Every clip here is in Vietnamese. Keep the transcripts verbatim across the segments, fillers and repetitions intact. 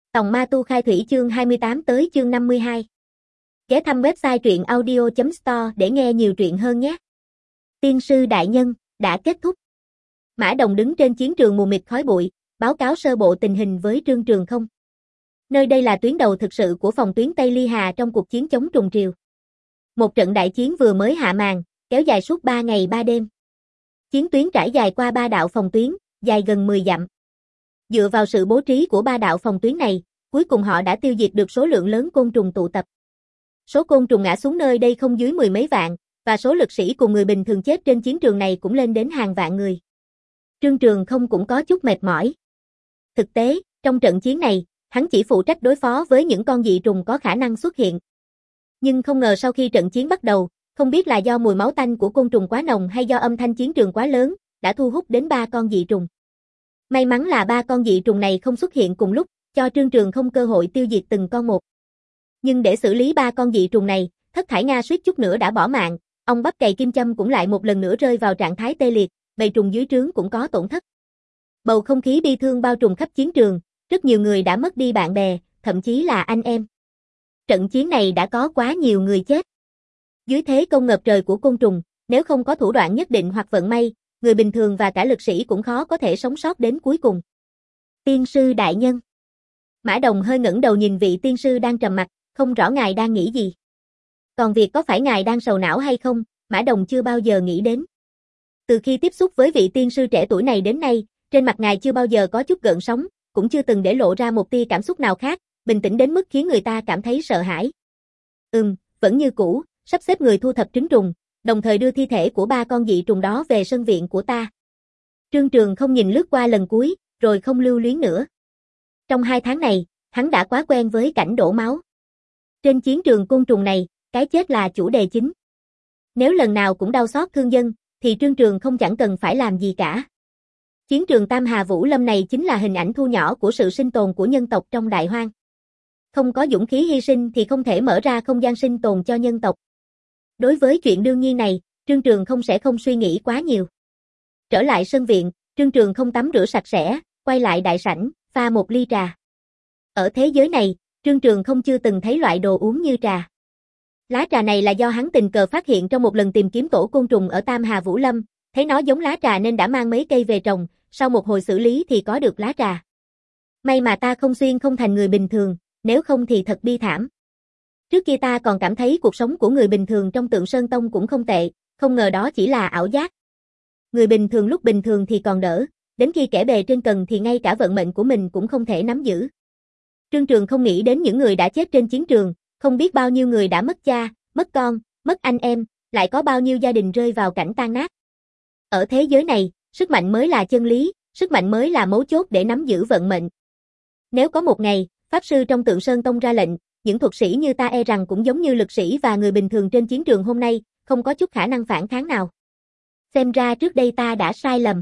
Tòng Ma Tu Khai Thủy chương hai mươi tám tới chương năm mươi hai. Ghé thăm website truyện audio chấm store để nghe nhiều truyện hơn nhé. Tiên sư đại nhân, đã kết thúc. Mã Đồng đứng trên chiến trường mù mịt khói bụi, báo cáo sơ bộ tình hình với Trương Trường Không. Nơi đây là tuyến đầu thực sự của phòng tuyến Tây Ly Hà trong cuộc chiến chống trùng triều. Một trận đại chiến vừa mới hạ màn, kéo dài suốt ba ngày ba đêm. Chiến tuyến trải dài qua ba đạo phòng tuyến, dài gần mười dặm. Dựa vào sự bố trí của ba đạo phòng tuyến này, cuối cùng họ đã tiêu diệt được số lượng lớn côn trùng tụ tập. Số côn trùng ngã xuống nơi đây không dưới mười mấy vạn, và số lực sĩ cùng người bình thường chết trên chiến trường này cũng lên đến hàng vạn người. Trương Trường Không cũng có chút mệt mỏi. Thực tế, trong trận chiến này, hắn chỉ phụ trách đối phó với những con dị trùng có khả năng xuất hiện. Nhưng không ngờ sau khi trận chiến bắt đầu, không biết là do mùi máu tanh của côn trùng quá nồng hay do âm thanh chiến trường quá lớn, đã thu hút đến ba con dị trùng. May mắn là ba con dị trùng này không xuất hiện cùng lúc, cho Trương Trường Không cơ hội tiêu diệt từng con một. Nhưng để xử lý ba con dị trùng này, Thất Thải Nga suýt chút nữa đã bỏ mạng, ông bắp cày kim châm cũng lại một lần nữa rơi vào trạng thái tê liệt, bầy trùng dưới trướng cũng có tổn thất. Bầu không khí bi thương bao trùm khắp chiến trường, rất nhiều người đã mất đi bạn bè, thậm chí là anh em. Trận chiến này đã có quá nhiều người chết. Dưới thế công ngập trời của côn trùng, nếu không có thủ đoạn nhất định hoặc vận may, người bình thường và cả lực sĩ cũng khó có thể sống sót đến cuối cùng. Tiên sư đại nhân. Mã Đồng hơi ngẩng đầu nhìn vị tiên sư đang trầm mặc, không rõ ngài đang nghĩ gì. Còn việc có phải ngài đang sầu não hay không, Mã Đồng chưa bao giờ nghĩ đến. Từ khi tiếp xúc với vị tiên sư trẻ tuổi này đến nay, trên mặt ngài chưa bao giờ có chút gợn sóng, cũng chưa từng để lộ ra một tia cảm xúc nào khác, bình tĩnh đến mức khiến người ta cảm thấy sợ hãi. Ừm, vẫn như cũ, sắp xếp người thu thập trứng trùng, đồng thời đưa thi thể của ba con dị trùng đó về sân viện của ta. Trương Trường Không nhìn lướt qua lần cuối, rồi không lưu luyến nữa. Trong hai tháng này, hắn đã quá quen với cảnh đổ máu. Trên chiến trường côn trùng này, cái chết là chủ đề chính. Nếu lần nào cũng đau xót thương dân, thì Trương Trường Không chẳng cần phải làm gì cả. Chiến trường Tam Hà Vũ Lâm này chính là hình ảnh thu nhỏ của sự sinh tồn của nhân tộc trong Đại Hoang. Không có dũng khí hy sinh thì không thể mở ra không gian sinh tồn cho nhân tộc. Đối với chuyện đương nhiên này, Trương Trường Không sẽ không suy nghĩ quá nhiều. Trở lại sân viện, Trương Trường Không tắm rửa sạch sẽ, quay lại đại sảnh, pha một ly trà. Ở thế giới này, Trương Trường Không chưa từng thấy loại đồ uống như trà. Lá trà này là do hắn tình cờ phát hiện trong một lần tìm kiếm tổ côn trùng ở Tam Hà Vũ Lâm, thấy nó giống lá trà nên đã mang mấy cây về trồng, sau một hồi xử lý thì có được lá trà. May mà ta không xuyên không thành người bình thường, nếu không thì thật bi thảm. Trước kia ta còn cảm thấy cuộc sống của người bình thường trong Tượng Sơn Tông cũng không tệ, không ngờ đó chỉ là ảo giác. Người bình thường lúc bình thường thì còn đỡ, đến khi kẻ bề trên cần thì ngay cả vận mệnh của mình cũng không thể nắm giữ. Trương Trường không nghĩ đến những người đã chết trên chiến trường, không biết bao nhiêu người đã mất cha, mất con, mất anh em, lại có bao nhiêu gia đình rơi vào cảnh tan nát. Ở thế giới này, sức mạnh mới là chân lý, sức mạnh mới là mấu chốt để nắm giữ vận mệnh. Nếu có một ngày, Pháp Sư trong Tượng Sơn Tông ra lệnh, những thuật sĩ như ta e rằng cũng giống như lực sĩ và người bình thường trên chiến trường hôm nay, không có chút khả năng phản kháng nào. Xem ra trước đây ta đã sai lầm.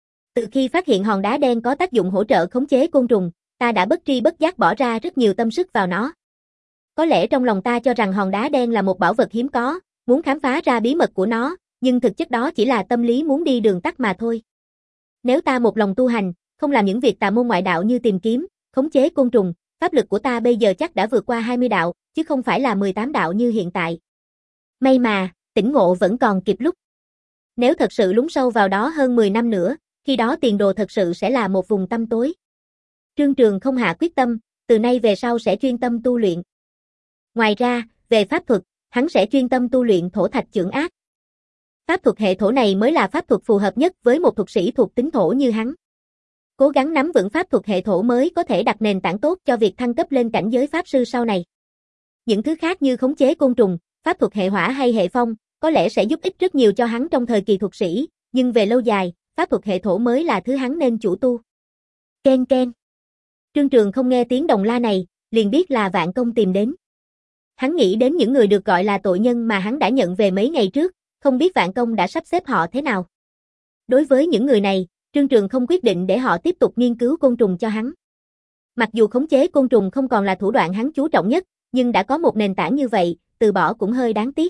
Từ khi phát hiện hòn đá đen có tác dụng hỗ trợ khống chế côn trùng, ta đã bất tri bất giác bỏ ra rất nhiều tâm sức vào nó. Có lẽ trong lòng ta cho rằng hòn đá đen là một bảo vật hiếm có, muốn khám phá ra bí mật của nó, nhưng thực chất đó chỉ là tâm lý muốn đi đường tắt mà thôi. Nếu ta một lòng tu hành, không làm những việc tà môn ngoại đạo như tìm kiếm, khống chế côn trùng, pháp lực của ta bây giờ chắc đã vượt qua hai mươi đạo, chứ không phải là mười tám đạo như hiện tại. May mà, tỉnh ngộ vẫn còn kịp lúc. Nếu thật sự lún sâu vào đó hơn mười năm nữa, khi đó tiền đồ thật sự sẽ là một vùng tăm tối. Trương Trường không hạ quyết tâm, từ nay về sau sẽ chuyên tâm tu luyện. Ngoài ra, về pháp thuật, hắn sẽ chuyên tâm tu luyện thổ thạch chưởng ác. Pháp thuật hệ thổ này mới là pháp thuật phù hợp nhất với một thuật sĩ thuộc tính thổ như hắn. Cố gắng nắm vững pháp thuật hệ thổ mới có thể đặt nền tảng tốt cho việc thăng cấp lên cảnh giới pháp sư sau này. Những thứ khác như khống chế côn trùng, pháp thuật hệ hỏa hay hệ phong, có lẽ sẽ giúp ích rất nhiều cho hắn trong thời kỳ thuật sĩ, nhưng về lâu dài, pháp thuật hệ thổ mới là thứ hắn nên chủ tu. Ken ken. Trương Trường không nghe tiếng đồng la này, liền biết là Vạn Công tìm đến. Hắn nghĩ đến những người được gọi là tội nhân mà hắn đã nhận về mấy ngày trước, không biết Vạn Công đã sắp xếp họ thế nào. Đối với những người này, Trương Trường không quyết định để họ tiếp tục nghiên cứu côn trùng cho hắn. Mặc dù khống chế côn trùng không còn là thủ đoạn hắn chú trọng nhất, nhưng đã có một nền tảng như vậy, từ bỏ cũng hơi đáng tiếc.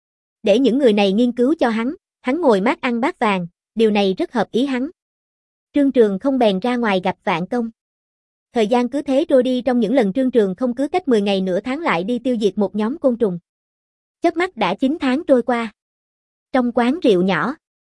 Để những người này nghiên cứu cho hắn, hắn ngồi mát ăn bát vàng, điều này rất hợp ý hắn. Trương Trường không bèn ra ngoài gặp Vạn Công. Thời gian cứ thế trôi đi, trong những lần trương trường không cứ cách mười ngày nửa tháng lại đi tiêu diệt một nhóm côn trùng. Chớp mắt đã chín tháng trôi qua. Trong quán rượu nhỏ.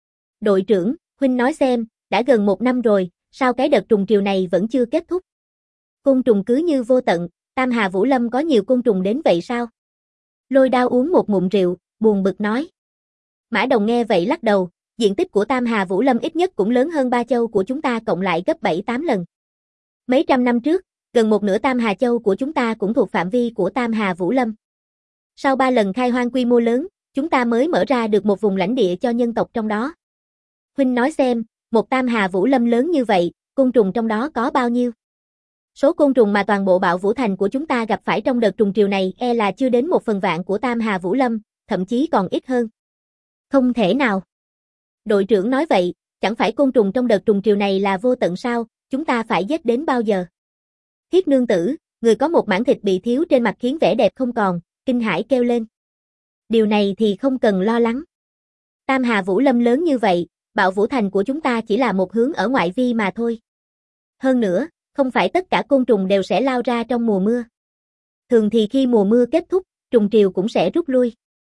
Đội trưởng, huynh nói xem, đã gần một năm rồi, sao cái đợt trùng triều này vẫn chưa kết thúc? Côn trùng cứ như vô tận, Tam Hà Vũ Lâm có nhiều côn trùng đến vậy sao? Lôi Đao uống một ngụm rượu, buồn bực nói. Mã Đồng nghe vậy lắc đầu, diện tích của Tam Hà Vũ Lâm ít nhất cũng lớn hơn ba châu của chúng ta cộng lại gấp bảy tám lần. Mấy trăm năm trước, gần một nửa Tam Hà Châu của chúng ta cũng thuộc phạm vi của Tam Hà Vũ Lâm. Sau ba lần khai hoang quy mô lớn, chúng ta mới mở ra được một vùng lãnh địa cho nhân tộc trong đó. Huynh nói xem, một Tam Hà Vũ Lâm lớn như vậy, côn trùng trong đó có bao nhiêu? Số côn trùng mà toàn bộ Bạo Vũ Thành của chúng ta gặp phải trong đợt trùng triều này e là chưa đến một phần vạn của Tam Hà Vũ Lâm, thậm chí còn ít hơn. Không thể nào. Đội trưởng nói vậy, chẳng phải côn trùng trong đợt trùng triều này là vô tận sao, chúng ta phải giết đến bao giờ? Thiết nương tử, người có một mảng thịt bị thiếu trên mặt khiến vẻ đẹp không còn, kinh hãi kêu lên. Điều này thì không cần lo lắng. Tam Hà Vũ Lâm lớn như vậy, Bạo Vũ Thành của chúng ta chỉ là một hướng ở ngoại vi mà thôi. Hơn nữa, không phải tất cả côn trùng đều sẽ lao ra trong mùa mưa. Thường thì khi mùa mưa kết thúc, trùng triều cũng sẽ rút lui.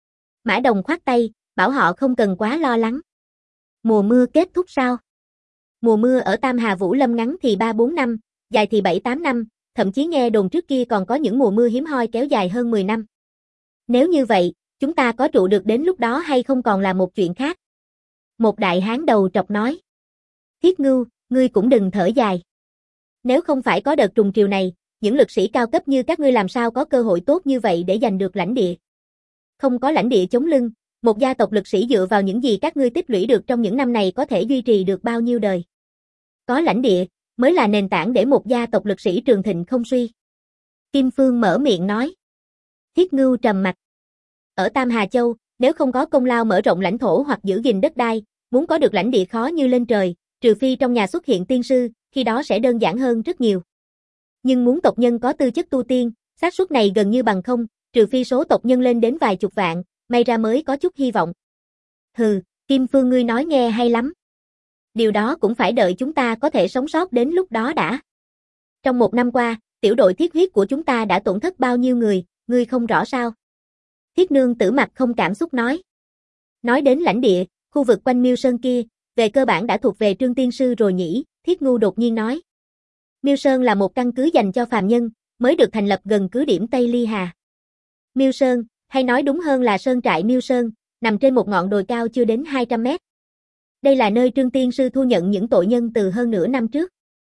Mã Đồng khoát tay, bảo họ không cần quá lo lắng. Mùa mưa kết thúc sao? Mùa mưa ở Tam Hà Vũ Lâm ngắn thì ba bốn năm, dài thì bảy tám năm, thậm chí nghe đồn trước kia còn có những mùa mưa hiếm hoi kéo dài hơn mười năm. Nếu như vậy, chúng ta có trụ được đến lúc đó hay không còn là một chuyện khác. Một đại hán đầu trọc nói. Thiết Ngưu, ngươi cũng đừng thở dài. Nếu không phải có đợt trùng triều này, những lực sĩ cao cấp như các ngươi làm sao có cơ hội tốt như vậy để giành được lãnh địa. Không có lãnh địa chống lưng, một gia tộc lực sĩ dựa vào những gì các ngươi tích lũy được trong những năm này có thể duy trì được bao nhiêu đời. Có lãnh địa, mới là nền tảng để một gia tộc lực sĩ trường thịnh không suy. Kim Phương mở miệng nói. Thiết Ngưu trầm mặt. Ở Tam Hà Châu, nếu không có công lao mở rộng lãnh thổ hoặc giữ gìn đất đai, muốn có được lãnh địa khó như lên trời, trừ phi trong nhà xuất hiện tiên sư, khi đó sẽ đơn giản hơn rất nhiều. Nhưng muốn tộc nhân có tư chất tu tiên, xác suất này gần như bằng không, trừ phi số tộc nhân lên đến vài chục vạn, may ra mới có chút hy vọng. Hừ, Kim Phương ngươi nói nghe hay lắm. Điều đó cũng phải đợi chúng ta có thể sống sót đến lúc đó đã. Trong một năm qua, tiểu đội thiết huyết của chúng ta đã tổn thất bao nhiêu người, ngươi không rõ sao? Thiết nương tử mặt không cảm xúc nói. Nói đến lãnh địa, khu vực quanh Miêu Sơn kia, về cơ bản đã thuộc về Trương Tiên Sư rồi nhỉ, Thiết Ngu đột nhiên nói. Miêu Sơn là một căn cứ dành cho phàm nhân, mới được thành lập gần cứ điểm Tây Ly Hà. Miêu Sơn, hay nói đúng hơn là Sơn trại Miêu Sơn, nằm trên một ngọn đồi cao chưa đến hai trăm mét. Đây là nơi Trương Tiên Sư thu nhận những tội nhân từ hơn nửa năm trước.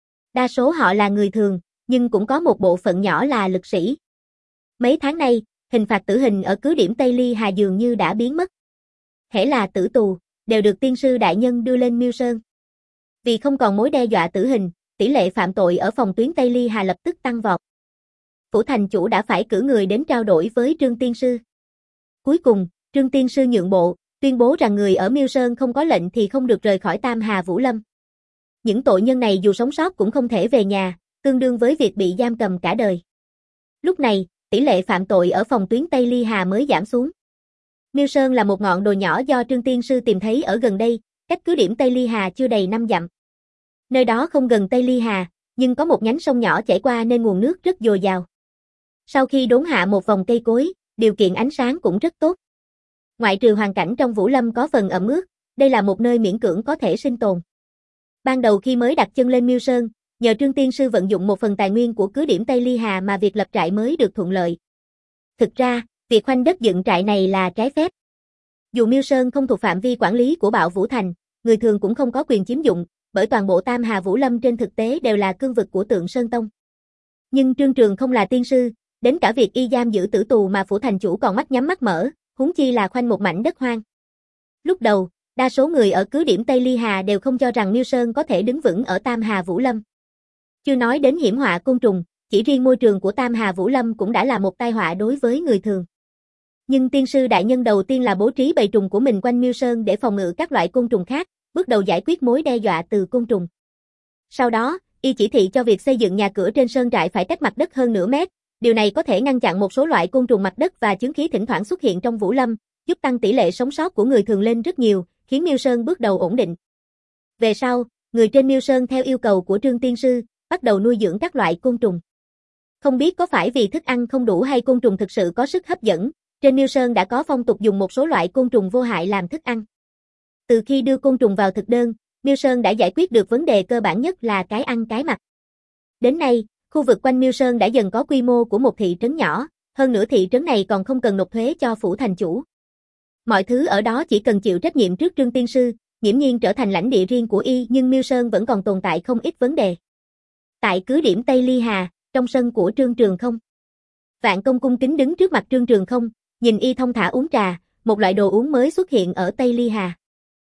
Đa số họ là người thường, nhưng cũng có một bộ phận nhỏ là lực sĩ. Mấy tháng nay, hình phạt tử hình ở cứ điểm Tây Ly Hà dường như đã biến mất. Hễ là tử tù, đều được tiên sư đại nhân đưa lên Miêu Sơn. Vì không còn mối đe dọa tử hình, tỷ lệ phạm tội ở phòng tuyến Tây Ly Hà lập tức tăng vọt. Phủ thành chủ đã phải cử người đến trao đổi với Trương Tiên Sư. Cuối cùng, Trương Tiên Sư nhượng bộ, tuyên bố rằng người ở Miêu Sơn không có lệnh thì không được rời khỏi Tam Hà Vũ Lâm. Những tội nhân này dù sống sót cũng không thể về nhà, tương đương với việc bị giam cầm cả đời. Lúc này, tỷ lệ phạm tội ở phòng tuyến Tây Ly Hà mới giảm xuống. Miêu Sơn là một ngọn đồi nhỏ do Trương Tiên Sư tìm thấy ở gần đây, cách cứ điểm Tây Ly Hà chưa đầy năm dặm. Nơi đó không gần Tây Ly Hà, nhưng có một nhánh sông nhỏ chảy qua nên nguồn nước rất dồi dào. Sau khi đốn hạ một vòng cây cối, điều kiện ánh sáng cũng rất tốt. Ngoại trừ hoàn cảnh trong Vũ Lâm có phần ẩm ướt, đây là một nơi miễn cưỡng có thể sinh tồn. Ban đầu khi mới đặt chân lên Miêu Sơn, nhờ Trương Tiên Sư vận dụng một phần tài nguyên của cứ điểm Tây Ly Hà mà việc lập trại mới được thuận lợi. Thực ra, việc khoanh đất dựng trại này là trái phép. Dù Miêu Sơn không thuộc phạm vi quản lý của Bạo Vũ Thành, người thường cũng không có quyền chiếm dụng, bởi toàn bộ Tam Hà Vũ Lâm trên thực tế đều là cương vực của Tượng Sơn Tông. Nhưng Trương Trường không là tiên sư, đến cả việc y giam giữ tử tù mà phủ thành chủ còn mắt nhắm mắt mở, huống chi là khoanh một mảnh đất hoang. Lúc đầu, đa số người ở cứ điểm Tây Ly Hà đều không cho rằng Miêu Sơn có thể đứng vững ở Tam Hà Vũ Lâm. Chưa nói đến hiểm họa côn trùng, chỉ riêng môi trường của Tam Hà Vũ Lâm cũng đã là một tai họa đối với người thường. Nhưng tiên sư đại nhân đầu tiên là bố trí bầy trùng của mình quanh Miêu Sơn để phòng ngự các loại côn trùng khác, bước đầu giải quyết mối đe dọa từ côn trùng. Sau đó, y chỉ thị cho việc xây dựng nhà cửa trên sơn trại phải cách mặt đất hơn nửa mét, điều này có thể ngăn chặn một số loại côn trùng mặt đất và chướng khí thỉnh thoảng xuất hiện trong Vũ Lâm, giúp tăng tỷ lệ sống sót của người thường lên rất nhiều, khiến Miêu Sơn bước đầu ổn định. Về sau, người trên Miêu Sơn theo yêu cầu của Trương Tiên Sư, bắt đầu nuôi dưỡng các loại côn trùng. Không biết có phải vì thức ăn không đủ hay côn trùng thực sự có sức hấp dẫn, trên Miêu Sơn đã có phong tục dùng một số loại côn trùng vô hại làm thức ăn. Từ khi đưa côn trùng vào thực đơn, Miêu Sơn đã giải quyết được vấn đề cơ bản nhất là cái ăn cái mặc. Đến nay, khu vực quanh Miêu Sơn đã dần có quy mô của một thị trấn nhỏ, hơn nữa thị trấn này còn không cần nộp thuế cho phủ thành chủ. Mọi thứ ở đó chỉ cần chịu trách nhiệm trước Trương Tiên Sư, nghiễm nhiên trở thành lãnh địa riêng của y, nhưng Miêu Sơn vẫn còn tồn tại không ít vấn đề. Tại cứ điểm Tây Ly Hà, trong sân của Trương Trường Không, Vạn Công cung kính đứng trước mặt Trương Trường Không, nhìn y thông thả uống trà, một loại đồ uống mới xuất hiện ở Tây Ly Hà.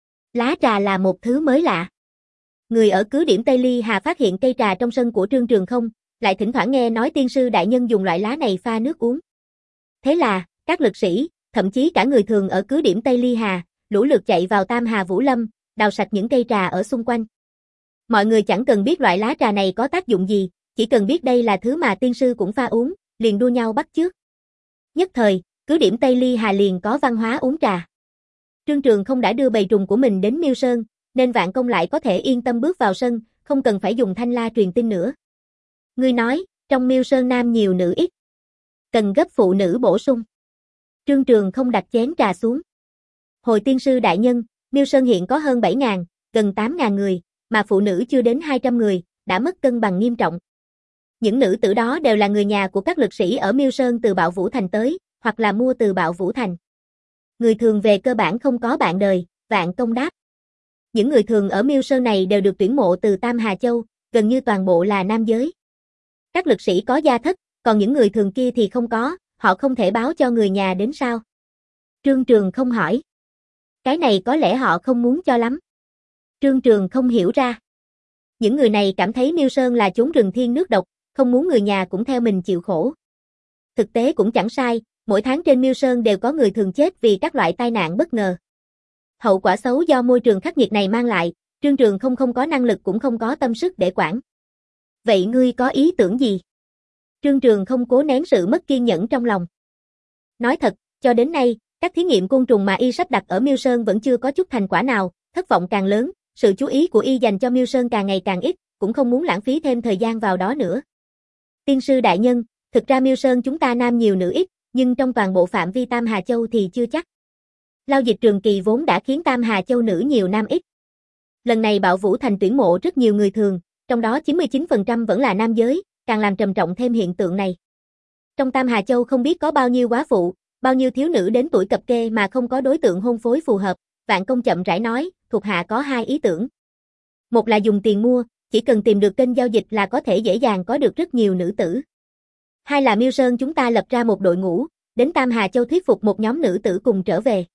Lá trà là một thứ mới lạ. Người ở cứ điểm Tây Ly Hà phát hiện cây trà trong sân của Trương Trường Không, lại thỉnh thoảng nghe nói tiên sư đại nhân dùng loại lá này pha nước uống. Thế là, các lực sĩ, thậm chí cả người thường ở cứ điểm Tây Ly Hà, lũ lượt chạy vào Tam Hà Vũ Lâm, đào sạch những cây trà ở xung quanh. Mọi người chẳng cần biết loại lá trà này có tác dụng gì, chỉ cần biết đây là thứ mà tiên sư cũng pha uống, liền đua nhau bắt chước. Nhất thời, cứ điểm Tây Ly Hà liền có văn hóa uống trà. Trương Trường Không đã đưa bầy trùng của mình đến Miêu Sơn, nên Vạn Công lại có thể yên tâm bước vào sân, không cần phải dùng thanh la truyền tin nữa. Ngươi nói, trong Miêu Sơn nam nhiều nữ ít. Cần gấp phụ nữ bổ sung. Trương Trường Không đặt chén trà xuống. Hồi tiên sư đại nhân, Miêu Sơn hiện có hơn bảy ngàn, gần tám ngàn người, mà phụ nữ chưa đến hai trăm người, đã mất cân bằng nghiêm trọng. Những nữ tử đó đều là người nhà của các lực sĩ ở Miêu Sơn từ Bạo Vũ Thành tới, hoặc là mua từ Bạo Vũ Thành. Người thường về cơ bản không có bạn đời, Vạn Công đáp. Những người thường ở Miêu Sơn này đều được tuyển mộ từ Tam Hà Châu, gần như toàn bộ là nam giới. Các lực sĩ có gia thất, còn những người thường kia thì không có, họ không thể báo cho người nhà đến sao? Trương Trường Không hỏi. Cái này có lẽ họ không muốn cho lắm. Trương Trường Không hiểu ra. Những người này cảm thấy Miêu Sơn là chốn rừng thiên nước độc, không muốn người nhà cũng theo mình chịu khổ. Thực tế cũng chẳng sai, mỗi tháng trên Miêu Sơn đều có người thường chết vì các loại tai nạn bất ngờ. Hậu quả xấu do môi trường khắc nghiệt này mang lại, Trương Trường Không không có năng lực cũng không có tâm sức để quản. Vậy ngươi có ý tưởng gì? Trương Trường Không cố nén sự mất kiên nhẫn trong lòng. Nói thật, cho đến nay, các thí nghiệm côn trùng mà y sắp đặt ở Miêu Sơn vẫn chưa có chút thành quả nào, thất vọng càng lớn, sự chú ý của y dành cho Miêu Sơn càng ngày càng ít, cũng không muốn lãng phí thêm thời gian vào đó nữa. Tiên sư đại nhân, thực ra Miêu Sơn chúng ta nam nhiều nữ ít, nhưng trong toàn bộ phạm vi Tam Hà Châu thì chưa chắc. Lao dịch trường kỳ vốn đã khiến Tam Hà Châu nữ nhiều nam ít. Lần này Bạo Vũ Thành tuyển mộ rất nhiều người thường, trong đó chín mươi chín phần trăm vẫn là nam giới, càng làm trầm trọng thêm hiện tượng này. Trong Tam Hà Châu không biết có bao nhiêu quá phụ, bao nhiêu thiếu nữ đến tuổi cập kê mà không có đối tượng hôn phối phù hợp, Vạn Công chậm rãi nói, thuộc hạ có hai ý tưởng. Một là dùng tiền mua, chỉ cần tìm được kênh giao dịch là có thể dễ dàng có được rất nhiều nữ tử. Hai là Miêu Sơn chúng ta lập ra một đội ngũ, đến Tam Hà Châu thuyết phục một nhóm nữ tử cùng trở về.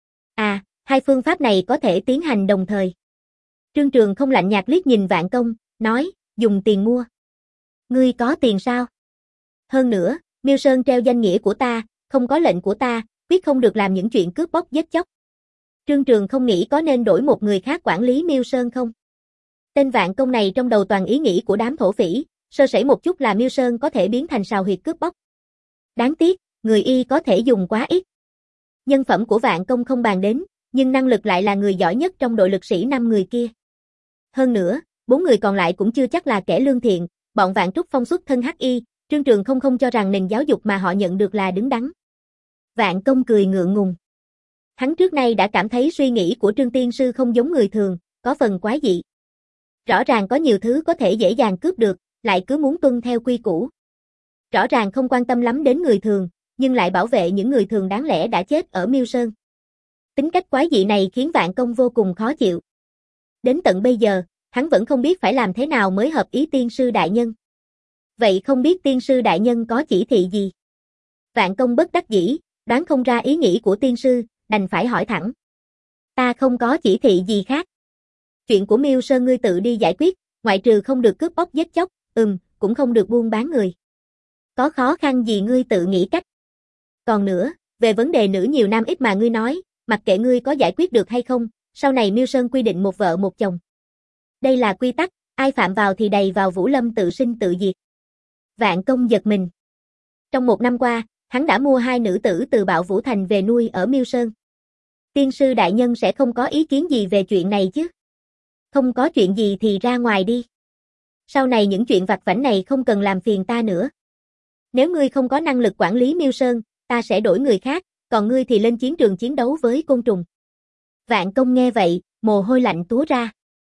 À, hai phương pháp này có thể tiến hành đồng thời. Trương Trường Không lạnh nhạt liếc nhìn Vạn Công, nói, dùng tiền mua. Ngươi có tiền sao? Hơn nữa, Miêu Sơn treo danh nghĩa của ta, không có lệnh của ta, quyết không được làm những chuyện cướp bóc giết chóc. Trương Trường Không nghĩ có nên đổi một người khác quản lý Miêu Sơn không? Tên Vạn Công này trong đầu toàn ý nghĩ của đám thổ phỉ, sơ sẩy một chút là Miêu Sơn có thể biến thành sào huyệt cướp bóc. Đáng tiếc, người y có thể dùng quá ít. Nhân phẩm của Vạn Công không bàn đến, nhưng năng lực lại là người giỏi nhất trong đội lực sĩ năm người kia. Hơn nữa, bốn người còn lại cũng chưa chắc là kẻ lương thiện, bọn Vạn Trúc Phong xuất thân hắc y, Trương Trường Không không cho rằng nền giáo dục mà họ nhận được là đứng đắn. Vạn Công cười ngượng ngùng. Hắn trước nay đã cảm thấy suy nghĩ của Trương Tiên Sư không giống người thường, có phần quái dị. Rõ ràng có nhiều thứ có thể dễ dàng cướp được, lại cứ muốn tuân theo quy củ. Rõ ràng không quan tâm lắm đến người thường, nhưng lại bảo vệ những người thường đáng lẽ đã chết ở Miêu Sơn. Tính cách quái dị này khiến Vạn Công vô cùng khó chịu. Đến tận bây giờ, hắn vẫn không biết phải làm thế nào mới hợp ý tiên sư đại nhân. Vậy không biết tiên sư đại nhân có chỉ thị gì? Vạn Công bất đắc dĩ, đoán không ra ý nghĩ của tiên sư, đành phải hỏi thẳng. Ta không có chỉ thị gì khác. Chuyện của Miêu Sơn ngươi tự đi giải quyết, ngoại trừ không được cướp bóc giết chóc, ừm, cũng không được buôn bán người. Có khó khăn gì ngươi tự nghĩ cách. Còn nữa, về vấn đề nữ nhiều nam ít mà ngươi nói, mặc kệ ngươi có giải quyết được hay không, sau này Miêu Sơn quy định một vợ một chồng. Đây là quy tắc, ai phạm vào thì đầy vào Vũ Lâm tự sinh tự diệt. Vạn Công giật mình. Trong một năm qua, hắn đã mua hai nữ tử từ Bạo Vũ Thành về nuôi ở Miêu Sơn. Tiên sư đại nhân sẽ không có ý kiến gì về chuyện này chứ? Không có chuyện gì thì ra ngoài đi. Sau này những chuyện vặt vãnh này không cần làm phiền ta nữa. Nếu ngươi không có năng lực quản lý Miêu Sơn, ta sẽ đổi người khác, còn ngươi thì lên chiến trường chiến đấu với côn trùng. Vạn Công nghe vậy, mồ hôi lạnh túa ra.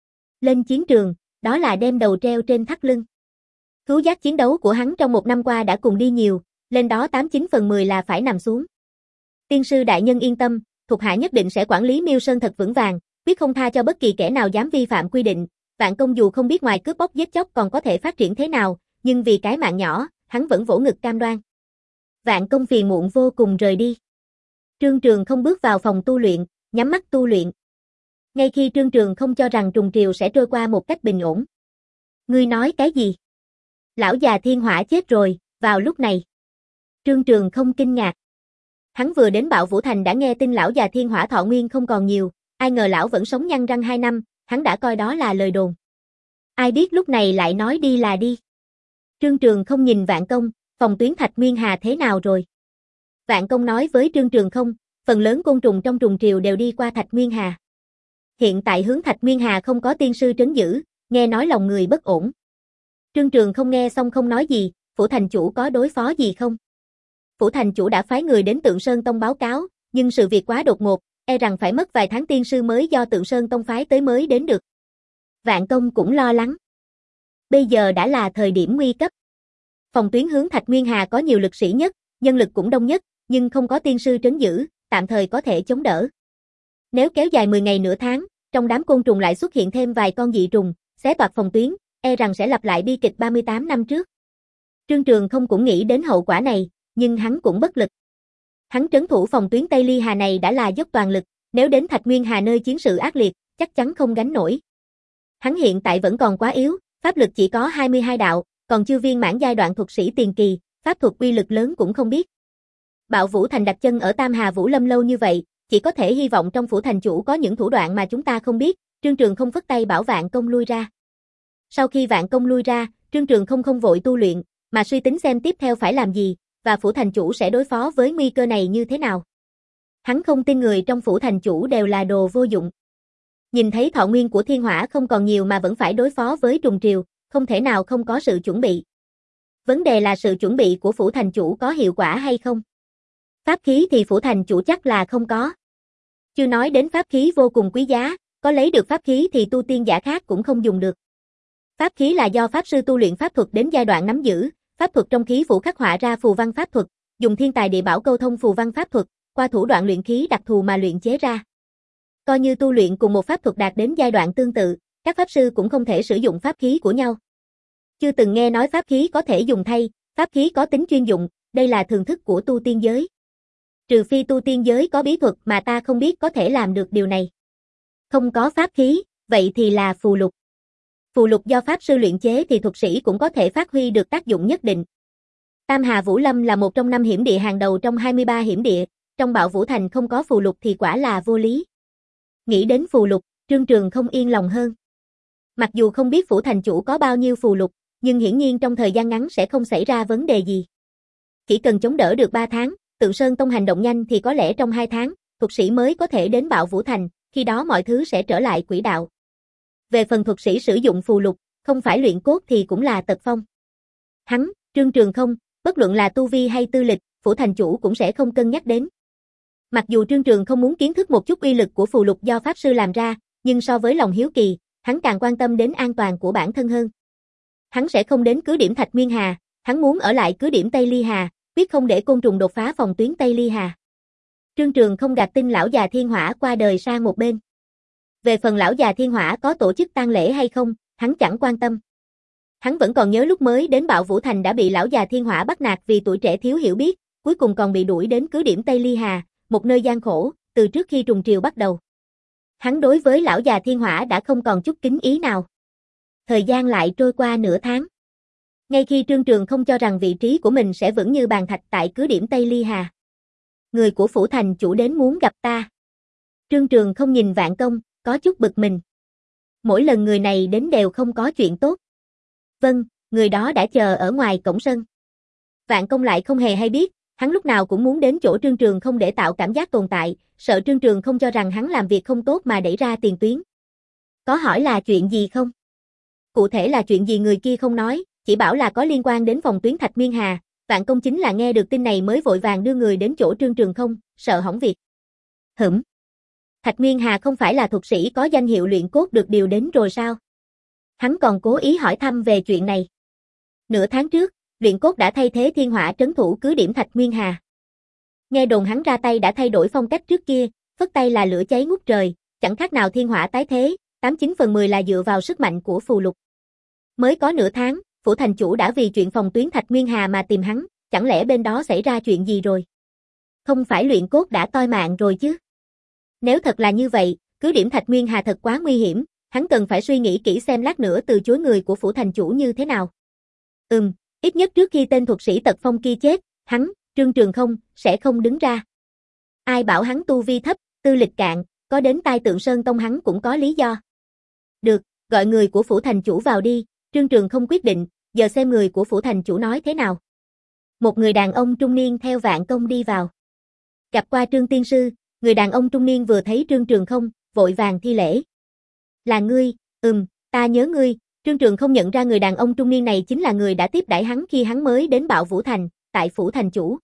Lên chiến trường, đó là đem đầu treo trên thắt lưng. Thú giác chiến đấu của hắn trong một năm qua đã cùng đi nhiều, lên đó tám chín phần mười là phải nằm xuống. Tiên sư đại nhân yên tâm, thuộc hạ nhất định sẽ quản lý Miêu Sơn thật vững vàng, quyết không tha cho bất kỳ kẻ nào dám vi phạm quy định. Vạn Công dù không biết ngoài cướp bóc giết chóc còn có thể phát triển thế nào, nhưng vì cái mạng nhỏ, hắn vẫn vỗ ngực cam đoan. Vạn Công phiền muộn vô cùng rời đi. Trương Trường không bước vào phòng tu luyện, nhắm mắt tu luyện. Ngay khi Trương Trường không cho rằng trùng triều sẽ trôi qua một cách bình ổn. Ngươi nói cái gì? Lão già thiên hỏa chết rồi, vào lúc này. Trương Trường không kinh ngạc. Hắn vừa đến Bạo Vũ Thành đã nghe tin lão già thiên hỏa thọ nguyên không còn nhiều, ai ngờ lão vẫn sống nhăn răng hai năm, hắn đã coi đó là lời đồn. Ai biết lúc này lại nói đi là đi. Trương Trường không nhìn Vạn Công, phòng tuyến Thạch Nguyên Hà thế nào rồi? Vạn Công nói với Trương Trường không, phần lớn côn trùng trong trùng triều đều đi qua Thạch Nguyên Hà. Hiện tại hướng Thạch Nguyên Hà không có tiên sư trấn giữ, nghe nói lòng người bất ổn. Trương Trường không nghe xong không nói gì, Phủ thành chủ có đối phó gì không? Phủ thành chủ đã phái người đến Tượng Sơn Tông báo cáo, nhưng sự việc quá đột ngột, e rằng phải mất vài tháng tiên sư mới do Tượng Sơn Tông phái tới mới đến được. Vạn Công cũng lo lắng. Bây giờ đã là thời điểm nguy cấp. Phòng tuyến hướng Thạch Nguyên Hà có nhiều lực sĩ nhất, nhân lực cũng đông nhất, nhưng không có tiên sư trấn giữ, tạm thời có thể chống đỡ. Nếu kéo dài mười ngày nửa tháng, trong đám côn trùng lại xuất hiện thêm vài con dị trùng, xé toạc phòng tuyến, e rằng sẽ lặp lại bi kịch ba mươi tám năm trước. Trương Trường không cũng nghĩ đến hậu quả này, nhưng hắn cũng bất lực. Hắn trấn thủ phòng tuyến Tây Ly Hà này đã là dốc toàn lực, nếu đến Thạch Nguyên Hà nơi chiến sự ác liệt, chắc chắn không gánh nổi. Hắn hiện tại vẫn còn quá yếu, pháp lực chỉ có hai mươi hai đạo, còn chưa viên mãn giai đoạn thuật sĩ tiền kỳ, pháp thuật uy lực lớn cũng không biết. Bạo Vũ Thành đặt chân ở Tam Hà Vũ Lâm lâu như vậy, chỉ có thể hy vọng trong phủ thành chủ có những thủ đoạn mà chúng ta không biết. Trương Trường không phất tay bảo Vạn Công lui ra. Sau khi Vạn Công lui ra, Trương Trường không không vội tu luyện, mà suy tính xem tiếp theo phải làm gì, và phủ thành chủ sẽ đối phó với nguy cơ này như thế nào. Hắn không tin người trong phủ thành chủ đều là đồ vô dụng. Nhìn thấy thọ nguyên của thiên hỏa không còn nhiều mà vẫn phải đối phó với trùng triều, không thể nào không có sự chuẩn bị. Vấn đề là sự chuẩn bị của phủ thành chủ có hiệu quả hay không. Pháp khí thì phủ thành chủ chắc là không có. Chưa nói đến pháp khí vô cùng quý giá, có lấy được pháp khí thì tu tiên giả khác cũng không dùng được. Pháp khí là do pháp sư tu luyện pháp thuật đến giai đoạn nắm giữ, pháp thuật trong khí phủ khắc họa ra phù văn pháp thuật, dùng thiên tài địa bảo câu thông phù văn pháp thuật, qua thủ đoạn luyện khí đặc thù mà luyện chế ra. Coi như tu luyện cùng một pháp thuật đạt đến giai đoạn tương tự, các pháp sư cũng không thể sử dụng pháp khí của nhau. Chưa từng nghe nói pháp khí có thể dùng thay, pháp khí có tính chuyên dụng, đây là thường thức của tu tiên giới. Trừ phi tu tiên giới có bí thuật mà ta không biết có thể làm được điều này. Không có pháp khí, vậy thì là phù lục. Phù lục do pháp sư luyện chế thì thuật sĩ cũng có thể phát huy được tác dụng nhất định. Tam Hà Vũ Lâm là một trong năm hiểm địa hàng đầu trong hai mươi ba hiểm địa, trong Bạo Vũ Thành không có phù lục thì quả là vô lý. Nghĩ đến phù lục, Trương Trường không yên lòng hơn. Mặc dù không biết phủ thành chủ có bao nhiêu phù lục, nhưng hiển nhiên trong thời gian ngắn sẽ không xảy ra vấn đề gì. Chỉ cần chống đỡ được ba tháng, Tượng Sơn Tông hành động nhanh thì có lẽ trong hai tháng, thuật sĩ mới có thể đến Bạo Vũ Thành, khi đó mọi thứ sẽ trở lại quỹ đạo. Về phần thuật sĩ sử dụng phù lục, không phải luyện cốt thì cũng là tật phong. Hắn, Trương Trường không, bất luận là tu vi hay tư lịch, phủ thành chủ cũng sẽ không cân nhắc đến. Mặc dù Trương Trường không muốn kiến thức một chút uy lực của phù lục do pháp sư làm ra, nhưng so với lòng hiếu kỳ, hắn càng quan tâm đến an toàn của bản thân hơn. Hắn sẽ không đến cứ điểm Thạch Nguyên Hà, hắn muốn ở lại cứ điểm Tây Ly Hà, quyết không để côn trùng đột phá phòng tuyến Tây Ly Hà. Trương Trường không gạt tin lão già thiên hỏa qua đời sang một bên. Về phần lão già thiên hỏa có tổ chức tang lễ hay không, hắn chẳng quan tâm. Hắn vẫn còn nhớ lúc mới đến Bạo Vũ Thành đã bị lão già thiên hỏa bắt nạt vì tuổi trẻ thiếu hiểu biết, cuối cùng còn bị đuổi đến cứ điểm Tây Ly Hà, một nơi gian khổ, từ trước khi trùng triều bắt đầu. Hắn đối với lão già thiên hỏa đã không còn chút kính ý nào. Thời gian lại trôi qua nửa tháng. Ngay khi Trương Trường không cho rằng vị trí của mình sẽ vững như bàn thạch tại cứ điểm Tây Ly Hà. Người của phủ thành chủ đến muốn gặp ta. Trương Trường không nhìn Vạn Công, có chút bực mình. Mỗi lần người này đến đều không có chuyện tốt. Vâng, người đó đã chờ ở ngoài cổng sân. Vạn Công lại không hề hay biết, hắn lúc nào cũng muốn đến chỗ Trương Trường không để tạo cảm giác tồn tại, sợ Trương Trường không cho rằng hắn làm việc không tốt mà đẩy ra tiền tuyến. Có hỏi là chuyện gì không? cụ thể là chuyện gì người kia không nói, chỉ bảo là có liên quan đến phòng tuyến Thạch Nguyên Hà. Vạn Công chính là nghe được tin này mới vội vàng đưa người đến chỗ Trương Trường Không, sợ hỏng việc. Hửm. Thạch Nguyên Hà không phải là thuật sĩ có danh hiệu luyện cốt được điều đến rồi sao? Hắn còn cố ý hỏi thăm về chuyện này. Nửa tháng trước, luyện cốt đã thay thế Thiên Hỏa trấn thủ cứ điểm Thạch Nguyên Hà. Nghe đồn hắn ra tay đã thay đổi phong cách trước kia, phất tay là lửa cháy ngút trời, chẳng khác nào Thiên Hỏa tái thế, tám chín phần mười là dựa vào sức mạnh của phù lục. Mới có nửa tháng, phủ thành chủ đã vì chuyện phòng tuyến Thạch Nguyên Hà mà tìm hắn, chẳng lẽ bên đó xảy ra chuyện gì rồi? Không phải luyện cốt đã toi mạng rồi chứ? Nếu thật là như vậy, cứ điểm Thạch Nguyên Hà thật quá nguy hiểm, hắn cần phải suy nghĩ kỹ xem lát nữa từ chối người của phủ thành chủ như thế nào. Ừm, ít nhất trước khi tên thuật sĩ Tật Phong kia chết, hắn, Trương Trường Không, sẽ không đứng ra. Ai bảo hắn tu vi thấp, tư lịch cạn, có đến tai Tượng Sơn Tông hắn cũng có lý do. Được, gọi người của phủ thành chủ vào đi, Trương Trường Không quyết định, giờ xem người của phủ thành chủ nói thế nào. Một người đàn ông trung niên theo Vạn Công đi vào. Gặp qua Trương tiên sư, người đàn ông trung niên vừa thấy Trương Trường Không, vội vàng thi lễ. Là ngươi, ừm, ta nhớ ngươi. Trương Trường Không nhận ra người đàn ông trung niên này chính là người đã tiếp đãi hắn khi hắn mới đến Bạo Vũ Thành, tại phủ thành chủ.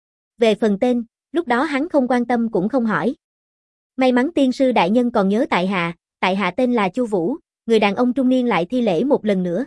Về phần tên, lúc đó hắn không quan tâm cũng không hỏi. May mắn tiên sư đại nhân còn nhớ tại hạ, tại hạ tên là Chu Vũ, người đàn ông trung niên lại thi lễ một lần nữa.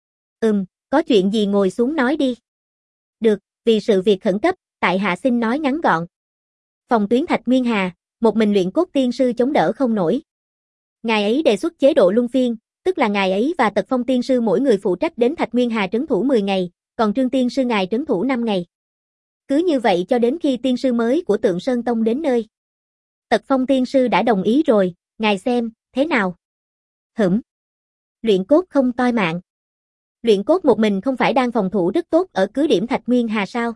Ừm, có chuyện gì ngồi xuống nói đi. Được, vì sự việc khẩn cấp, tại hạ xin nói ngắn gọn. Phòng tuyến Thạch Nguyên Hà, một mình luyện cốt tiên sư chống đỡ không nổi. Ngài ấy đề xuất chế độ luân phiên, tức là ngài ấy và Tật Phong tiên sư mỗi người phụ trách đến Thạch Nguyên Hà trấn thủ mười ngày, còn Trương tiên sư ngài trấn thủ năm ngày. Cứ như vậy cho đến khi tiên sư mới của Tượng Sơn Tông đến nơi. Tật Phong tiên sư đã đồng ý rồi, ngài xem, thế nào? Hửm. Luyện cốt không toi mạng. Luyện cốt một mình không phải đang phòng thủ rất tốt ở cứ điểm Thạch Nguyên Hà sao?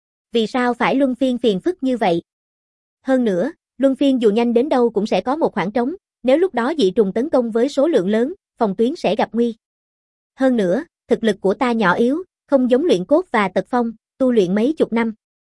Vì sao phải luân phiên phiền phức như vậy? Hơn nữa, luân phiên dù nhanh đến đâu cũng sẽ có một khoảng trống, nếu lúc đó dị trùng tấn công với số lượng lớn, phòng tuyến sẽ gặp nguy. Hơn nữa, thực lực của ta nhỏ yếu, không giống luyện cốt và Tật Phong, tu luyện mấy chục năm.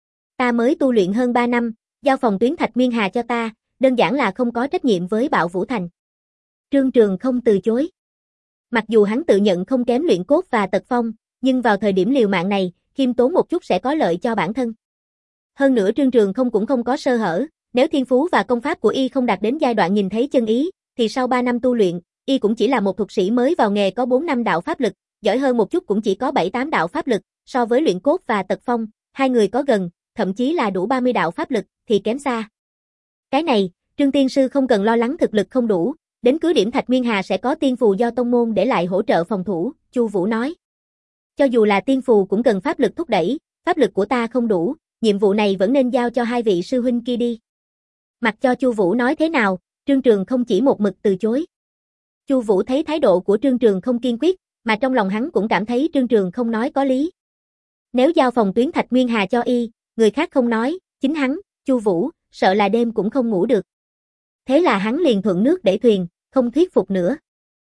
Ta mới tu luyện hơn ba năm, giao phòng tuyến Thạch Nguyên Hà cho ta, đơn giản là không có trách nhiệm với Bạo Vũ Thành. Trương Trường không từ chối. Mặc dù hắn tự nhận không kém luyện cốt và Tật Phong, nhưng vào thời điểm liều mạng này, khiêm tốn một chút sẽ có lợi cho bản thân. Hơn nữa Trương Trường không cũng không có sơ hở, nếu thiên phú và công pháp của y không đạt đến giai đoạn nhìn thấy chân ý, thì sau ba năm tu luyện, y cũng chỉ là một thuật sĩ mới vào nghề có bốn năm đạo pháp lực, giỏi hơn một chút cũng chỉ có bảy tám đạo pháp lực, so với luyện cốt và Tật Phong, hai người có gần, thậm chí là đủ ba mươi đạo pháp lực, thì kém xa. Cái này, Trương tiên sư không cần lo lắng thực lực không đủ, đến cứ điểm Thạch Nguyên Hà sẽ có tiên phù do tông môn để lại hỗ trợ phòng thủ, Chu Vũ nói. Cho dù là tiên phù cũng cần pháp lực thúc đẩy, pháp lực của ta không đủ, nhiệm vụ này vẫn nên giao cho hai vị sư huynh kia đi. Mặc cho Chu Vũ nói thế nào, Trương Trường không chỉ một mực từ chối. Chu Vũ thấy thái độ của Trương Trường không kiên quyết, mà trong lòng hắn cũng cảm thấy Trương Trường không nói có lý. Nếu giao phòng tuyến Thạch Nguyên Hà cho y, người khác không nói, chính hắn, Chu Vũ, sợ là đêm cũng không ngủ được. Thế là hắn liền thuận nước đẩy thuyền, không thuyết phục nữa.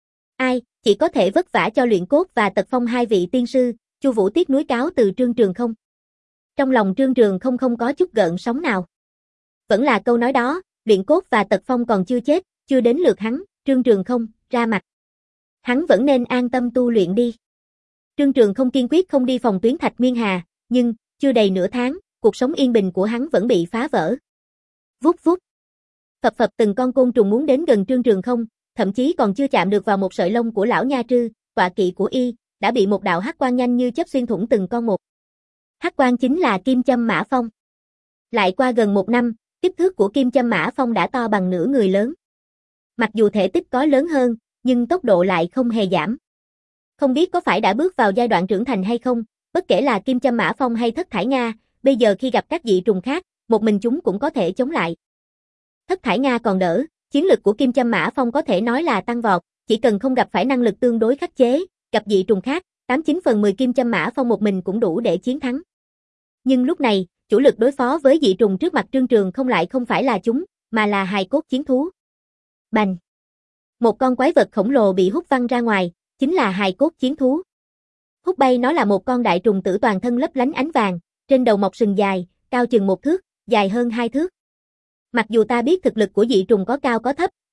Ai, chỉ có thể vất vả cho luyện cốt và Tật Phong hai vị tiên sư, Chu Vũ tiếc nuối cáo từ Trương Trường không. Trong lòng Trương Trường không không có chút gợn sóng nào. Vẫn là câu nói đó, luyện cốt và Tật Phong còn chưa chết, chưa đến lượt hắn, Trương Trường không, ra mặt. Hắn vẫn nên an tâm tu luyện đi. Trương Trường không kiên quyết không đi phòng tuyến Thạch Nguyên Hà, nhưng, chưa đầy nửa tháng, cuộc sống yên bình của hắn vẫn bị phá vỡ. Vút vút. Phập phập từng con côn trùng muốn đến gần Trương Trường không, thậm chí còn chưa chạm được vào một sợi lông của lão nha trư, tọa kỵ của y, đã bị một đạo hắc quang nhanh như chớp xuyên thủng từng con một. Hắc quang chính là Kim Châm Mã Phong. Lại qua gần một năm, kích thước của Kim Châm Mã Phong đã to bằng nửa người lớn. Mặc dù thể tích có lớn hơn, nhưng tốc độ lại không hề giảm. Không biết có phải đã bước vào giai đoạn trưởng thành hay không, bất kể là Kim Châm Mã Phong hay Thất Thải Nga, bây giờ khi gặp các dị trùng khác, một mình chúng cũng có thể chống lại. Thất Thải Nga còn đỡ, chiến lực của Kim Châm Mã Phong có thể nói là tăng vọt, chỉ cần không gặp phải năng lực tương đối khắc chế, gặp dị trùng khác, tám chín phần mười Kim Châm Mã Phong một mình cũng đủ để chiến thắng. Nhưng lúc này, chủ lực đối phó với dị trùng trước mặt Trương Trường không lại không phải là chúng, mà là hài cốt chiến thú. Bành! Một con quái vật khổng lồ bị hút văng ra ngoài, chính là hài cốt chiến thú. Hút bay nó là một con đại trùng tử toàn thân lấp lánh ánh vàng, trên đầu mọc sừng dài, cao chừng một thước, dài hơn hai thước. Mặc dù ta biết thực lực của dị trùng có cao có thấp,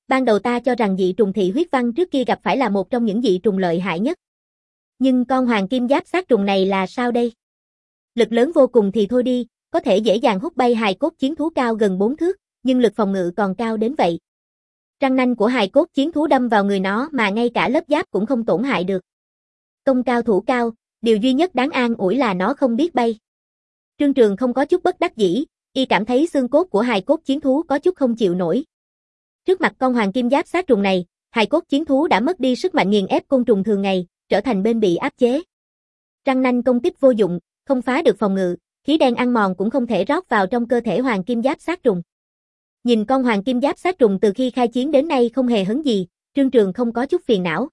Ban đầu ta cho rằng dị trùng thị huyết văn trước kia gặp phải là một trong những dị trùng lợi hại nhất. Nhưng con hoàng kim giáp sát trùng này là sao đây? Lực lớn vô cùng thì thôi đi, có thể dễ dàng hút bay hài cốt chiến thú cao gần bốn thước, nhưng lực phòng ngự còn cao đến vậy. Răng nanh của hài cốt chiến thú đâm vào người nó mà ngay cả lớp giáp cũng không tổn hại được. Công cao thủ cao, điều duy nhất đáng an ủi là nó không biết bay. Trương Trường không có chút bất đắc dĩ, y cảm thấy xương cốt của hài cốt chiến thú có chút không chịu nổi. Trước mặt con hoàng kim giáp sát trùng này, hài cốt chiến thú đã mất đi sức mạnh nghiền ép côn trùng thường ngày, trở thành bên bị áp chế. Răng nanh công kích vô dụng, không phá được phòng ngự, khí đen ăn mòn cũng không thể rót vào trong cơ thể hoàng kim giáp sát trùng. Nhìn con hoàng kim giáp sát trùng từ khi khai chiến đến nay không hề hấn gì, Trương Trường không có chút phiền não.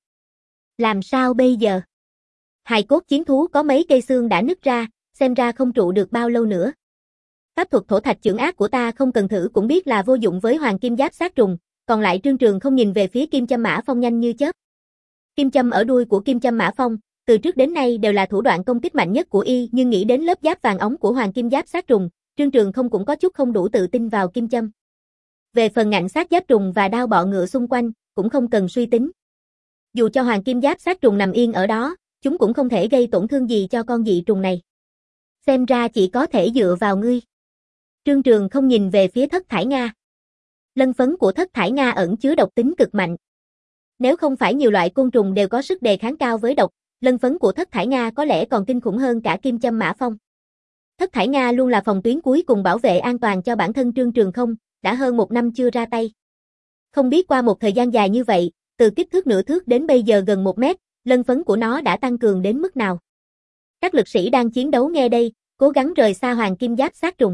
Làm sao bây giờ? Hài cốt chiến thú có mấy cây xương đã nứt ra, xem ra không trụ được bao lâu nữa. Pháp thuật thổ thạch chưởng ác của ta không cần thử cũng biết là vô dụng với hoàng kim giáp sát trùng, còn lại Trương Trường không nhìn về phía kim châm mã phong nhanh như chớp. Kim châm ở đuôi của kim châm mã phong, từ trước đến nay đều là thủ đoạn công kích mạnh nhất của y, nhưng nghĩ đến lớp giáp vàng óng của hoàng kim giáp sát trùng, Trương Trường không cũng có chút không đủ tự tin vào kim châm. Về phần ngạnh sát giáp trùng và đao bọ ngựa xung quanh, cũng không cần suy tính. Dù cho hoàng kim giáp sát trùng nằm yên ở đó, chúng cũng không thể gây tổn thương gì cho con dị trùng này. Xem ra chỉ có thể dựa vào ngươi. Trương Trường không nhìn về phía Thất Thải Nga. Lân phấn của Thất Thải Nga ẩn chứa độc tính cực mạnh. Nếu không phải nhiều loại côn trùng đều có sức đề kháng cao với độc, lân phấn của Thất Thải Nga có lẽ còn kinh khủng hơn cả kim châm mã phong. Thất Thải Nga luôn là phòng tuyến cuối cùng bảo vệ an toàn cho bản thân Trương Trường không, đã hơn một năm chưa ra tay. Không biết qua một thời gian dài như vậy, từ kích thước nửa thước đến bây giờ gần một mét, lân phấn của nó đã tăng cường đến mức nào. Các lực sĩ đang chiến đấu nghe đây, cố gắng rời xa hoàng kim giáp sát trùng.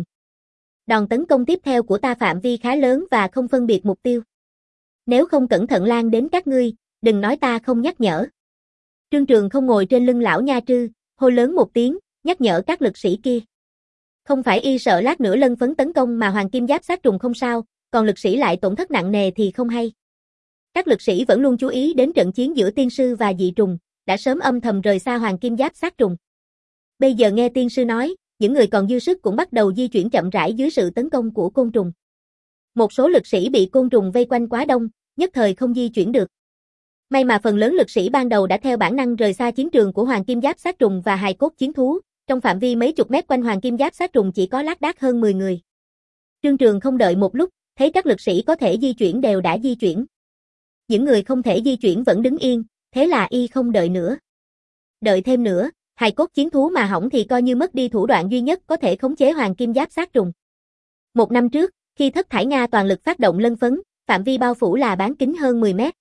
Đòn tấn công tiếp theo của ta phạm vi khá lớn và không phân biệt mục tiêu. Nếu không cẩn thận lan đến các ngươi, đừng nói ta không nhắc nhở. Trương Trường không ngồi trên lưng lão nha trư, hô lớn một tiếng, nhắc nhở các lực sĩ kia. Không phải y sợ lát nữa lân phấn tấn công mà hoàng kim giáp sát trùng không sao, còn lực sĩ lại tổn thất nặng nề thì không hay. Các lực sĩ vẫn luôn chú ý đến trận chiến giữa tiên sư và dị trùng, đã sớm âm thầm rời xa hoàng kim giáp sát trùng. Bây giờ nghe tiên sư nói, những người còn dư sức cũng bắt đầu di chuyển chậm rãi dưới sự tấn công của côn trùng. Một số lực sĩ bị côn trùng vây quanh quá đông, nhất thời không di chuyển được. May mà phần lớn lực sĩ ban đầu đã theo bản năng rời xa chiến trường của hoàng kim giáp sát trùng và hài cốt chiến thú, trong phạm vi mấy chục mét quanh hoàng kim giáp sát trùng chỉ có lác đác hơn mười người. Trương Trường không đợi một lúc, thấy các lực sĩ có thể di chuyển đều đã di chuyển. Những người không thể di chuyển vẫn đứng yên, thế là y không đợi nữa. Đợi thêm nữa, hài cốt chiến thú mà hỏng thì coi như mất đi thủ đoạn duy nhất có thể khống chế hoàng kim giáp sát trùng. Một năm trước, khi Thất Thải Nga toàn lực phát động lân phấn, phạm vi bao phủ là bán kính hơn mười mét.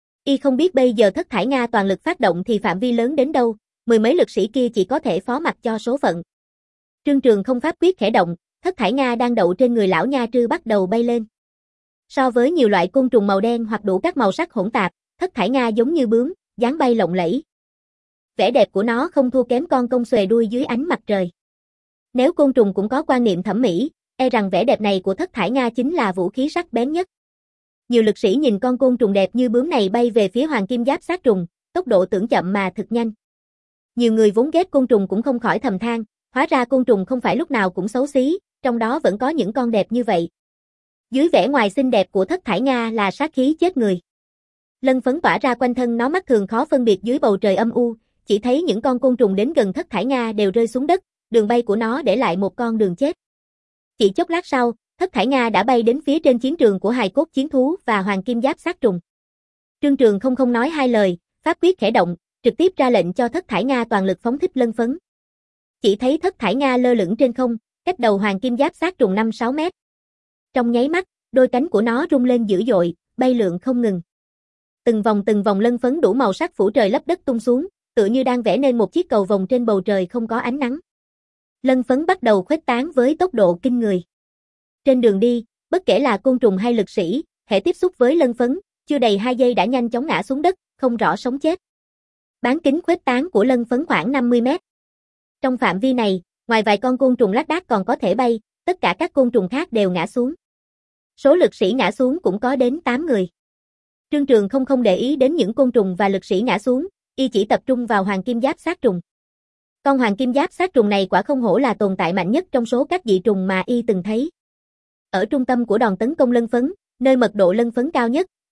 Y không biết bây giờ Thất Thải Nga toàn lực phát động thì phạm vi lớn đến đâu, mười mấy lực sĩ kia chỉ có thể phó mặc cho số phận. Trương Trường không pháp quyết khẽ động, Thất Thải Nga đang đậu trên người lão nha trư bắt đầu bay lên. So với nhiều loại côn trùng màu đen hoặc đủ các màu sắc hỗn tạp, Thất Thải Nga giống như bướm, dáng bay lộng lẫy. Vẻ đẹp của nó không thua kém con công xuề đuôi dưới ánh mặt trời. Nếu côn trùng cũng có quan niệm thẩm mỹ, e rằng vẻ đẹp này của Thất Thải Nga chính là vũ khí sắc bén nhất. Nhiều lực sĩ nhìn con côn trùng đẹp như bướm này bay về phía hoàng kim giáp sát trùng, tốc độ tưởng chậm mà thực nhanh. Nhiều người vốn ghét côn trùng cũng không khỏi thầm than, hóa ra côn trùng không phải lúc nào cũng xấu xí, trong đó vẫn có những con đẹp như vậy. Dưới vẻ ngoài xinh đẹp của Thất Thải Nga là sát khí chết người. Lân phấn tỏa ra quanh thân nó, mắt thường khó phân biệt dưới bầu trời âm u, chỉ thấy những con côn trùng đến gần Thất Thải Nga đều rơi xuống đất, đường bay của nó để lại một con đường chết. Chỉ chốc lát sau, Thất Thải Nga đã bay đến phía trên chiến trường của hài cốt chiến thú và hoàng kim giáp sát trùng. Trương Trường không không nói hai lời, pháp quyết khẽ động, trực tiếp ra lệnh cho Thất Thải Nga toàn lực phóng thích lân phấn. Chỉ thấy Thất Thải Nga lơ lửng trên không, cách đầu hoàng kim giáp sát trùng năm sáu mét. Trong nháy mắt, đôi cánh của nó rung lên dữ dội, bay lượn không ngừng. Từng vòng từng vòng lân phấn đủ màu sắc phủ trời lấp đất tung xuống, tựa như đang vẽ nên một chiếc cầu vồng trên bầu trời không có ánh nắng. Lân phấn bắt đầu khuếch tán với tốc độ kinh người. Trên đường đi, bất kể là côn trùng hay lực sĩ, hễ tiếp xúc với lân phấn, chưa đầy hai giây đã nhanh chóng ngã xuống đất, không rõ sống chết. Bán kính khuếch tán của lân phấn khoảng năm mươi mét. Trong phạm vi này, ngoài vài con côn trùng lác đác còn có thể bay, tất cả các côn trùng khác đều ngã xuống. Số lực sĩ ngã xuống cũng có đến tám người. Trương Trường không không để ý đến những côn trùng và lực sĩ ngã xuống, y chỉ tập trung vào hoàng kim giáp sát trùng. Con hoàng kim giáp sát trùng này quả không hổ là tồn tại mạnh nhất trong số các dị trùng mà y từng thấy. Ở trung tâm của đòn tấn công lân phấn, nơi mật độ lân phấn cao nhất,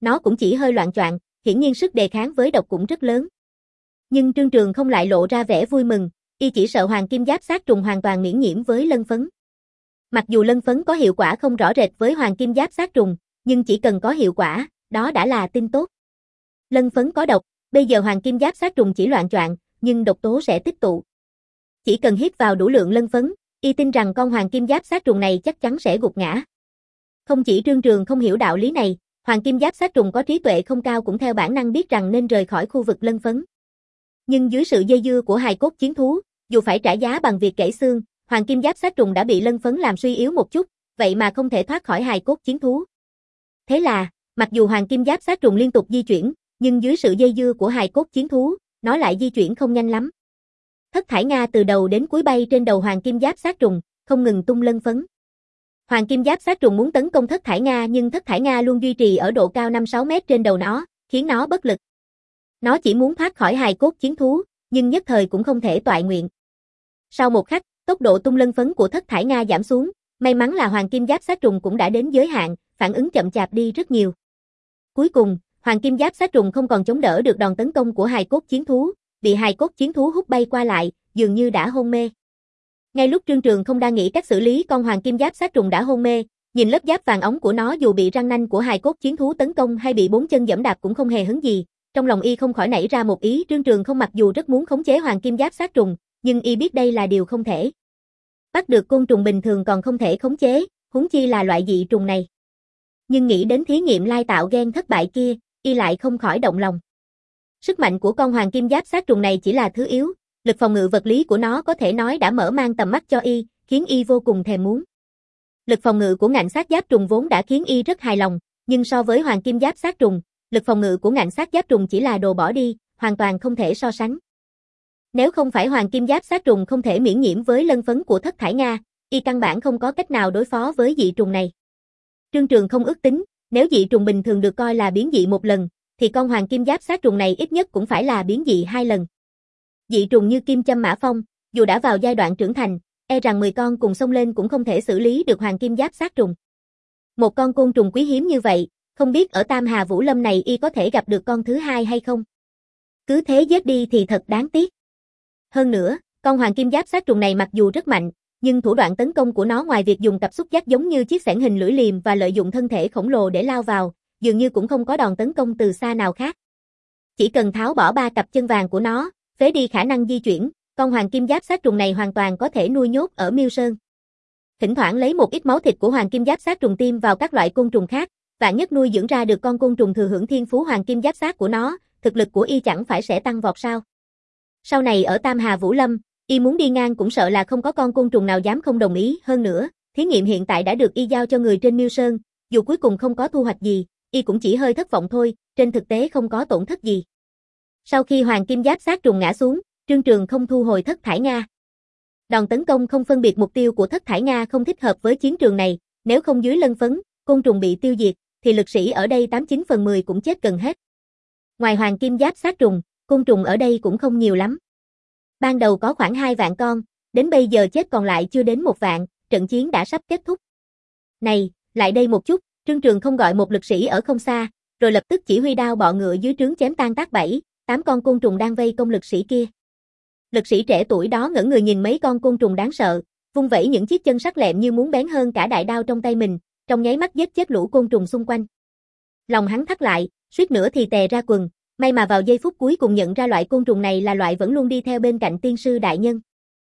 nó cũng chỉ hơi loạng choạng, hiển nhiên sức đề kháng với độc cũng rất lớn. Nhưng Trương Trường không lại lộ ra vẻ vui mừng, y chỉ sợ hoàng kim giáp sát trùng hoàn toàn miễn nhiễm với lân phấn. Mặc dù lân phấn có hiệu quả không rõ rệt với hoàng kim giáp sát trùng, nhưng chỉ cần có hiệu quả, đó đã là tin tốt. Lân phấn có độc, bây giờ hoàng kim giáp sát trùng chỉ loạng choạng, nhưng độc tố sẽ tích tụ. Chỉ cần hít vào đủ lượng lân phấn, y tin rằng con hoàng kim giáp sát trùng này chắc chắn sẽ gục ngã. Không chỉ Trương Trường không hiểu đạo lý này, hoàng kim giáp sát trùng có trí tuệ không cao cũng theo bản năng biết rằng nên rời khỏi khu vực lân phấn. Nhưng dưới sự dây dưa của hài cốt chiến thú, dù phải trả giá bằng việc gãy xương, hoàng kim giáp sát trùng đã bị lân phấn làm suy yếu một chút, vậy mà không thể thoát khỏi hài cốt chiến thú. Thế là, mặc dù hoàng kim giáp sát trùng liên tục di chuyển, nhưng dưới sự dây dưa của hài cốt chiến thú, nó lại di chuyển không nhanh lắm. Thất thải Nga từ đầu đến cuối bay trên đầu hoàng kim giáp sát trùng, không ngừng tung lân phấn. Hoàng kim giáp sát trùng muốn tấn công thất thải Nga nhưng thất thải Nga luôn duy trì ở độ cao năm sáu mét trên đầu nó, khiến nó bất lực. Nó chỉ muốn thoát khỏi hài cốt chiến thú, nhưng nhất thời cũng không thể toại nguyện. Sau một khắc, tốc độ tung lân phấn của thất thải Nga giảm xuống, may mắn là hoàng kim giáp sát trùng cũng đã đến giới hạn, phản ứng chậm chạp đi rất nhiều. Cuối cùng, hoàng kim giáp sát trùng không còn chống đỡ được đòn tấn công của hài cốt chiến thú, bị hài cốt chiến thú hút bay qua lại, dường như đã hôn mê. Ngay lúc Trương Trường không đang nghĩ cách xử lý con hoàng kim giáp sát trùng đã hôn mê, nhìn lớp giáp vàng óng của nó dù bị răng nanh của hài cốt chiến thú tấn công hay bị bốn chân giẫm đạp cũng không hề hấn gì, trong lòng y không khỏi nảy ra một ý. Trương Trường không mặc dù rất muốn khống chế hoàng kim giáp sát trùng, nhưng y biết đây là điều không thể. Bắt được côn trùng bình thường còn không thể khống chế, huống chi là loại dị trùng này. Nhưng nghĩ đến thí nghiệm lai tạo gen thất bại kia, y lại không khỏi động lòng. Sức mạnh của con hoàng kim giáp sát trùng này chỉ là thứ yếu, lực phòng ngự vật lý của nó có thể nói đã mở mang tầm mắt cho y, khiến y vô cùng thèm muốn. Lực phòng ngự của ngạnh sát giáp trùng vốn đã khiến y rất hài lòng, nhưng so với hoàng kim giáp sát trùng, lực phòng ngự của ngạnh sát giáp trùng chỉ là đồ bỏ đi, hoàn toàn không thể so sánh. Nếu không phải hoàng kim giáp sát trùng không thể miễn nhiễm với lân phấn của thất thải Nga, y căn bản không có cách nào đối phó với dị trùng này. Trương Trường không ước tính, nếu dị trùng bình thường được coi là biến dị một lần, thì con hoàng kim giáp sát trùng này ít nhất cũng phải là biến dị hai lần. Dị trùng như kim châm mã phong, dù đã vào giai đoạn trưởng thành, e rằng mười con cùng xông lên cũng không thể xử lý được hoàng kim giáp sát trùng. Một con côn trùng quý hiếm như vậy, không biết ở Tam Hà Vũ Lâm này y có thể gặp được con thứ hai hay không? Cứ thế giết đi thì thật đáng tiếc. Hơn nữa, con hoàng kim giáp sát trùng này mặc dù rất mạnh, nhưng thủ đoạn tấn công của nó ngoài việc dùng cặp xúc giác giống như chiếc xẻng hình lưỡi liềm và lợi dụng thân thể khổng lồ để lao vào, dường như cũng không có đòn tấn công từ xa nào khác. Chỉ cần tháo bỏ ba cặp chân vàng của nó, phế đi khả năng di chuyển, con hoàng kim giáp sát trùng này hoàn toàn có thể nuôi nhốt ở Miêu Sơn. Thỉnh thoảng lấy một ít máu thịt của hoàng kim giáp sát trùng tiêm vào các loại côn trùng khác, vạn nhất nuôi dưỡng ra được con côn trùng thừa hưởng thiên phú hoàng kim giáp sát của nó, thực lực của y chẳng phải sẽ tăng vọt sao? Sau này ở Tam Hà Vũ Lâm, y muốn đi ngang cũng sợ là không có con côn trùng nào dám không đồng ý. Hơn nữa, thí nghiệm hiện tại đã được y giao cho người trên Miêu Sơn, dù cuối cùng không có thu hoạch gì, y cũng chỉ hơi thất vọng thôi, trên thực tế không có tổn thất gì. Sau khi hoàng kim giáp sát trùng ngã xuống, Trương Trường không thu hồi thất thải Nga. Đòn tấn công không phân biệt mục tiêu của thất thải Nga không thích hợp với chiến trường này, nếu không dưới lân phấn, côn trùng bị tiêu diệt, thì lực sĩ ở đây tám chín phần mười cũng chết gần hết. Ngoài hoàng kim giáp sát trùng, côn trùng ở đây cũng không nhiều lắm. Ban đầu có khoảng hai vạn con, đến bây giờ chết còn lại chưa đến một vạn, trận chiến đã sắp kết thúc. Này, lại đây một chút, Trương Trường không gọi một lực sĩ ở không xa, rồi lập tức chỉ huy đao bọ ngựa dưới trướng chém tan tác bảy, tám con côn trùng đang vây công lực sĩ kia. Lực sĩ trẻ tuổi đó ngẩn người nhìn mấy con côn trùng đáng sợ, vung vẩy những chiếc chân sắc lẹm như muốn bén hơn cả đại đao trong tay mình, trong nháy mắt giết chết lũ côn trùng xung quanh. Lòng hắn thắt lại, suýt nữa thì tè ra quần, may mà vào giây phút cuối cùng nhận ra loại côn trùng này là loại vẫn luôn đi theo bên cạnh tiên sư đại nhân.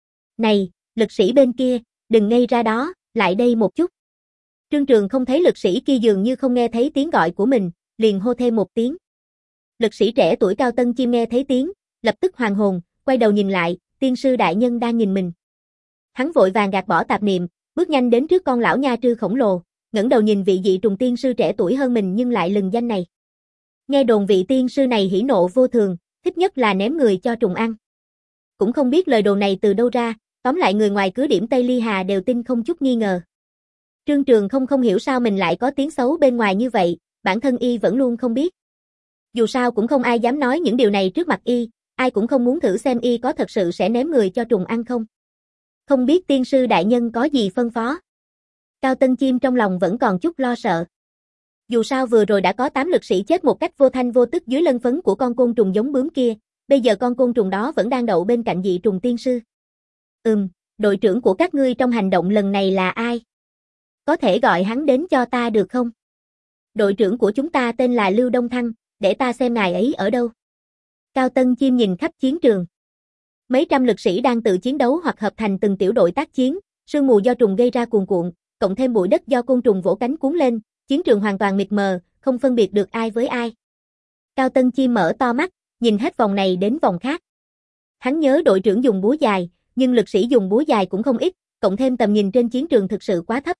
Này, lực sĩ bên kia, đừng ngây ra đó, lại đây một chút. Trương Trường không thấy lực sĩ kia dường như không nghe thấy tiếng gọi của mình, liền hô thêm một tiếng. Lực sĩ trẻ tuổi Cao Tân Chim nghe thấy tiếng, lập tức hoàn hồn, quay đầu nhìn lại, tiên sư đại nhân đang nhìn mình. Hắn vội vàng gạt bỏ tạp niệm, bước nhanh đến trước con lão nha trư khổng lồ, ngẩng đầu nhìn vị dị trùng tiên sư trẻ tuổi hơn mình nhưng lại lừng danh này. Nghe đồn vị tiên sư này hỉ nộ vô thường, thích nhất là ném người cho trùng ăn. Cũng không biết lời đồn này từ đâu ra, tóm lại người ngoài cứ điểm Tây Ly Hà đều tin không chút nghi ngờ. Trương Trường không không hiểu sao mình lại có tiếng xấu bên ngoài như vậy, bản thân y vẫn luôn không biết. Dù sao cũng không ai dám nói những điều này trước mặt y, ai cũng không muốn thử xem y có thật sự sẽ ném người cho trùng ăn không. Không biết tiên sư đại nhân có gì phân phó. Cao Tân Chim trong lòng vẫn còn chút lo sợ. Dù sao vừa rồi đã có tám lực sĩ chết một cách vô thanh vô tức dưới lân phấn của con côn trùng giống bướm kia, bây giờ con côn trùng đó vẫn đang đậu bên cạnh dị trùng tiên sư. Ừm, đội trưởng của các ngươi trong hành động lần này là ai? Có thể gọi hắn đến cho ta được không? Đội trưởng của chúng ta tên là Lưu Đông Thăng, để ta xem ngài ấy ở đâu. Cao Tân Chim nhìn khắp chiến trường. Mấy trăm lực sĩ đang tự chiến đấu hoặc hợp thành từng tiểu đội tác chiến, sương mù do trùng gây ra cuồn cuộn, cộng thêm bụi đất do côn trùng vỗ cánh cuốn lên, chiến trường hoàn toàn mịt mờ, không phân biệt được ai với ai. Cao Tân Chim mở to mắt, nhìn hết vòng này đến vòng khác. Hắn nhớ đội trưởng dùng búa dài, nhưng lực sĩ dùng búa dài cũng không ít, cộng thêm tầm nhìn trên chiến trường thực sự quá thấp.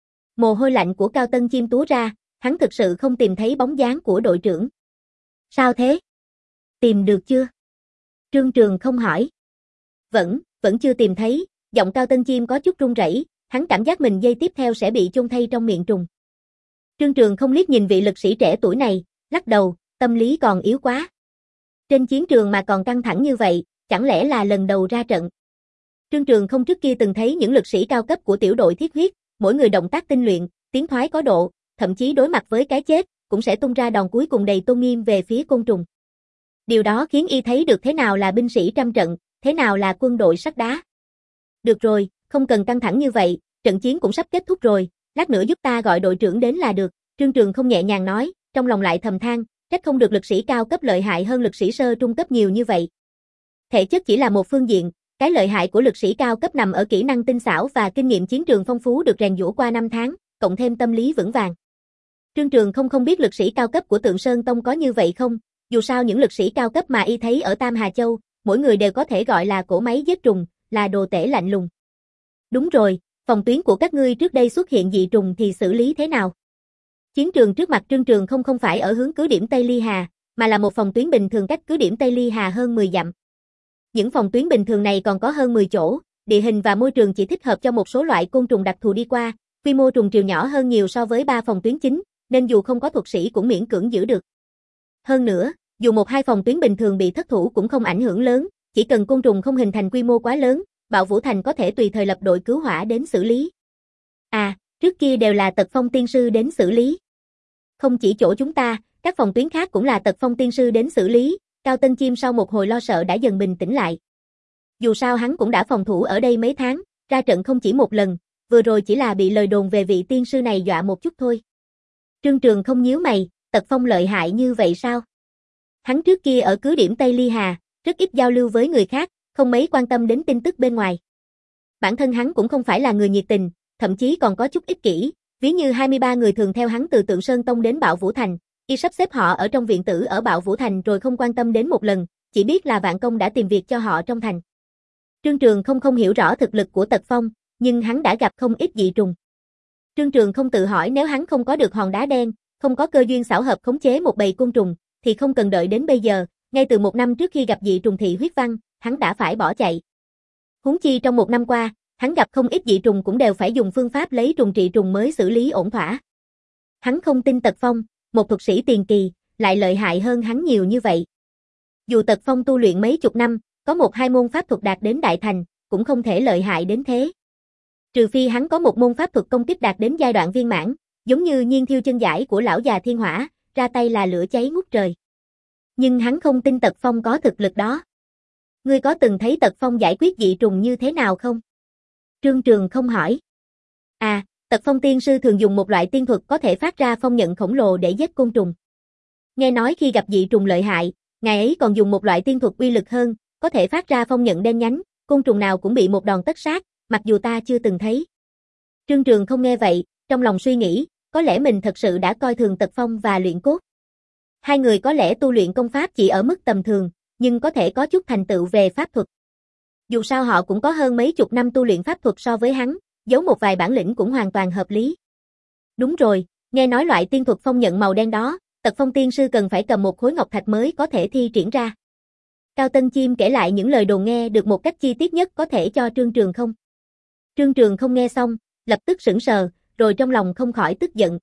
Mồ hôi lạnh của Cao Tân Chim túa ra, hắn thực sự không tìm thấy bóng dáng của đội trưởng. Sao thế? Tìm được chưa? Trương Trường không hỏi. Vẫn, vẫn chưa tìm thấy, giọng Cao Tân Chim có chút run rẩy, hắn cảm giác mình giây tiếp theo sẽ bị chôn thay trong miệng trùng. Trương Trường không liếc nhìn vị lực sĩ trẻ tuổi này, lắc đầu, tâm lý còn yếu quá. Trên chiến trường mà còn căng thẳng như vậy, chẳng lẽ là lần đầu ra trận. Trương Trường không trước kia từng thấy những lực sĩ cao cấp của tiểu đội thiết huyết, mỗi người động tác tinh luyện, tiến thoái có độ, thậm chí đối mặt với cái chết, cũng sẽ tung ra đòn cuối cùng đầy tôn nghiêm về phía côn trùng. Điều đó khiến y thấy được thế nào là binh sĩ trăm trận, thế nào là quân đội sắt đá. Được rồi, không cần căng thẳng như vậy, trận chiến cũng sắp kết thúc rồi, lát nữa giúp ta gọi đội trưởng đến là được, Trương Trường không nhẹ nhàng nói, trong lòng lại thầm than, trách không được lực sĩ cao cấp lợi hại hơn lực sĩ sơ trung cấp nhiều như vậy. Thể chất chỉ là một phương diện, cái lợi hại của lực sĩ cao cấp nằm ở kỹ năng tinh xảo và kinh nghiệm chiến trường phong phú được rèn giũa qua năm tháng, cộng thêm tâm lý vững vàng. Trương Trường không không biết lực sĩ cao cấp của Tượng Sơn Tông có như vậy không, dù sao những lực sĩ cao cấp mà y thấy ở Tam Hà Châu, mỗi người đều có thể gọi là cỗ máy giết trùng, là đồ tể lạnh lùng. Đúng rồi, phòng tuyến của các ngươi trước đây xuất hiện dị trùng thì xử lý thế nào? Chiến trường trước mặt Trương Trường không không phải ở hướng cứ điểm Tây Ly Hà, mà là một phòng tuyến bình thường cách cứ điểm Tây Ly Hà hơn mười dặm. Những phòng tuyến bình thường này còn có hơn mười chỗ, địa hình và môi trường chỉ thích hợp cho một số loại côn trùng đặc thù đi qua, quy mô trùng triều nhỏ hơn nhiều so với ba phòng tuyến chính, nên dù không có thuật sĩ cũng miễn cưỡng giữ được. Hơn nữa, dù một hai phòng tuyến bình thường bị thất thủ cũng không ảnh hưởng lớn, chỉ cần côn trùng không hình thành quy mô quá lớn, Bạo Vũ Thành có thể tùy thời lập đội cứu hỏa đến xử lý. À, trước kia đều là Tật Phong tiên sư đến xử lý. Không chỉ chỗ chúng ta, các phòng tuyến khác cũng là Tật Phong tiên sư đến xử lý, Cao Tân Chim sau một hồi lo sợ đã dần bình tĩnh lại. Dù sao hắn cũng đã phòng thủ ở đây mấy tháng, ra trận không chỉ một lần, vừa rồi chỉ là bị lời đồn về vị tiên sư này dọa một chút thôi. Trương Trường không nhíu mày, Tật Phong lợi hại như vậy sao? Hắn trước kia ở cứ điểm Tây Ly Hà, rất ít giao lưu với người khác, không mấy quan tâm đến tin tức bên ngoài. Bản thân hắn cũng không phải là người nhiệt tình, thậm chí còn có chút ích kỷ, ví như hai mươi ba người thường theo hắn từ Tượng Sơn Tông đến Bạo Vũ Thành, y sắp xếp họ ở trong viện tử ở Bạo Vũ Thành rồi không quan tâm đến một lần, chỉ biết là Vạn Công đã tìm việc cho họ trong thành. Trương Trường không không hiểu rõ thực lực của Tật Phong, nhưng hắn đã gặp không ít dị trùng. Trương Trường không tự hỏi nếu hắn không có được hòn đá đen, không có cơ duyên xảo hợp khống chế một bầy côn trùng, thì không cần đợi đến bây giờ, ngay từ một năm trước khi gặp dị trùng thị huyết văn, hắn đã phải bỏ chạy. Huống chi trong một năm qua, hắn gặp không ít dị trùng cũng đều phải dùng phương pháp lấy trùng trị trùng mới xử lý ổn thỏa. Hắn không tin Tật Phong, một thuật sĩ tiền kỳ, lại lợi hại hơn hắn nhiều như vậy. Dù Tật Phong tu luyện mấy chục năm, có một hai môn pháp thuật đạt đến đại thành, cũng không thể lợi hại đến thế. Trừ phi hắn có một môn pháp thuật công kích đạt đến giai đoạn viên mãn, giống như Nhiên Thiêu chân giải của lão già thiên hỏa, ra tay là lửa cháy ngút trời. Nhưng hắn không tin Tật Phong có thực lực đó. Ngươi có từng thấy Tật Phong giải quyết dị trùng như thế nào không? Trương Trường không hỏi. À, Tật Phong tiên sư thường dùng một loại tiên thuật có thể phát ra phong nhận khổng lồ để giết côn trùng. Nghe nói khi gặp dị trùng lợi hại, ngài ấy còn dùng một loại tiên thuật uy lực hơn, có thể phát ra phong nhận đen nhánh, côn trùng nào cũng bị một đòn tất sát, mặc dù ta chưa từng thấy. Trương Trường không nghe vậy, trong lòng suy nghĩ, có lẽ mình thật sự đã coi thường Tật Phong và Luyện Cốt. Hai người có lẽ tu luyện công pháp chỉ ở mức tầm thường, nhưng có thể có chút thành tựu về pháp thuật. Dù sao họ cũng có hơn mấy chục năm tu luyện pháp thuật so với hắn, giấu một vài bản lĩnh cũng hoàn toàn hợp lý. Đúng rồi, nghe nói loại tiên thuật phong nhận màu đen đó, Tật Phong tiên sư cần phải cầm một khối ngọc thạch mới có thể thi triển ra. Cao Tân Chim kể lại những lời đồn nghe được một cách chi tiết nhất có thể cho Trương Trường không. Trương Trường không nghe xong, lập tức sững sờ, rồi trong lòng không khỏi tức giận.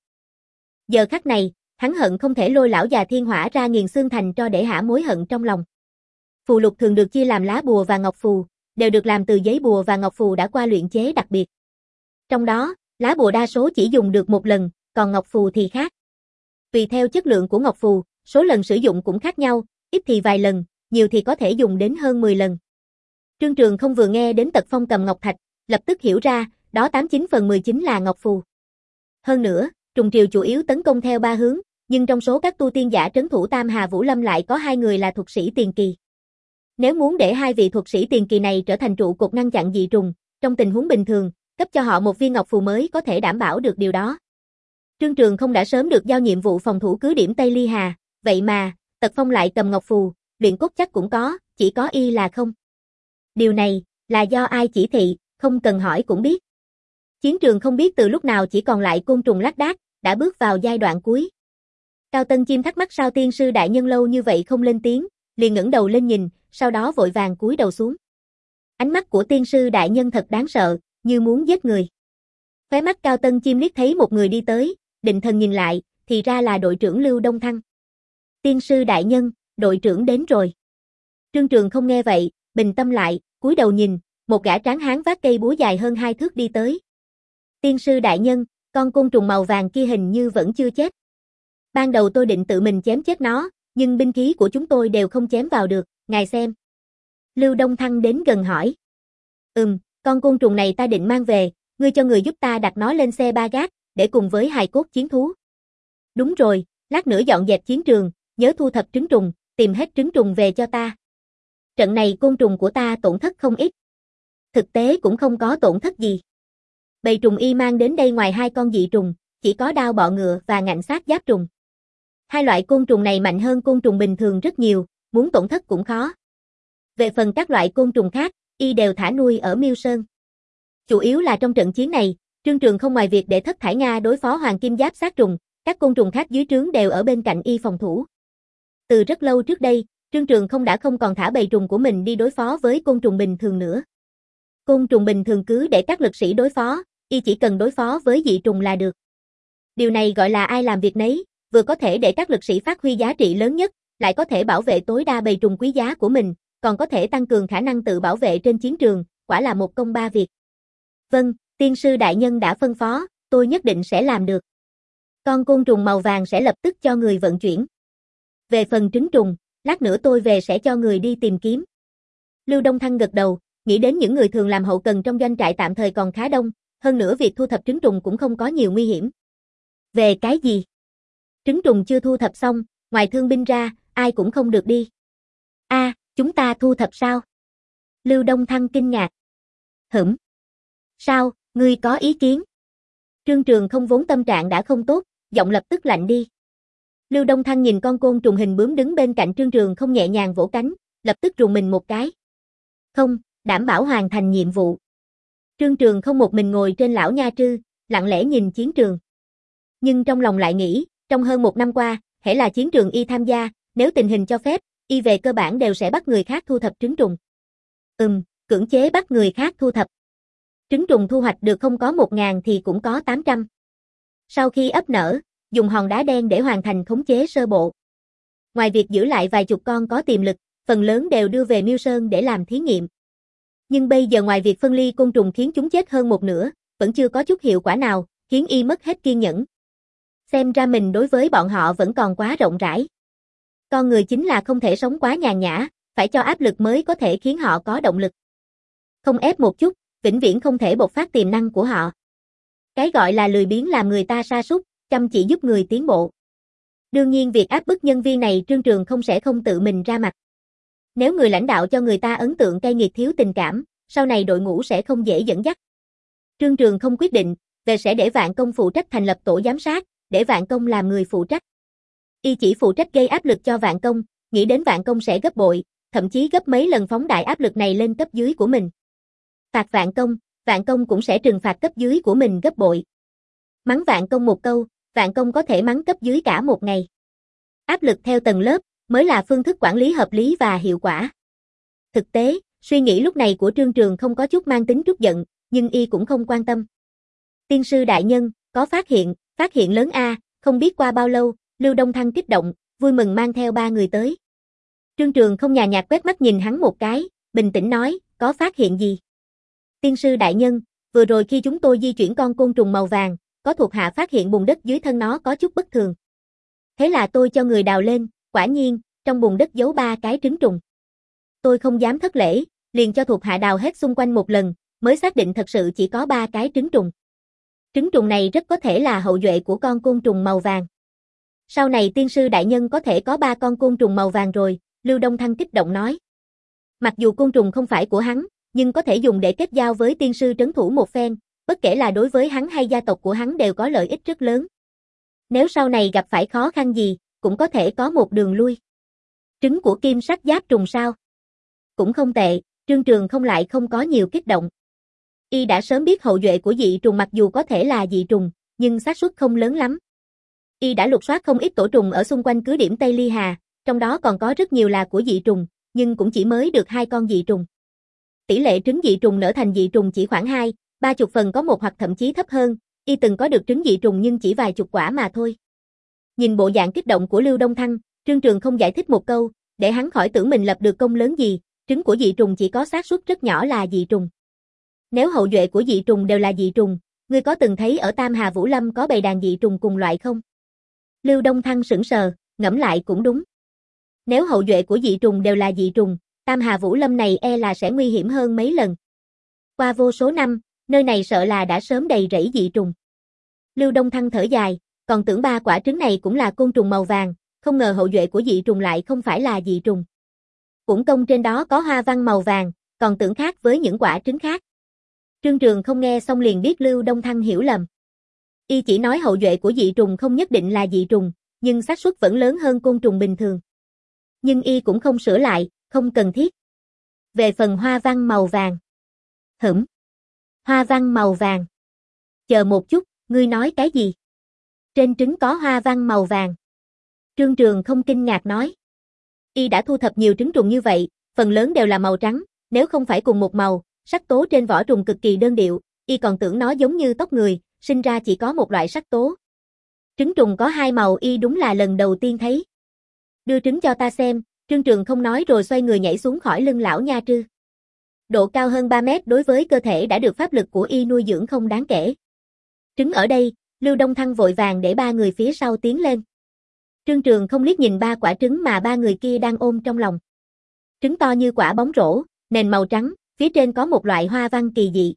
Giờ khắc này, hắn hận không thể lôi lão già thiên hỏa ra nghiền xương thành cho để hả mối hận trong lòng. Phù lục thường được chia làm lá bùa và ngọc phù, đều được làm từ giấy bùa và ngọc phù đã qua luyện chế đặc biệt. Trong đó, lá bùa đa số chỉ dùng được một lần, còn ngọc phù thì khác. Tùy theo chất lượng của ngọc phù, số lần sử dụng cũng khác nhau, ít thì vài lần, nhiều thì có thể dùng đến hơn mười lần. Trương Trường không vừa nghe đến Tật Phong cầm ngọc thạch, lập tức hiểu ra, đó tám chín phần mười chính là ngọc phù. Hơn nữa, Trùng Triều chủ yếu tấn công theo ba hướng, nhưng trong số các tu tiên giả trấn thủ Tam Hà Vũ Lâm lại có hai người là thuật sĩ tiền kỳ. Nếu muốn để hai vị thuật sĩ tiền kỳ này trở thành trụ cột ngăn chặn dị trùng, trong tình huống bình thường, cấp cho họ một viên ngọc phù mới có thể đảm bảo được điều đó. Trương Trường không đã sớm được giao nhiệm vụ phòng thủ cứ điểm Tây Ly Hà, vậy mà, Tật Phong lại cầm ngọc phù, luyện cốt chắc cũng có, chỉ có y là không. Điều này, là do ai chỉ thị, không cần hỏi cũng biết. Chiến trường không biết từ lúc nào chỉ còn lại côn trùng lác đác, đã bước vào giai đoạn cuối. Cao Tân Chim thắc mắc sao tiên sư đại nhân lâu như vậy không lên tiếng, liền ngẩng đầu lên nhìn, sau đó vội vàng cúi đầu xuống. Ánh mắt của tiên sư đại nhân thật đáng sợ, như muốn giết người. Khóe mắt Cao Tân Chim liếc thấy một người đi tới, định thần nhìn lại, thì ra là đội trưởng Lưu Đông Thăng. Tiên sư đại nhân, đội trưởng đến rồi. Trương Trường không nghe vậy, bình tâm lại, cúi đầu nhìn, một gã tráng hán vác cây búa dài hơn hai thước đi tới. Tiên sư đại nhân, con côn trùng màu vàng kia hình như vẫn chưa chết. Ban đầu tôi định tự mình chém chết nó, nhưng binh khí của chúng tôi đều không chém vào được, ngài xem. Lưu Đông Thăng đến gần hỏi. Ừm, con côn trùng này ta định mang về, ngươi cho người giúp ta đặt nó lên xe ba gác, để cùng với hài cốt chiến thú. Đúng rồi, lát nữa dọn dẹp chiến trường, nhớ thu thập trứng trùng, tìm hết trứng trùng về cho ta. Trận này côn trùng của ta tổn thất không ít. Thực tế cũng không có tổn thất gì. Bầy trùng y mang đến đây ngoài hai con dị trùng, chỉ có đao bọ ngựa và ngạnh xác giáp trùng. Hai loại côn trùng này mạnh hơn côn trùng bình thường rất nhiều, muốn tổn thất cũng khó. Về phần các loại côn trùng khác, y đều thả nuôi ở Miêu Sơn. Chủ yếu là trong trận chiến này, Trương Trường không ngoài việc để Thất Thải Nga đối phó hoàng kim giáp sát trùng, các côn trùng khác dưới trướng đều ở bên cạnh y phòng thủ. Từ rất lâu trước đây, Trương Trường không đã không còn thả bầy trùng của mình đi đối phó với côn trùng bình thường nữa. Côn trùng bình thường cứ để các lực sĩ đối phó, y chỉ cần đối phó với dị trùng là được. Điều này gọi là ai làm việc nấy, vừa có thể để các lực sĩ phát huy giá trị lớn nhất, lại có thể bảo vệ tối đa bầy trùng quý giá của mình, còn có thể tăng cường khả năng tự bảo vệ trên chiến trường, quả là một công ba việc. Vâng, tiên sư đại nhân đã phân phó, tôi nhất định sẽ làm được. Con côn trùng màu vàng sẽ lập tức cho người vận chuyển. Về phần trứng trùng, lát nữa tôi về sẽ cho người đi tìm kiếm. Lưu Đông Thăng gật đầu, nghĩ đến những người thường làm hậu cần trong doanh trại tạm thời còn khá đông, hơn nữa việc thu thập trứng trùng cũng không có nhiều nguy hiểm. Về cái gì? Trứng trùng chưa thu thập xong, ngoài thương binh ra, ai cũng không được đi. A, à, chúng ta thu thập sao? Lưu Đông Thăng kinh ngạc. Hửm. Sao, ngươi có ý kiến? Trương Trường không vốn tâm trạng đã không tốt, giọng lập tức lạnh đi. Lưu Đông Thăng nhìn con côn trùng hình bướm đứng bên cạnh Trương Trường không nhẹ nhàng vỗ cánh, lập tức rùng mình một cái. Không, đảm bảo hoàn thành nhiệm vụ. Trương Trường không một mình ngồi trên lão nha trư, lặng lẽ nhìn chiến trường. Nhưng trong lòng lại nghĩ, trong hơn một năm qua, hễ là chiến trường y tham gia, nếu tình hình cho phép, y về cơ bản đều sẽ bắt người khác thu thập trứng trùng. Ừm, cưỡng chế bắt người khác thu thập. Trứng trùng thu hoạch được không có một ngàn thì cũng có tám trăm. Sau khi ấp nở, dùng hòn đá đen để hoàn thành khống chế sơ bộ. Ngoài việc giữ lại vài chục con có tiềm lực, phần lớn đều đưa về Miêu Sơn để làm thí nghiệm. Nhưng bây giờ ngoài việc phân ly côn trùng khiến chúng chết hơn một nửa, vẫn chưa có chút hiệu quả nào, khiến y mất hết kiên nhẫn. Xem ra mình đối với bọn họ vẫn còn quá rộng rãi. Con người chính là không thể sống quá nhàn nhã, phải cho áp lực mới có thể khiến họ có động lực. Không ép một chút, vĩnh viễn không thể bộc phát tiềm năng của họ. Cái gọi là lười biếng làm người ta sa sút, chăm chỉ giúp người tiến bộ. Đương nhiên việc áp bức nhân viên này Trương Trường không sẽ không tự mình ra mặt. Nếu người lãnh đạo cho người ta ấn tượng cay nghiệt thiếu tình cảm, sau này đội ngũ sẽ không dễ dẫn dắt. Trương Trường không quyết định, về sẽ để Vạn Công phụ trách thành lập tổ giám sát, để Vạn Công làm người phụ trách. Y chỉ phụ trách gây áp lực cho Vạn Công, nghĩ đến Vạn Công sẽ gấp bội, thậm chí gấp mấy lần phóng đại áp lực này lên cấp dưới của mình. Phạt Vạn Công, Vạn Công cũng sẽ trừng phạt cấp dưới của mình gấp bội. Mắng Vạn Công một câu, Vạn Công có thể mắng cấp dưới cả một ngày. Áp lực theo tầng lớp mới là phương thức quản lý hợp lý và hiệu quả. Thực tế, suy nghĩ lúc này của Trương Trường không có chút mang tính trút giận, nhưng y cũng không quan tâm. Tiên sư đại nhân, có phát hiện, phát hiện lớn a, không biết qua bao lâu, Lưu Đông Thăng kích động, vui mừng mang theo ba người tới. Trương Trường không nhàn nhạt quét mắt nhìn hắn một cái, bình tĩnh nói, có phát hiện gì? Tiên sư đại nhân, vừa rồi khi chúng tôi di chuyển con côn trùng màu vàng, có thuộc hạ phát hiện bùn đất dưới thân nó có chút bất thường. Thế là tôi cho người đào lên, quả nhiên, trong bùn đất giấu ba cái trứng trùng. Tôi không dám thất lễ, liền cho thuộc hạ đào hết xung quanh một lần, mới xác định thật sự chỉ có ba cái trứng trùng. Trứng trùng này rất có thể là hậu duệ của con côn trùng màu vàng. Sau này tiên sư đại nhân có thể có ba con côn trùng màu vàng rồi, Lưu Đông Thăng kích động nói. Mặc dù côn trùng không phải của hắn, nhưng có thể dùng để kết giao với tiên sư trấn thủ một phen, bất kể là đối với hắn hay gia tộc của hắn đều có lợi ích rất lớn. Nếu sau này gặp phải khó khăn gì, cũng có thể có một đường lui. Trứng của kim sắc giáp trùng sao? Cũng không tệ, Trương Trường không lại không có nhiều kích động. Y đã sớm biết hậu duệ của dị trùng mặc dù có thể là dị trùng, nhưng xác suất không lớn lắm. Y đã lục soát không ít tổ trùng ở xung quanh cứ điểm Tây Ly Hà, trong đó còn có rất nhiều là của dị trùng, nhưng cũng chỉ mới được hai con dị trùng. Tỷ lệ trứng dị trùng nở thành dị trùng chỉ khoảng hai, ba chục phần có một hoặc thậm chí thấp hơn, Y từng có được trứng dị trùng nhưng chỉ vài chục quả mà thôi. Nhìn bộ dạng kích động của Lưu Đông Thăng, Trương Trường không giải thích một câu, để hắn khỏi tưởng mình lập được công lớn gì, trứng của dị trùng chỉ có xác suất rất nhỏ là dị trùng. Nếu hậu duệ của dị trùng đều là dị trùng, ngươi có từng thấy ở Tam Hà Vũ Lâm có bầy đàn dị trùng cùng loại không? Lưu Đông Thăng sững sờ, ngẫm lại cũng đúng. Nếu hậu duệ của dị trùng đều là dị trùng, Tam Hà Vũ Lâm này e là sẽ nguy hiểm hơn mấy lần. Qua vô số năm, nơi này sợ là đã sớm đầy rẫy dị trùng. Lưu Đông Thăng thở dài, còn tưởng ba quả trứng này cũng là côn trùng màu vàng, không ngờ hậu duệ của dị trùng lại không phải là dị trùng. Uổng công trên đó có hoa văn màu vàng, còn tưởng khác với những quả trứng khác. Trương Trường không nghe xong liền biết Lưu Đông Thăng hiểu lầm. Y chỉ nói hậu duệ của dị trùng không nhất định là dị trùng, nhưng xác suất vẫn lớn hơn côn trùng bình thường. Nhưng Y cũng không sửa lại, không cần thiết. Về phần hoa văn màu vàng. Hửm. Hoa văn màu vàng. Chờ một chút, ngươi nói cái gì? Trên trứng có hoa văn màu vàng. Trương Trường không kinh ngạc nói. Y đã thu thập nhiều trứng trùng như vậy, phần lớn đều là màu trắng, nếu không phải cùng một màu, sắc tố trên vỏ trùng cực kỳ đơn điệu, Y còn tưởng nó giống như tóc người, sinh ra chỉ có một loại sắc tố. Trứng trùng có hai màu Y đúng là lần đầu tiên thấy. Đưa trứng cho ta xem, Trương Trường không nói rồi xoay người nhảy xuống khỏi lưng lão nha trư. Độ cao hơn ba mét đối với cơ thể đã được pháp lực của Y nuôi dưỡng không đáng kể. Trứng ở đây, Lưu Đông Thăng vội vàng để ba người phía sau tiến lên. Trương Trường không liếc nhìn ba quả trứng mà ba người kia đang ôm trong lòng. Trứng to như quả bóng rổ, nền màu trắng, phía trên có một loại hoa văn kỳ dị.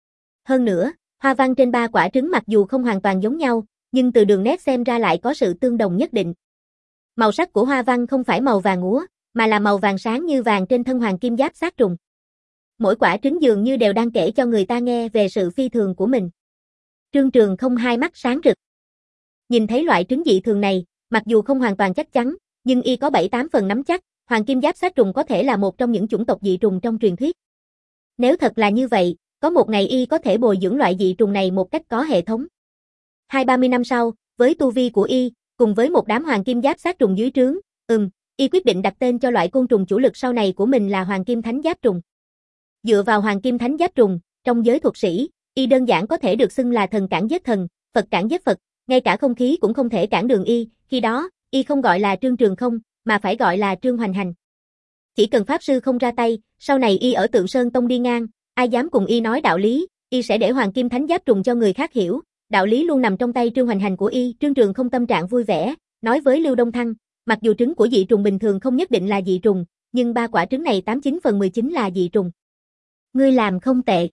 Hơn nữa, hoa văn trên ba quả trứng mặc dù không hoàn toàn giống nhau, nhưng từ đường nét xem ra lại có sự tương đồng nhất định. Màu sắc của hoa văn không phải màu vàng úa, mà là màu vàng sáng như vàng trên thân hoàng kim giáp sát trùng. Mỗi quả trứng dường như đều đang kể cho người ta nghe về sự phi thường của mình. Trương Trường không hai mắt sáng rực. Nhìn thấy loại trứng dị thường này, mặc dù không hoàn toàn chắc chắn, nhưng Y có bảy tám phần nắm chắc, hoàng kim giáp sát trùng có thể là một trong những chủng tộc dị trùng trong truyền thuyết. Nếu thật là như vậy, có một ngày Y có thể bồi dưỡng loại dị trùng này một cách có hệ thống. Hai ba mươi năm sau, với tu vi của Y, cùng với một đám hoàng kim giáp sát trùng dưới trướng, ừm, Y quyết định đặt tên cho loại côn trùng chủ lực sau này của mình là hoàng kim thánh giáp trùng. Dựa vào hoàng kim thánh giáp trùng, trong giới thuật sĩ, Y đơn giản có thể được xưng là thần cản giết thần, Phật cản giết Phật, ngay cả không khí cũng không thể cản đường Y, khi đó, Y không gọi là Trương Trường không, mà phải gọi là Trương Hoành Hành. Chỉ cần pháp sư không ra tay, sau này Y ở Tượng Sơn Tông đi ngang, ai dám cùng Y nói đạo lý, Y sẽ để hoàng kim thánh giáp trùng cho người khác hiểu, đạo lý luôn nằm trong tay Trương Hoành Hành của Y. Trương Trường không tâm trạng vui vẻ, nói với Lưu Đông Thăng, mặc dù trứng của dị trùng bình thường không nhất định là dị trùng, nhưng ba quả trứng này tám chín phần mười chín là dị trùng. Ngươi làm không tệ.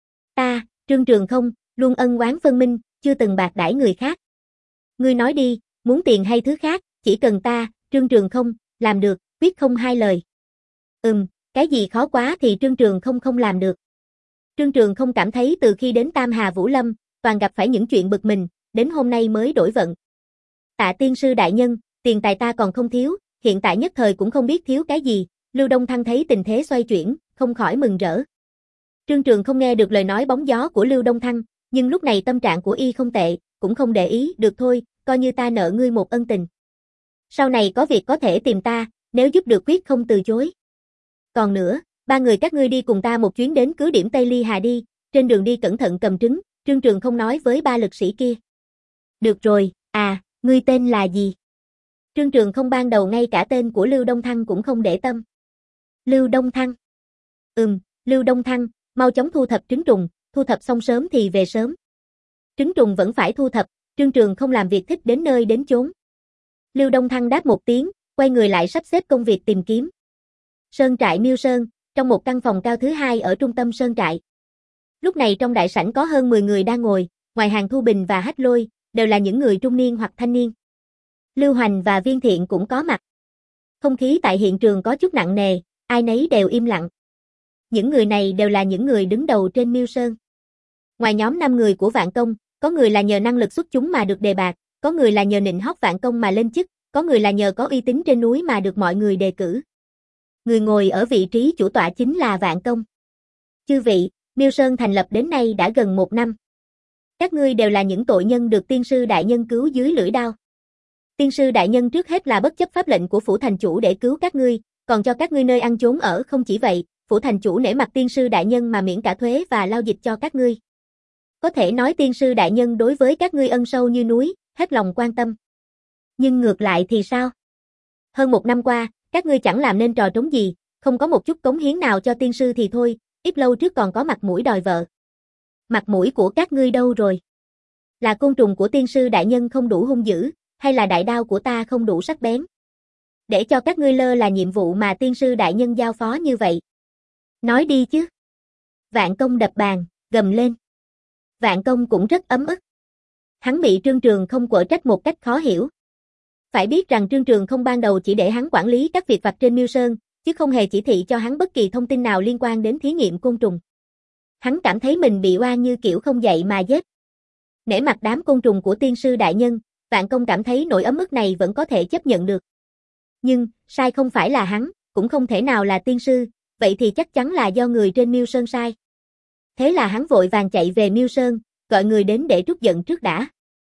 Ta, Trương Trường không, luôn ân oán phân minh, chưa từng bạc đãi người khác. Ngươi nói đi, muốn tiền hay thứ khác, chỉ cần ta, Trương Trường không, làm được, quyết không hai lời. Ừm, cái gì khó quá thì Trương Trường không không làm được. Trương Trường không cảm thấy từ khi đến Tam Hà Vũ Lâm, toàn gặp phải những chuyện bực mình, đến hôm nay mới đổi vận. Tạ tiên sư đại nhân, tiền tài ta còn không thiếu, hiện tại nhất thời cũng không biết thiếu cái gì. Lưu Đông Thăng thấy tình thế xoay chuyển, không khỏi mừng rỡ. Trương Trường không nghe được lời nói bóng gió của Lưu Đông Thăng, nhưng lúc này tâm trạng của Y không tệ, cũng không để ý, được thôi, coi như ta nợ ngươi một ân tình. Sau này có việc có thể tìm ta, nếu giúp được quyết không từ chối. Còn nữa, ba người các ngươi đi cùng ta một chuyến đến cứ điểm Tây Ly Hà đi, trên đường đi cẩn thận cầm trứng, Trương Trường không nói với ba lực sĩ kia. Được rồi, à, ngươi tên là gì? Trương Trường không ban đầu ngay cả tên của Lưu Đông Thăng cũng không để tâm. Lưu Đông Thăng. Ừm, Lưu Đông Thăng, mau chóng thu thập trứng trùng, thu thập xong sớm thì về sớm. Trứng trùng vẫn phải thu thập, Trương Trường không làm việc thích đến nơi đến chốn. Lưu Đông Thăng đáp một tiếng, quay người lại sắp xếp công việc tìm kiếm. Sơn trại Miêu Sơn, trong một căn phòng cao thứ hai ở trung tâm sơn trại. Lúc này trong đại sảnh có hơn mười người đang ngồi, ngoài Hàn Thu Bình và Hách Lôi, đều là những người trung niên hoặc thanh niên. Lưu Hoành và Viên Thiện cũng có mặt. Không khí tại hiện trường có chút nặng nề, ai nấy đều im lặng. Những người này đều là những người đứng đầu trên Miêu Sơn. Ngoài nhóm năm người của Vạn Công, có người là nhờ năng lực xuất chúng mà được đề bạt, có người là nhờ nịnh hót Vạn Công mà lên chức, có người là nhờ có uy tín trên núi mà được mọi người đề cử. Người ngồi ở vị trí chủ tọa chính là Vạn Công. Chư vị, Miêu Sơn thành lập đến nay đã gần một năm. Các ngươi đều là những tội nhân được tiên sư đại nhân cứu dưới lưỡi đao. Tiên sư đại nhân trước hết là bất chấp pháp lệnh của phủ thành chủ để cứu các ngươi, còn cho các ngươi nơi ăn chốn ở. Không chỉ vậy, phủ thành chủ nể mặt tiên sư đại nhân mà miễn cả thuế và lao dịch cho các ngươi. Có thể nói tiên sư đại nhân đối với các ngươi ân sâu như núi, hết lòng quan tâm. Nhưng ngược lại thì sao? Hơn một năm qua, các ngươi chẳng làm nên trò trống gì, không có một chút cống hiến nào cho tiên sư thì thôi, ít lâu trước còn có mặt mũi đòi vợ. Mặt mũi của các ngươi đâu rồi? Là côn trùng của tiên sư đại nhân không đủ hung dữ, hay là đại đao của ta không đủ sắc bén? Để cho các ngươi lơ là nhiệm vụ mà tiên sư đại nhân giao phó như vậy. Nói đi chứ. Vạn Công đập bàn, gầm lên. Vạn Công cũng rất ấm ức. Hắn bị Trương Trường không quở trách một cách khó hiểu. Phải biết rằng Trương Trường không ban đầu chỉ để hắn quản lý các việc vặt trên Miêu Sơn, chứ không hề chỉ thị cho hắn bất kỳ thông tin nào liên quan đến thí nghiệm côn trùng. Hắn cảm thấy mình bị oan như kiểu không dạy mà giết. Nể mặt đám côn trùng của tiên sư đại nhân, Vạn Công cảm thấy nỗi ấm ức này vẫn có thể chấp nhận được. Nhưng, sai không phải là hắn, cũng không thể nào là tiên sư, vậy thì chắc chắn là do người trên Miêu Sơn sai. Thế là hắn vội vàng chạy về Miêu Sơn, gọi người đến để trút giận trước đã.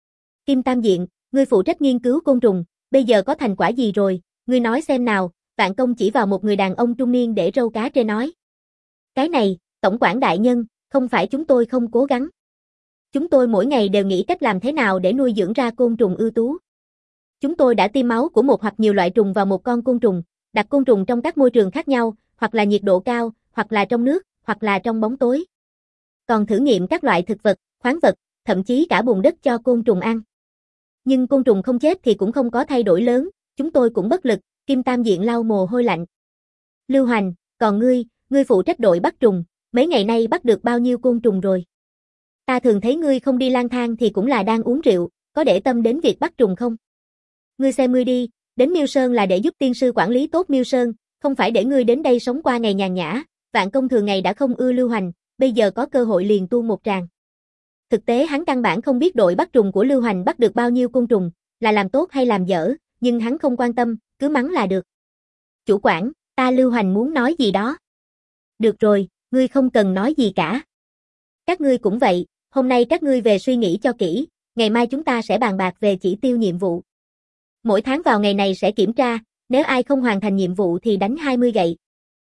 Kim Tam Diện, ngươi phụ trách nghiên cứu côn trùng, bây giờ có thành quả gì rồi, ngươi nói xem nào. Vạn Công chỉ vào một người đàn ông trung niên để râu cá trê nói. Cái này, tổng quản đại nhân, không phải chúng tôi không cố gắng. Chúng tôi mỗi ngày đều nghĩ cách làm thế nào để nuôi dưỡng ra côn trùng ưu tú. Chúng tôi đã tiêm máu của một hoặc nhiều loại trùng vào một con côn trùng, đặt côn trùng trong các môi trường khác nhau, hoặc là nhiệt độ cao, hoặc là trong nước, hoặc là trong bóng tối. Còn thử nghiệm các loại thực vật, khoáng vật, thậm chí cả bùn đất cho côn trùng ăn. Nhưng côn trùng không chết thì cũng không có thay đổi lớn, chúng tôi cũng bất lực. Kim Tam Diện lau mồ hôi lạnh. Lưu Hoành, còn ngươi, ngươi phụ trách đội bắt trùng, mấy ngày nay bắt được bao nhiêu côn trùng rồi? Ta thường thấy ngươi không đi lang thang thì cũng là đang uống rượu, có để tâm đến việc bắt trùng không? Ngươi xem ngươi đi, đến Miêu Sơn là để giúp tiên sư quản lý tốt Miêu Sơn, không phải để ngươi đến đây sống qua ngày nhàn nhã. Vạn Công thường ngày đã không ưa Lưu Hoành, bây giờ có cơ hội liền tuôn một tràng. Thực tế hắn căn bản không biết đội bắt trùng của Lưu Hoành bắt được bao nhiêu côn trùng, là làm tốt hay làm dở, nhưng hắn không quan tâm, cứ mắng là được. Chủ quản, ta Lưu Hoành muốn nói gì đó. Được rồi, ngươi không cần nói gì cả. Các ngươi cũng vậy, hôm nay các ngươi về suy nghĩ cho kỹ, ngày mai chúng ta sẽ bàn bạc về chỉ tiêu nhiệm vụ. Mỗi tháng vào ngày này sẽ kiểm tra, nếu ai không hoàn thành nhiệm vụ thì đánh hai mươi gậy.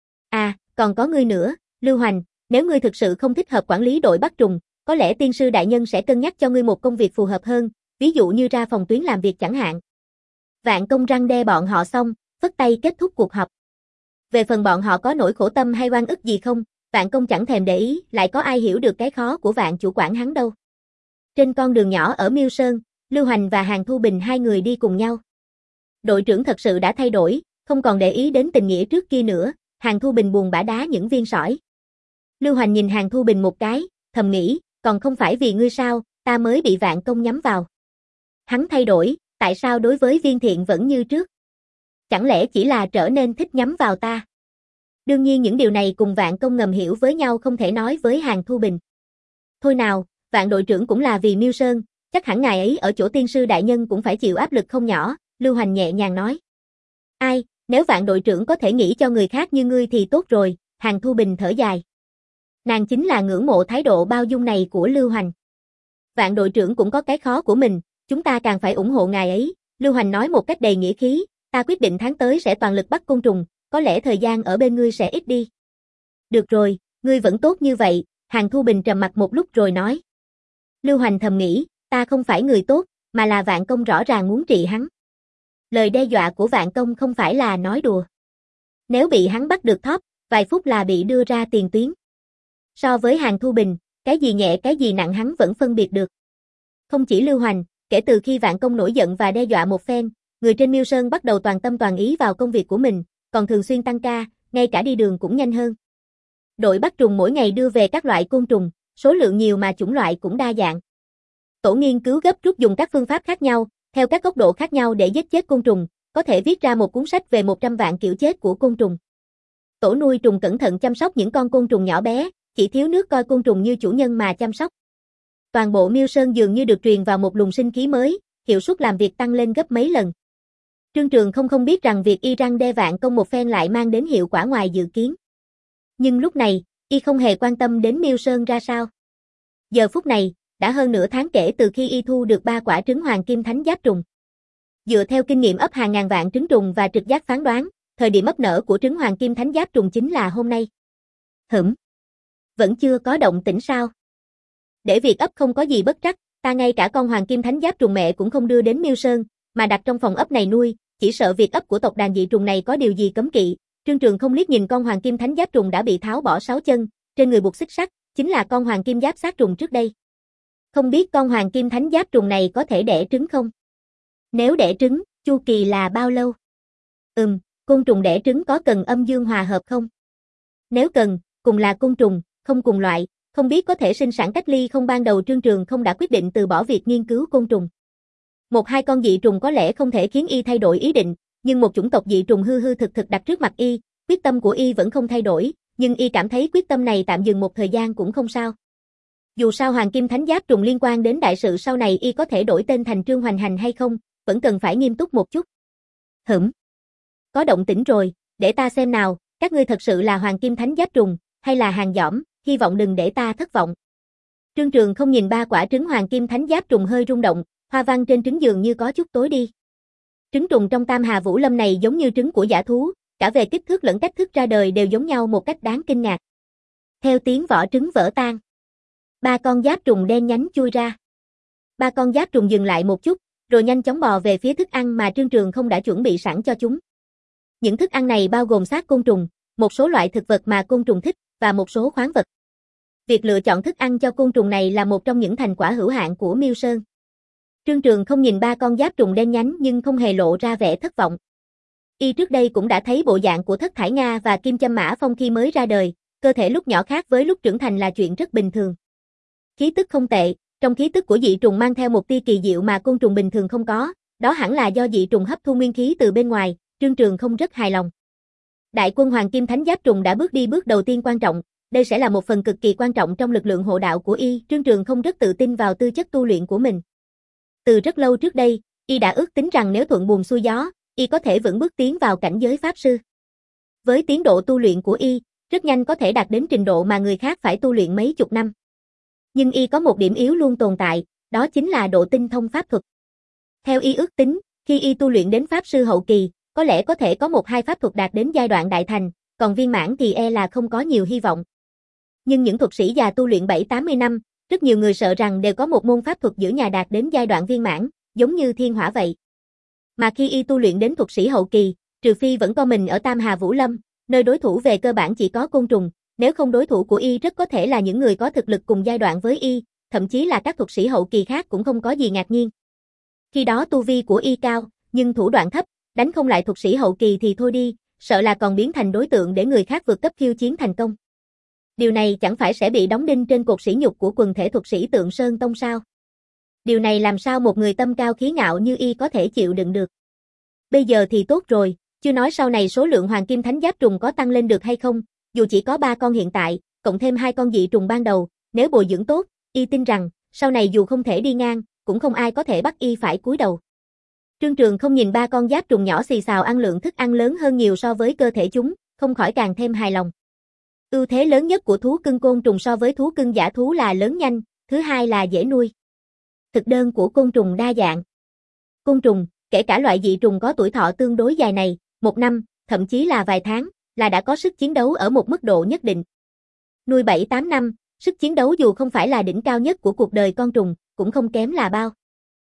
À, còn có ngươi nữa, Lưu Hoành, nếu ngươi thực sự không thích hợp quản lý đội bắt trùng, có lẽ tiên sư đại nhân sẽ cân nhắc cho ngươi một công việc phù hợp hơn, ví dụ như ra phòng tuyến làm việc chẳng hạn. Vạn Công răng đe bọn họ xong, phất tay kết thúc cuộc họp. Về phần bọn họ có nỗi khổ tâm hay oan ức gì không, Vạn Công chẳng thèm để ý, lại có ai hiểu được cái khó của Vạn chủ quản hắn đâu. Trên con đường nhỏ ở Miêu Sơn, Lưu Hoành và Hàn Thu Bình hai người đi cùng nhau. Đội trưởng thật sự đã thay đổi, không còn để ý đến tình nghĩa trước kia nữa, Hàn Thu Bình buồn bã đá những viên sỏi. Lưu Hoành nhìn Hàn Thu Bình một cái, thầm nghĩ, còn không phải vì ngươi sao, ta mới bị Vạn Công nhắm vào. Hắn thay đổi, tại sao đối với Viên Thiện vẫn như trước? Chẳng lẽ chỉ là trở nên thích nhắm vào ta? Đương nhiên những điều này cùng Vạn Công ngầm hiểu với nhau không thể nói với Hàn Thu Bình. Thôi nào, Vạn đội trưởng cũng là vì Miêu Sơn, chắc hẳn ngài ấy ở chỗ tiên sư đại nhân cũng phải chịu áp lực không nhỏ, Lưu Hoành nhẹ nhàng nói. Ai, nếu Vạn đội trưởng có thể nghĩ cho người khác như ngươi thì tốt rồi, Hàn Thu Bình thở dài. Nàng chính là ngưỡng mộ thái độ bao dung này của Lưu Hoành. Vạn đội trưởng cũng có cái khó của mình, chúng ta càng phải ủng hộ ngài ấy, Lưu Hoành nói một cách đầy nghĩa khí, ta quyết định tháng tới sẽ toàn lực bắt côn trùng, có lẽ thời gian ở bên ngươi sẽ ít đi. Được rồi, ngươi vẫn tốt như vậy, Hàn Thu Bình trầm mặt một lúc rồi nói. Lưu Hoành thầm nghĩ, ta không phải người tốt, mà là Vạn Công rõ ràng muốn trị hắn. Lời đe dọa của Vạn Công không phải là nói đùa. Nếu bị hắn bắt được thóp, vài phút là bị đưa ra tiền tuyến. So với Hàn Thu Bình, cái gì nhẹ cái gì nặng hắn vẫn phân biệt được. Không chỉ Lưu Hoành, kể từ khi Vạn Công nổi giận và đe dọa một phen, người trên Miêu Sơn bắt đầu toàn tâm toàn ý vào công việc của mình, còn thường xuyên tăng ca, ngay cả đi đường cũng nhanh hơn. Đội bắt trùng mỗi ngày đưa về các loại côn trùng, số lượng nhiều mà chủng loại cũng đa dạng. Tổ nghiên cứu gấp rút dùng các phương pháp khác nhau, theo các góc độ khác nhau để giết chết côn trùng, có thể viết ra một cuốn sách về một trăm vạn kiểu chết của côn trùng. Tổ nuôi trùng cẩn thận chăm sóc những con côn trùng nhỏ bé, chỉ thiếu nước coi côn trùng như chủ nhân mà chăm sóc. Toàn bộ Miêu Sơn dường như được truyền vào một luồng sinh khí mới, hiệu suất làm việc tăng lên gấp mấy lần. Trương Trường không không biết rằng việc y răng đe vạn công một phen lại mang đến hiệu quả ngoài dự kiến. Nhưng lúc này, y không hề quan tâm đến Miêu Sơn ra sao. Giờ phút này, đã hơn nửa tháng kể từ khi y thu được ba quả trứng hoàng kim thánh giáp trùng. Dựa theo kinh nghiệm ấp hàng ngàn vạn trứng trùng và trực giác phán đoán, thời điểm ấp nở của trứng hoàng kim thánh giáp trùng chính là hôm nay. Hửm. Vẫn chưa có động tĩnh sao? Để việc ấp không có gì bất trắc, ta ngay cả con hoàng kim thánh giáp trùng mẹ cũng không đưa đến Miêu Sơn, mà đặt trong phòng ấp này nuôi, chỉ sợ việc ấp của tộc đàn dị trùng này có điều gì cấm kỵ. Trương Trường không liếc nhìn con hoàng kim thánh giáp trùng đã bị tháo bỏ sáu chân, trên người buộc xích sắt, chính là con hoàng kim giáp sát trùng trước đây. Không biết con hoàng kim thánh giáp trùng này có thể đẻ trứng không? Nếu đẻ trứng, chu kỳ là bao lâu? Ừm, côn trùng đẻ trứng có cần âm dương hòa hợp không? Nếu cần, cùng là côn trùng, không cùng loại, không biết có thể sinh sản cách ly không? Ban đầu Trương Trường không đã quyết định từ bỏ việc nghiên cứu côn trùng. Một hai con dị trùng có lẽ không thể khiến y thay đổi ý định, nhưng một chủng tộc dị trùng hư hư thực thực đặt trước mặt y, quyết tâm của y vẫn không thay đổi, nhưng y cảm thấy quyết tâm này tạm dừng một thời gian cũng không sao. Dù sao hoàng kim thánh giáp trùng liên quan đến đại sự sau này y có thể đổi tên thành Trương Hoành Hành hay không, vẫn cần phải nghiêm túc một chút. Hửm. Có động tĩnh rồi, để ta xem nào, các ngươi thật sự là hoàng kim thánh giáp trùng, hay là hàng dỏm, hy vọng đừng để ta thất vọng. Trương Trường không nhìn ba quả trứng hoàng kim thánh giáp trùng hơi rung động, hoa văn trên trứng dường như có chút tối đi. Trứng trùng trong Tam Hà Vũ Lâm này giống như trứng của dã thú, cả về kích thước lẫn cách thức ra đời đều giống nhau một cách đáng kinh ngạc. Theo tiếng vỏ trứng vỡ tan, ba con giáp trùng đen nhánh chui ra. Ba con giáp trùng dừng lại một chút, rồi nhanh chóng bò về phía thức ăn mà Trương Trường không đã chuẩn bị sẵn cho chúng. Những thức ăn này bao gồm xác côn trùng, một số loại thực vật mà côn trùng thích, và một số khoáng vật. Việc lựa chọn thức ăn cho côn trùng này là một trong những thành quả hữu hạn của Miêu Sơn. Trương Trường không nhìn ba con giáp trùng đen nhánh nhưng không hề lộ ra vẻ thất vọng. Y trước đây cũng đã thấy bộ dạng của Thất Thải Nga và Kim Châm Mã Phong khi mới ra đời, cơ thể lúc nhỏ khác với lúc trưởng thành là chuyện rất bình thường. Khí tức không tệ, trong khí tức của dị trùng mang theo một tia kỳ diệu mà côn trùng bình thường không có, đó hẳn là do dị trùng hấp thu nguyên khí từ bên ngoài, Trương Trường không rất hài lòng. Đại quân Hoàng Kim Thánh Giáp trùng đã bước đi bước đầu tiên quan trọng, đây sẽ là một phần cực kỳ quan trọng trong lực lượng hộ đạo của y, Trương Trường không rất tự tin vào tư chất tu luyện của mình. Từ rất lâu trước đây, y đã ước tính rằng nếu thuận buồm xuôi gió, y có thể vững bước tiến vào cảnh giới pháp sư. Với tiến độ tu luyện của y, rất nhanh có thể đạt đến trình độ mà người khác phải tu luyện mấy chục năm. Nhưng y có một điểm yếu luôn tồn tại, đó chính là độ tinh thông pháp thuật. Theo y ước tính, khi y tu luyện đến pháp sư hậu kỳ, có lẽ có thể có một hai pháp thuật đạt đến giai đoạn đại thành, còn viên mãn thì e là không có nhiều hy vọng. Nhưng những thuật sĩ già tu luyện bảy tám mươi năm, rất nhiều người sợ rằng đều có một môn pháp thuật giữ nhà đạt đến giai đoạn viên mãn, giống như thiên hỏa vậy. Mà khi y tu luyện đến thuật sĩ hậu kỳ, trừ phi vẫn coi mình ở Tam Hà Vũ Lâm, nơi đối thủ về cơ bản chỉ có côn trùng, nếu không đối thủ của y rất có thể là những người có thực lực cùng giai đoạn với y, thậm chí là các thuật sĩ hậu kỳ khác cũng không có gì ngạc nhiên. Khi đó tu vi của y cao, nhưng thủ đoạn thấp, đánh không lại thuật sĩ hậu kỳ thì thôi đi, sợ là còn biến thành đối tượng để người khác vượt cấp khiêu chiến thành công. Điều này chẳng phải sẽ bị đóng đinh trên cột sỉ nhục của quần thể thuật sĩ Tượng Sơn Tông sao? Điều này làm sao một người tâm cao khí ngạo như y có thể chịu đựng được? Bây giờ thì tốt rồi, chưa nói sau này số lượng hoàng kim thánh giáp trùng có tăng lên được hay không, dù chỉ có ba con hiện tại, cộng thêm hai con dị trùng ban đầu, nếu bồi dưỡng tốt, y tin rằng, sau này dù không thể đi ngang, cũng không ai có thể bắt y phải cúi đầu. Trương Trường không nhìn ba con giáp trùng nhỏ xì xào ăn lượng thức ăn lớn hơn nhiều so với cơ thể chúng, không khỏi càng thêm hài lòng. Ưu thế lớn nhất của thú cưng côn trùng so với thú cưng dã thú là lớn nhanh, thứ hai là dễ nuôi. Thực đơn của côn trùng đa dạng. Côn trùng, kể cả loại dị trùng có tuổi thọ tương đối dài này, một năm, thậm chí là vài tháng, là đã có sức chiến đấu ở một mức độ nhất định. Nuôi bảy tám năm, sức chiến đấu dù không phải là đỉnh cao nhất của cuộc đời con trùng, cũng không kém là bao.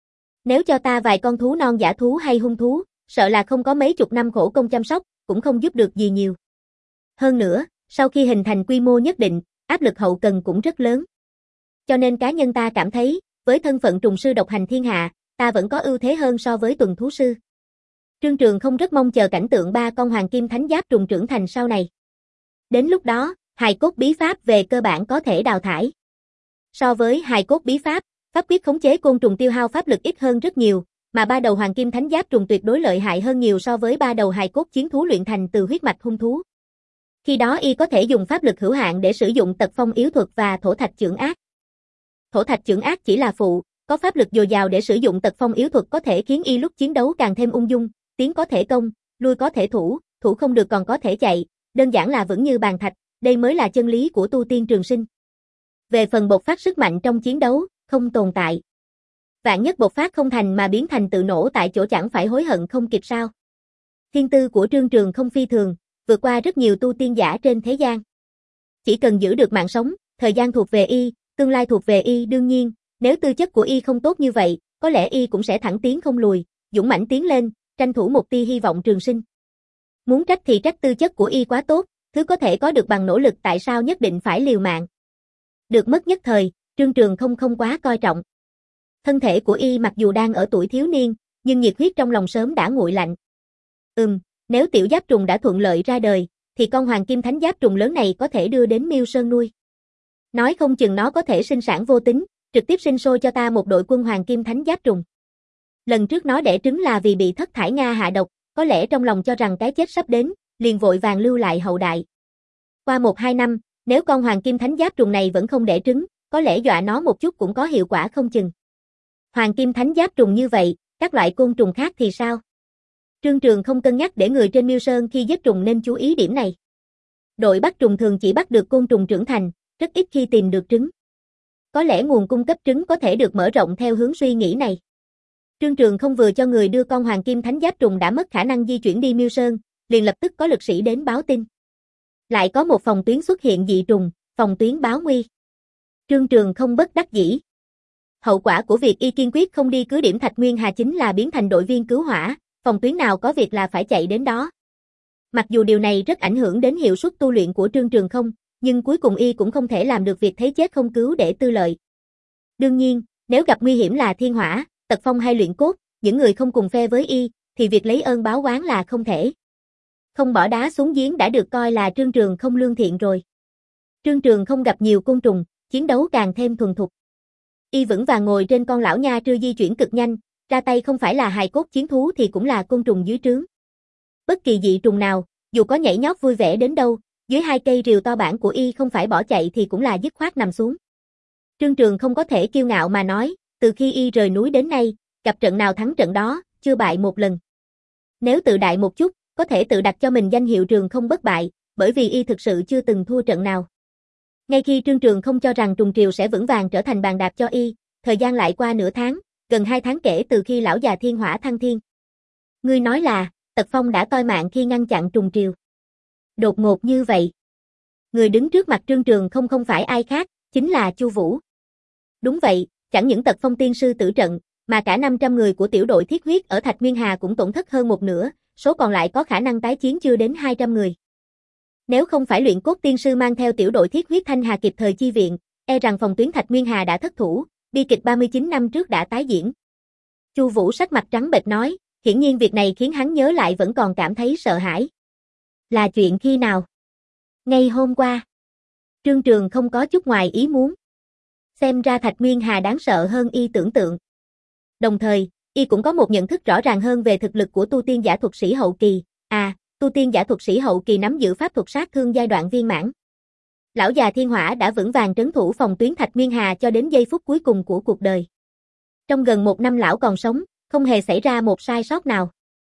Nếu cho ta vài con thú non dã thú hay hung thú, sợ là không có mấy chục năm khổ công chăm sóc, cũng không giúp được gì nhiều. Hơn nữa, sau khi hình thành quy mô nhất định, áp lực hậu cần cũng rất lớn. Cho nên cá nhân ta cảm thấy, với thân phận trùng sư độc hành thiên hạ, ta vẫn có ưu thế hơn so với tuần thú sư. Trương Trường không rất mong chờ cảnh tượng ba con hoàng kim thánh giáp trùng trưởng thành sau này. Đến lúc đó, hài cốt bí pháp về cơ bản có thể đào thải. So với hài cốt bí pháp, pháp quyết khống chế côn trùng tiêu hao pháp lực ít hơn rất nhiều, mà ba đầu hoàng kim thánh giáp trùng tuyệt đối lợi hại hơn nhiều so với ba đầu hài cốt chiến thú luyện thành từ huyết mạch hung thú. Khi đó y có thể dùng pháp lực hữu hạn để sử dụng tật phong yếu thuật và thổ thạch chưởng ác. Thổ thạch chưởng ác chỉ là phụ, có pháp lực dồi dào để sử dụng tật phong yếu thuật có thể khiến y lúc chiến đấu càng thêm ung dung, tiến có thể công, lui có thể thủ, thủ không được còn có thể chạy, đơn giản là vững như bàn thạch, đây mới là chân lý của tu tiên trường sinh. Về phần bộc phát sức mạnh trong chiến đấu, không tồn tại. Vạn nhất bộc phát không thành mà biến thành tự nổ tại chỗ chẳng phải hối hận không kịp sao. Thiên tư của Trương Trường không phi thường, vượt qua rất nhiều tu tiên giả trên thế gian. Chỉ cần giữ được mạng sống, thời gian thuộc về y, tương lai thuộc về y đương nhiên, nếu tư chất của y không tốt như vậy, có lẽ y cũng sẽ thẳng tiến không lùi, dũng mãnh tiến lên, tranh thủ một tia hy vọng trường sinh. Muốn trách thì trách tư chất của y quá tốt, thứ có thể có được bằng nỗ lực tại sao nhất định phải liều mạng. Được mất nhất thời, Trương Trường không không quá coi trọng. Thân thể của y mặc dù đang ở tuổi thiếu niên, nhưng nhiệt huyết trong lòng sớm đã nguội lạnh. Ừm, nếu tiểu giáp trùng đã thuận lợi ra đời, thì con hoàng kim thánh giáp trùng lớn này có thể đưa đến Miêu Sơn nuôi. Nói không chừng nó có thể sinh sản vô tính, trực tiếp sinh sôi cho ta một đội quân hoàng kim thánh giáp trùng. Lần trước nó đẻ trứng là vì bị thất thải Nga hạ độc, có lẽ trong lòng cho rằng cái chết sắp đến, liền vội vàng lưu lại hậu đại. Qua một hai năm, nếu con hoàng kim thánh giáp trùng này vẫn không đẻ trứng, có lẽ dọa nó một chút cũng có hiệu quả không chừng. Hoàng kim thánh giáp trùng như vậy, các loại côn trùng khác thì sao? Trương Trường không cân nhắc để người trên Miêu Sơn khi giết trùng nên chú ý điểm này. Đội bắt trùng thường chỉ bắt được côn trùng trưởng thành, rất ít khi tìm được trứng. Có lẽ nguồn cung cấp trứng có thể được mở rộng theo hướng suy nghĩ này. Trương Trường không vừa cho người đưa con hoàng kim thánh giáp trùng đã mất khả năng di chuyển đi Miêu Sơn, liền lập tức có lực sĩ đến báo tin. Lại có một phòng tuyến xuất hiện dị trùng, phòng tuyến báo nguy. Trương Trường không bất đắc dĩ. Hậu quả của việc y kiên quyết không đi cứ điểm Thạch Nguyên Hà chính là biến thành đội viên cứu hỏa, phòng tuyến nào có việc là phải chạy đến đó. Mặc dù điều này rất ảnh hưởng đến hiệu suất tu luyện của Trương Trường không, nhưng cuối cùng y cũng không thể làm được việc thấy chết không cứu để tư lợi. Đương nhiên, nếu gặp nguy hiểm là thiên hỏa, tật phong hay luyện cốt, những người không cùng phe với y, thì việc lấy ơn báo oán là không thể. Không bỏ đá xuống giếng đã được coi là Trương Trường không lương thiện rồi. Trương Trường không gặp nhiều côn trùng, chiến đấu càng thêm thuần thục. Y vững vàng ngồi trên con lão nha trư di chuyển cực nhanh, ra tay không phải là hài cốt chiến thú thì cũng là côn trùng dưới trướng. Bất kỳ dị trùng nào, dù có nhảy nhót vui vẻ đến đâu, dưới hai cây rìu to bản của y không phải bỏ chạy thì cũng là dứt khoát nằm xuống. Trương Trường không có thể kiêu ngạo mà nói, từ khi y rời núi đến nay, gặp trận nào thắng trận đó, chưa bại một lần. Nếu tự đại một chút, có thể tự đặt cho mình danh hiệu Trường không bất bại, bởi vì y thực sự chưa từng thua trận nào. Ngay khi Trương Trường không cho rằng trùng triều sẽ vững vàng trở thành bàn đạp cho y, thời gian lại qua nửa tháng, gần hai tháng kể từ khi lão già thiên hỏa thăng thiên. Ngươi nói là, Tật Phong đã toi mạng khi ngăn chặn trùng triều. Đột ngột như vậy. Người đứng trước mặt Trương Trường không không phải ai khác, chính là Chu Vũ. Đúng vậy, chẳng những Tật Phong tiên sư tử trận, mà cả năm trăm người của tiểu đội thiết huyết ở Thạch Nguyên Hà cũng tổn thất hơn một nửa, số còn lại có khả năng tái chiến chưa đến hai trăm người. Nếu không phải luyện cốt tiên sư mang theo tiểu đội thiết huyết Thanh Hà kịp thời chi viện, e rằng phòng tuyến Thạch Nguyên Hà đã thất thủ, bi kịch ba mươi chín năm trước đã tái diễn. Chu Vũ sắc mặt trắng bệch nói, hiển nhiên việc này khiến hắn nhớ lại vẫn còn cảm thấy sợ hãi. Là chuyện khi nào? Ngay hôm qua. Trương Trường không có chút ngoài ý muốn. Xem ra Thạch Nguyên Hà đáng sợ hơn y tưởng tượng. Đồng thời, y cũng có một nhận thức rõ ràng hơn về thực lực của tu tiên giả thuật sĩ hậu kỳ. À, tu tiên giả thuật sĩ hậu kỳ nắm giữ pháp thuật sát thương giai đoạn viên mãn. Lão già thiên hỏa đã vững vàng trấn thủ phòng tuyến Thạch Nguyên Hà cho đến giây phút cuối cùng của cuộc đời. Trong gần một năm lão còn sống, không hề xảy ra một sai sót nào.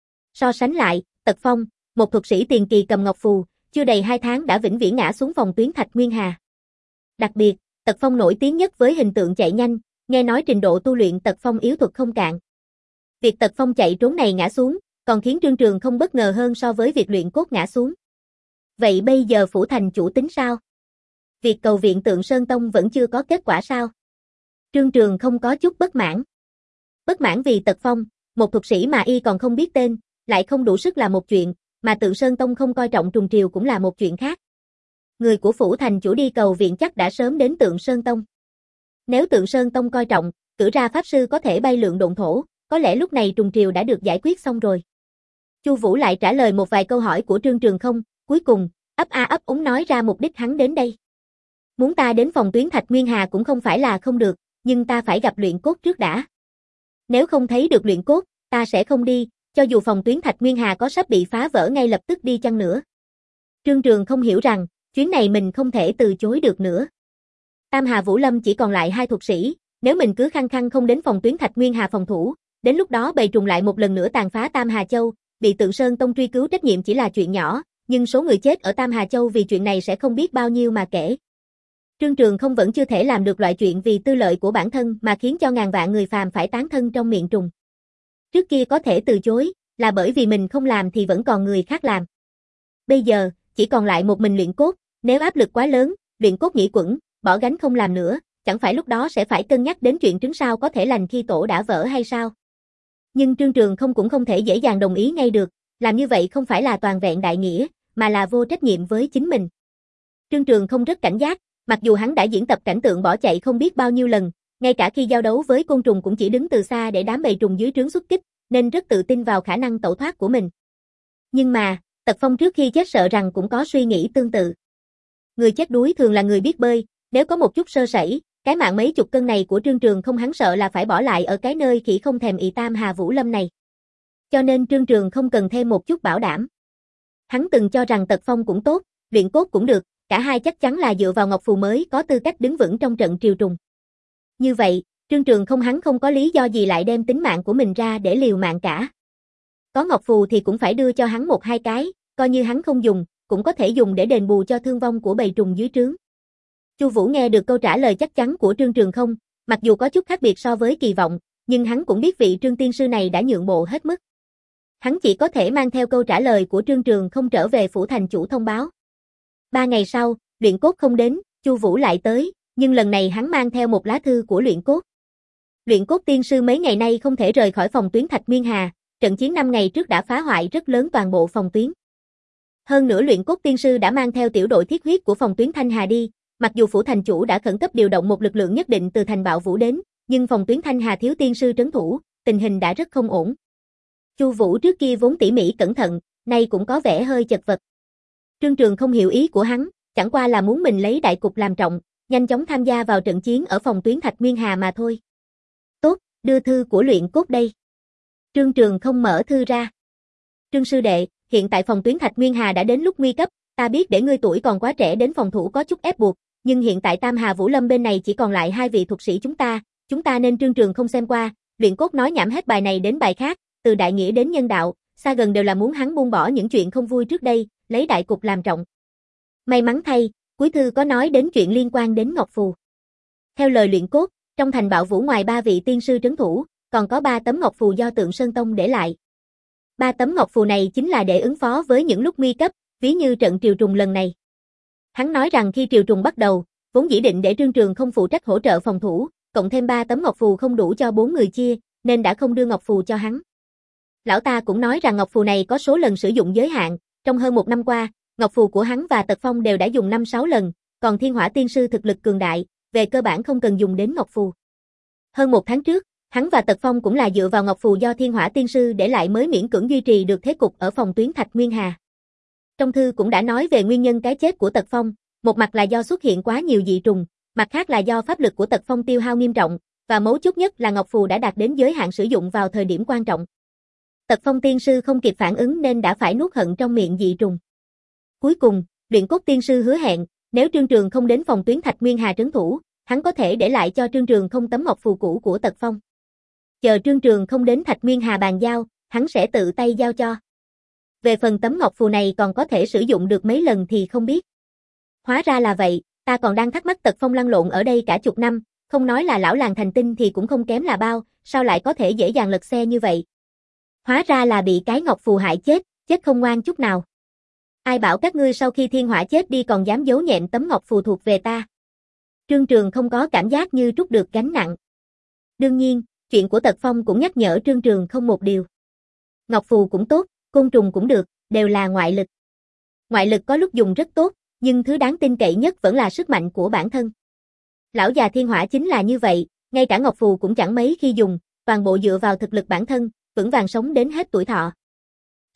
So sánh lại, Tật Phong, một thuật sĩ tiền kỳ cầm ngọc phù, chưa đầy hai tháng đã vĩnh viễn ngã xuống phòng tuyến Thạch Nguyên Hà. Đặc biệt, Tật Phong nổi tiếng nhất với hình tượng chạy nhanh, nghe nói trình độ tu luyện Tật Phong yếu thuật không cạn. Việc Tật Phong chạy trốn này ngã xuống, còn khiến Trương Trường không bất ngờ hơn so với việc luyện cốt ngã xuống. Vậy bây giờ phủ thành chủ tính sao? Việc cầu viện Tượng Sơn Tông vẫn chưa có kết quả sao? Trương Trường không có chút bất mãn. Bất mãn vì Tật Phong, một thuật sĩ mà y còn không biết tên, lại không đủ sức là một chuyện, mà Tượng Sơn Tông không coi trọng trùng triều cũng là một chuyện khác. Người của phủ thành chủ đi cầu viện chắc đã sớm đến Tượng Sơn Tông. Nếu Tượng Sơn Tông coi trọng, cử ra pháp sư có thể bay lượn độn thổ, có lẽ lúc này trùng triều đã được giải quyết xong rồi. Chu Vũ lại trả lời một vài câu hỏi của Trương Trường Không, cuối cùng, ấp a ấp úng nói ra mục đích hắn đến đây. Muốn ta đến phòng tuyến Thạch Nguyên Hà cũng không phải là không được, nhưng ta phải gặp luyện cốt trước đã. Nếu không thấy được luyện cốt, ta sẽ không đi, cho dù phòng tuyến Thạch Nguyên Hà có sắp bị phá vỡ ngay lập tức đi chăng nữa. Trương Trường Không hiểu rằng, chuyến này mình không thể từ chối được nữa. Tam Hà Vũ Lâm chỉ còn lại hai thuật sĩ, nếu mình cứ khăng khăng không đến phòng tuyến Thạch Nguyên Hà phòng thủ, đến lúc đó bầy trùng lại một lần nữa tàn phá Tam Hà Châu, bị Tượng Sơn Tông truy cứu trách nhiệm chỉ là chuyện nhỏ, nhưng số người chết ở Tam Hà Châu vì chuyện này sẽ không biết bao nhiêu mà kể. Trương Trường Không vẫn chưa thể làm được loại chuyện vì tư lợi của bản thân mà khiến cho ngàn vạn người phàm phải tán thân trong miệng trùng. Trước kia có thể từ chối, là bởi vì mình không làm thì vẫn còn người khác làm. Bây giờ, chỉ còn lại một mình luyện cốt, nếu áp lực quá lớn, luyện cốt nghĩ quẩn, bỏ gánh không làm nữa, chẳng phải lúc đó sẽ phải cân nhắc đến chuyện trứng sao có thể lành khi tổ đã vỡ hay sao? Nhưng Trương Trường Không cũng không thể dễ dàng đồng ý ngay được, làm như vậy không phải là toàn vẹn đại nghĩa, mà là vô trách nhiệm với chính mình. Trương Trường Không rất cảnh giác, mặc dù hắn đã diễn tập cảnh tượng bỏ chạy không biết bao nhiêu lần, ngay cả khi giao đấu với côn trùng cũng chỉ đứng từ xa để đám bầy trùng dưới trướng xuất kích, nên rất tự tin vào khả năng tẩu thoát của mình. Nhưng mà, Tật Phong trước khi chết sợ rằng cũng có suy nghĩ tương tự. Người chết đuối thường là người biết bơi, nếu có một chút sơ sẩy, cái mạng mấy chục cân này của Trương Trường Không hắn sợ là phải bỏ lại ở cái nơi khỉ không thèm ị Tam Hà Vũ Lâm này. Cho nên Trương Trường không cần thêm một chút bảo đảm. Hắn từng cho rằng Tật Phong cũng tốt, luyện cốt cũng được, cả hai chắc chắn là dựa vào Ngọc Phù mới có tư cách đứng vững trong trận triều trùng. Như vậy, Trương Trường không hắn không có lý do gì lại đem tính mạng của mình ra để liều mạng cả. Có Ngọc Phù thì cũng phải đưa cho hắn một hai cái, coi như hắn không dùng, cũng có thể dùng để đền bù cho thương vong của bầy trùng dưới trướng. Chu Vũ nghe được câu trả lời chắc chắn của Trương Trường Không, mặc dù có chút khác biệt so với kỳ vọng, nhưng hắn cũng biết vị Trương tiên sư này đã nhượng bộ hết mức. Hắn chỉ có thể mang theo câu trả lời của Trương Trường Không trở về phủ thành chủ thông báo. Ba ngày sau, luyện cốt không đến, Chu Vũ lại tới, nhưng lần này hắn mang theo một lá thư của luyện cốt. Luyện cốt tiên sư mấy ngày nay không thể rời khỏi phòng tuyến Thạch Nguyên Hà, trận chiến năm ngày trước đã phá hoại rất lớn toàn bộ phòng tuyến. Hơn nữa luyện cốt tiên sư đã mang theo tiểu đội thiết huyết của phòng tuyến Thanh Hà đi, mặc dù phủ thành chủ đã khẩn cấp điều động một lực lượng nhất định từ thành Bạo Vũ đến, nhưng phòng tuyến Thanh Hà thiếu tiên sư trấn thủ, tình hình đã rất không ổn. Chu Vũ trước kia vốn tỉ mỉ cẩn thận, nay cũng có vẻ hơi chật vật. Trương Trường không hiểu ý của hắn, chẳng qua là muốn mình lấy đại cục làm trọng, nhanh chóng tham gia vào trận chiến ở phòng tuyến Thạch Nguyên Hà mà thôi. Tốt, đưa thư của luyện cốt đây. Trương Trường không mở thư ra. Trương sư đệ, hiện tại phòng tuyến Thạch Nguyên Hà đã đến lúc nguy cấp, ta biết để ngươi tuổi còn quá trẻ đến phòng thủ có chút ép buộc, nhưng hiện tại Tam Hà Vũ Lâm bên này chỉ còn lại hai vị thuật sĩ chúng ta, chúng ta nên Trương Trường không xem qua, luyện cốt nói nhảm hết bài này đến bài khác, từ đại nghĩa đến nhân đạo, xa gần đều là muốn hắn buông bỏ những chuyện không vui trước đây, lấy đại cục làm trọng. May mắn thay, cuối thư có nói đến chuyện liên quan đến Ngọc Phù. Theo lời luyện cốt, trong thành Bạo Vũ ngoài ba vị tiên sư trấn thủ, còn có ba tấm Ngọc Phù do Tượng Sơn Tông để lại. Ba tấm Ngọc Phù này chính là để ứng phó với những lúc nguy cấp, ví như trận triều trùng lần này. Hắn nói rằng khi triều trùng bắt đầu, vốn dĩ định để Trương Trường không phụ trách hỗ trợ phòng thủ, cộng thêm ba tấm Ngọc Phù không đủ cho bốn người chia, nên đã không đưa Ngọc Phù cho hắn. Lão ta cũng nói rằng Ngọc Phù này có số lần sử dụng giới hạn, trong hơn một năm qua, Ngọc Phù của hắn và Tật Phong đều đã dùng năm sáu lần, còn Thiên Hỏa Tiên Sư thực lực cường đại, về cơ bản không cần dùng đến Ngọc Phù. Hơn một tháng trước, hắn và Tật Phong cũng là dựa vào Ngọc Phù do Thiên Hỏa Tiên Sư để lại mới miễn cưỡng duy trì được thế cục ở phòng tuyến Thạch Nguyên Hà. Trong thư cũng đã nói về nguyên nhân cái chết của Tật Phong, một mặt là do xuất hiện quá nhiều dị trùng, mặt khác là do pháp lực của Tật Phong tiêu hao nghiêm trọng, và mấu chốt nhất là Ngọc Phù đã đạt đến giới hạn sử dụng vào thời điểm quan trọng. Tật Phong tiên sư không kịp phản ứng nên đã phải nuốt hận trong miệng dị trùng. Cuối cùng, luyện cốt tiên sư hứa hẹn, nếu Trương Trường không đến phòng tuyến Thạch Nguyên Hà trấn thủ, hắn có thể để lại cho Trương Trường không tấm Ngọc Phù cũ của Tật Phong. Chờ Trương Trường không đến Thạch Nguyên Hà bàn giao, hắn sẽ tự tay giao cho. Về phần tấm Ngọc Phù này còn có thể sử dụng được mấy lần thì không biết. Hóa ra là vậy, ta còn đang thắc mắc Tật Phong lăn lộn ở đây cả chục năm, không nói là lão làng thành tinh thì cũng không kém là bao, sao lại có thể dễ dàng lật xe như vậy. Hóa ra là bị cái Ngọc Phù hại chết, chết không ngoan chút nào. Ai bảo các ngươi sau khi thiên hỏa chết đi còn dám giấu nhẹm tấm Ngọc Phù thuộc về ta. Trương Trường không có cảm giác như trút được gánh nặng. Đương nhiên, chuyện của Tật Phong cũng nhắc nhở Trương Trường không một điều. Ngọc Phù cũng tốt, côn trùng cũng được, đều là ngoại lực. Ngoại lực có lúc dùng rất tốt, nhưng thứ đáng tin cậy nhất vẫn là sức mạnh của bản thân. Lão già thiên hỏa chính là như vậy, ngay cả Ngọc Phù cũng chẳng mấy khi dùng, toàn bộ dựa vào thực lực bản thân, vững vàng sống đến hết tuổi thọ.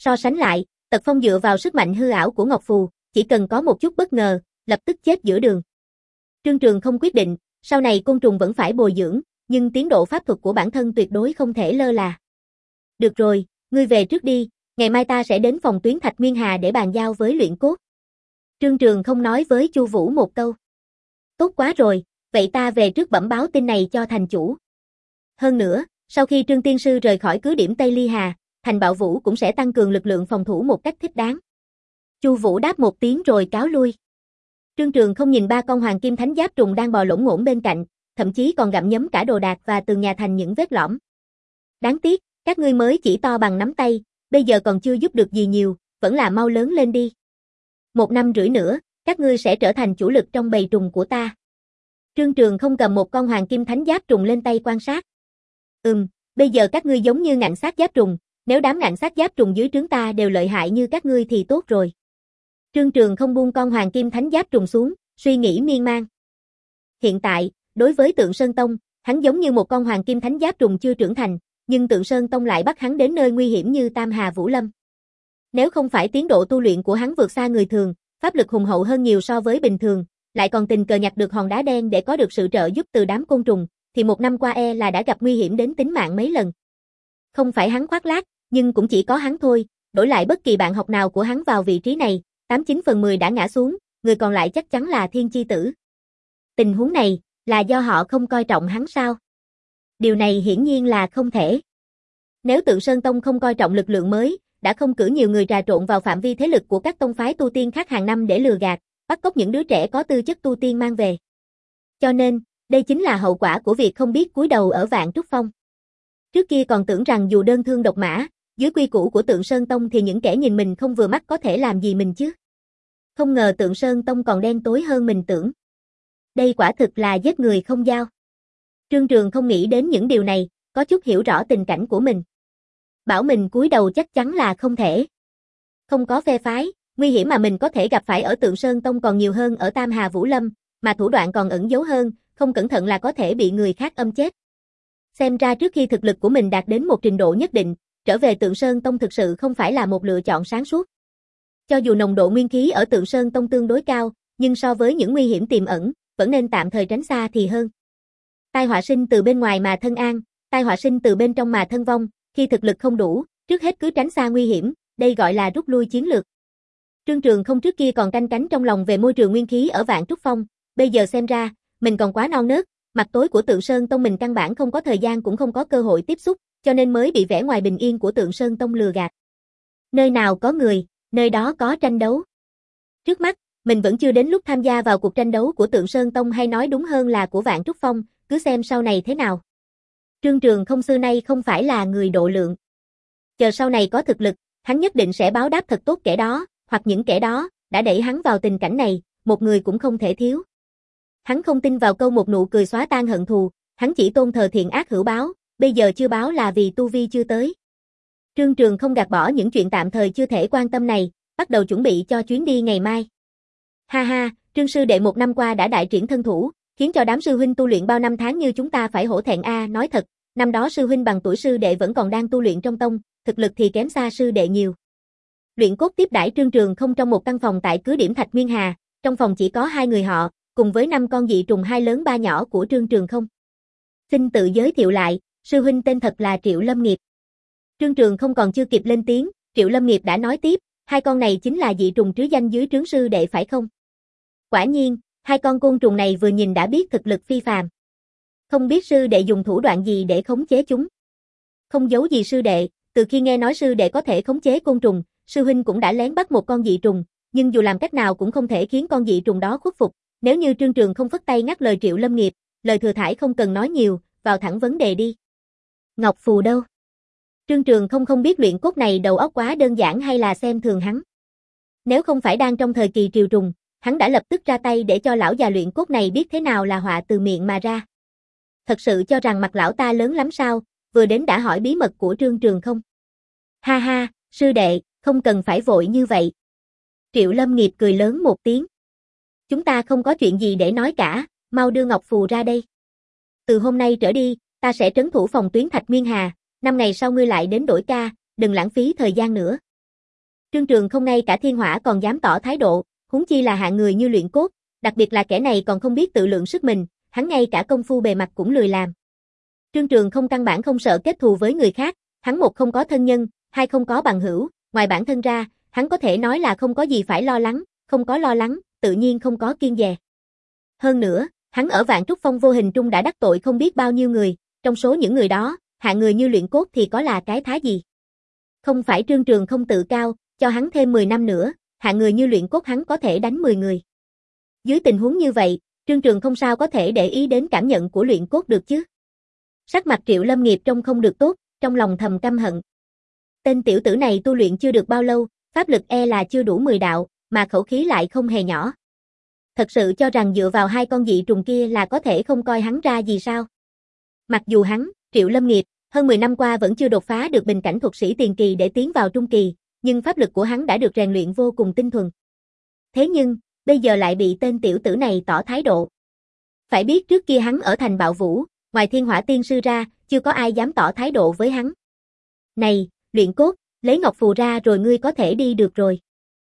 So sánh lại, Tật Phong dựa vào sức mạnh hư ảo của Ngọc Phù, chỉ cần có một chút bất ngờ, lập tức chết giữa đường. Trương Trường không quyết định, sau này côn trùng vẫn phải bồi dưỡng, nhưng tiến độ pháp thuật của bản thân tuyệt đối không thể lơ là. Được rồi, ngươi về trước đi, ngày mai ta sẽ đến phòng tuyến Thạch Nguyên Hà để bàn giao với luyện cốt. Trương Trường không nói với Chu Vũ một câu. Tốt quá rồi, vậy ta về trước bẩm báo tin này cho thành chủ. Hơn nữa, sau khi Trương Tiên Sư rời khỏi cứ điểm Tây Ly Hà, Thành Bạo Vũ cũng sẽ tăng cường lực lượng phòng thủ một cách thích đáng. Chu Vũ đáp một tiếng rồi cáo lui. Trương Trường không nhìn ba con hoàng kim thánh giáp trùng đang bò lổn ngổn bên cạnh, thậm chí còn gặm nhấm cả đồ đạc và tường nhà thành những vết lõm. Đáng tiếc, các ngươi mới chỉ to bằng nắm tay, bây giờ còn chưa giúp được gì nhiều, vẫn là mau lớn lên đi. Một năm rưỡi nữa, các ngươi sẽ trở thành chủ lực trong bầy trùng của ta. Trương Trường không cầm một con hoàng kim thánh giáp trùng lên tay quan sát. Ừm, bây giờ các ngươi giống như ngạnh sát giáp trùng, nếu đám ngạnh sát giáp trùng dưới trướng ta đều lợi hại như các ngươi thì tốt rồi. Trương Trường không buông con hoàng kim thánh giáp trùng xuống, suy nghĩ miên man. Hiện tại, đối với Tượng Sơn Tông, hắn giống như một con hoàng kim thánh giáp trùng chưa trưởng thành, nhưng Tượng Sơn Tông lại bắt hắn đến nơi nguy hiểm như Tam Hà Vũ Lâm. Nếu không phải tiến độ tu luyện của hắn vượt xa người thường, pháp lực hùng hậu hơn nhiều so với bình thường, lại còn tình cờ nhặt được hòn đá đen để có được sự trợ giúp từ đám côn trùng, thì một năm qua e là đã gặp nguy hiểm đến tính mạng mấy lần. Không phải hắn khoác lác, nhưng cũng chỉ có hắn thôi, đổi lại bất kỳ bạn học nào của hắn vào vị trí này, tám chín phần mười đã ngã xuống, người còn lại chắc chắn là thiên chi tử. Tình huống này, là do họ không coi trọng hắn sao? Điều này hiển nhiên là không thể. Nếu Tượng Sơn Tông không coi trọng lực lượng mới, đã không cử nhiều người trà trộn vào phạm vi thế lực của các tông phái tu tiên khác hàng năm để lừa gạt, bắt cóc những đứa trẻ có tư chất tu tiên mang về. Cho nên, đây chính là hậu quả của việc không biết cúi đầu ở Vạn Trúc Phong. Trước kia còn tưởng rằng dù đơn thương độc mã, dưới quy củ của Tượng Sơn Tông thì những kẻ nhìn mình không vừa mắt có thể làm gì mình chứ. Không ngờ Tượng Sơn Tông còn đen tối hơn mình tưởng. Đây quả thực là giết người không dao. Trương Trường không nghĩ đến những điều này, có chút hiểu rõ tình cảnh của mình. Bảo mình cúi đầu chắc chắn là không thể. Không có phe phái, nguy hiểm mà mình có thể gặp phải ở Tượng Sơn Tông còn nhiều hơn ở Tam Hà Vũ Lâm, mà thủ đoạn còn ẩn giấu hơn, không cẩn thận là có thể bị người khác âm chết. Xem ra trước khi thực lực của mình đạt đến một trình độ nhất định, trở về Tượng Sơn Tông thực sự không phải là một lựa chọn sáng suốt. Cho dù nồng độ nguyên khí ở Tượng Sơn Tông tương đối cao, nhưng so với những nguy hiểm tiềm ẩn, vẫn nên tạm thời tránh xa thì hơn. Tai họa sinh từ bên ngoài mà thân an, tai họa sinh từ bên trong mà thân vong, khi thực lực không đủ, trước hết cứ tránh xa nguy hiểm, đây gọi là rút lui chiến lược. Trương Trường không trước kia còn canh cánh trong lòng về môi trường nguyên khí ở Vạn Trúc Phong, bây giờ xem ra, mình còn quá non nớt, mặt tối của Tượng Sơn Tông mình căn bản không có thời gian cũng không có cơ hội tiếp xúc, cho nên mới bị vẻ ngoài bình yên của Tượng Sơn Tông lừa gạt. Nơi nào có người, nơi đó có tranh đấu. Trước mắt, mình vẫn chưa đến lúc tham gia vào cuộc tranh đấu của Tượng Sơn Tông hay nói đúng hơn là của Vạn Trúc Phong, cứ xem sau này thế nào. Trương Trường không xưa nay không phải là người độ lượng. Chờ sau này có thực lực, hắn nhất định sẽ báo đáp thật tốt kẻ đó, hoặc những kẻ đó, đã đẩy hắn vào tình cảnh này, một người cũng không thể thiếu. Hắn không tin vào câu một nụ cười xóa tan hận thù, hắn chỉ tôn thờ thiện ác hữu báo, bây giờ chưa báo là vì tu vi chưa tới. Trương Trường không gạt bỏ những chuyện tạm thời chưa thể quan tâm này, bắt đầu chuẩn bị cho chuyến đi ngày mai. Ha ha, Trương sư đệ một năm qua đã đại triển thân thủ, khiến cho đám sư huynh tu luyện bao năm tháng như chúng ta phải hổ thẹn a, nói thật, năm đó sư huynh bằng tuổi sư đệ vẫn còn đang tu luyện trong tông, thực lực thì kém xa sư đệ nhiều. Luyện cốt tiếp đãi Trương Trường không trong một căn phòng tại cứ điểm Thạch Nguyên Hà, trong phòng chỉ có hai người họ, cùng với năm con dị trùng hai lớn ba nhỏ của Trương Trường không. Xin tự giới thiệu lại, sư huynh tên thật là Triệu Lâm Nghiệp. Trương Trường không còn chưa kịp lên tiếng, Triệu Lâm Nghiệp đã nói tiếp, hai con này chính là dị trùng trứ danh dưới trướng sư đệ phải không? Quả nhiên, hai con côn trùng này vừa nhìn đã biết thực lực phi phàm. Không biết sư đệ dùng thủ đoạn gì để khống chế chúng. Không giấu gì sư đệ, từ khi nghe nói sư đệ có thể khống chế côn trùng, sư huynh cũng đã lén bắt một con dị trùng, nhưng dù làm cách nào cũng không thể khiến con dị trùng đó khuất phục. Nếu như Trương Trường không phất tay ngắt lời Triệu Lâm Nghiệp, lời thừa thãi không cần nói nhiều, vào thẳng vấn đề đi. Ngọc Phù đâu? Trương Trường không không biết luyện cốt này đầu óc quá đơn giản hay là xem thường hắn. Nếu không phải đang trong thời kỳ triều trùng, hắn đã lập tức ra tay để cho lão già luyện cốt này biết thế nào là họa từ miệng mà ra. Thật sự cho rằng mặt lão ta lớn lắm sao, vừa đến đã hỏi bí mật của Trương Trường không? Ha ha, sư đệ, không cần phải vội như vậy. Triệu Lâm Nghiệp cười lớn một tiếng. Chúng ta không có chuyện gì để nói cả, mau đưa Ngọc Phù ra đây. Từ hôm nay trở đi, ta sẽ trấn thủ phòng tuyến Thạch Nguyên Hà, năm ngày sau ngươi lại đến đổi ca, đừng lãng phí thời gian nữa. Trương Trường không ngay cả thiên hỏa còn dám tỏ thái độ, huống chi là hạng người như Luyện Cốt, đặc biệt là kẻ này còn không biết tự lượng sức mình, hắn ngay cả công phu bề mặt cũng lười làm. Trương Trường không căn bản không sợ kết thù với người khác, hắn một không có thân nhân, hai không có bằng hữu, ngoài bản thân ra, hắn có thể nói là không có gì phải lo lắng, không có lo lắng, tự nhiên không có kiêng dè. Hơn nữa, hắn ở Vạn Trúc Phong vô hình trung đã đắc tội không biết bao nhiêu người, trong số những người đó, hạng người như Luyện Cốt thì có là cái thá gì. Không phải Trương Trường không tự cao, cho hắn thêm mười năm nữa, hạng người như Luyện Cốt hắn có thể đánh mười người. Dưới tình huống như vậy, Trương Trường không sao có thể để ý đến cảm nhận của Luyện Cốt được chứ. Sắc mặt Triệu Lâm Nghiệp trông không được tốt, trong lòng thầm căm hận. Tên tiểu tử này tu luyện chưa được bao lâu, pháp lực e là chưa đủ mười đạo, mà khẩu khí lại không hề nhỏ. Thật sự cho rằng dựa vào hai con dị trùng kia là có thể không coi hắn ra gì sao? Mặc dù hắn, Triệu Lâm Nghiệp, hơn mười năm qua vẫn chưa đột phá được bình cảnh thuật sĩ tiền kỳ để tiến vào trung kỳ, nhưng pháp lực của hắn đã được rèn luyện vô cùng tinh thuần. Thế nhưng, bây giờ lại bị tên tiểu tử này tỏ thái độ. Phải biết trước kia hắn ở thành Bạo Vũ, ngoài Thiên Hỏa Tiên Sư ra, chưa có ai dám tỏ thái độ với hắn. Này, Luyện Cốt, lấy ngọc phù ra rồi ngươi có thể đi được rồi.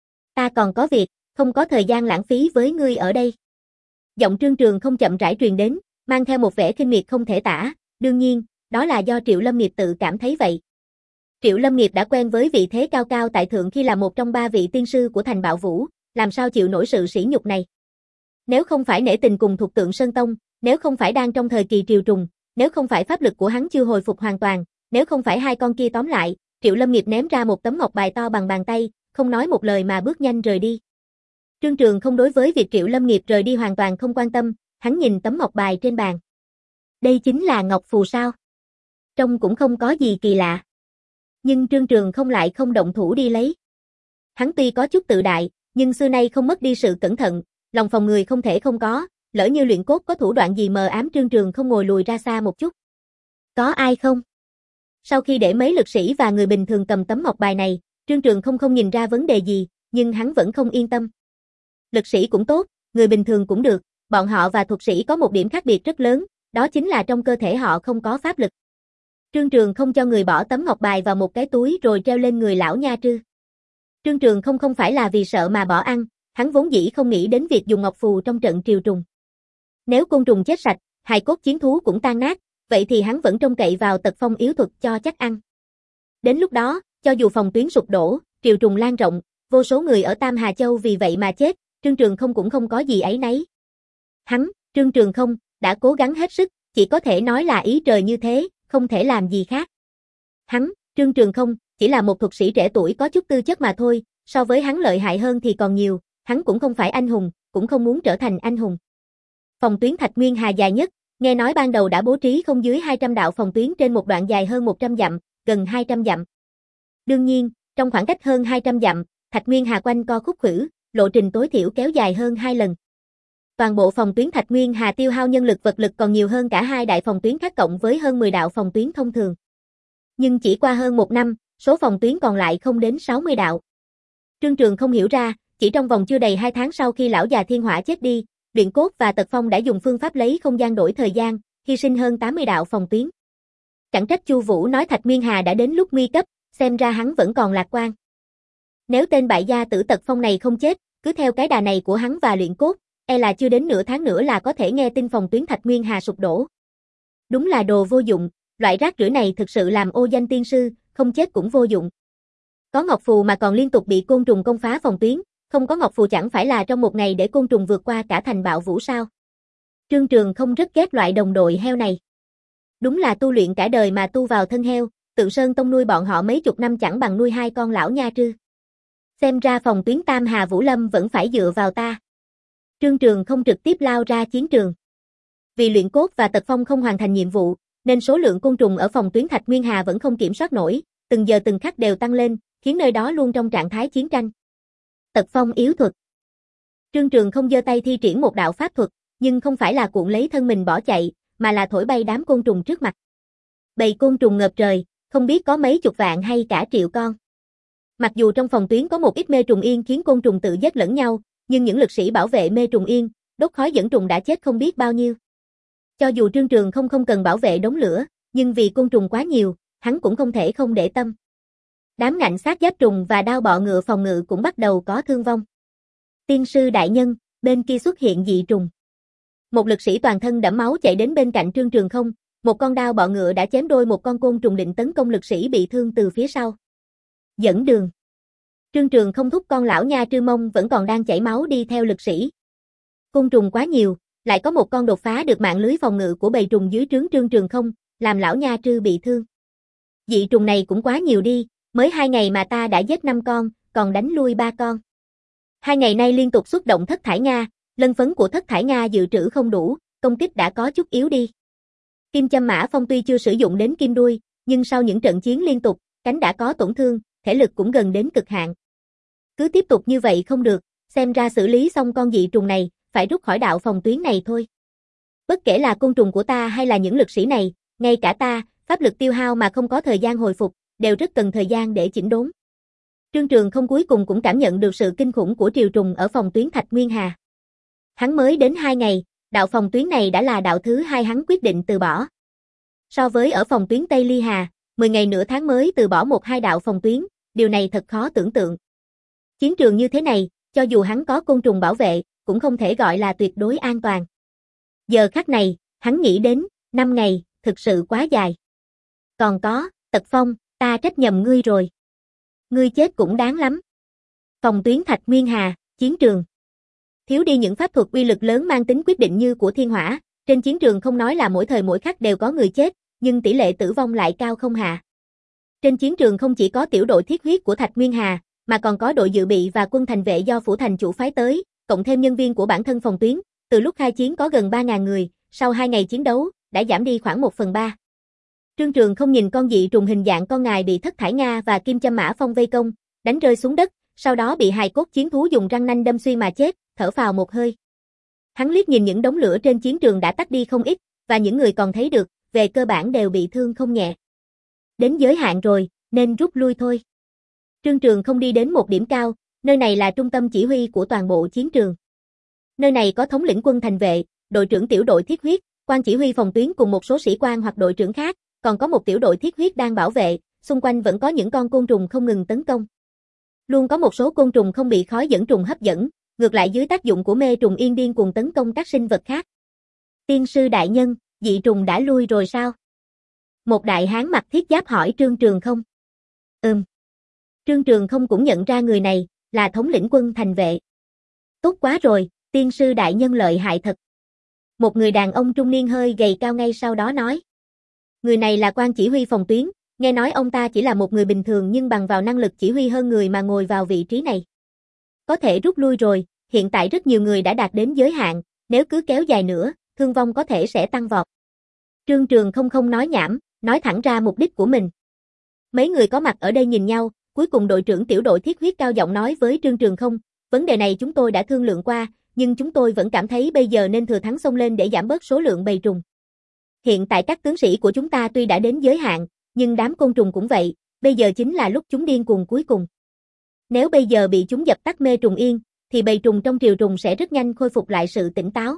Ta còn có việc, không có thời gian lãng phí với ngươi ở đây. Giọng Trương Trường không chậm rãi truyền đến, mang theo một vẻ khinh miệt không thể tả, đương nhiên, đó là do Triệu Lâm Nghiệp tự cảm thấy vậy. Triệu Lâm Nghiệp đã quen với vị thế cao cao tại thượng khi là một trong ba vị tiên sư của thành Bạo Vũ, làm sao chịu nổi sự sỉ nhục này. Nếu không phải nể tình cùng thuộc Tượng Sơn Tông, nếu không phải đang trong thời kỳ triều trùng, nếu không phải pháp lực của hắn chưa hồi phục hoàn toàn, nếu không phải hai con kia tóm lại, Triệu Lâm Nghiệp ném ra một tấm ngọc bài to bằng bàn tay, không nói một lời mà bước nhanh rời đi. Trương Trường không đối với việc Triệu Lâm Nghiệp rời đi hoàn toàn không quan tâm, hắn nhìn tấm ngọc bài trên bàn. Đây chính là ngọc phù sao? Trông cũng không có gì kỳ lạ. Nhưng Trương Trường không lại không động thủ đi lấy. Hắn tuy có chút tự đại, nhưng xưa nay không mất đi sự cẩn thận, lòng phòng người không thể không có, lỡ như Luyện Cốt có thủ đoạn gì mờ ám Trương Trường không ngồi lùi ra xa một chút. Có ai không? Sau khi để mấy lực sĩ và người bình thường cầm tấm ngọc bài này, Trương Trường không không nhìn ra vấn đề gì, nhưng hắn vẫn không yên tâm. Lực sĩ cũng tốt, người bình thường cũng được, bọn họ và thuật sĩ có một điểm khác biệt rất lớn, đó chính là trong cơ thể họ không có pháp lực. Trương Trường không cho người bỏ tấm ngọc bài vào một cái túi rồi treo lên người lão nha trư. Trương Trường không không phải là vì sợ mà bỏ ăn, hắn vốn dĩ không nghĩ đến việc dùng ngọc phù trong trận triều trùng. Nếu côn trùng chết sạch, hài cốt chiến thú cũng tan nát, vậy thì hắn vẫn trông cậy vào tật phong yếu thuật cho chắc ăn. Đến lúc đó, cho dù phòng tuyến sụp đổ, triều trùng lan rộng, vô số người ở Tam Hà Châu vì vậy mà chết, Trương Trường không cũng không có gì ấy nấy. Hắn, Trương Trường không, đã cố gắng hết sức, chỉ có thể nói là ý trời như thế, không thể làm gì khác. Hắn, Trương Trường không, chỉ là một thuật sĩ trẻ tuổi có chút tư chất mà thôi, so với hắn lợi hại hơn thì còn nhiều, hắn cũng không phải anh hùng, cũng không muốn trở thành anh hùng. Phòng tuyến Thạch Nguyên Hà dài nhất, nghe nói ban đầu đã bố trí không dưới hai trăm đạo phòng tuyến trên một đoạn dài hơn một trăm dặm, gần hai trăm dặm. Đương nhiên, trong khoảng cách hơn hai trăm dặm, Thạch Nguyên Hà quanh co khúc khuỷu, lộ trình tối thiểu kéo dài hơn hai lần. Toàn bộ phòng tuyến Thạch Nguyên Hà tiêu hao nhân lực vật lực còn nhiều hơn cả hai đại phòng tuyến khác cộng với hơn mười đạo phòng tuyến thông thường. Nhưng chỉ qua hơn một năm, số phòng tuyến còn lại không đến sáu mươi đạo. Trương Trường không hiểu ra, chỉ trong vòng chưa đầy hai tháng sau khi lão già Thiên Hỏa chết đi, Luyện Cốt và Tật Phong đã dùng phương pháp lấy không gian đổi thời gian, hy sinh hơn tám mươi đạo phòng tuyến. Chẳng trách Chu Vũ nói Thạch Nguyên Hà đã đến lúc nguy cấp, xem ra hắn vẫn còn lạc quan. Nếu tên bại gia tử Tật Phong này không chết, cứ theo cái đà này của hắn và Luyện Cốt, e là chưa đến nửa tháng nữa là có thể nghe tin phòng tuyến Thạch Nguyên Hà sụp đổ. Đúng là đồ vô dụng, loại rác rưởi này thực sự làm ô danh tiên sư, không chết cũng vô dụng. Có ngọc phù mà còn liên tục bị côn trùng công phá phòng tuyến, không có ngọc phù chẳng phải là trong một ngày để côn trùng vượt qua cả thành Bạo Vũ sao? Trương Trường không rất ghét loại đồng đội heo này. Đúng là tu luyện cả đời mà tu vào thân heo, Tượng Sơn Tông nuôi bọn họ mấy chục năm chẳng bằng nuôi hai con lão nha trư. Xem ra phòng tuyến Tam Hà Vũ Lâm vẫn phải dựa vào ta. Trương Trường không trực tiếp lao ra chiến trường. Vì Luyện Cốt và Tật Phong không hoàn thành nhiệm vụ, nên số lượng côn trùng ở phòng tuyến Thạch Nguyên Hà vẫn không kiểm soát nổi, từng giờ từng khắc đều tăng lên, khiến nơi đó luôn trong trạng thái chiến tranh. Tật Phong yếu thuật. Trương Trường không giơ tay thi triển một đạo pháp thuật, nhưng không phải là cuộn lấy thân mình bỏ chạy, mà là thổi bay đám côn trùng trước mặt. Bầy côn trùng ngập trời, không biết có mấy chục vạn hay cả triệu con. Mặc dù trong phòng tuyến có một ít mê trùng yên khiến côn trùng tự giết lẫn nhau, nhưng những lực sĩ bảo vệ mê trùng yên, đốt khói dẫn trùng đã chết không biết bao nhiêu. Cho dù Trương Trường không không cần bảo vệ đống lửa, nhưng vì côn trùng quá nhiều, hắn cũng không thể không để tâm. Đám ngạnh sát giáp trùng và đao bọ ngựa phòng ngự cũng bắt đầu có thương vong. Tiên sư đại nhân, bên kia xuất hiện dị trùng. Một lực sĩ toàn thân đẫm máu chạy đến bên cạnh Trương Trường Không, một con đao bọ ngựa đã chém đôi một con côn trùng định tấn công lực sĩ bị thương từ phía sau. Dẫn đường. Trương Trường Không thúc con lão nha Trư Mông vẫn còn đang chảy máu đi theo lực sĩ. Côn trùng quá nhiều, lại có một con đột phá được mạng lưới phòng ngự của bầy trùng dưới trướng Trương Trường Không, làm lão nha Trư bị thương. Dị trùng này cũng quá nhiều đi, mới hai ngày mà ta đã giết năm con, còn đánh lui ba con. Hai ngày nay liên tục xuất động thất thải Nga, lân phấn của thất thải Nga dự trữ không đủ, công kích đã có chút yếu đi. Kim Châm Mã Phong tuy chưa sử dụng đến kim đuôi, nhưng sau những trận chiến liên tục, cánh đã có tổn thương, thể lực cũng gần đến cực hạn. Cứ tiếp tục như vậy không được, xem ra xử lý xong con dị trùng này, phải rút khỏi đạo phòng tuyến này thôi. Bất kể là côn trùng của ta hay là những lực sĩ này, ngay cả ta, pháp lực tiêu hao mà không có thời gian hồi phục, đều rất cần thời gian để chỉnh đốn. Trương Trường Không cuối cùng cũng cảm nhận được sự kinh khủng của triều trùng ở phòng tuyến Thạch Nguyên Hà. Hắn mới đến hai ngày, đạo phòng tuyến này đã là đạo thứ hai hắn quyết định từ bỏ. So với ở phòng tuyến Tây Ly Hà, mười ngày nửa tháng mới từ bỏ một hai đạo phòng tuyến, điều này thật khó tưởng tượng. Chiến trường như thế này, cho dù hắn có côn trùng bảo vệ, cũng không thể gọi là tuyệt đối an toàn. Giờ khắc này, hắn nghĩ đến, năm ngày, thực sự quá dài. Còn có, Tật Phong, ta trách nhầm ngươi rồi. Ngươi chết cũng đáng lắm. Phòng tuyến Thạch Nguyên Hà, chiến trường. Thiếu đi những pháp thuật uy lực lớn mang tính quyết định như của thiên hỏa, trên chiến trường không nói là mỗi thời mỗi khắc đều có người chết, nhưng tỷ lệ tử vong lại cao không hạ. Trên chiến trường không chỉ có tiểu đội thiết huyết của Thạch Nguyên Hà, mà còn có đội dự bị và quân thành vệ do phủ thành chủ phái tới, cộng thêm nhân viên của bản thân phòng tuyến, từ lúc khai chiến có gần ba nghìn người, sau hai ngày chiến đấu, đã giảm đi khoảng một phần ba. Trương Trường Không nhìn con dị trùng hình dạng con ngài bị thất thải Nga và Kim Châm Mã Phong vây công, đánh rơi xuống đất, sau đó bị hài cốt chiến thú dùng răng nanh đâm xuyên mà chết, thở phào một hơi. Hắn liếc nhìn những đống lửa trên chiến trường đã tắt đi không ít, và những người còn thấy được, về cơ bản đều bị thương không nhẹ. Đến giới hạn rồi, nên rút lui thôi. Trương Trường Không đi đến một điểm cao, nơi này là trung tâm chỉ huy của toàn bộ chiến trường. Nơi này có thống lĩnh quân thành vệ, đội trưởng tiểu đội thiết huyết, quan chỉ huy phòng tuyến cùng một số sĩ quan hoặc đội trưởng khác, còn có một tiểu đội thiết huyết đang bảo vệ, xung quanh vẫn có những con côn trùng không ngừng tấn công. Luôn có một số côn trùng không bị khói dẫn trùng hấp dẫn, ngược lại dưới tác dụng của mê trùng yên điên cuồng tấn công các sinh vật khác. Tiên sư đại nhân, dị trùng đã lui rồi sao? Một đại hán mặc thiết giáp hỏi Trương Trường Không. Ừm. Trương Trường Không cũng nhận ra người này, là thống lĩnh quân thành vệ. Tốt quá rồi, tiên sư đại nhân lợi hại thật. Một người đàn ông trung niên hơi gầy cao ngay sau đó nói. Người này là quan chỉ huy phòng tuyến, nghe nói ông ta chỉ là một người bình thường nhưng bằng vào năng lực chỉ huy hơn người mà ngồi vào vị trí này. Có thể rút lui rồi, hiện tại rất nhiều người đã đạt đến giới hạn, nếu cứ kéo dài nữa, thương vong có thể sẽ tăng vọt. Trương Trường Không không nói nhảm, nói thẳng ra mục đích của mình. Mấy người có mặt ở đây nhìn nhau, cuối cùng đội trưởng tiểu đội thiết huyết cao giọng nói với Trương Trường Không, vấn đề này chúng tôi đã thương lượng qua, nhưng chúng tôi vẫn cảm thấy bây giờ nên thừa thắng xông lên để giảm bớt số lượng bầy trùng. Hiện tại các tướng sĩ của chúng ta tuy đã đến giới hạn, nhưng đám côn trùng cũng vậy, bây giờ chính là lúc chúng điên cuồng cuối cùng. Nếu bây giờ bị chúng dập tắt mê trùng yên, thì bầy trùng trong triều trùng sẽ rất nhanh khôi phục lại sự tỉnh táo.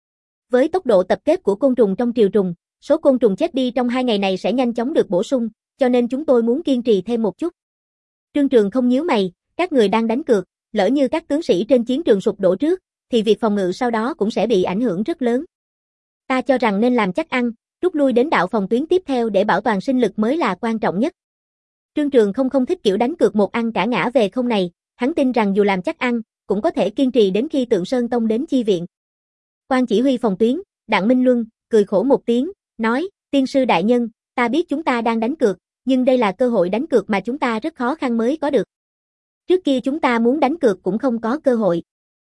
Với tốc độ tập kết của côn trùng trong triều trùng, số côn trùng chết đi trong hai ngày này sẽ nhanh chóng được bổ sung, cho nên chúng tôi muốn kiên trì thêm một chút. Trương Trường Không nhíu mày, các người đang đánh cược, lỡ như các tướng sĩ trên chiến trường sụp đổ trước, thì việc phòng ngự sau đó cũng sẽ bị ảnh hưởng rất lớn. Ta cho rằng nên làm chắc ăn, rút lui đến đạo phòng tuyến tiếp theo để bảo toàn sinh lực mới là quan trọng nhất. Trương Trường Không không thích kiểu đánh cược một ăn cả ngã về không này, hắn tin rằng dù làm chắc ăn, cũng có thể kiên trì đến khi Tượng Sơn Tông đến chi viện. Quan chỉ huy phòng tuyến, Đặng Minh Luân, cười khổ một tiếng, nói, tiên sư đại nhân, ta biết chúng ta đang đánh cược, nhưng đây là cơ hội đánh cược mà chúng ta rất khó khăn mới có được. Trước kia chúng ta muốn đánh cược cũng không có cơ hội.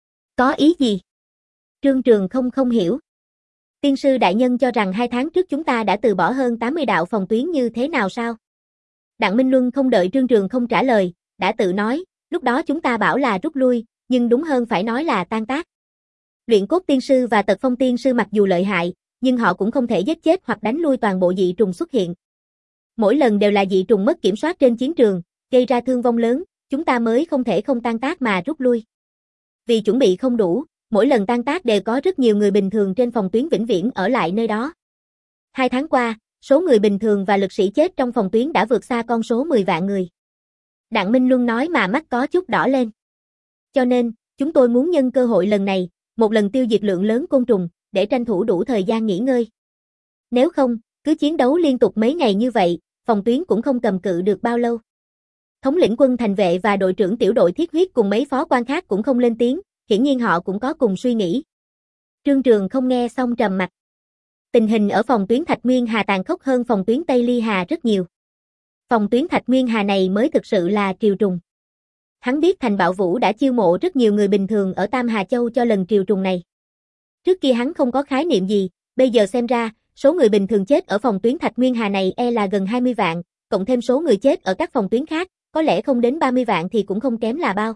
Có ý gì? Trương Trường Không không hiểu. Tiên sư đại nhân cho rằng hai tháng trước chúng ta đã từ bỏ hơn tám mươi đạo phòng tuyến như thế nào sao? Đặng Minh Luân không đợi Trương Trường Không trả lời, đã tự nói, lúc đó chúng ta bảo là rút lui, nhưng đúng hơn phải nói là tan tác. Luyện cốt tiên sư và Tật Phong tiên sư mặc dù lợi hại, nhưng họ cũng không thể giết chết hoặc đánh lui toàn bộ dị trùng xuất hiện. Mỗi lần đều là dị trùng mất kiểm soát trên chiến trường, gây ra thương vong lớn, chúng ta mới không thể không tan tác mà rút lui. Vì chuẩn bị không đủ, mỗi lần tan tác đều có rất nhiều người bình thường trên phòng tuyến vĩnh viễn ở lại nơi đó. Hai tháng qua, số người bình thường và lực sĩ chết trong phòng tuyến đã vượt xa con số mười vạn người. Đặng Minh Luân nói mà mắt có chút đỏ lên. Cho nên, chúng tôi muốn nhân cơ hội lần này, một lần tiêu diệt lượng lớn côn trùng, để tranh thủ đủ thời gian nghỉ ngơi. Nếu không, cứ chiến đấu liên tục mấy ngày như vậy, phòng tuyến cũng không cầm cự được bao lâu. Thống lĩnh quân thành vệ và đội trưởng tiểu đội thiết huyết cùng mấy phó quan khác cũng không lên tiếng, hiển nhiên họ cũng có cùng suy nghĩ. Trương Trường không nghe xong trầm mặt. Tình hình ở phòng tuyến Thạch Nguyên Hà tàn khốc hơn phòng tuyến Tây Ly Hà rất nhiều. Phòng tuyến Thạch Nguyên Hà này mới thực sự là triều trùng. Hắn biết Thành Bạo Vũ đã chiêu mộ rất nhiều người bình thường ở Tam Hà Châu cho lần triều trùng này. Trước kia hắn không có khái niệm gì, bây giờ xem ra, số người bình thường chết ở phòng tuyến Thạch Nguyên Hà này e là gần hai mươi vạn, cộng thêm số người chết ở các phòng tuyến khác, có lẽ không đến ba mươi vạn thì cũng không kém là bao.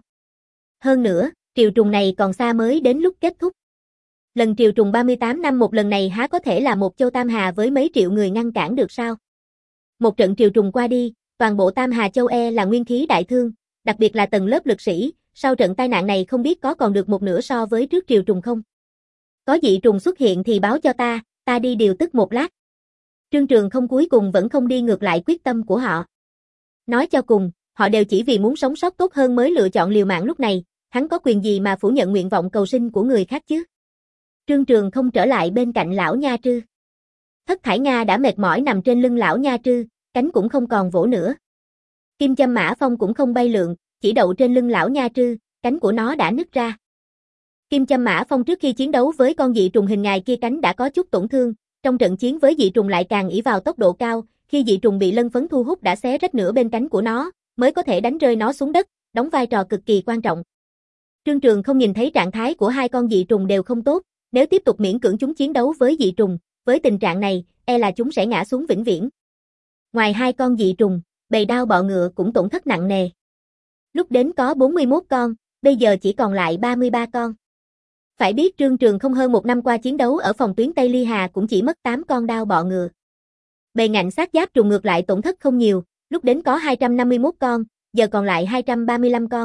Hơn nữa, triều trùng này còn xa mới đến lúc kết thúc. Lần triều trùng ba mươi tám năm một lần này há có thể là một châu Tam Hà với mấy triệu người ngăn cản được sao? Một trận triều trùng qua đi, toàn bộ Tam Hà Châu e là nguyên khí đại thương, đặc biệt là tầng lớp lực sĩ, sau trận tai nạn này không biết có còn được một nửa so với trước triều trùng không? Có dị trùng xuất hiện thì báo cho ta, ta đi điều tức một lát. Trương Trường không cuối cùng vẫn không đi ngược lại quyết tâm của họ. Nói cho cùng, họ đều chỉ vì muốn sống sót tốt hơn mới lựa chọn liều mạng lúc này, hắn có quyền gì mà phủ nhận nguyện vọng cầu sinh của người khác chứ? Trương Trường không trở lại bên cạnh lão Nha Trư. Thất Thải Nga đã mệt mỏi nằm trên lưng lão Nha Trư, cánh cũng không còn vỗ nữa. Kim Châm Mã Phong cũng không bay lượn, chỉ đậu trên lưng lão Nha Trư, cánh của nó đã nứt ra. Kim Châm Mã Phong trước khi chiến đấu với con dị trùng hình ngài kia cánh đã có chút tổn thương, trong trận chiến với dị trùng lại càng ỷ vào tốc độ cao, khi dị trùng bị lân phấn thu hút đã xé rách nửa bên cánh của nó, mới có thể đánh rơi nó xuống đất, đóng vai trò cực kỳ quan trọng. Trương Trường không nhìn thấy trạng thái của hai con dị trùng đều không tốt, nếu tiếp tục miễn cưỡng chúng chiến đấu với dị trùng, với tình trạng này, e là chúng sẽ ngã xuống vĩnh viễn. Ngoài hai con dị trùng, bầy đao bọ ngựa cũng tổn thất nặng nề. Lúc đến có bốn mươi mốt con, bây giờ chỉ còn lại ba mươi ba con. Phải biết Trương Trường không hơn một năm qua chiến đấu ở phòng tuyến Tây Ly Hà cũng chỉ mất tám con đao bọ ngựa. Bầy ngạnh sát giáp trùng ngược lại tổn thất không nhiều, lúc đến có hai trăm năm mươi mốt con, giờ còn lại hai trăm ba mươi lăm con.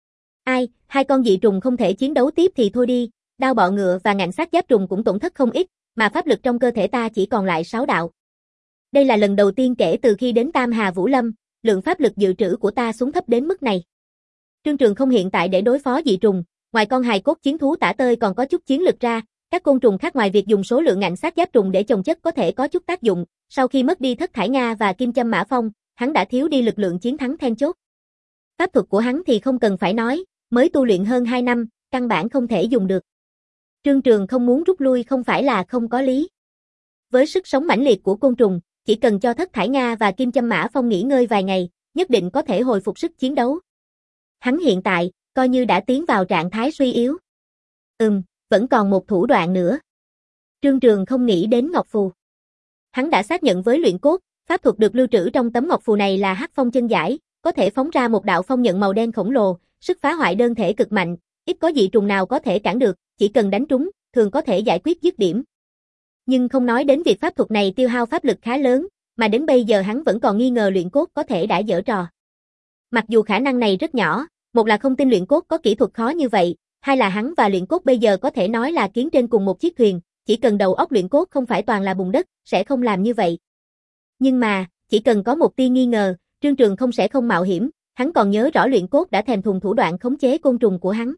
Ai, hai con dị trùng không thể chiến đấu tiếp thì thôi đi, đao bọ ngựa và ngạnh sát giáp trùng cũng tổn thất không ít, mà pháp lực trong cơ thể ta chỉ còn lại sáu đạo. Đây là lần đầu tiên kể từ khi đến Tam Hà Vũ Lâm, lượng pháp lực dự trữ của ta xuống thấp đến mức này. Trương Trường không hiện tại để đối phó dị trùng, ngoài con hài cốt chiến thú tả tơi còn có chút chiến lực ra, các côn trùng khác ngoài việc dùng số lượng ngạnh sát giáp trùng để chồng chất có thể có chút tác dụng, sau khi mất đi Thất Thải Nga và Kim Châm Mã Phong, hắn đã thiếu đi lực lượng chiến thắng then chốt. Pháp thuật của hắn thì không cần phải nói, mới tu luyện hơn hai năm, căn bản không thể dùng được. Trương Trường không muốn rút lui không phải là không có lý. Với sức sống mãnh liệt của côn trùng, chỉ cần cho Thất Thải Nga và Kim Châm Mã Phong nghỉ ngơi vài ngày, nhất định có thể hồi phục sức chiến đấu. Hắn hiện tại, coi như đã tiến vào trạng thái suy yếu. Ừm, vẫn còn một thủ đoạn nữa. Trương Trường không nghĩ đến ngọc phù. Hắn đã xác nhận với luyện cốt, pháp thuật được lưu trữ trong tấm ngọc phù này là Hắc Phong chân giải, có thể phóng ra một đạo phong nhận màu đen khổng lồ, sức phá hoại đơn thể cực mạnh, ít có dị trùng nào có thể cản được, chỉ cần đánh trúng, thường có thể giải quyết dứt điểm. Nhưng không nói đến việc pháp thuật này tiêu hao pháp lực khá lớn, mà đến bây giờ hắn vẫn còn nghi ngờ luyện cốt có thể đã giở trò. Mặc dù khả năng này rất nhỏ, một là không tin luyện cốt có kỹ thuật khó như vậy, hai là hắn và luyện cốt bây giờ có thể nói là kiến trên cùng một chiếc thuyền, chỉ cần đầu óc luyện cốt không phải toàn là bùn đất, sẽ không làm như vậy. Nhưng mà, chỉ cần có một tia nghi ngờ, Trương Trường không sẽ không mạo hiểm, hắn còn nhớ rõ luyện cốt đã thèm thuồng thủ đoạn khống chế côn trùng của hắn.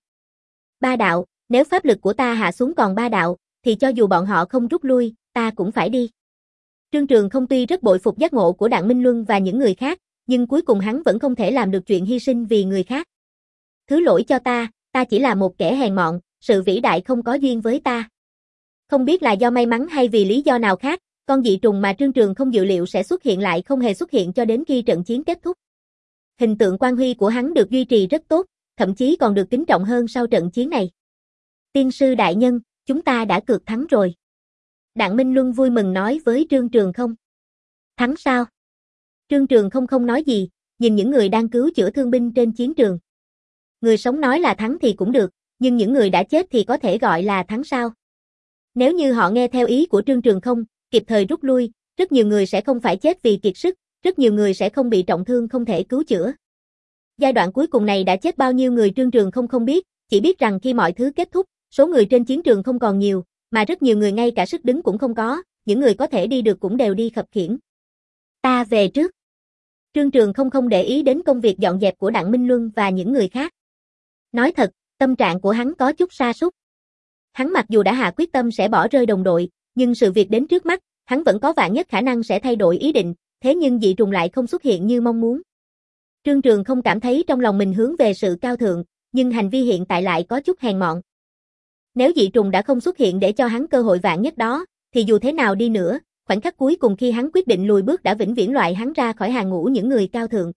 Ba đạo, nếu pháp lực của ta hạ xuống còn ba đạo, thì cho dù bọn họ không rút lui, ta cũng phải đi. Trương Trường không tuy rất bội phục giác ngộ của Đặng Minh Luân và những người khác, nhưng cuối cùng hắn vẫn không thể làm được chuyện hy sinh vì người khác. Thứ lỗi cho ta, ta chỉ là một kẻ hèn mọn, sự vĩ đại không có duyên với ta. Không biết là do may mắn hay vì lý do nào khác, con dị trùng mà Trương Trường không dự liệu sẽ xuất hiện lại không hề xuất hiện cho đến khi trận chiến kết thúc. Hình tượng quan huy của hắn được duy trì rất tốt, thậm chí còn được kính trọng hơn sau trận chiến này. Tiên sư đại nhân, chúng ta đã cược thắng rồi. Đặng Minh Luân vui mừng nói với Trương Trường không. Thắng sao? Trương Trường không không nói gì, nhìn những người đang cứu chữa thương binh trên chiến trường. Người sống nói là thắng thì cũng được, nhưng những người đã chết thì có thể gọi là thắng sao? Nếu như họ nghe theo ý của Trương Trường không, kịp thời rút lui, rất nhiều người sẽ không phải chết vì kiệt sức, rất nhiều người sẽ không bị trọng thương không thể cứu chữa. Giai đoạn cuối cùng này đã chết bao nhiêu người Trương Trường không không biết, chỉ biết rằng khi mọi thứ kết thúc, số người trên chiến trường không còn nhiều, mà rất nhiều người ngay cả sức đứng cũng không có, những người có thể đi được cũng đều đi khập khiễng. Ta về trước. Trương Trường không không để ý đến công việc dọn dẹp của Đặng Minh Luân và những người khác. Nói thật, tâm trạng của hắn có chút sa sút. Hắn mặc dù đã hạ quyết tâm sẽ bỏ rơi đồng đội, nhưng sự việc đến trước mắt, hắn vẫn có vạn nhất khả năng sẽ thay đổi ý định, thế nhưng dị trùng lại không xuất hiện như mong muốn. Trương Trường không cảm thấy trong lòng mình hướng về sự cao thượng, nhưng hành vi hiện tại lại có chút hèn mọn. Nếu dị trùng đã không xuất hiện để cho hắn cơ hội vạn nhất đó, thì dù thế nào đi nữa, khoảnh khắc cuối cùng khi hắn quyết định lùi bước đã vĩnh viễn loại hắn ra khỏi hàng ngũ những người cao thượng.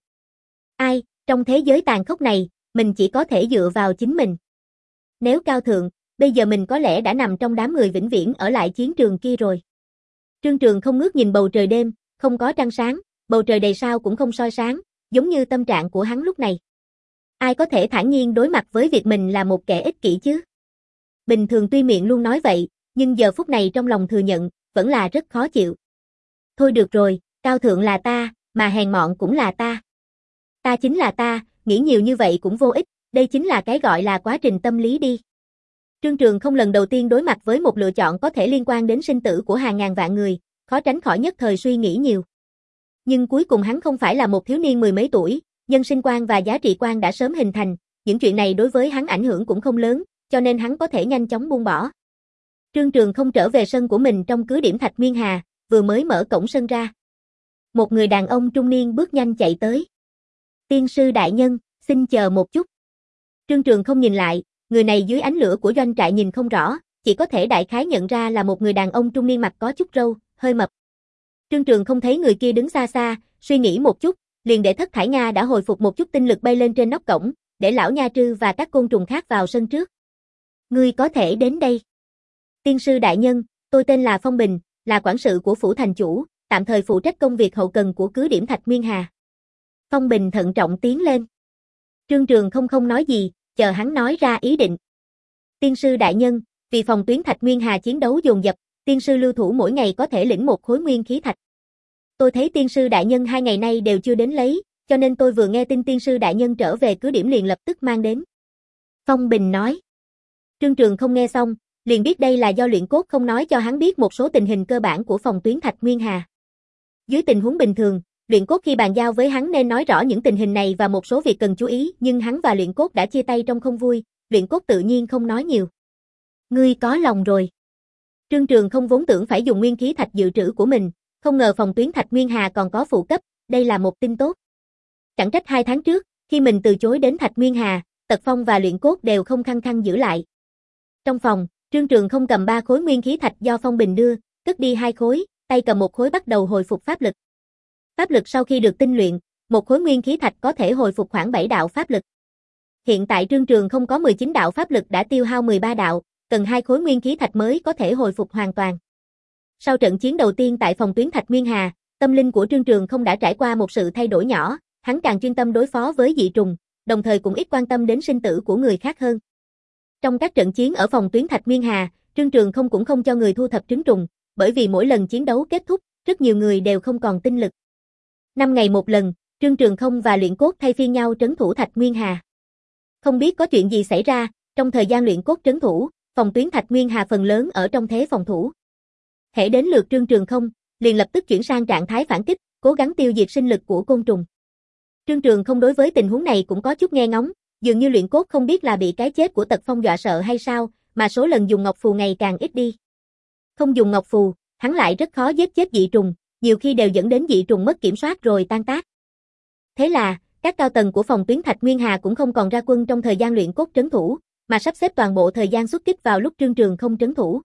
Ai, trong thế giới tàn khốc này, mình chỉ có thể dựa vào chính mình. Nếu cao thượng, bây giờ mình có lẽ đã nằm trong đám người vĩnh viễn ở lại chiến trường kia rồi. Trương Trường không ngước nhìn bầu trời đêm, không có trăng sáng, bầu trời đầy sao cũng không soi sáng, giống như tâm trạng của hắn lúc này. Ai có thể thản nhiên đối mặt với việc mình là một kẻ ích kỷ chứ? Bình thường tuy miệng luôn nói vậy, nhưng giờ phút này trong lòng thừa nhận, vẫn là rất khó chịu. Thôi được rồi, cao thượng là ta, mà hèn mọn cũng là ta. Ta chính là ta, nghĩ nhiều như vậy cũng vô ích, đây chính là cái gọi là quá trình tâm lý đi. Trương Trường không lần đầu tiên đối mặt với một lựa chọn có thể liên quan đến sinh tử của hàng ngàn vạn người, khó tránh khỏi nhất thời suy nghĩ nhiều. Nhưng cuối cùng hắn không phải là một thiếu niên mười mấy tuổi, nhân sinh quan và giá trị quan đã sớm hình thành, những chuyện này đối với hắn ảnh hưởng cũng không lớn, cho nên hắn có thể nhanh chóng buông bỏ. Trương Trường không trở về sân của mình trong cứ điểm Thạch Nguyên Hà, vừa mới mở cổng sân ra. Một người đàn ông trung niên bước nhanh chạy tới. Tiên sư đại nhân, xin chờ một chút. Trương Trường không nhìn lại, người này dưới ánh lửa của doanh trại nhìn không rõ, chỉ có thể đại khái nhận ra là một người đàn ông trung niên mặt có chút râu, hơi mập. Trương Trường không thấy người kia đứng xa xa, suy nghĩ một chút, liền để Thất Thải Nga đã hồi phục một chút tinh lực bay lên trên nóc cổng, để lão nha trư và các côn trùng khác vào sân trước. Ngươi có thể đến đây. Tiên sư đại nhân, tôi tên là Phong Bình, là quản sự của phủ thành chủ, tạm thời phụ trách công việc hậu cần của cứ điểm Thạch Nguyên Hà. Phong Bình thận trọng tiến lên. Trương Trường không không nói gì, chờ hắn nói ra ý định. Tiên sư đại nhân, vì phòng tuyến Thạch Nguyên Hà chiến đấu dồn dập, tiên sư lưu thủ mỗi ngày có thể lĩnh một khối nguyên khí thạch. Tôi thấy tiên sư đại nhân hai ngày nay đều chưa đến lấy, cho nên tôi vừa nghe tin tiên sư đại nhân trở về cứ điểm liền lập tức mang đến. Phong Bình nói. Trương Trường không nghe xong, liền biết đây là do luyện cốt không nói cho hắn biết một số tình hình cơ bản của phòng tuyến Thạch Nguyên Hà. Dưới tình huống bình thường, luyện cốt khi bàn giao với hắn nên nói rõ những tình hình này và một số việc cần chú ý, nhưng hắn và luyện cốt đã chia tay trong không vui, luyện cốt tự nhiên không nói nhiều. Ngươi có lòng rồi. Trương Trường không vốn tưởng phải dùng nguyên khí thạch dự trữ của mình, không ngờ phòng tuyến Thạch Nguyên Hà còn có phụ cấp, đây là một tin tốt. Chẳng trách hai tháng trước, khi mình từ chối đến Thạch Nguyên Hà, Tật Phong và luyện cốt đều không khăng khăng giữ lại. Trong phòng, Trương Trường không cầm ba khối nguyên khí thạch do Phong Bình đưa, cất đi hai khối, tay cầm một khối bắt đầu hồi phục pháp lực. Pháp lực sau khi được tinh luyện, một khối nguyên khí thạch có thể hồi phục khoảng bảy đạo pháp lực. Hiện tại Trương Trường không có mười chín đạo pháp lực đã tiêu hao mười ba đạo, cần hai khối nguyên khí thạch mới có thể hồi phục hoàn toàn. Sau trận chiến đầu tiên tại phòng tuyến Thạch Nguyên Hà, tâm linh của Trương Trường không đã trải qua một sự thay đổi nhỏ, hắn càng chuyên tâm đối phó với dị trùng, đồng thời cũng ít quan tâm đến sinh tử của người khác hơn. Trong các trận chiến ở phòng tuyến Thạch Nguyên Hà, Trương Trường không cũng không cho người thu thập trứng trùng, bởi vì mỗi lần chiến đấu kết thúc, rất nhiều người đều không còn tinh lực. Năm ngày một lần, Trương Trường không và luyện cốt thay phiên nhau trấn thủ Thạch Nguyên Hà. Không biết có chuyện gì xảy ra, trong thời gian luyện cốt trấn thủ, phòng tuyến Thạch Nguyên Hà phần lớn ở trong thế phòng thủ. Hễ đến lượt Trương Trường không, liền lập tức chuyển sang trạng thái phản kích, cố gắng tiêu diệt sinh lực của côn trùng. Trương Trường không đối với tình huống này cũng có chút nghe ngóng, dường như luyện cốt không biết là bị cái chết của Tật Phong dọa sợ hay sao, mà số lần dùng ngọc phù ngày càng ít đi. Không dùng ngọc phù, hắn lại rất khó giết chết dị trùng, nhiều khi đều dẫn đến dị trùng mất kiểm soát rồi tan tác. Thế là, các cao tầng của phòng tuyến Thạch Nguyên Hà cũng không còn ra quân trong thời gian luyện cốt trấn thủ, mà sắp xếp toàn bộ thời gian xuất kích vào lúc Trương Trường không trấn thủ.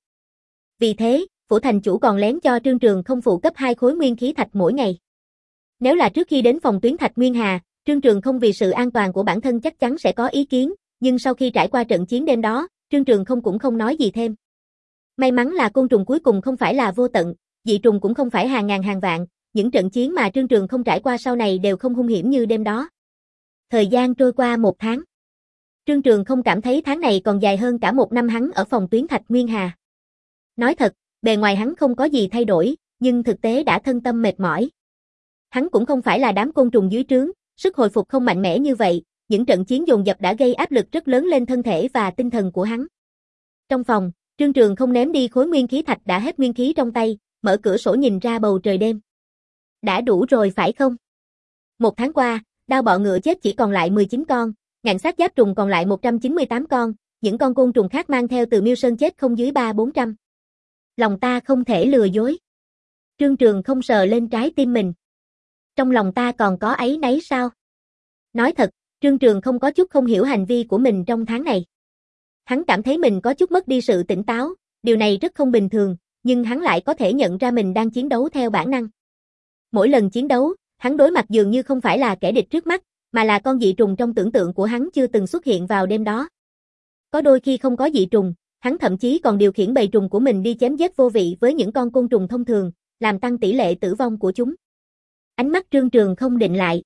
Vì thế, phủ thành chủ còn lén cho Trương Trường không phụ cấp hai khối nguyên khí thạch mỗi ngày. Nếu là trước khi đến phòng tuyến Thạch Nguyên Hà, Trương Trường không vì sự an toàn của bản thân chắc chắn sẽ có ý kiến, nhưng sau khi trải qua trận chiến đêm đó, Trương Trường không cũng không nói gì thêm. May mắn là côn trùng cuối cùng không phải là vô tận, dị trùng cũng không phải hàng ngàn hàng vạn, những trận chiến mà Trương Trường không trải qua sau này đều không hung hiểm như đêm đó. Thời gian trôi qua một tháng. Trương Trường không cảm thấy tháng này còn dài hơn cả một năm hắn ở phòng tuyến Thạch Nguyên Hà. Nói thật, bề ngoài hắn không có gì thay đổi, nhưng thực tế đã thân tâm mệt mỏi. Hắn cũng không phải là đám côn trùng dưới trướng, sức hồi phục không mạnh mẽ như vậy, những trận chiến dồn dập đã gây áp lực rất lớn lên thân thể và tinh thần của hắn. Trong phòng, Trương Trường không ném đi khối nguyên khí thạch đã hết nguyên khí trong tay, mở cửa sổ nhìn ra bầu trời đêm. Đã đủ rồi phải không? Một tháng qua, đao bọ ngựa chết chỉ còn lại mười chín con, ngạn sát giáp trùng còn lại một trăm chín mươi tám con, những con côn trùng khác mang theo từ Miêu Sơn chết không dưới ba bốn trăm. Lòng ta không thể lừa dối. Trương Trường không sờ lên trái tim mình. Trong lòng ta còn có áy náy sao? Nói thật, Trương Trường không có chút không hiểu hành vi của mình trong tháng này. Hắn cảm thấy mình có chút mất đi sự tỉnh táo, điều này rất không bình thường, nhưng hắn lại có thể nhận ra mình đang chiến đấu theo bản năng. Mỗi lần chiến đấu, hắn đối mặt dường như không phải là kẻ địch trước mắt, mà là con dị trùng trong tưởng tượng của hắn chưa từng xuất hiện vào đêm đó. Có đôi khi không có dị trùng, hắn thậm chí còn điều khiển bầy trùng của mình đi chém giết vô vị với những con côn trùng thông thường, làm tăng tỷ lệ tử vong của chúng. Ánh mắt Trương Trường không định lại.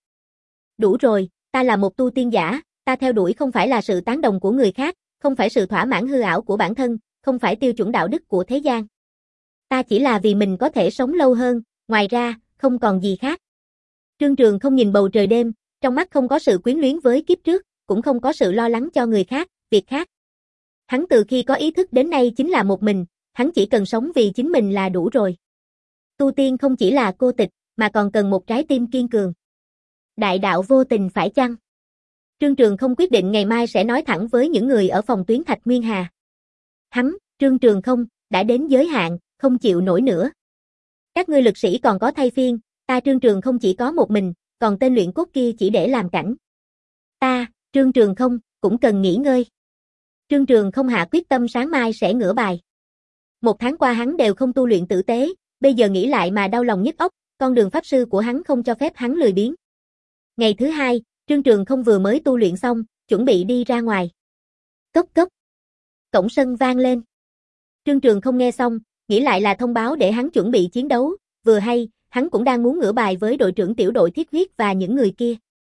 Đủ rồi, ta là một tu tiên giả, ta theo đuổi không phải là sự tán đồng của người khác, không phải sự thỏa mãn hư ảo của bản thân, không phải tiêu chuẩn đạo đức của thế gian. Ta chỉ là vì mình có thể sống lâu hơn, ngoài ra, không còn gì khác. Trương Trường không nhìn bầu trời đêm, trong mắt không có sự quyến luyến với kiếp trước, cũng không có sự lo lắng cho người khác, việc khác. Hắn từ khi có ý thức đến nay chính là một mình, hắn chỉ cần sống vì chính mình là đủ rồi. Tu tiên không chỉ là cô tịch, mà còn cần một trái tim kiên cường. Đại đạo vô tình phải chăng? Trương Trường không quyết định ngày mai sẽ nói thẳng với những người ở phòng tuyến Thạch Nguyên Hà. Hắn, Trương Trường không, đã đến giới hạn, không chịu nổi nữa. Các ngươi lực sĩ còn có thay phiên, ta Trương Trường không chỉ có một mình, còn tên luyện cốt kia chỉ để làm cảnh. Ta, Trương Trường không, cũng cần nghỉ ngơi. Trương Trường không hạ quyết tâm sáng mai sẽ ngửa bài. Một tháng qua hắn đều không tu luyện tử tế, bây giờ nghĩ lại mà đau lòng nhức óc, con đường pháp sư của hắn không cho phép hắn lười biếng. Ngày thứ hai, Trương Trường không vừa mới tu luyện xong, chuẩn bị đi ra ngoài. Cốc cốc. Cổng sân vang lên. Trương Trường không nghe xong, nghĩ lại là thông báo để hắn chuẩn bị chiến đấu, vừa hay, hắn cũng đang muốn ngửa bài với đội trưởng tiểu đội thiết huyết và những người kia.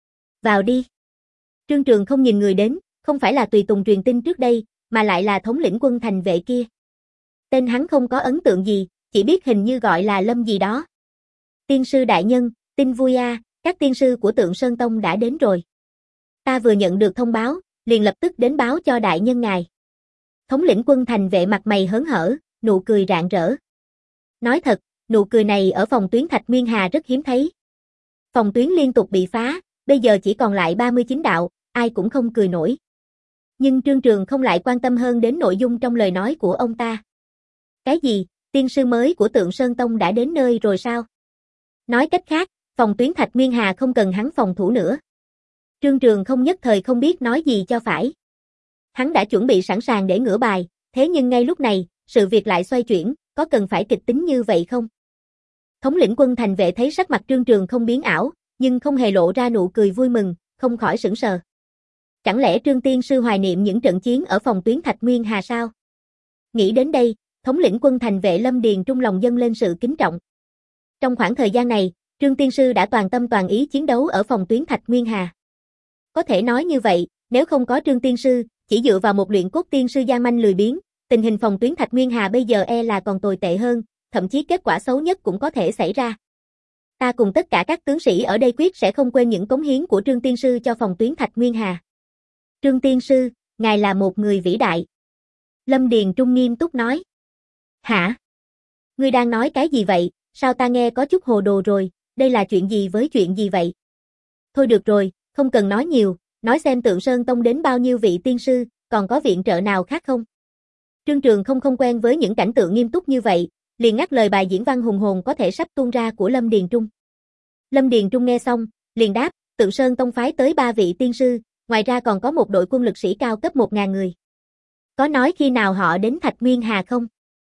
Vào đi. Trương Trường không nhìn người đến, không phải là tùy tùng truyền tin trước đây, mà lại là thống lĩnh quân thành vệ kia. Tên hắn không có ấn tượng gì, chỉ biết hình như gọi là Lâm gì đó. Tiên sư đại nhân, tin vui a, các tiên sư của Tượng Sơn Tông đã đến rồi. Ta vừa nhận được thông báo, liền lập tức đến báo cho đại nhân ngài. Thống lĩnh quân thành vệ mặt mày hớn hở, nụ cười rạng rỡ. Nói thật, nụ cười này ở phòng tuyến Thạch Nguyên Hà rất hiếm thấy. Phòng tuyến liên tục bị phá, bây giờ chỉ còn lại ba mươi chín đạo, ai cũng không cười nổi. Nhưng Trương Trường không lại quan tâm hơn đến nội dung trong lời nói của ông ta. Cái gì, tiên sư mới của Tượng Sơn Tông đã đến nơi rồi sao? Nói cách khác, phòng tuyến Thạch Nguyên Hà không cần hắn phòng thủ nữa. Trương Trường không nhất thời không biết nói gì cho phải. Hắn đã chuẩn bị sẵn sàng để ngửa bài, thế nhưng ngay lúc này, sự việc lại xoay chuyển, có cần phải kịch tính như vậy không? Thống lĩnh quân thành vệ thấy sắc mặt Trương Trường không biến ảo, nhưng không hề lộ ra nụ cười vui mừng, không khỏi sững sờ. Chẳng lẽ Trương Tiên Sư hoài niệm những trận chiến ở phòng tuyến Thạch Nguyên Hà sao? Nghĩ đến đây, thống lĩnh quân thành vệ Lâm Điền trung lòng dâng lên sự kính trọng. Trong khoảng thời gian này, Trương Tiên Sư đã toàn tâm toàn ý chiến đấu ở phòng tuyến Thạch Nguyên Hà. Có thể nói như vậy, nếu không có Trương Tiên Sư, chỉ dựa vào một luyện cốt tiên sư gian manh lười biếng, tình hình phòng tuyến Thạch Nguyên Hà bây giờ e là còn tồi tệ hơn, thậm chí kết quả xấu nhất cũng có thể xảy ra. Ta cùng tất cả các tướng sĩ ở đây quyết sẽ không quên những cống hiến của Trương Tiên Sư cho phòng tuyến Thạch Nguyên Hà. Trương Tiên Sư, ngài là một người vĩ đại. Lâm Điền Trung nghiêm túc nói. Hả? Ngươi đang nói cái gì vậy, sao ta nghe có chút hồ đồ rồi, đây là chuyện gì với chuyện gì vậy? Thôi được rồi, không cần nói nhiều, nói xem Tượng Sơn Tông đến bao nhiêu vị tiên sư, còn có viện trợ nào khác không? Trương Trường không không quen với những cảnh tượng nghiêm túc như vậy, liền ngắt lời bài diễn văn hùng hồn có thể sắp tuôn ra của Lâm Điền Trung. Lâm Điền Trung nghe xong, liền đáp, Tượng Sơn Tông phái tới ba vị tiên sư, ngoài ra còn có một đội quân lực sĩ cao cấp một nghìn người. Có nói khi nào họ đến Thạch Nguyên Hà không?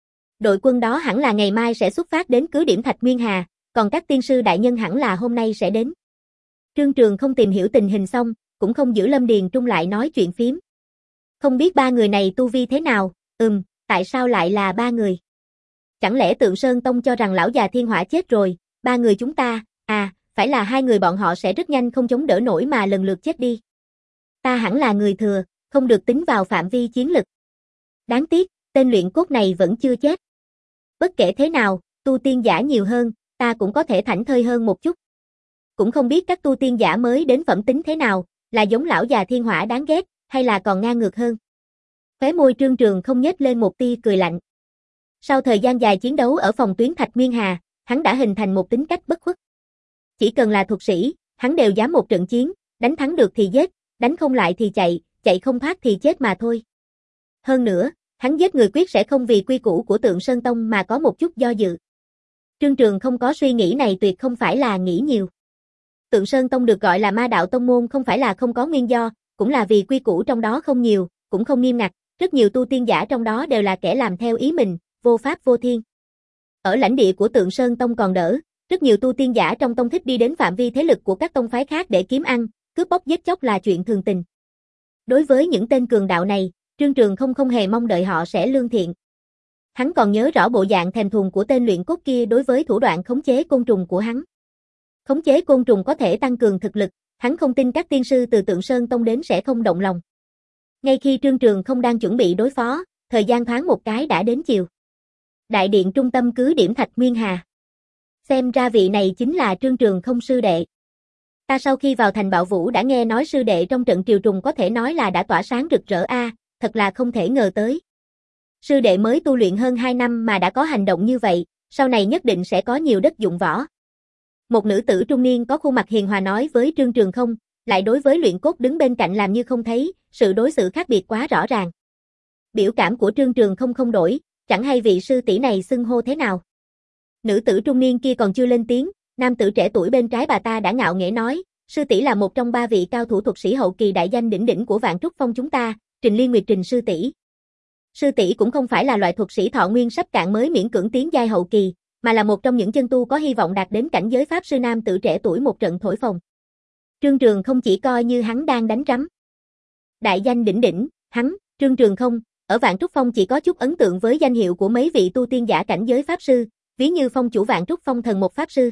Đội quân đó hẳn là ngày mai sẽ xuất phát đến cứ điểm Thạch Nguyên Hà, còn các tiên sư đại nhân hẳn là hôm nay sẽ đến. Trương Trường không tìm hiểu tình hình xong, cũng không giữ Lâm Điền Trung lại nói chuyện phiếm. Không biết ba người này tu vi thế nào, ừm, tại sao lại là ba người? Chẳng lẽ Tượng Sơn Tông cho rằng lão già thiên hỏa chết rồi, ba người chúng ta, à, phải là hai người bọn họ sẽ rất nhanh không chống đỡ nổi mà lần lượt chết đi. Ta hẳn là người thừa, không được tính vào phạm vi chiến lực. Đáng tiếc, tên luyện cốt này vẫn chưa chết. Bất kể thế nào, tu tiên giả nhiều hơn, ta cũng có thể thảnh thơi hơn một chút. Cũng không biết các tu tiên giả mới đến phẩm tính thế nào, là giống lão già thiên hỏa đáng ghét, hay là còn ngang ngược hơn. Khóe môi Trương Trường không nhếch lên một tia cười lạnh. Sau thời gian dài chiến đấu ở phòng tuyến Thạch Nguyên Hà, hắn đã hình thành một tính cách bất khuất. Chỉ cần là thuật sĩ, hắn đều dám một trận chiến, đánh thắng được thì giết, đánh không lại thì chạy, chạy không thoát thì chết mà thôi. Hơn nữa, hắn giết người quyết sẽ không vì quy củ của Tượng Sơn Tông mà có một chút do dự. Trương Trường không có suy nghĩ này tuyệt không phải là nghĩ nhiều. Tượng Sơn Tông được gọi là ma đạo tông môn không phải là không có nguyên do, cũng là vì quy củ trong đó không nhiều, cũng không nghiêm ngặt, rất nhiều tu tiên giả trong đó đều là kẻ làm theo ý mình, vô pháp vô thiên. Ở lãnh địa của Tượng Sơn Tông còn đỡ, rất nhiều tu tiên giả trong tông thích đi đến phạm vi thế lực của các tông phái khác để kiếm ăn, cướp bóc giết chóc là chuyện thường tình. Đối với những tên cường đạo này, Trương Trường không không hề mong đợi họ sẽ lương thiện. Hắn còn nhớ rõ bộ dạng thèm thuồng của tên luyện cốt kia đối với thủ đoạn khống chế côn trùng của hắn. Khống chế côn trùng có thể tăng cường thực lực, hắn không tin các tiên sư từ Tượng Sơn Tông đến sẽ không động lòng. Ngay khi Trương Trường không đang chuẩn bị đối phó, thời gian thoáng một cái đã đến chiều. Đại điện trung tâm cứ điểm Thạch Nguyên Hà. Xem ra vị này chính là Trương Trường không sư đệ. Ta sau khi vào thành Bạo Vũ đã nghe nói sư đệ trong trận triều trùng có thể nói là đã tỏa sáng rực rỡ a, à, thật là không thể ngờ tới. Sư đệ mới tu luyện hơn hai năm mà đã có hành động như vậy, sau này nhất định sẽ có nhiều đất dụng võ. Một nữ tử trung niên có khuôn mặt hiền hòa nói với Trương Trường không, lại đối với luyện cốt đứng bên cạnh làm như không thấy, sự đối xử khác biệt quá rõ ràng. Biểu cảm của Trương Trường không không đổi, chẳng hay vị sư tỷ này xưng hô thế nào. Nữ tử trung niên kia còn chưa lên tiếng, nam tử trẻ tuổi bên trái bà ta đã ngạo nghễ nói, sư tỷ là một trong ba vị cao thủ thuật sĩ hậu kỳ đại danh đỉnh đỉnh của Vạn Trúc Phong chúng ta, Trình Liên Nguyệt Trình sư tỷ. Sư tỷ cũng không phải là loại thuật sĩ thọ nguyên sắp cạn mới miễn cưỡng tiến giai hậu kỳ, mà là một trong những chân tu có hy vọng đạt đến cảnh giới pháp sư nam tử trẻ tuổi một trận thổi phồng. Trương Trường không chỉ coi như hắn đang đánh rắm. Đại danh đỉnh đỉnh, hắn, Trương Trường không, ở Vạn Trúc Phong chỉ có chút ấn tượng với danh hiệu của mấy vị tu tiên giả cảnh giới pháp sư, ví như phong chủ Vạn Trúc Phong thần một pháp sư.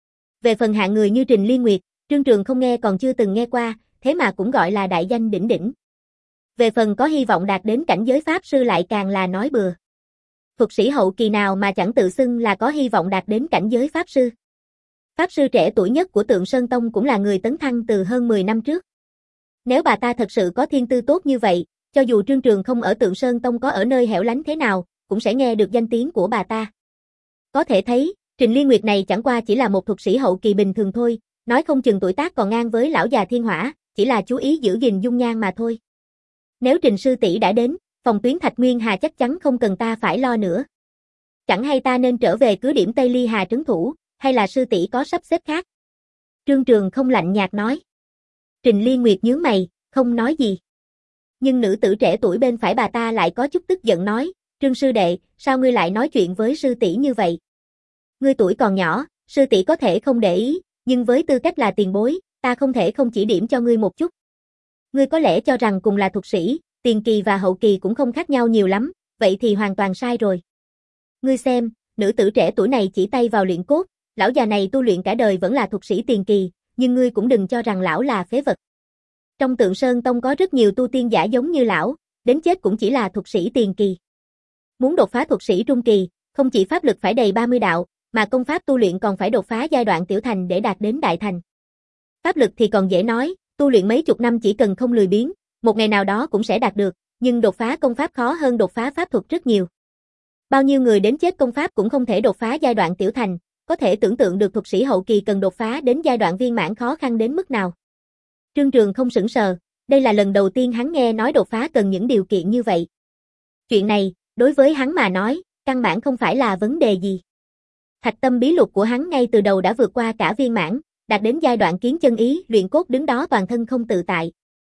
Về phần hạng người như Trình Liên Nguyệt, Trương Trường không nghe còn chưa từng nghe qua, thế mà cũng gọi là đại danh đỉnh đỉnh. Về phần có hy vọng đạt đến cảnh giới pháp sư lại càng là nói bừa. Thuật sĩ hậu kỳ nào mà chẳng tự xưng là có hy vọng đạt đến cảnh giới pháp sư. Pháp sư trẻ tuổi nhất của Tượng Sơn Tông cũng là người tấn thăng từ hơn mười năm trước. Nếu bà ta thật sự có thiên tư tốt như vậy, cho dù Trương Trường không ở Tượng Sơn Tông có ở nơi hẻo lánh thế nào, cũng sẽ nghe được danh tiếng của bà ta. Có thể thấy, Trình Liên Nguyệt này chẳng qua chỉ là một thuật sĩ hậu kỳ bình thường thôi, nói không chừng tuổi tác còn ngang với lão già thiên hỏa, chỉ là chú ý giữ gìn dung nhan mà thôi. Nếu Trình sư tỷ đã đến, phòng tuyến Thạch Nguyên Hà chắc chắn không cần ta phải lo nữa. Chẳng hay ta nên trở về cứ điểm Tây Ly Hà trấn thủ, hay là sư tỷ có sắp xếp khác? Trương Trường không lạnh nhạt nói. Trình Liên Nguyệt nhướng mày, không nói gì. Nhưng nữ tử trẻ tuổi bên phải bà ta lại có chút tức giận nói, Trương sư đệ, sao ngươi lại nói chuyện với sư tỷ như vậy? Ngươi tuổi còn nhỏ, sư tỷ có thể không để ý, nhưng với tư cách là tiền bối, ta không thể không chỉ điểm cho ngươi một chút. Ngươi có lẽ cho rằng cùng là thuật sĩ, tiền kỳ và hậu kỳ cũng không khác nhau nhiều lắm, vậy thì hoàn toàn sai rồi. Ngươi xem, nữ tử trẻ tuổi này chỉ tay vào luyện cốt, lão già này tu luyện cả đời vẫn là thuật sĩ tiền kỳ, nhưng ngươi cũng đừng cho rằng lão là phế vật. Trong Tượng Sơn Tông có rất nhiều tu tiên giả giống như lão, đến chết cũng chỉ là thuật sĩ tiền kỳ. Muốn đột phá thuật sĩ trung kỳ, không chỉ pháp lực phải đầy ba mươi đạo, mà công pháp tu luyện còn phải đột phá giai đoạn tiểu thành để đạt đến đại thành. Pháp lực thì còn dễ nói, tu luyện mấy chục năm chỉ cần không lười biếng, một ngày nào đó cũng sẽ đạt được, nhưng đột phá công pháp khó hơn đột phá pháp thuật rất nhiều. Bao nhiêu người đến chết công pháp cũng không thể đột phá giai đoạn tiểu thành, có thể tưởng tượng được thuật sĩ hậu kỳ cần đột phá đến giai đoạn viên mãn khó khăn đến mức nào. Trương Trường không sững sờ, đây là lần đầu tiên hắn nghe nói đột phá cần những điều kiện như vậy. Chuyện này, đối với hắn mà nói, căn bản không phải là vấn đề gì. Thạch tâm bí lục của hắn ngay từ đầu đã vượt qua cả viên mãn, đạt đến giai đoạn kiến chân ý, luyện cốt đứng đó toàn thân không tự tại.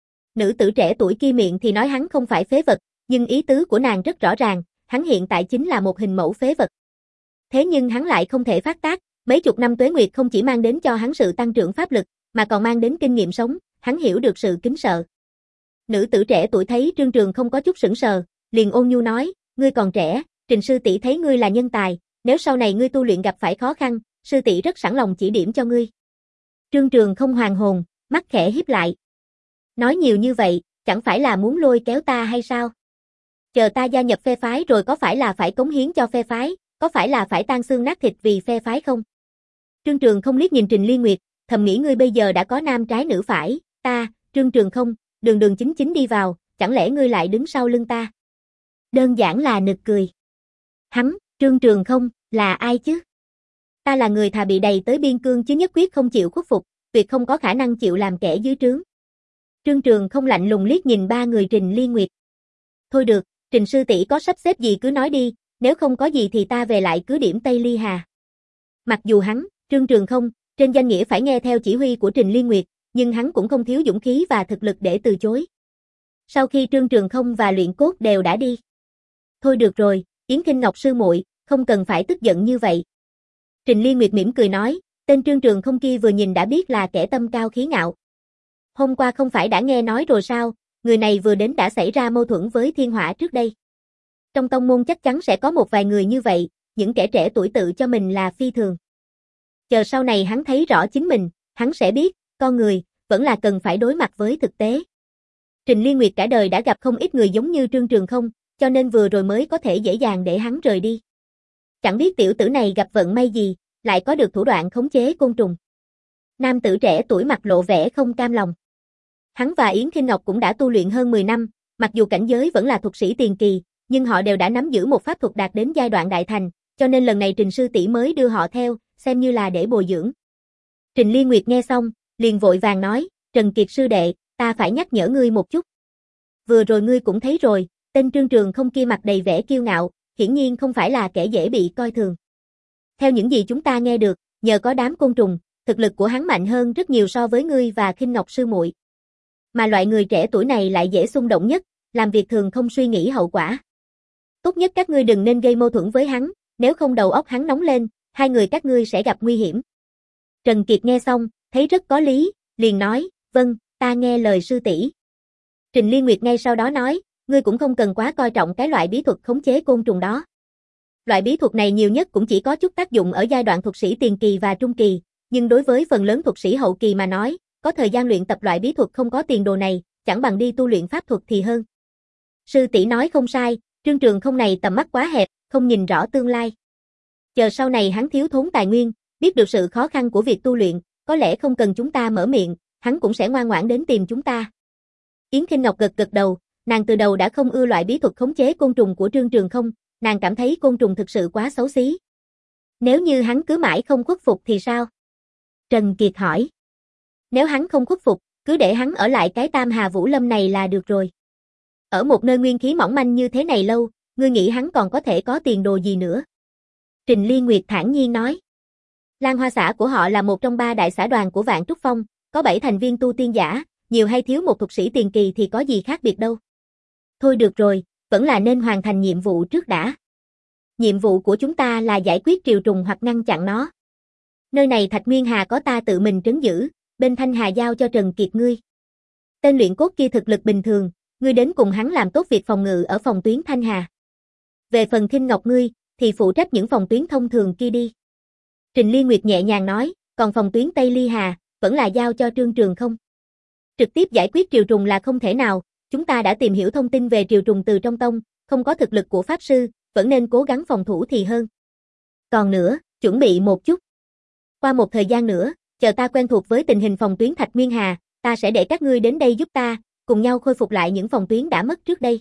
Nữ tử trẻ tuổi kia miệng thì nói hắn không phải phế vật, nhưng ý tứ của nàng rất rõ ràng, hắn hiện tại chính là một hình mẫu phế vật. Thế nhưng hắn lại không thể phát tác, mấy chục năm tuế nguyệt không chỉ mang đến cho hắn sự tăng trưởng pháp lực, mà còn mang đến kinh nghiệm sống, hắn hiểu được sự kính sợ. Nữ tử trẻ tuổi thấy Trương Trường không có chút sững sờ, liền ôn nhu nói, ngươi còn trẻ, Trình sư tỷ thấy ngươi là nhân tài, nếu sau này ngươi tu luyện gặp phải khó khăn, sư tỷ rất sẵn lòng chỉ điểm cho ngươi. Trương Trường không hoàn hồn, mắt khẽ híp lại. Nói nhiều như vậy, chẳng phải là muốn lôi kéo ta hay sao? Chờ ta gia nhập phe phái rồi có phải là phải cống hiến cho phe phái, có phải là phải tan xương nát thịt vì phe phái không? Trương Trường không liếc nhìn Trình Liên Nguyệt, thầm nghĩ ngươi bây giờ đã có nam trái nữ phải, ta, Trương Trường không, đường đường chính chính đi vào, chẳng lẽ ngươi lại đứng sau lưng ta? Đơn giản là nực cười. Hắn, Trương Trường không, là ai chứ? Ta là người thà bị đầy tới biên cương chứ nhất quyết không chịu khuất phục, tuyệt không có khả năng chịu làm kẻ dưới trướng. Trương Trường không lạnh lùng liếc nhìn ba người Trình Ly Nguyệt. Thôi được, Trình sư tỷ có sắp xếp gì cứ nói đi, nếu không có gì thì ta về lại cứ điểm Tây Ly Hà. Mặc dù hắn, Trương Trường không, trên danh nghĩa phải nghe theo chỉ huy của Trình Ly Nguyệt, nhưng hắn cũng không thiếu dũng khí và thực lực để từ chối. Sau khi Trương Trường không và Luyện Cốt đều đã đi. Thôi được rồi, Yến Kinh Ngọc sư muội, không cần phải tức giận như vậy. Trình Ly Nguyệt mỉm cười nói, tên Trương Trường không kia vừa nhìn đã biết là kẻ tâm cao khí ngạo. Hôm qua không phải đã nghe nói rồi sao, người này vừa đến đã xảy ra mâu thuẫn với Thiên Hỏa trước đây. Trong tông môn chắc chắn sẽ có một vài người như vậy, những kẻ trẻ tuổi tự cho mình là phi thường. Chờ sau này hắn thấy rõ chính mình, hắn sẽ biết, con người, vẫn là cần phải đối mặt với thực tế. Trình Liên Nguyệt cả đời đã gặp không ít người giống như Trương Trường không, cho nên vừa rồi mới có thể dễ dàng để hắn rời đi. Chẳng biết tiểu tử này gặp vận may gì, lại có được thủ đoạn khống chế côn trùng. Nam tử trẻ tuổi mặt lộ vẻ không cam lòng. Hắn và Yến Kinh Ngọc cũng đã tu luyện hơn mười năm, mặc dù cảnh giới vẫn là thuật sĩ tiền kỳ, nhưng họ đều đã nắm giữ một pháp thuật đạt đến giai đoạn đại thành, cho nên lần này Trình sư tỷ mới đưa họ theo, xem như là để bồi dưỡng. Trình Liên Nguyệt nghe xong, liền vội vàng nói, Trần Kiệt sư đệ, ta phải nhắc nhở ngươi một chút. Vừa rồi ngươi cũng thấy rồi, tên Trương Trường không kia mặt đầy vẻ kiêu ngạo, hiển nhiên không phải là kẻ dễ bị coi thường. Theo những gì chúng ta nghe được, nhờ có đám côn trùng, thực lực của hắn mạnh hơn rất nhiều so với ngươi và Kinh Ngọc sư muội. Mà loại người trẻ tuổi này lại dễ xung động nhất, làm việc thường không suy nghĩ hậu quả. Tốt nhất các ngươi đừng nên gây mâu thuẫn với hắn, nếu không đầu óc hắn nóng lên, hai người các ngươi sẽ gặp nguy hiểm. Trần Kiệt nghe xong, thấy rất có lý, liền nói, vâng, ta nghe lời sư tỷ. Trình Liên Nguyệt ngay sau đó nói, ngươi cũng không cần quá coi trọng cái loại bí thuật khống chế côn trùng đó. Loại bí thuật này nhiều nhất cũng chỉ có chút tác dụng ở giai đoạn thuật sĩ tiền kỳ và trung kỳ, nhưng đối với phần lớn thuật sĩ hậu kỳ mà nói, có thời gian luyện tập loại bí thuật không có tiền đồ này, chẳng bằng đi tu luyện pháp thuật thì hơn. Sư tỷ nói không sai, Trương Trường không này tầm mắt quá hẹp, không nhìn rõ tương lai. Chờ sau này hắn thiếu thốn tài nguyên, biết được sự khó khăn của việc tu luyện, có lẽ không cần chúng ta mở miệng, hắn cũng sẽ ngoan ngoãn đến tìm chúng ta. Yến Kinh Ngọc gật gật đầu, nàng từ đầu đã không ưa loại bí thuật khống chế côn trùng của Trương Trường không, nàng cảm thấy côn trùng thực sự quá xấu xí. Nếu như hắn cứ mãi không khuất phục thì sao? Trần Kiệt hỏi. Nếu hắn không khuất phục, cứ để hắn ở lại cái Tam Hà Vũ Lâm này là được rồi. Ở một nơi nguyên khí mỏng manh như thế này lâu, ngươi nghĩ hắn còn có thể có tiền đồ gì nữa? Trình Liên Nguyệt thản nhiên nói. Lan Hoa xã của họ là một trong ba đại xã đoàn của Vạn Trúc Phong, có bảy thành viên tu tiên giả, nhiều hay thiếu một thuật sĩ tiền kỳ thì có gì khác biệt đâu. Thôi được rồi, vẫn là nên hoàn thành nhiệm vụ trước đã. Nhiệm vụ của chúng ta là giải quyết triều trùng hoặc ngăn chặn nó. Nơi này Thạch Nguyên Hà có ta tự mình trấn giữ, bên Thanh Hà giao cho Trần Kiệt ngươi. Tên Luyện Cốt kia thực lực bình thường, ngươi đến cùng hắn làm tốt việc phòng ngự ở phòng tuyến Thanh Hà. Về phần Kinh Ngọc ngươi, thì phụ trách những phòng tuyến thông thường kia đi. Trình Liên Nguyệt nhẹ nhàng nói, còn phòng tuyến Tây Ly Hà, vẫn là giao cho Trương Trường không. Trực tiếp giải quyết triều trùng là không thể nào, chúng ta đã tìm hiểu thông tin về triều trùng từ trong tông, không có thực lực của Pháp Sư, vẫn nên cố gắng phòng thủ thì hơn. Còn nữa, chuẩn bị một chút. Qua một thời gian nữa, chờ ta quen thuộc với tình hình phòng tuyến Thạch Nguyên Hà, ta sẽ để các ngươi đến đây giúp ta, cùng nhau khôi phục lại những phòng tuyến đã mất trước đây.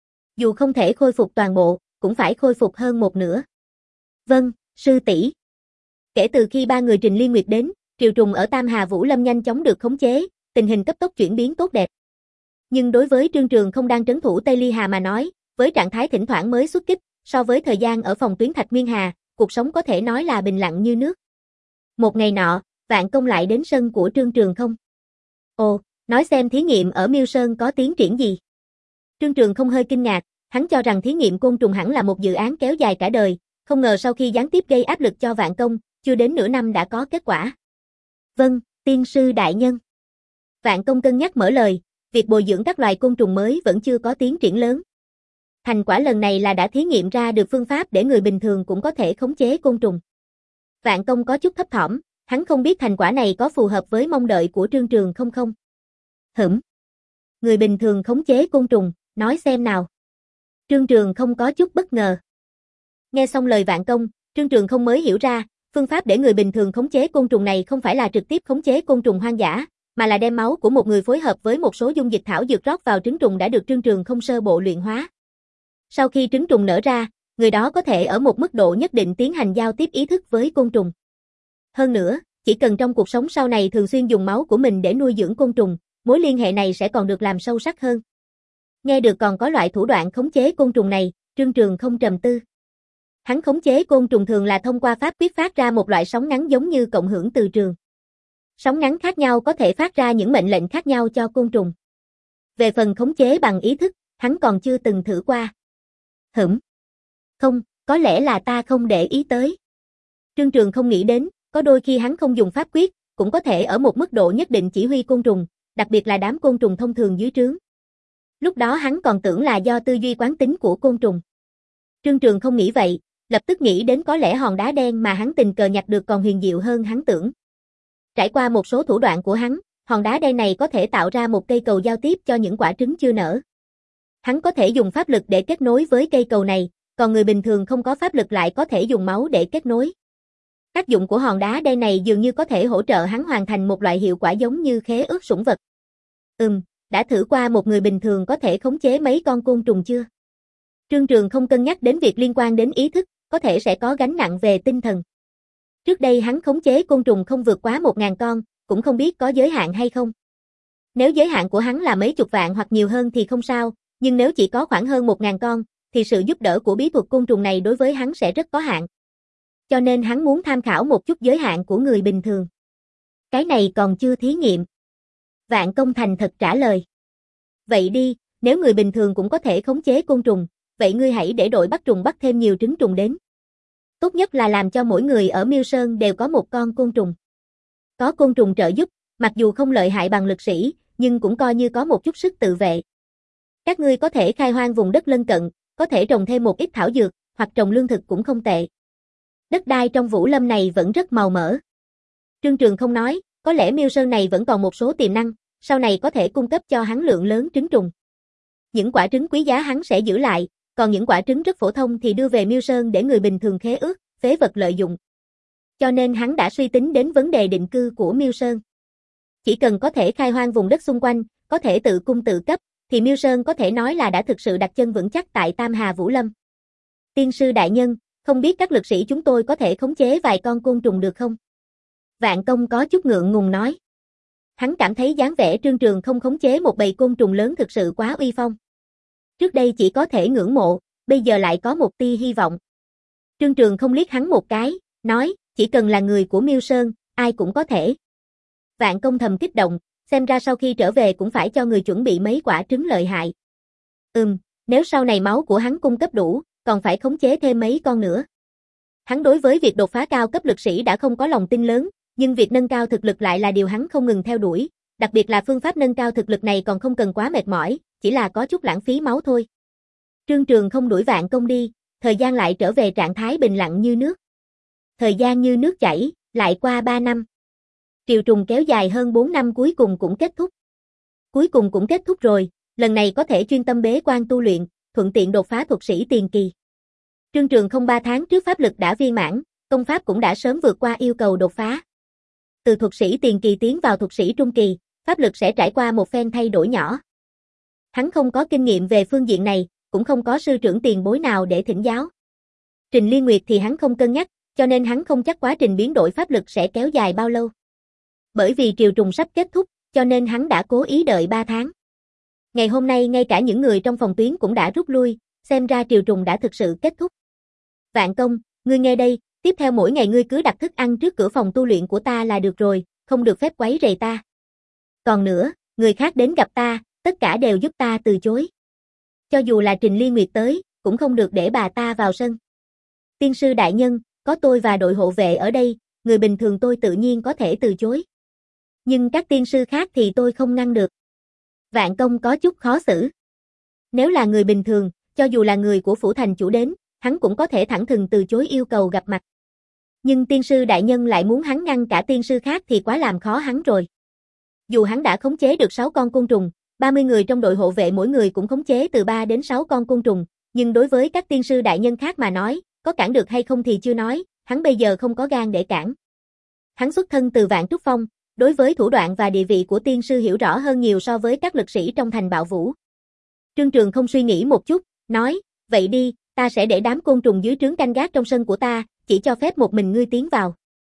Dù không thể khôi phục toàn bộ, cũng phải khôi phục hơn một nửa. Vâng, sư tỷ. Kể từ khi ba người Trình Liên Nguyệt đến, triều trùng ở Tam Hà Vũ Lâm nhanh chóng được khống chế, tình hình cấp tốc chuyển biến tốt đẹp. Nhưng đối với Trương Trường không đang trấn thủ Tây Ly Hà mà nói, với trạng thái thỉnh thoảng mới xuất kích, so với thời gian ở phòng tuyến Thạch Nguyên Hà, cuộc sống có thể nói là bình lặng như nước. Một ngày nọ, Vạn Công lại đến sân của Trương Trường không. Ồ, nói xem thí nghiệm ở Miêu Sơn có tiến triển gì. Trương Trường không hơi kinh ngạc, hắn cho rằng thí nghiệm côn trùng hẳn là một dự án kéo dài cả đời, không ngờ sau khi gián tiếp gây áp lực cho Vạn Công, chưa đến nửa năm đã có kết quả. Vâng, tiên sư đại nhân. Vạn Công cân nhắc mở lời, việc bồi dưỡng các loài côn trùng mới vẫn chưa có tiến triển lớn. Thành quả lần này là đã thí nghiệm ra được phương pháp để người bình thường cũng có thể khống chế côn trùng. Vạn Công có chút thấp thỏm, hắn không biết thành quả này có phù hợp với mong đợi của Trương Trường không không. Hửm. Người bình thường khống chế côn trùng, nói xem nào. Trương Trường không có chút bất ngờ. Nghe xong lời Vạn Công, Trương Trường không mới hiểu ra, phương pháp để người bình thường khống chế côn trùng này không phải là trực tiếp khống chế côn trùng hoang dã, mà là đem máu của một người phối hợp với một số dung dịch thảo dược rót vào trứng trùng đã được Trương Trường không sơ bộ luyện hóa. Sau khi trứng trùng nở ra, người đó có thể ở một mức độ nhất định tiến hành giao tiếp ý thức với côn trùng. Hơn nữa, Chỉ cần trong cuộc sống sau này thường xuyên dùng máu của mình để nuôi dưỡng côn trùng, mối liên hệ này sẽ còn được làm sâu sắc hơn. Nghe được còn có loại thủ đoạn khống chế côn trùng này, Trương Trường không trầm tư. Hắn khống chế côn trùng thường là thông qua pháp quyết phát ra một loại sóng ngắn giống như cộng hưởng từ trường. Sóng ngắn khác nhau có thể phát ra những mệnh lệnh khác nhau cho côn trùng. Về phần khống chế bằng ý thức, hắn còn chưa từng thử qua. Hửm. Không, có lẽ là ta không để ý tới. Trương Trường không nghĩ đến, có đôi khi hắn không dùng pháp quyết, cũng có thể ở một mức độ nhất định chỉ huy côn trùng, đặc biệt là đám côn trùng thông thường dưới trướng. Lúc đó hắn còn tưởng là do tư duy quán tính của côn trùng. Trương Trường không nghĩ vậy, lập tức nghĩ đến có lẽ hòn đá đen mà hắn tình cờ nhặt được còn huyền diệu hơn hắn tưởng. Trải qua một số thủ đoạn của hắn, hòn đá đen này có thể tạo ra một cây cầu giao tiếp cho những quả trứng chưa nở. Hắn có thể dùng pháp lực để kết nối với cây cầu này, còn người bình thường không có pháp lực lại có thể dùng máu để kết nối. Tác dụng của hòn đá đen này dường như có thể hỗ trợ hắn hoàn thành một loại hiệu quả giống như khế ước sủng vật. Ừm, đã thử qua một người bình thường có thể khống chế mấy con côn trùng chưa? Trương Trường không cân nhắc đến việc liên quan đến ý thức, có thể sẽ có gánh nặng về tinh thần. Trước đây hắn khống chế côn trùng không vượt quá một ngàn con, cũng không biết có giới hạn hay không. Nếu giới hạn của hắn là mấy chục vạn hoặc nhiều hơn thì không sao, nhưng nếu chỉ có khoảng hơn một ngàn con, thì sự giúp đỡ của bí thuật côn trùng này đối với hắn sẽ rất có hạn. Cho nên hắn muốn tham khảo một chút giới hạn của người bình thường. Cái này còn chưa thí nghiệm. Vạn Công thành thật trả lời. Vậy đi, nếu người bình thường cũng có thể khống chế côn trùng, vậy ngươi hãy để đội bắt trùng bắt thêm nhiều trứng trùng đến. Tốt nhất là làm cho mỗi người ở Miêu Sơn đều có một con côn trùng. Có côn trùng trợ giúp, mặc dù không lợi hại bằng lực sĩ, nhưng cũng coi như có một chút sức tự vệ. Các ngươi có thể khai hoang vùng đất lân cận, có thể trồng thêm một ít thảo dược, hoặc trồng lương thực cũng không tệ. Đất đai trong Vũ Lâm này vẫn rất màu mỡ. Trương Trường không nói, có lẽ Miêu Sơn này vẫn còn một số tiềm năng, sau này có thể cung cấp cho hắn lượng lớn trứng trùng. Những quả trứng quý giá hắn sẽ giữ lại, còn những quả trứng rất phổ thông thì đưa về Miêu Sơn để người bình thường khế ước, phế vật lợi dụng. Cho nên hắn đã suy tính đến vấn đề định cư của Miêu Sơn. Chỉ cần có thể khai hoang vùng đất xung quanh, có thể tự cung tự cấp, thì Miêu Sơn có thể nói là đã thực sự đặt chân vững chắc tại Tam Hà Vũ Lâm. Tiên sư đại nhân, không biết các lực sĩ chúng tôi có thể khống chế vài con côn trùng được không? Vạn Công có chút ngượng ngùng nói. Hắn cảm thấy dáng vẻ Trương Trường không khống chế một bầy côn trùng lớn thực sự quá uy phong. Trước đây chỉ có thể ngưỡng mộ, bây giờ lại có một tia hy vọng. Trương Trường không liếc hắn một cái, nói, chỉ cần là người của Miêu Sơn, ai cũng có thể. Vạn Công thầm kích động, xem ra sau khi trở về cũng phải cho người chuẩn bị mấy quả trứng lợi hại. Ừm, nếu sau này máu của hắn cung cấp đủ, còn phải khống chế thêm mấy con nữa. Hắn đối với việc đột phá cao cấp lực sĩ đã không có lòng tin lớn, nhưng việc nâng cao thực lực lại là điều hắn không ngừng theo đuổi, đặc biệt là phương pháp nâng cao thực lực này còn không cần quá mệt mỏi, chỉ là có chút lãng phí máu thôi. Trương Trường không đuổi Vạn Công đi, thời gian lại trở về trạng thái bình lặng như nước. Thời gian như nước chảy, lại qua ba năm. Triều trùng kéo dài hơn bốn năm cuối cùng cũng kết thúc. Cuối cùng cũng kết thúc rồi, lần này có thể chuyên tâm bế quan tu luyện, thuận tiện đột phá thuật sĩ tiền kỳ. Trương Trường không ba tháng trước pháp lực đã viên mãn, công pháp cũng đã sớm vượt qua yêu cầu đột phá. Từ thuật sĩ tiền kỳ tiến vào thuật sĩ trung kỳ, pháp lực sẽ trải qua một phen thay đổi nhỏ. Hắn không có kinh nghiệm về phương diện này, cũng không có sư trưởng tiền bối nào để thỉnh giáo. Trình Liên Nguyệt thì hắn không cân nhắc, cho nên hắn không chắc quá trình biến đổi pháp lực sẽ kéo dài bao lâu. Bởi vì triều trùng sắp kết thúc, cho nên hắn đã cố ý đợi ba tháng. Ngày hôm nay ngay cả những người trong phòng tuyến cũng đã rút lui, xem ra triều trùng đã thực sự kết thúc. Vạn Công, ngươi nghe đây, tiếp theo mỗi ngày ngươi cứ đặt thức ăn trước cửa phòng tu luyện của ta là được rồi, không được phép quấy rầy ta. Còn nữa, người khác đến gặp ta, tất cả đều giúp ta từ chối. Cho dù là Trình Liên Nguyệt tới, cũng không được để bà ta vào sân. Tiên sư đại nhân, có tôi và đội hộ vệ ở đây, người bình thường tôi tự nhiên có thể từ chối. Nhưng các tiên sư khác thì tôi không ngăn được. Vạn Công có chút khó xử. Nếu là người bình thường, cho dù là người của phủ thành chủ đến, hắn cũng có thể thẳng thừng từ chối yêu cầu gặp mặt. Nhưng tiên sư đại nhân lại muốn hắn ngăn cả tiên sư khác thì quá làm khó hắn rồi. Dù hắn đã khống chế được sáu con côn trùng, ba mươi người trong đội hộ vệ mỗi người cũng khống chế từ ba đến sáu con côn trùng, nhưng đối với các tiên sư đại nhân khác mà nói, có cản được hay không thì chưa nói, hắn bây giờ không có gan để cản. Hắn xuất thân từ Vạn Trúc Phong, đối với thủ đoạn và địa vị của tiên sư hiểu rõ hơn nhiều so với các lực sĩ trong thành Bạo Vũ. Trương Trường không suy nghĩ một chút, nói, vậy đi, ta sẽ để đám côn trùng dưới trướng canh gác trong sân của ta, chỉ cho phép một mình ngươi tiến vào.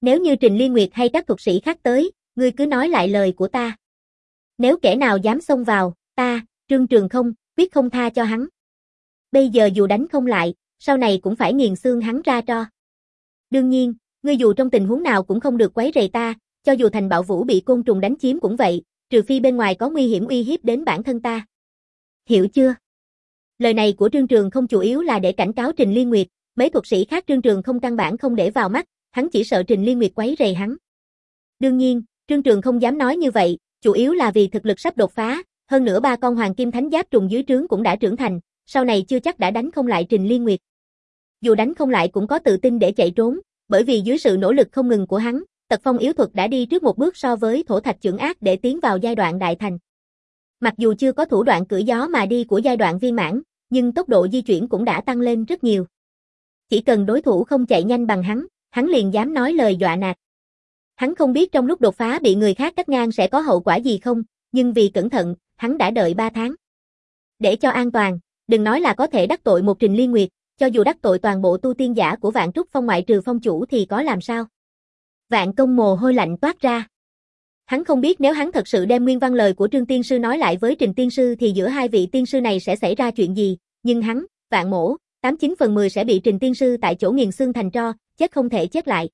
Nếu như Trình Liên Nguyệt hay các thuật sĩ khác tới, ngươi cứ nói lại lời của ta. Nếu kẻ nào dám xông vào, ta, Trương Trường Không, quyết không tha cho hắn. Bây giờ dù đánh không lại, sau này cũng phải nghiền xương hắn ra tro. Đương nhiên, ngươi dù trong tình huống nào cũng không được quấy rầy ta, cho dù thành Bạo Vũ bị côn trùng đánh chiếm cũng vậy, trừ phi bên ngoài có nguy hiểm uy hiếp đến bản thân ta. Hiểu chưa? Lời này của Trương Trường Không chủ yếu là để cảnh cáo Trình Liên Nguyệt, mấy thuật sĩ khác Trương Trường Không căn bản không để vào mắt, hắn chỉ sợ Trình Liên Nguyệt quấy rầy hắn. Đương nhiên, Trương Trường không dám nói như vậy, chủ yếu là vì thực lực sắp đột phá, hơn nữa ba con hoàng kim thánh giáp trùng dưới trướng cũng đã trưởng thành, sau này chưa chắc đã đánh không lại Trình Liên Nguyệt. Dù đánh không lại cũng có tự tin để chạy trốn, bởi vì dưới sự nỗ lực không ngừng của hắn, Tật Phong yếu thuật đã đi trước một bước so với Thổ Thạch Chưởng Ác để tiến vào giai đoạn đại thành. Mặc dù chưa có thủ đoạn cưỡi gió mà đi của giai đoạn viên mãn, nhưng tốc độ di chuyển cũng đã tăng lên rất nhiều. Chỉ cần đối thủ không chạy nhanh bằng hắn, hắn liền dám nói lời dọa nạt. Hắn không biết trong lúc đột phá bị người khác cắt ngang sẽ có hậu quả gì không, nhưng vì cẩn thận, hắn đã đợi ba tháng. Để cho an toàn, đừng nói là có thể đắc tội một Trình Liên Nguyệt, cho dù đắc tội toàn bộ tu tiên giả của Vạn Trúc Phong ngoại trừ phong chủ thì có làm sao? Vạn Công mồ hôi lạnh toát ra. Hắn không biết nếu hắn thật sự đem nguyên văn lời của Trương Tiên Sư nói lại với Trình Tiên Sư thì giữa hai vị Tiên Sư này sẽ xảy ra chuyện gì, nhưng hắn, Vạn Mổ, tám chín phần mười sẽ bị Trình Tiên Sư tại chỗ nghiền xương thành tro, chết không thể chết lại.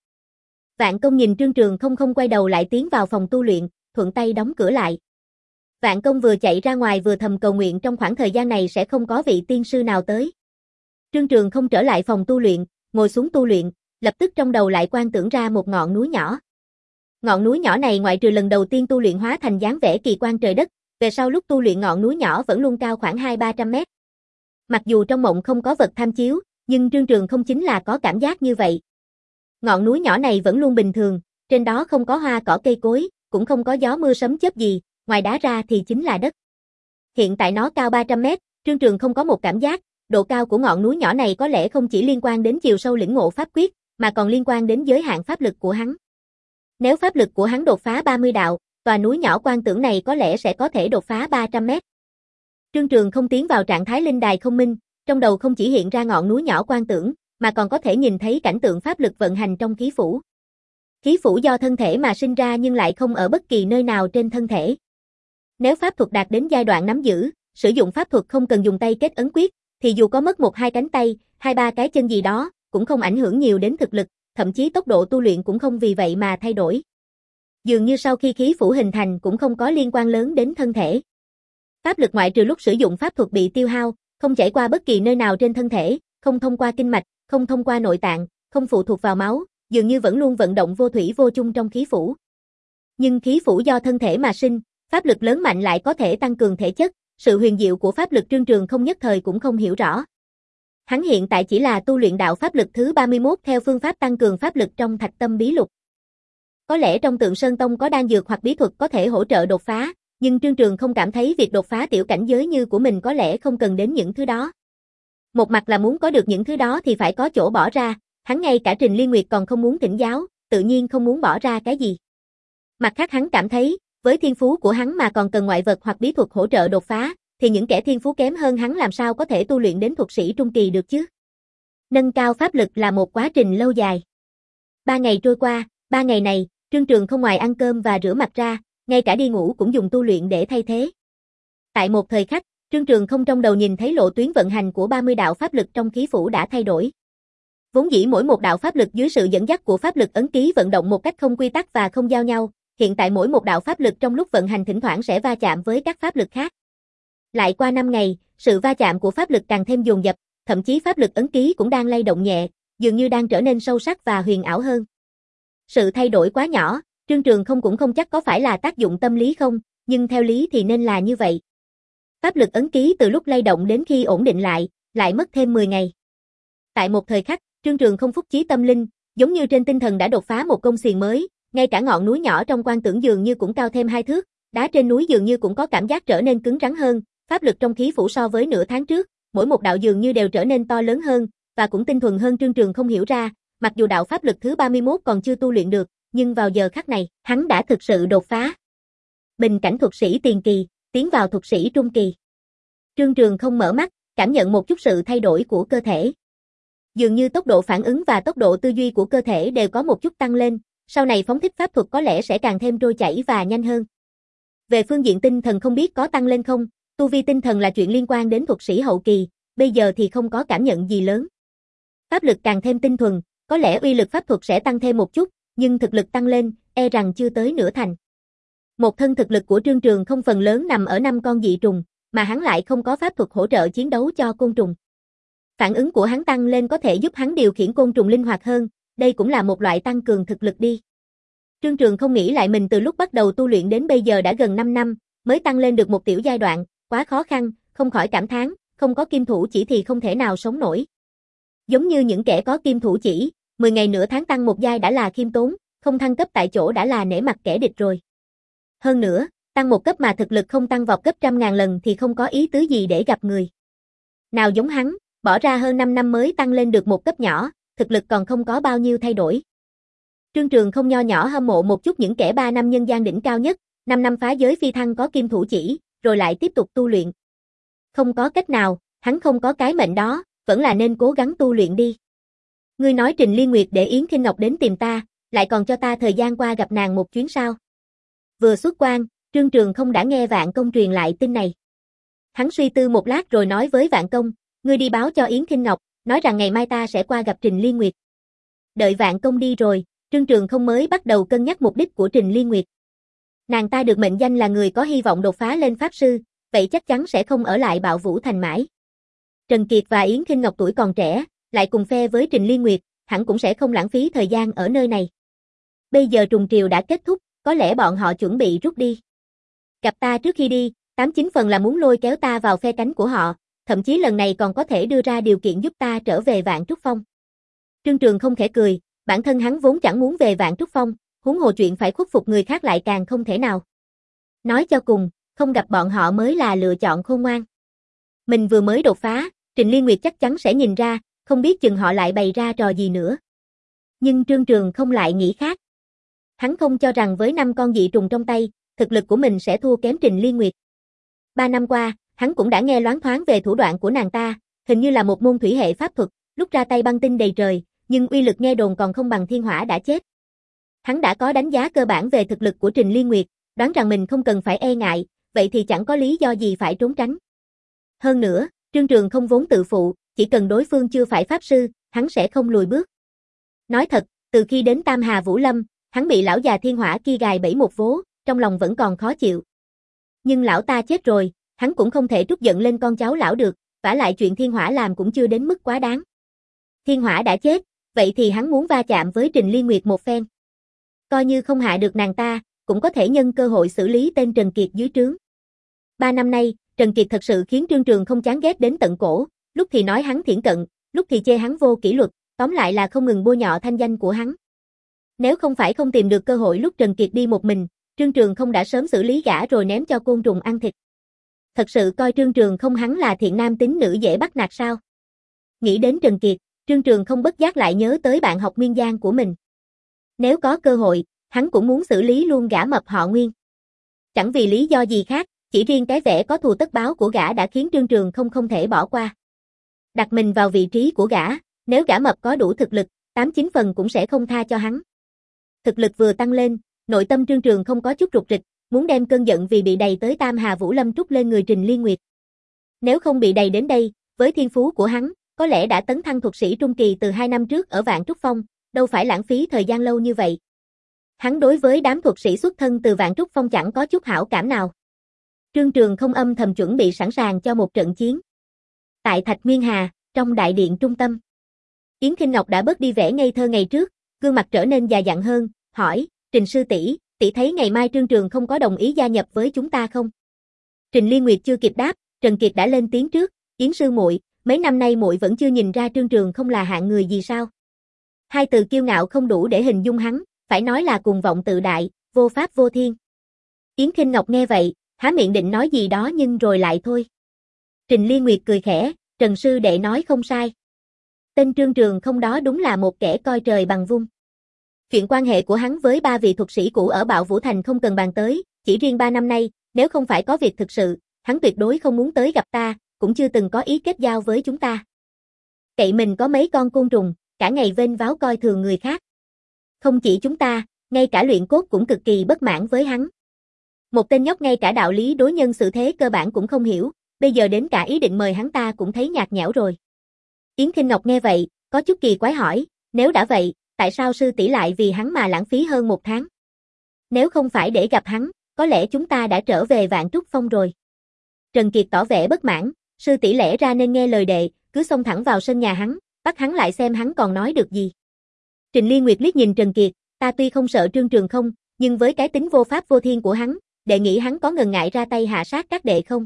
Vạn Công nhìn Trương Trường không không quay đầu lại tiến vào phòng tu luyện, thuận tay đóng cửa lại. Vạn Công vừa chạy ra ngoài vừa thầm cầu nguyện trong khoảng thời gian này sẽ không có vị tiên sư nào tới. Trương Trường không trở lại phòng tu luyện, ngồi xuống tu luyện, lập tức trong đầu lại quan tưởng ra một ngọn núi nhỏ. Ngọn núi nhỏ này ngoại trừ lần đầu tiên tu luyện hóa thành dáng vẻ kỳ quan trời đất, về sau lúc tu luyện ngọn núi nhỏ vẫn luôn cao khoảng hai ba trăm mét. Mặc dù trong mộng không có vật tham chiếu, nhưng Trương Trường không chính là có cảm giác như vậy. Ngọn núi nhỏ này vẫn luôn bình thường, trên đó không có hoa cỏ cây cối, cũng không có gió mưa sấm chớp gì, ngoài đá ra thì chính là đất. Hiện tại nó cao ba trăm mét, Trương Trường không có một cảm giác, độ cao của ngọn núi nhỏ này có lẽ không chỉ liên quan đến chiều sâu lĩnh ngộ pháp quyết, mà còn liên quan đến giới hạn pháp lực của hắn. Nếu pháp lực của hắn đột phá ba mươi đạo, tòa núi nhỏ quan tưởng này có lẽ sẽ có thể đột phá ba trăm mét. Trương Trường không tiến vào trạng thái linh đài không minh, trong đầu không chỉ hiện ra ngọn núi nhỏ quan tưởng, mà còn có thể nhìn thấy cảnh tượng pháp lực vận hành trong khí phủ. Khí phủ do thân thể mà sinh ra nhưng lại không ở bất kỳ nơi nào trên thân thể. Nếu pháp thuật đạt đến giai đoạn nắm giữ, sử dụng pháp thuật không cần dùng tay kết ấn quyết, thì dù có mất một hai cánh tay, hai ba cái chân gì đó, cũng không ảnh hưởng nhiều đến thực lực, thậm chí tốc độ tu luyện cũng không vì vậy mà thay đổi. Dường như sau khi khí phủ hình thành cũng không có liên quan lớn đến thân thể. Pháp lực ngoại trừ lúc sử dụng pháp thuật bị tiêu hao, không chảy qua bất kỳ nơi nào trên thân thể, không thông qua kinh mạch, không thông qua nội tạng, không phụ thuộc vào máu, dường như vẫn luôn vận động vô thủy vô chung trong khí phủ. Nhưng khí phủ do thân thể mà sinh, pháp lực lớn mạnh lại có thể tăng cường thể chất, sự huyền diệu của pháp lực Trương Trường không nhất thời cũng không hiểu rõ. Hắn hiện tại chỉ là tu luyện đạo pháp lực thứ ba mươi mốt theo phương pháp tăng cường pháp lực trong Thạch Tâm Bí Lục. Có lẽ trong Tượng Sơn Tông có đan dược hoặc bí thuật có thể hỗ trợ đột phá, nhưng Trương Trường không cảm thấy việc đột phá tiểu cảnh giới như của mình có lẽ không cần đến những thứ đó. Một mặt là muốn có được những thứ đó thì phải có chỗ bỏ ra, hắn ngay cả Trình Liên Nguyệt còn không muốn thỉnh giáo, tự nhiên không muốn bỏ ra cái gì. Mặt khác hắn cảm thấy, với thiên phú của hắn mà còn cần ngoại vật hoặc bí thuật hỗ trợ đột phá, thì những kẻ thiên phú kém hơn hắn làm sao có thể tu luyện đến thuật sĩ trung kỳ được chứ. Nâng cao pháp lực là một quá trình lâu dài. Ba ngày trôi qua, ba ngày này, Trương Trường không ngoài ăn cơm và rửa mặt ra, ngay cả đi ngủ cũng dùng tu luyện để thay thế. Tại một thời khắc, Trương Trường không trong đầu nhìn thấy lộ tuyến vận hành của ba mươi đạo pháp lực trong khí phủ đã thay đổi. Vốn dĩ mỗi một đạo pháp lực dưới sự dẫn dắt của pháp lực ấn ký vận động một cách không quy tắc và không giao nhau, hiện tại mỗi một đạo pháp lực trong lúc vận hành thỉnh thoảng sẽ va chạm với các pháp lực khác. Lại qua năm ngày, sự va chạm của pháp lực càng thêm dồn dập, thậm chí pháp lực ấn ký cũng đang lay động nhẹ, dường như đang trở nên sâu sắc và huyền ảo hơn. Sự thay đổi quá nhỏ, Trương Trường không cũng không chắc có phải là tác dụng tâm lý không, nhưng theo lý thì nên là như vậy. Pháp lực ấn ký từ lúc lay động đến khi ổn định lại, lại mất thêm mười ngày. Tại một thời khắc, Trương Trường không phúc chí tâm linh, giống như trên tinh thần đã đột phá một công xiềng mới, ngay cả ngọn núi nhỏ trong quan tưởng dường như cũng cao thêm hai thước, đá trên núi dường như cũng có cảm giác trở nên cứng rắn hơn, pháp lực trong khí phủ so với nửa tháng trước, mỗi một đạo dường như đều trở nên to lớn hơn, và cũng tinh thuần hơn. Trương Trường không hiểu ra, mặc dù đạo pháp lực thứ ba mươi mốt còn chưa tu luyện được, nhưng vào giờ khắc này, hắn đã thực sự đột phá. Bình cảnh thuật sĩ tiền kỳ, tiến vào thuật sĩ trung kỳ. Trương Trường không mở mắt, cảm nhận một chút sự thay đổi của cơ thể. Dường như tốc độ phản ứng và tốc độ tư duy của cơ thể đều có một chút tăng lên, sau này phóng thích pháp thuật có lẽ sẽ càng thêm trôi chảy và nhanh hơn. Về phương diện tinh thần không biết có tăng lên không, tu vi tinh thần là chuyện liên quan đến thuật sĩ hậu kỳ, bây giờ thì không có cảm nhận gì lớn. Pháp lực càng thêm tinh thuần, có lẽ uy lực pháp thuật sẽ tăng thêm một chút, nhưng thực lực tăng lên, e rằng chưa tới nửa thành. Một thân thực lực của Trương Trường không phần lớn nằm ở năm con dị trùng, mà hắn lại không có pháp thuật hỗ trợ chiến đấu cho côn trùng. Phản ứng của hắn tăng lên có thể giúp hắn điều khiển côn trùng linh hoạt hơn, đây cũng là một loại tăng cường thực lực đi. Trương Trường không nghĩ lại mình từ lúc bắt đầu tu luyện đến bây giờ đã gần năm năm, mới tăng lên được một tiểu giai đoạn, quá khó khăn, không khỏi cảm thán, không có kim thủ chỉ thì không thể nào sống nổi. Giống như những kẻ có kim thủ chỉ, mười ngày nửa tháng tăng một giai đã là khiêm tốn, không thăng cấp tại chỗ đã là nể mặt kẻ địch rồi. Hơn nữa, tăng một cấp mà thực lực không tăng vọt gấp trăm ngàn lần thì không có ý tứ gì để gặp người. Nào giống hắn, bỏ ra hơn năm năm mới tăng lên được một cấp nhỏ, thực lực còn không có bao nhiêu thay đổi. Trương Trường không nho nhỏ hâm mộ một chút những kẻ ba năm nhân gian đỉnh cao nhất, năm năm phá giới phi thăng có kim thủ chỉ, rồi lại tiếp tục tu luyện. Không có cách nào, hắn không có cái mệnh đó, vẫn là nên cố gắng tu luyện đi. Ngươi nói Trình Liên Nguyệt để Yến Kinh Ngọc đến tìm ta, lại còn cho ta thời gian qua gặp nàng một chuyến sao? Vừa xuất quan, Trương Trường không đã nghe Vạn Công truyền lại tin này. Hắn suy tư một lát rồi nói với Vạn Công, ngươi đi báo cho Yến Kinh Ngọc, nói rằng ngày mai ta sẽ qua gặp Trình Liên Nguyệt. Đợi Vạn Công đi rồi, Trương Trường không mới bắt đầu cân nhắc mục đích của Trình Liên Nguyệt. Nàng ta được mệnh danh là người có hy vọng đột phá lên pháp sư, vậy chắc chắn sẽ không ở lại Bạo Vũ Thành mãi. Trần Kiệt và Yến Kinh Ngọc tuổi còn trẻ, lại cùng phe với Trình Liên Nguyệt, hẳn cũng sẽ không lãng phí thời gian ở nơi này. Bây giờ trùng triều đã kết thúc, có lẽ bọn họ chuẩn bị rút đi. Gặp ta trước khi đi, tám chín phần là muốn lôi kéo ta vào phe cánh của họ, thậm chí lần này còn có thể đưa ra điều kiện giúp ta trở về Vạn Trúc Phong. Trương Trường không khẽ cười, bản thân hắn vốn chẳng muốn về Vạn Trúc Phong, huống hồ chuyện phải khuất phục người khác lại càng không thể nào. Nói cho cùng, không gặp bọn họ mới là lựa chọn khôn ngoan. Mình vừa mới đột phá, Trình Liên Nguyệt chắc chắn sẽ nhìn ra, không biết chừng họ lại bày ra trò gì nữa. Nhưng Trương Trường không lại nghĩ khác. Hắn không cho rằng với năm con dị trùng trong tay, thực lực của mình sẽ thua kém Trình Liên Nguyệt. Ba năm qua, hắn cũng đã nghe loáng thoáng về thủ đoạn của nàng ta, hình như là một môn thủy hệ pháp thuật, lúc ra tay băng tinh đầy trời, nhưng uy lực nghe đồn còn không bằng thiên hỏa đã chết. Hắn đã có đánh giá cơ bản về thực lực của Trình Liên Nguyệt, đoán rằng mình không cần phải e ngại, vậy thì chẳng có lý do gì phải trốn tránh. Hơn nữa, Trương Trường không vốn tự phụ, chỉ cần đối phương chưa phải pháp sư, hắn sẽ không lùi bước. Nói thật, từ khi đến Tam Hà Vũ Lâm, hắn bị lão già thiên hỏa kia gài bẫy một vố, trong lòng vẫn còn khó chịu. Nhưng lão ta chết rồi, hắn cũng không thể trút giận lên con cháu lão được, vả lại chuyện thiên hỏa làm cũng chưa đến mức quá đáng. Thiên hỏa đã chết, vậy thì hắn muốn va chạm với Trình Liên Nguyệt một phen. Coi như không hạ được nàng ta, cũng có thể nhân cơ hội xử lý tên Trần Kiệt dưới trướng. Ba năm nay, Trần Kiệt thật sự khiến Trương Trường không chán ghét đến tận cổ, lúc thì nói hắn thiển cận, lúc thì chê hắn vô kỷ luật, tóm lại là không ngừng bôi nhọ thanh danh của hắn. Nếu không phải không tìm được cơ hội lúc Trần Kiệt đi một mình, Trương Trường không đã sớm xử lý gã rồi ném cho côn trùng ăn thịt. Thật sự coi Trương Trường không hắn là thiện nam tín nữ dễ bắt nạt sao? Nghĩ đến Trần Kiệt, Trương Trường không bất giác lại nhớ tới bạn học Nguyên Giang của mình. Nếu có cơ hội, hắn cũng muốn xử lý luôn gã mập họ Nguyên. Chẳng vì lý do gì khác, chỉ riêng cái vẻ có thù tất báo của gã đã khiến Trương Trường không không thể bỏ qua. Đặt mình vào vị trí của gã, nếu gã mập có đủ thực lực, tám chín phần cũng sẽ không tha cho hắn. Thực lực vừa tăng lên, nội tâm Trương Trường không có chút rụt rịch, muốn đem cơn giận vì bị đày tới Tam Hà Vũ Lâm trút lên người Trình Liên Nguyệt. Nếu không bị đày đến đây, với thiên phú của hắn, có lẽ đã tấn thăng thuật sĩ trung kỳ từ hai năm trước ở Vạn Trúc Phong, đâu phải lãng phí thời gian lâu như vậy. Hắn đối với đám thuật sĩ xuất thân từ Vạn Trúc Phong chẳng có chút hảo cảm nào. Trương Trường không âm thầm chuẩn bị sẵn sàng cho một trận chiến. Tại Thạch Nguyên Hà, trong đại điện trung tâm, Yến Kinh Ngọc đã bớt đi vẻ ngây thơ ngày trước, gương mặt trở nên già dặn hơn, hỏi, Trình sư tỷ, tỷ thấy ngày mai Trương Trường không có đồng ý gia nhập với chúng ta không? Trình Liên Nguyệt chưa kịp đáp, Trần Kiệt đã lên tiếng trước, Yến sư muội, mấy năm nay muội vẫn chưa nhìn ra Trương Trường không là hạng người gì sao? Hai từ kiêu ngạo không đủ để hình dung hắn, phải nói là cuồng vọng tự đại, vô pháp vô thiên. Yến Kinh Ngọc nghe vậy, há miệng định nói gì đó nhưng rồi lại thôi. Trình Liên Nguyệt cười khẽ, Trần sư đệ nói không sai. Tên Trương Trường không đó đúng là một kẻ coi trời bằng vung. Chuyện quan hệ của hắn với ba vị thuật sĩ cũ ở Bạo Vũ Thành không cần bàn tới, chỉ riêng ba năm nay, nếu không phải có việc thực sự, hắn tuyệt đối không muốn tới gặp ta, cũng chưa từng có ý kết giao với chúng ta. Cậy mình có mấy con côn trùng, cả ngày vênh váo coi thường người khác. Không chỉ chúng ta, Ngay cả luyện cốt cũng cực kỳ bất mãn với hắn. Một tên nhóc ngay cả đạo lý đối nhân xử thế cơ bản cũng không hiểu, bây giờ đến cả ý định mời hắn ta cũng thấy nhạt nhẽo rồi. Yến Kinh Ngọc nghe vậy, có chút kỳ quái hỏi, nếu đã vậy, tại sao sư tỷ lại vì hắn mà lãng phí hơn một tháng? Nếu không phải để gặp hắn, có lẽ chúng ta đã trở về Vạn Trúc Phong rồi. Trần Kiệt tỏ vẻ bất mãn, sư tỷ lẽ ra nên nghe lời đệ, cứ xông thẳng vào sân nhà hắn, bắt hắn lại xem hắn còn nói được gì. Trình Liên Nguyệt liếc nhìn Trần Kiệt, ta tuy không sợ Trương Trường không, nhưng với cái tính vô pháp vô thiên của hắn, đệ nghĩ hắn có ngần ngại ra tay hạ sát các đệ không?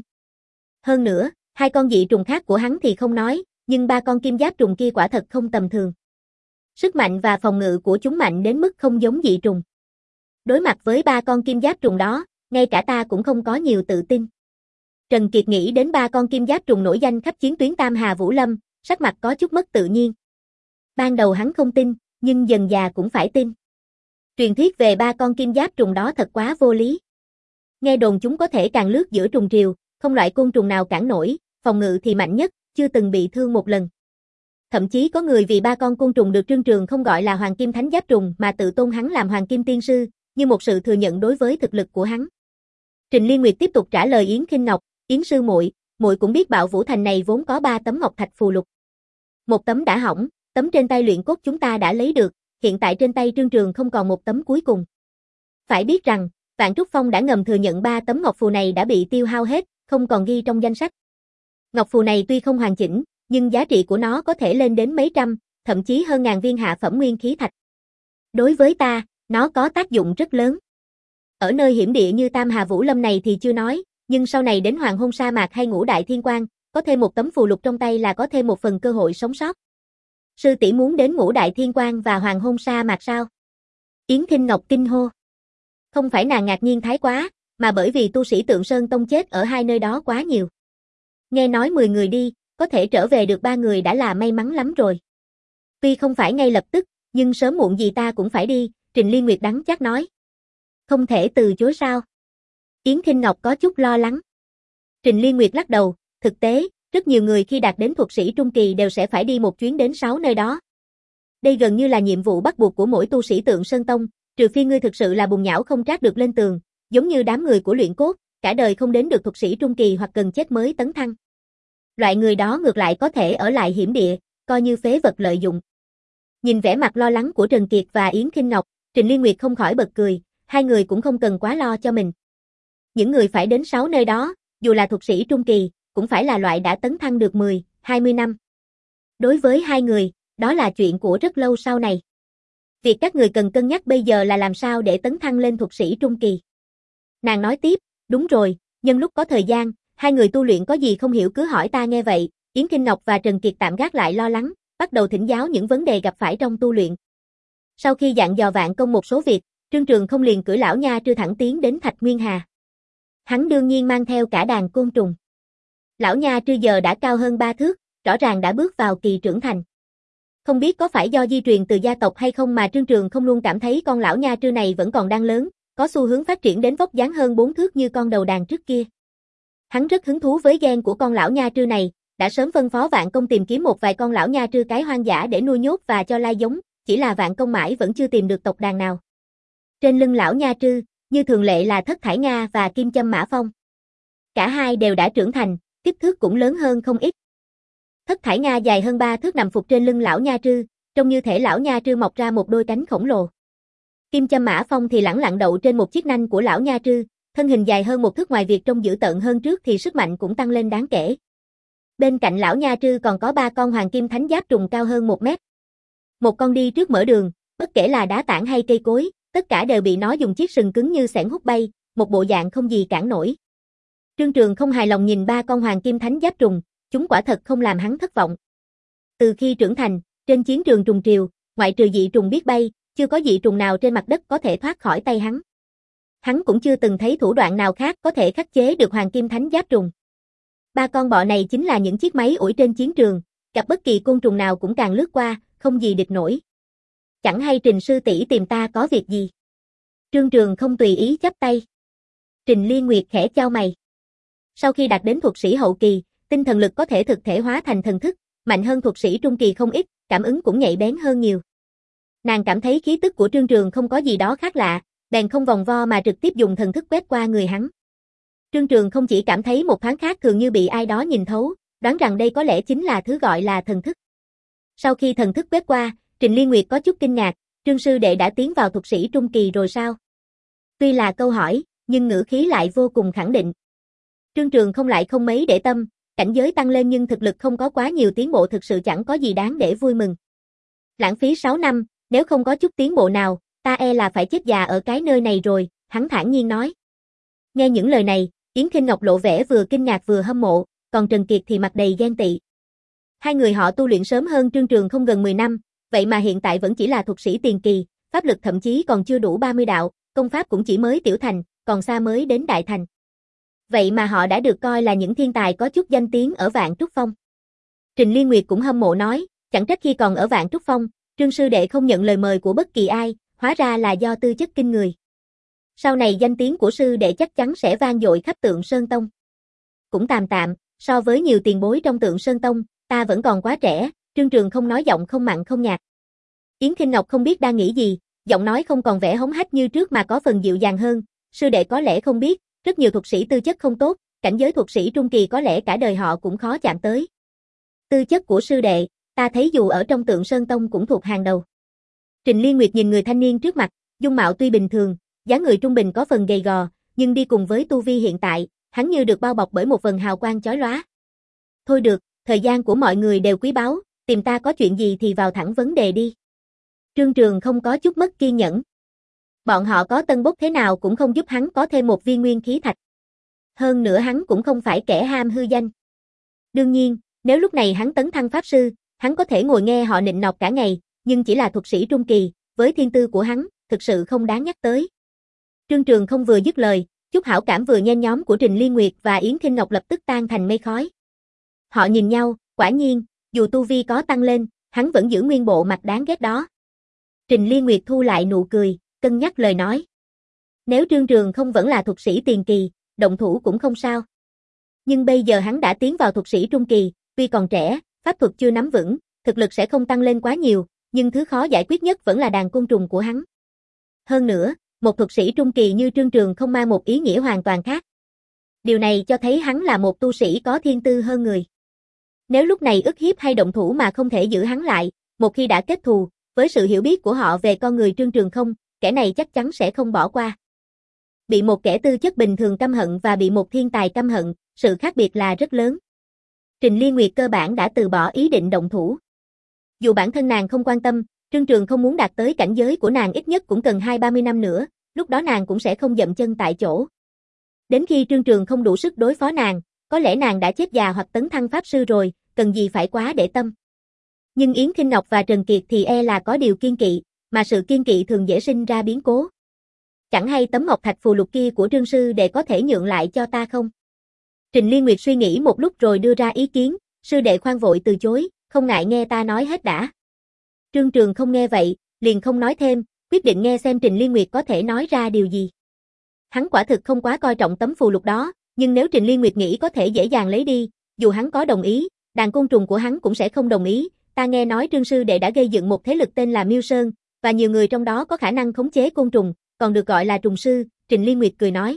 Hơn nữa, hai con dị trùng khác của hắn thì không nói, nhưng ba con kim giáp trùng kia quả thật không tầm thường. Sức mạnh và phòng ngự của chúng mạnh đến mức không giống dị trùng. Đối mặt với ba con kim giáp trùng đó, ngay cả ta cũng không có nhiều tự tin. Trần Kiệt nghĩ đến ba con kim giáp trùng nổi danh khắp chiến tuyến Tam Hà Vũ Lâm, sắc mặt có chút mất tự nhiên. Ban đầu hắn không tin, nhưng dần dà cũng phải tin. Truyền thuyết về ba con kim giáp trùng đó thật quá vô lý. Nghe đồn chúng có thể càng lướt giữa trùng triều, không loại côn trùng nào cản nổi, phòng ngự thì mạnh nhất, chưa từng bị thương một lần. Thậm chí có người vì ba con côn trùng được Trương Trường không gọi là Hoàng Kim Thánh Giáp Trùng mà tự tôn hắn làm Hoàng Kim Tiên Sư, như một sự thừa nhận đối với thực lực của hắn. Trình Liên Nguyệt tiếp tục trả lời Yến Kinh Ngọc, Yến sư muội, muội cũng biết Bạo Vũ Thành này vốn có ba tấm ngọc thạch phù lục. Một tấm đã hỏng, tấm trên tay luyện cốt chúng ta đã lấy được, hiện tại trên tay Trương Trường không còn một tấm cuối cùng. Phải biết rằng, Vạn Trúc Phong đã ngầm thừa nhận ba tấm ngọc phù này đã bị tiêu hao hết, không còn ghi trong danh sách. Ngọc phù này tuy không hoàn chỉnh, nhưng giá trị của nó có thể lên đến mấy trăm, thậm chí hơn ngàn viên hạ phẩm nguyên khí thạch. Đối với ta, nó có tác dụng rất lớn. Ở nơi hiểm địa như Tam Hà Vũ Lâm này thì chưa nói, nhưng sau này đến Hoàng Hôn Sa Mạc hay Ngũ Đại Thiên Quang, có thêm một tấm phù lục trong tay là có thêm một phần cơ hội sống sót. Sư tỷ muốn đến Ngũ Đại Thiên Quang và Hoàng Hôn Sa Mạc sao? Yến Kinh Ngọc kinh hô. Không phải nàng ngạc nhiên thái quá, mà bởi vì tu sĩ Tượng Sơn Tông chết ở hai nơi đó quá nhiều. Nghe nói mười người đi, có thể trở về được ba người đã là may mắn lắm rồi. Tuy không phải ngay lập tức, nhưng sớm muộn gì ta cũng phải đi, Trình Liên Nguyệt đắng chát nói. Không thể từ chối sao? Yến Kinh Ngọc có chút lo lắng. Trình Liên Nguyệt lắc đầu, thực tế, rất nhiều người khi đạt đến thuật sĩ trung kỳ đều sẽ phải đi một chuyến đến sáu nơi đó. Đây gần như là nhiệm vụ bắt buộc của mỗi tu sĩ Tượng Sơn Tông, trừ phi ngươi thực sự là bùn nhão không trát được lên tường, giống như đám người của luyện cốt, cả đời không đến được thuật sĩ trung kỳ hoặc cần chết mới tấn thăng. Loại người đó ngược lại có thể ở lại hiểm địa, coi như phế vật lợi dụng. Nhìn vẻ mặt lo lắng của Trần Kiệt và Yến Kinh Ngọc, Trình Liên Nguyệt không khỏi bật cười, hai người cũng không cần quá lo cho mình. Những người phải đến sáu nơi đó, dù là thuật sĩ trung kỳ, cũng phải là loại đã tấn thăng được mười, hai mươi năm. Đối với hai người, đó là chuyện của rất lâu sau này. Việc các người cần cân nhắc bây giờ là làm sao để tấn thăng lên thuật sĩ trung kỳ. Nàng nói tiếp, đúng rồi, nhân lúc có thời gian, hai người tu luyện có gì không hiểu cứ hỏi ta nghe vậy. Yến Kinh Ngọc và Trần Kiệt tạm gác lại lo lắng, bắt đầu thỉnh giáo những vấn đề gặp phải trong tu luyện. Sau khi dặn dò Vạn Công một số việc, Trương Trường không liền cưỡi lão nha trư thẳng tiến đến Thạch Nguyên Hà. Hắn đương nhiên mang theo cả đàn côn trùng. Lão nha trư giờ đã cao hơn ba thước, rõ ràng đã bước vào kỳ trưởng thành. Không biết có phải do di truyền từ gia tộc hay không mà Trương Trường không luôn cảm thấy con lão nha trư này vẫn còn đang lớn, có xu hướng phát triển đến vóc dáng hơn bốn thước như con đầu đàn trước kia. Hắn rất hứng thú với gen của con lão nha trư này, đã sớm phân phó Vạn Công tìm kiếm một vài con lão nha trư cái hoang dã để nuôi nhốt và cho lai giống, chỉ là Vạn Công mãi vẫn chưa tìm được tộc đàn nào. Trên lưng lão nha trư, như thường lệ là Thất Thải Nga và Kim Châm Mã Phong. Cả hai đều đã trưởng thành, kích thước cũng lớn hơn không ít. Thất Thải Nga dài hơn ba thước nằm phục trên lưng lão nha trư, trông như thể lão nha trư mọc ra một đôi cánh khổng lồ. Kim Châm Mã Phong thì lẳng lặng đậu trên một chiếc nanh của lão nha trư, thân hình dài hơn một thước, ngoài việc trông dữ tợn hơn trước thì sức mạnh cũng tăng lên đáng kể. Bên cạnh lão nha trư còn có ba con hoàng kim thánh giáp trùng cao hơn một mét. Một con đi trước mở đường, bất kể là đá tảng hay cây cối, tất cả đều bị nó dùng chiếc sừng cứng như xẻng hút bay, một bộ dạng không gì cản nổi. Trương Trường không hài lòng nhìn ba con hoàng kim thánh giáp trùng, chúng quả thật không làm hắn thất vọng. Từ khi trưởng thành, trên chiến trường trùng triều, ngoại trừ dị trùng biết bay, chưa có dị trùng nào trên mặt đất có thể thoát khỏi tay hắn. Hắn cũng chưa từng thấy thủ đoạn nào khác có thể khắc chế được hoàng kim thánh giáp trùng. Ba con bọ này chính là những chiếc máy ủi trên chiến trường, gặp bất kỳ côn trùng nào cũng càng lướt qua, không gì địch nổi. Chẳng hay Trình sư tỷ tìm ta có việc gì? Trương Trường không tùy ý chắp tay. Trình Liên Nguyệt khẽ chau mày. Sau khi đạt đến thuật sĩ hậu kỳ, tinh thần lực có thể thực thể hóa thành thần thức, mạnh hơn thuật sĩ trung kỳ không ít, cảm ứng cũng nhạy bén hơn nhiều. Nàng cảm thấy khí tức của Trương Trường không có gì đó khác lạ, bèn không vòng vo mà trực tiếp dùng thần thức quét qua người hắn. Trương Trường không chỉ cảm thấy một thoáng khác thường như bị ai đó nhìn thấu, đoán rằng đây có lẽ chính là thứ gọi là thần thức. Sau khi thần thức quét qua, Trình Liên Nguyệt có chút kinh ngạc, Trương sư đệ đã tiến vào thuật sĩ trung kỳ rồi sao? Tuy là câu hỏi, nhưng ngữ khí lại vô cùng khẳng định. Trương Trường không lại không mấy để tâm, cảnh giới tăng lên nhưng thực lực không có quá nhiều tiến bộ thực sự chẳng có gì đáng để vui mừng. Lãng phí sáu năm, nếu không có chút tiến bộ nào, ta e là phải chết già ở cái nơi này rồi, hắn thản nhiên nói. Nghe những lời này, Yến Kinh Ngọc lộ vẻ vừa kinh ngạc vừa hâm mộ, còn Trần Kiệt thì mặt đầy ghen tị. Hai người họ tu luyện sớm hơn Trương Trường không gần mười năm, vậy mà hiện tại vẫn chỉ là thuật sĩ tiền kỳ, pháp lực thậm chí còn chưa đủ ba mươi đạo, công pháp cũng chỉ mới tiểu thành, còn xa mới đến đại thành. Vậy mà họ đã được coi là những thiên tài có chút danh tiếng ở Vạn Trúc Phong. Trình Liên Nguyệt cũng hâm mộ nói, chẳng trách khi còn ở Vạn Trúc Phong, Trương sư đệ không nhận lời mời của bất kỳ ai, hóa ra là do tư chất kinh người. Sau này danh tiếng của sư đệ chắc chắn sẽ vang dội khắp Tượng Sơn Tông. Cũng tạm tạm, so với nhiều tiền bối trong Tượng Sơn Tông, ta vẫn còn quá trẻ, Trương Trường không nói giọng không mặn không nhạt. Yến Kinh Ngọc không biết đang nghĩ gì, giọng nói không còn vẻ hống hách như trước mà có phần dịu dàng hơn, sư đệ có lẽ không biết, rất nhiều thuật sĩ tư chất không tốt, cảnh giới thuật sĩ trung kỳ có lẽ cả đời họ cũng khó chạm tới. Tư chất của sư đệ, ta thấy dù ở trong Tượng Sơn Tông cũng thuộc hàng đầu. Trình Liên Nguyệt nhìn người thanh niên trước mặt, dung mạo tuy bình thường, dáng người trung bình có phần gầy gò, nhưng đi cùng với tu vi hiện tại, hắn như được bao bọc bởi một vầng hào quang chói lóa. Thôi được, thời gian của mọi người đều quý báu, tìm ta có chuyện gì thì vào thẳng vấn đề đi. Trương Trường không có chút mất kiên nhẫn. Bọn họ có tân bốc thế nào cũng không giúp hắn có thêm một viên nguyên khí thạch. Hơn nữa hắn cũng không phải kẻ ham hư danh. Đương nhiên, nếu lúc này hắn tấn thăng pháp sư, hắn có thể ngồi nghe họ nịnh nọt cả ngày, nhưng chỉ là thuật sĩ trung kỳ, với thiên tư của hắn, thực sự không đáng nhắc tới. Trương Trường không vừa dứt lời, chút hảo cảm vừa nhen nhóm của Trình Liên Nguyệt và Yến Kinh Ngọc lập tức tan thành mây khói. Họ nhìn nhau, quả nhiên, dù tu vi có tăng lên, hắn vẫn giữ nguyên bộ mặt đáng ghét đó. Trình Liên Nguyệt thu lại nụ cười, cân nhắc lời nói. Nếu Trương Trường không vẫn là thuật sĩ tiền kỳ, động thủ cũng không sao. Nhưng bây giờ hắn đã tiến vào thuật sĩ trung kỳ, tuy còn trẻ, pháp thuật chưa nắm vững, thực lực sẽ không tăng lên quá nhiều, nhưng thứ khó giải quyết nhất vẫn là đàn côn trùng của hắn. Hơn nữa, một thuật sĩ trung kỳ như Trương Trường không mang một ý nghĩa hoàn toàn khác. Điều này cho thấy hắn là một tu sĩ có thiên tư hơn người. Nếu lúc này ức hiếp hay động thủ mà không thể giữ hắn lại, một khi đã kết thù, với sự hiểu biết của họ về con người Trương Trường không, kẻ này chắc chắn sẽ không bỏ qua. Bị một kẻ tư chất bình thường căm hận và bị một thiên tài căm hận, sự khác biệt là rất lớn. Trình Liên Nguyệt cơ bản đã từ bỏ ý định động thủ. Dù bản thân nàng không quan tâm, Trương Trường không muốn đạt tới cảnh giới của nàng ít nhất cũng cần hai ba mươi năm nữa, lúc đó nàng cũng sẽ không dậm chân tại chỗ. Đến khi Trương Trường không đủ sức đối phó nàng, có lẽ nàng đã chết già hoặc tấn thăng pháp sư rồi, cần gì phải quá để tâm. Nhưng Yến Kinh Ngọc và Trần Kiệt thì e là có điều kiên kỵ, mà sự kiên kỵ thường dễ sinh ra biến cố. Chẳng hay tấm ngọc thạch phù lục kia của Trương sư đệ có thể nhượng lại cho ta không? Trình Liên Nguyệt suy nghĩ một lúc rồi đưa ra ý kiến, sư đệ khoan vội từ chối, không ngại nghe ta nói hết đã. Trương Trường không nghe vậy, liền không nói thêm, quyết định nghe xem Trình Liên Nguyệt có thể nói ra điều gì. Hắn quả thực không quá coi trọng tấm phù lục đó, nhưng nếu Trình Liên Nguyệt nghĩ có thể dễ dàng lấy đi, dù hắn có đồng ý, đàn côn trùng của hắn cũng sẽ không đồng ý. Ta nghe nói Trương sư đệ đã gây dựng một thế lực tên là Miêu Sơn, và nhiều người trong đó có khả năng khống chế côn trùng, còn được gọi là trùng sư, Trình Liên Nguyệt cười nói.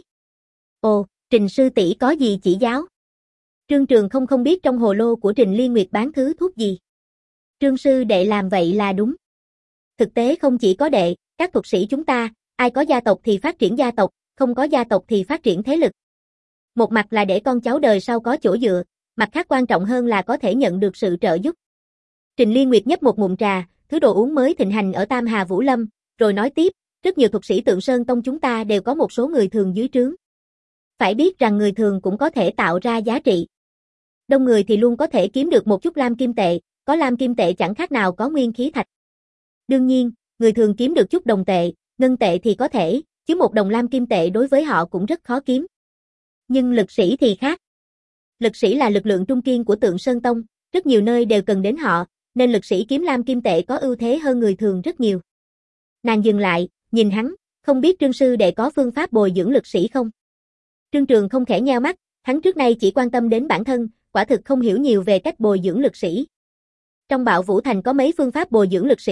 Ồ, Trình sư tỷ có gì chỉ giáo? Trương Trường không không biết trong hồ lô của Trình Liên Nguyệt bán thứ thuốc gì. Trương sư đệ làm vậy là đúng. Thực tế không chỉ có đệ, các thuật sĩ chúng ta, ai có gia tộc thì phát triển gia tộc, không có gia tộc thì phát triển thế lực. Một mặt là để con cháu đời sau có chỗ dựa, mặt khác quan trọng hơn là có thể nhận được sự trợ giúp. Trình Liên Nguyệt nhấp một ngụm trà, thứ đồ uống mới thịnh hành ở Tam Hà Vũ Lâm, rồi nói tiếp, rất nhiều thuật sĩ Tượng Sơn Tông chúng ta đều có một số người thường dưới trướng. Phải biết rằng người thường cũng có thể tạo ra giá trị. Đông người thì luôn có thể kiếm được một chút lam kim tệ, có lam kim tệ chẳng khác nào có nguyên khí thạch. Đương nhiên, người thường kiếm được chút đồng tệ, ngân tệ thì có thể, chứ một đồng lam kim tệ đối với họ cũng rất khó kiếm. Nhưng lực sĩ thì khác. Lực sĩ là lực lượng trung kiên của Tượng Sơn Tông, rất nhiều nơi đều cần đến họ, nên lực sĩ kiếm lam kim tệ có ưu thế hơn người thường rất nhiều. Nàng dừng lại, nhìn hắn, không biết Trương sư đệ có phương pháp bồi dưỡng lực sĩ không? Trương Trường không khẽ nheo mắt, hắn trước nay chỉ quan tâm đến bản thân, quả thực không hiểu nhiều về cách bồi dưỡng lực sĩ. Trong Bạo Vũ Thành có mấy phương pháp bồi dưỡng lực sĩ,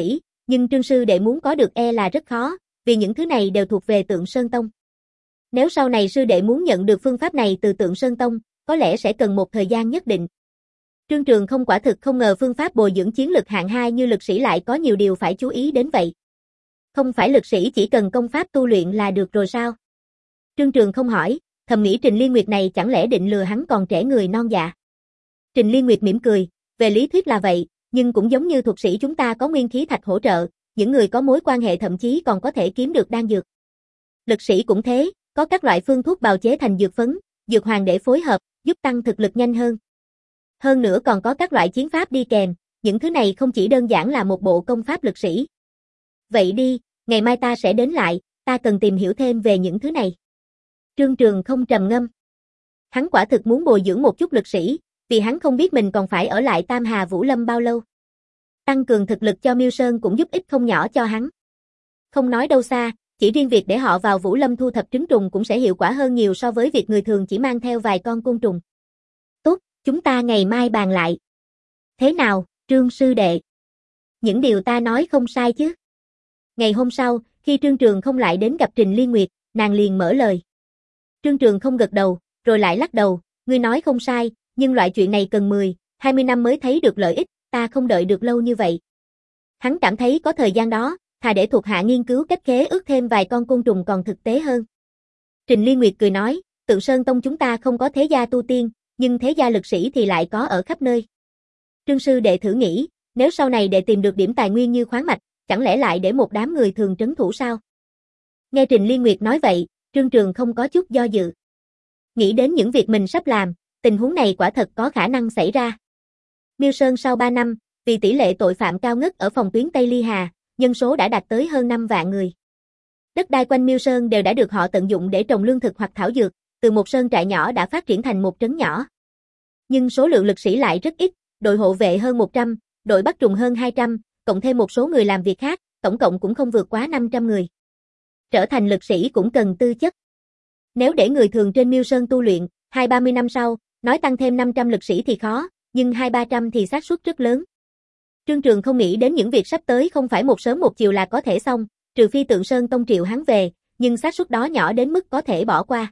nhưng Trương sư đệ muốn có được e là rất khó, vì những thứ này đều thuộc về Tượng Sơn Tông. Nếu sau này sư đệ muốn nhận được phương pháp này từ Tượng Sơn Tông, có lẽ sẽ cần một thời gian nhất định. Trương Trường không quả thực không ngờ phương pháp bồi dưỡng chiến lực hạng hai như lực sĩ lại có nhiều điều phải chú ý đến vậy. Không phải lực sĩ chỉ cần công pháp tu luyện là được rồi sao? Trương Trường không hỏi, thầm nghĩ Trình Liên Nguyệt này chẳng lẽ định lừa hắn còn trẻ người non dạ. Trình Liên Nguyệt mỉm cười, về lý thuyết là vậy, nhưng cũng giống như thuật sĩ chúng ta có nguyên khí thạch hỗ trợ, những người có mối quan hệ thậm chí còn có thể kiếm được đan dược. Lực sĩ cũng thế, có các loại phương thuốc bào chế thành dược phấn, dược hoàng để phối hợp, giúp tăng thực lực nhanh hơn. Hơn nữa còn có các loại chiến pháp đi kèm, những thứ này không chỉ đơn giản là một bộ công pháp lực sĩ. Vậy đi, ngày mai ta sẽ đến lại, ta cần tìm hiểu thêm về những thứ này. Trương Trường không trầm ngâm. Hắn quả thực muốn bồi dưỡng một chút lực sĩ, vì hắn không biết mình còn phải ở lại Tam Hà Vũ Lâm bao lâu. Tăng cường thực lực cho Miêu Sơn cũng giúp ích không nhỏ cho hắn. Không nói đâu xa, chỉ riêng việc để họ vào Vũ Lâm thu thập trứng trùng cũng sẽ hiệu quả hơn nhiều so với việc người thường chỉ mang theo vài con côn trùng. Tốt, chúng ta ngày mai bàn lại. Thế nào, Trương sư đệ? Những điều ta nói không sai chứ? Ngày hôm sau, khi Trương Trường không lại đến gặp Trình Liên Nguyệt, nàng liền mở lời. Trương Trường không gật đầu, rồi lại lắc đầu, ngươi nói không sai, nhưng loại chuyện này cần mười, hai mươi năm mới thấy được lợi ích, ta không đợi được lâu như vậy. Hắn cảm thấy có thời gian đó, thà để thuộc hạ nghiên cứu cách khế ước thêm vài con côn trùng còn thực tế hơn. Trình Liên Nguyệt cười nói, Tượng Sơn Tông chúng ta không có thế gia tu tiên, nhưng thế gia lực sĩ thì lại có ở khắp nơi. Trương sư đệ thử nghĩ, nếu sau này đệ tìm được điểm tài nguyên như khoáng mạch, chẳng lẽ lại để một đám người thường trấn thủ sao? Nghe Trình Liên Nguyệt nói vậy, Trương Trường không có chút do dự. Nghĩ đến những việc mình sắp làm, tình huống này quả thật có khả năng xảy ra. Miêu Sơn sau ba năm, vì tỷ lệ tội phạm cao ngất ở phòng tuyến Tây Ly Hà, nhân số đã đạt tới hơn năm vạn người. Đất đai quanh Miêu Sơn đều đã được họ tận dụng để trồng lương thực hoặc thảo dược, từ một sơn trại nhỏ đã phát triển thành một trấn nhỏ. Nhưng số lượng lực sĩ lại rất ít, đội hộ vệ hơn một trăm, đội bắt trùng hơn hai trăm, cộng thêm một số người làm việc khác, tổng cộng cũng không vượt quá năm trăm người. Trở thành lực sĩ cũng cần tư chất. Nếu để người thường trên Miêu Sơn tu luyện, hai ba mươi năm sau, nói tăng thêm năm trăm lực sĩ thì khó, nhưng hai ba trăm thì xác suất rất lớn. Trương Trường không nghĩ đến những việc sắp tới không phải một sớm một chiều là có thể xong, trừ phi Tượng Sơn Tông triệu hắn về, nhưng xác suất đó nhỏ đến mức có thể bỏ qua.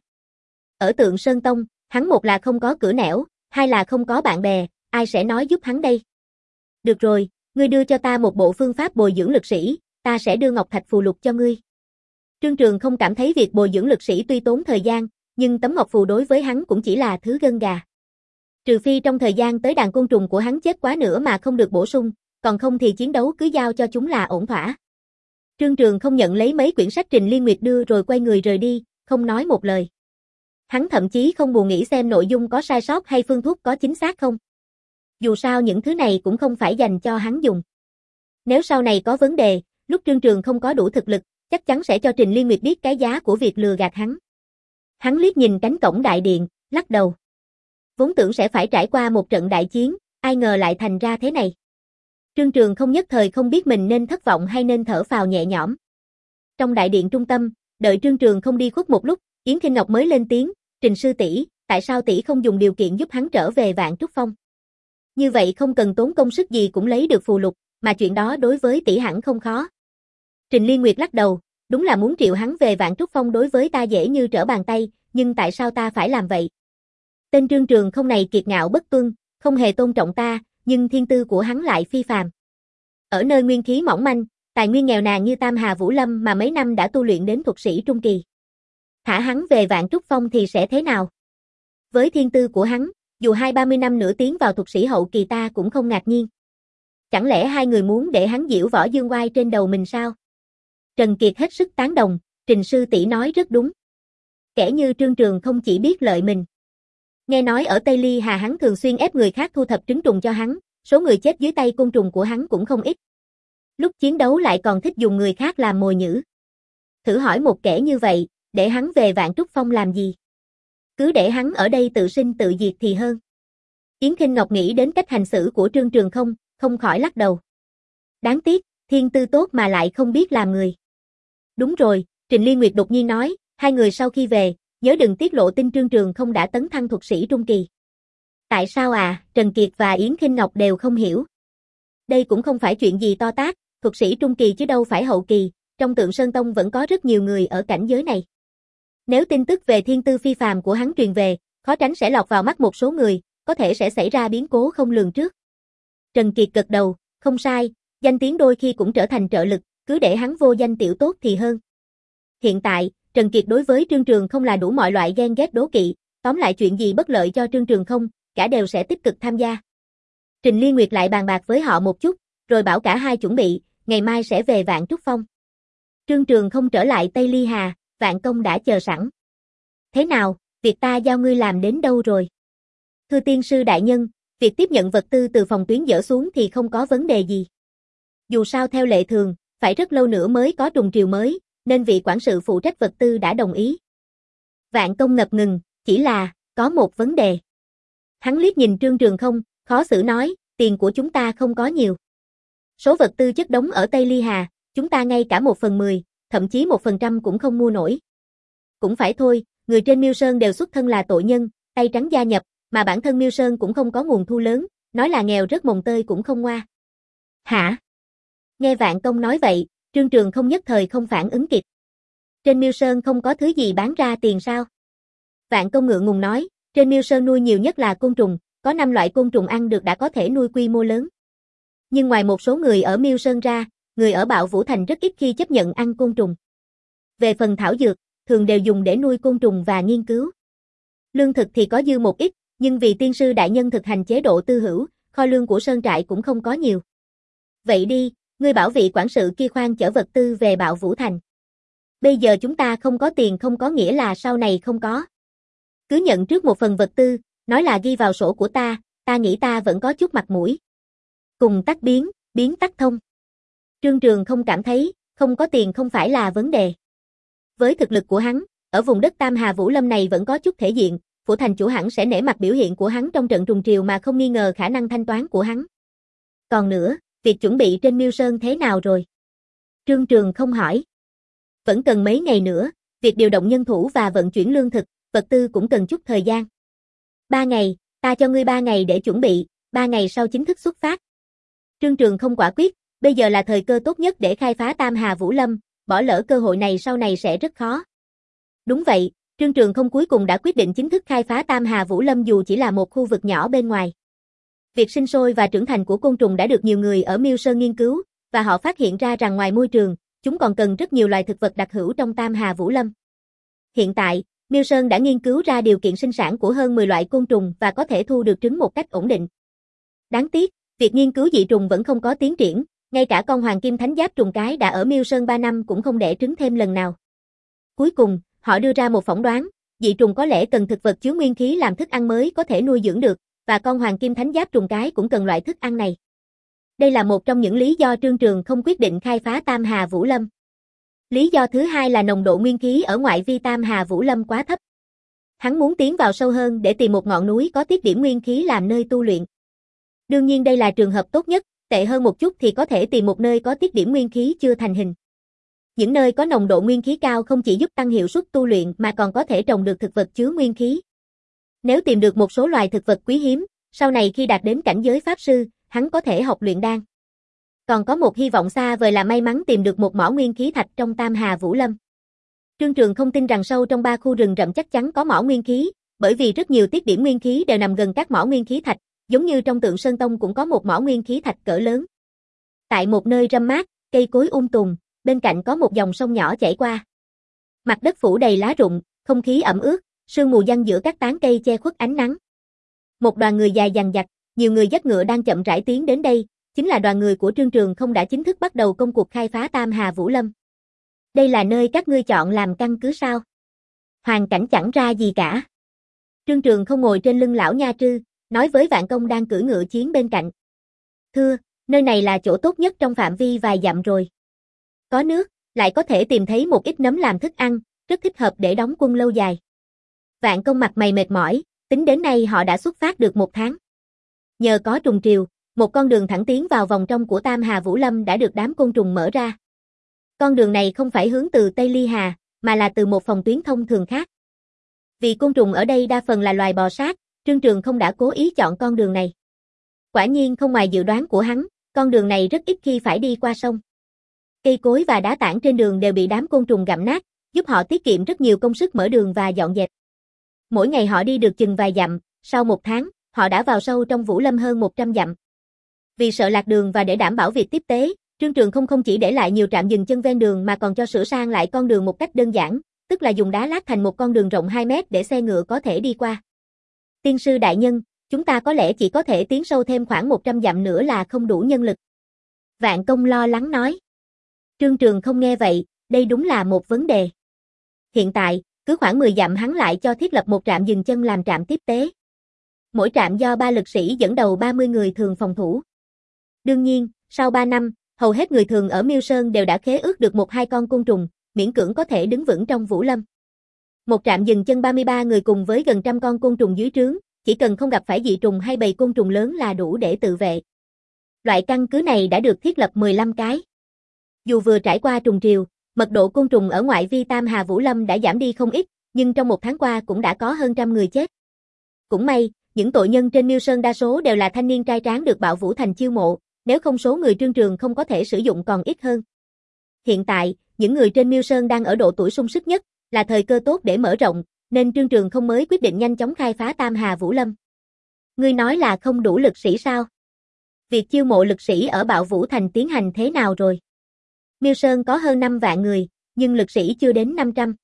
Ở Tượng Sơn Tông, hắn một là không có cửa nẻo, hai là không có bạn bè, ai sẽ nói giúp hắn đây? Được rồi, ngươi đưa cho ta một bộ phương pháp bồi dưỡng lực sĩ, ta sẽ đưa ngọc thạch phù lục cho ngươi. Trương Trường không cảm thấy việc bồi dưỡng lực sĩ tuy tốn thời gian, nhưng tấm ngọc phù đối với hắn cũng chỉ là thứ gân gà. Trừ phi trong thời gian tới đàn côn trùng của hắn chết quá nữa mà không được bổ sung, còn không thì chiến đấu cứ giao cho chúng là ổn thỏa. Trương Trường không nhận lấy mấy quyển sách Trình Liên Nguyệt đưa rồi quay người rời đi, không nói một lời. Hắn thậm chí không buồn nghĩ xem nội dung có sai sót hay phương thuốc có chính xác không. Dù sao những thứ này cũng không phải dành cho hắn dùng. Nếu sau này có vấn đề, lúc Trương Trường không có đủ thực lực, chắc chắn sẽ cho Trình Liên Nguyệt biết cái giá của việc lừa gạt hắn. Hắn liếc nhìn cánh cổng đại điện, lắc đầu. Vốn tưởng sẽ phải trải qua một trận đại chiến, ai ngờ lại thành ra thế này. Trương Trường không nhất thời không biết mình nên thất vọng hay nên thở phào nhẹ nhõm. Trong đại điện trung tâm, đợi Trương Trường không đi khuất một lúc, Yến Kinh Ngọc mới lên tiếng, Trình sư tỷ, tại sao tỷ không dùng điều kiện giúp hắn trở về Vạn Trúc Phong? Như vậy không cần tốn công sức gì cũng lấy được phù lục, mà chuyện đó đối với tỷ hẳn không khó. Trình Liên Nguyệt lắc đầu, đúng là muốn triệu hắn về Vạn Trúc Phong đối với ta dễ như trở bàn tay, nhưng tại sao ta phải làm vậy? Tên Trương Trường không này kiệt ngạo bất tuân, không hề tôn trọng ta, nhưng thiên tư của hắn lại phi phàm. Ở nơi nguyên khí mỏng manh, tài nguyên nghèo nàn như Tam Hà Vũ Lâm mà mấy năm đã tu luyện đến thuật sĩ trung kỳ. Thả hắn về Vạn Trúc Phong thì sẽ thế nào? Với thiên tư của hắn, dù hai ba mươi năm nữa tiến vào thuật sĩ hậu kỳ ta cũng không ngạc nhiên. Chẳng lẽ hai người muốn để hắn diễu võ dương oai trên đầu mình sao? Trần Kiệt hết sức tán đồng, Trình sư tỷ nói rất đúng. Kẻ như Trương Trường không chỉ biết lợi mình. Nghe nói ở Tây Ly Hà hắn thường xuyên ép người khác thu thập trứng trùng cho hắn, số người chết dưới tay côn trùng của hắn cũng không ít. Lúc chiến đấu lại còn thích dùng người khác làm mồi nhử. Thử hỏi một kẻ như vậy, để hắn về Vạn Trúc Phong làm gì? Cứ để hắn ở đây tự sinh tự diệt thì hơn. Yến Kinh Ngọc nghĩ đến cách hành xử của Trương Trường không, không khỏi lắc đầu. Đáng tiếc, thiên tư tốt mà lại không biết làm người. Đúng rồi, Trình Liên Nguyệt đột nhiên nói, hai người sau khi về, nhớ đừng tiết lộ tin Trương Trường không đã tấn thăng thuật sĩ trung kỳ. Tại sao à, Trần Kiệt và Yến Kinh Ngọc đều không hiểu. Đây cũng không phải chuyện gì to tát, thuật sĩ trung kỳ chứ đâu phải hậu kỳ, trong Tượng Sơn Tông vẫn có rất nhiều người ở cảnh giới này. Nếu tin tức về thiên tư phi phàm của hắn truyền về, khó tránh sẽ lọt vào mắt một số người, có thể sẽ xảy ra biến cố không lường trước. Trần Kiệt gật đầu, không sai, danh tiếng đôi khi cũng trở thành trợ lực, cứ để hắn vô danh tiểu tốt thì hơn. Hiện tại, Trần Kiệt đối với Trương Trường không là đủ mọi loại ghen ghét đố kỵ, tóm lại chuyện gì bất lợi cho Trương Trường không, cả đều sẽ tích cực tham gia. Trình Liên Nguyệt lại bàn bạc với họ một chút, rồi bảo cả hai chuẩn bị, ngày mai sẽ về Vạn Trúc Phong. Trương Trường không trở lại Tây Ly Hà, Vạn Công đã chờ sẵn. Thế nào, việc ta giao ngươi làm đến đâu rồi? Thưa tiên sư đại nhân, việc tiếp nhận vật tư từ phòng tuyến dỡ xuống thì không có vấn đề gì. Dù sao theo lệ thường, phải rất lâu nữa mới có trùng triều mới, nên vị quản sự phụ trách vật tư đã đồng ý. Vạn Công ngập ngừng, chỉ là, có một vấn đề. Hắn liếc nhìn Trương Trường không, khó xử nói, tiền của chúng ta không có nhiều. Số vật tư chất đống ở Tây Ly Hà, chúng ta ngay cả một phần mười, thậm chí một phần trăm cũng không mua nổi. Cũng phải thôi, người trên Miêu Sơn đều xuất thân là tội nhân, tay trắng gia nhập, mà bản thân Miêu Sơn cũng không có nguồn thu lớn, nói là nghèo rất mồng tơi cũng không ngoa. Hả? Nghe Vạn Công nói vậy, Trương Trường không nhất thời không phản ứng kịp. Trên Miêu Sơn không có thứ gì bán ra tiền sao? Vạn Công ngượng ngùng nói, trên Miêu Sơn nuôi nhiều nhất là côn trùng, có năm loại côn trùng ăn được đã có thể nuôi quy mô lớn. Nhưng ngoài một số người ở Miêu Sơn ra, người ở Bạo Vũ Thành rất ít khi chấp nhận ăn côn trùng. Về phần thảo dược, thường đều dùng để nuôi côn trùng và nghiên cứu. Lương thực thì có dư một ít, nhưng vì tiên sư đại nhân thực hành chế độ tư hữu, kho lương của sơn trại cũng không có nhiều. Vậy đi, ngươi bảo vị quản sự kia khoan chở vật tư về Bạo Vũ Thành. Bây giờ chúng ta không có tiền không có nghĩa là sau này không có. Cứ nhận trước một phần vật tư, nói là ghi vào sổ của ta, ta nghĩ ta vẫn có chút mặt mũi. Cùng tắc biến, biến tắc thông. Trương Trường không cảm thấy, không có tiền không phải là vấn đề. Với thực lực của hắn, ở vùng đất Tam Hà Vũ Lâm này vẫn có chút thể diện, phủ thành chủ hẳn sẽ nể mặt biểu hiện của hắn trong trận trùng triều mà không nghi ngờ khả năng thanh toán của hắn. Còn nữa, việc chuẩn bị trên Miêu Sơn thế nào rồi? Trương Trường không hỏi. Vẫn cần mấy ngày nữa, việc điều động nhân thủ và vận chuyển lương thực, vật tư cũng cần chút thời gian. Ba ngày, ta cho ngươi ba ngày để chuẩn bị, ba ngày sau chính thức xuất phát. Trương Trường không quả quyết, bây giờ là thời cơ tốt nhất để khai phá Tam Hà Vũ Lâm, bỏ lỡ cơ hội này sau này sẽ rất khó. Đúng vậy, Trương Trường không cuối cùng đã quyết định chính thức khai phá Tam Hà Vũ Lâm dù chỉ là một khu vực nhỏ bên ngoài. Việc sinh sôi và trưởng thành của côn trùng đã được nhiều người ở Miêu Sơn nghiên cứu, và họ phát hiện ra rằng ngoài môi trường, chúng còn cần rất nhiều loài thực vật đặc hữu trong Tam Hà Vũ Lâm. Hiện tại, Miêu Sơn đã nghiên cứu ra điều kiện sinh sản của hơn mười loại côn trùng và có thể thu được trứng một cách ổn định. Đáng tiếc, việc nghiên cứu dị trùng vẫn không có tiến triển, ngay cả con hoàng kim thánh giáp trùng cái đã ở Miêu Sơn ba năm cũng không đẻ trứng thêm lần nào. Cuối cùng, họ đưa ra một phỏng đoán, dị trùng có lẽ cần thực vật chứa nguyên khí làm thức ăn mới có thể nuôi dưỡng được, và con hoàng kim thánh giáp trùng cái cũng cần loại thức ăn này. Đây là một trong những lý do Trương Trường không quyết định khai phá Tam Hà Vũ Lâm. Lý do thứ hai là nồng độ nguyên khí ở ngoại vi Tam Hà Vũ Lâm quá thấp. Hắn muốn tiến vào sâu hơn để tìm một ngọn núi có tiết điểm nguyên khí làm nơi tu luyện. Đương nhiên đây là trường hợp tốt nhất, tệ hơn một chút thì có thể tìm một nơi có tiết điểm nguyên khí chưa thành hình. Những nơi có nồng độ nguyên khí cao không chỉ giúp tăng hiệu suất tu luyện mà còn có thể trồng được thực vật chứa nguyên khí. Nếu tìm được một số loài thực vật quý hiếm, sau này khi đạt đến cảnh giới pháp sư, hắn có thể học luyện đan. Còn có một hy vọng xa vời là may mắn tìm được một mỏ nguyên khí thạch trong Tam Hà Vũ Lâm. Trương Trường không tin rằng sâu trong ba khu rừng rậm chắc chắn có mỏ nguyên khí, bởi vì rất nhiều tiết điểm nguyên khí đều nằm gần các mỏ nguyên khí thạch, giống như trong Tượng Sơn Tông cũng có một mỏ nguyên khí thạch cỡ lớn. Tại một nơi râm mát, cây cối um tùm, bên cạnh có một dòng sông nhỏ chảy qua. Mặt đất phủ đầy lá rụng, không khí ẩm ướt, sương mù giăng giữa các tán cây che khuất ánh nắng. Một đoàn người dài dằng dặc, nhiều người dắt ngựa đang chậm rãi tiến đến đây, chính là đoàn người của Trương Trường không đã chính thức bắt đầu công cuộc khai phá Tam Hà Vũ Lâm. Đây là nơi các ngươi chọn làm căn cứ sao? Hoàn cảnh chẳng ra gì cả. Trương Trường không ngồi trên lưng lão nha trư, nói với Vạn Công đang cưỡi ngựa chiến bên cạnh. Thưa, nơi này là chỗ tốt nhất trong phạm vi vài dặm rồi. Có nước, lại có thể tìm thấy một ít nấm làm thức ăn, rất thích hợp để đóng quân lâu dài. Vạn Công mặt mày mệt mỏi, tính đến nay họ đã xuất phát được một tháng. Nhờ có trùng triều, một con đường thẳng tiến vào vòng trong của Tam Hà Vũ Lâm đã được đám côn trùng mở ra. Con đường này không phải hướng từ Tây Ly Hà, mà là từ một phòng tuyến thông thường khác. Vì côn trùng ở đây đa phần là loài bò sát, Trương Trường không đã cố ý chọn con đường này. Quả nhiên không ngoài dự đoán của hắn, con đường này rất ít khi phải đi qua sông. Cây cối và đá tảng trên đường đều bị đám côn trùng gặm nát, giúp họ tiết kiệm rất nhiều công sức mở đường và dọn dẹp. Mỗi ngày họ đi được chừng vài dặm, sau một tháng, họ đã vào sâu trong Vũ Lâm hơn một trăm dặm. Vì sợ lạc đường và để đảm bảo việc tiếp tế, Trương Trường không không chỉ để lại nhiều trạm dừng chân ven đường mà còn cho sửa sang lại con đường một cách đơn giản, tức là dùng đá lát thành một con đường rộng hai mét để xe ngựa có thể đi qua. Tiên sư đại nhân, chúng ta có lẽ chỉ có thể tiến sâu thêm khoảng một trăm dặm nữa là không đủ nhân lực. Vạn Công lo lắng nói. Trương Trường không nghe vậy, đây đúng là một vấn đề. Hiện tại, cứ khoảng mười dặm hắn lại cho thiết lập một trạm dừng chân làm trạm tiếp tế. Mỗi trạm do ba lực sĩ dẫn đầu ba mươi người thường phòng thủ. Đương nhiên, sau ba năm, hầu hết người thường ở Miêu Sơn đều đã khế ước được một hai con côn trùng, miễn cưỡng có thể đứng vững trong Vũ Lâm. Một trạm dừng chân ba mươi ba người cùng với gần trăm con côn trùng dưới trướng, chỉ cần không gặp phải dị trùng hay bầy côn trùng lớn là đủ để tự vệ. Loại căn cứ này đã được thiết lập mười lăm cái. Dù vừa trải qua trùng triều, mật độ côn trùng ở ngoại vi Tam Hà Vũ Lâm đã giảm đi không ít, nhưng trong một tháng qua cũng đã có hơn trăm người chết. Cũng may, những tội nhân trên Miêu Sơn đa số đều là thanh niên trai tráng được Bạo Vũ Thành chiêu mộ, nếu không số người Trương Trường không có thể sử dụng còn ít hơn. Hiện tại, những người trên Miêu Sơn đang ở độ tuổi sung sức nhất, là thời cơ tốt để mở rộng, nên Trương Trường không mới quyết định nhanh chóng khai phá Tam Hà Vũ Lâm. Ngươi nói là không đủ lực sĩ sao? Việc chiêu mộ lực sĩ ở Bạo Vũ Thành tiến hành thế nào rồi? Miêu Sơn có hơn năm vạn người, nhưng lực sĩ chưa đến năm trăm.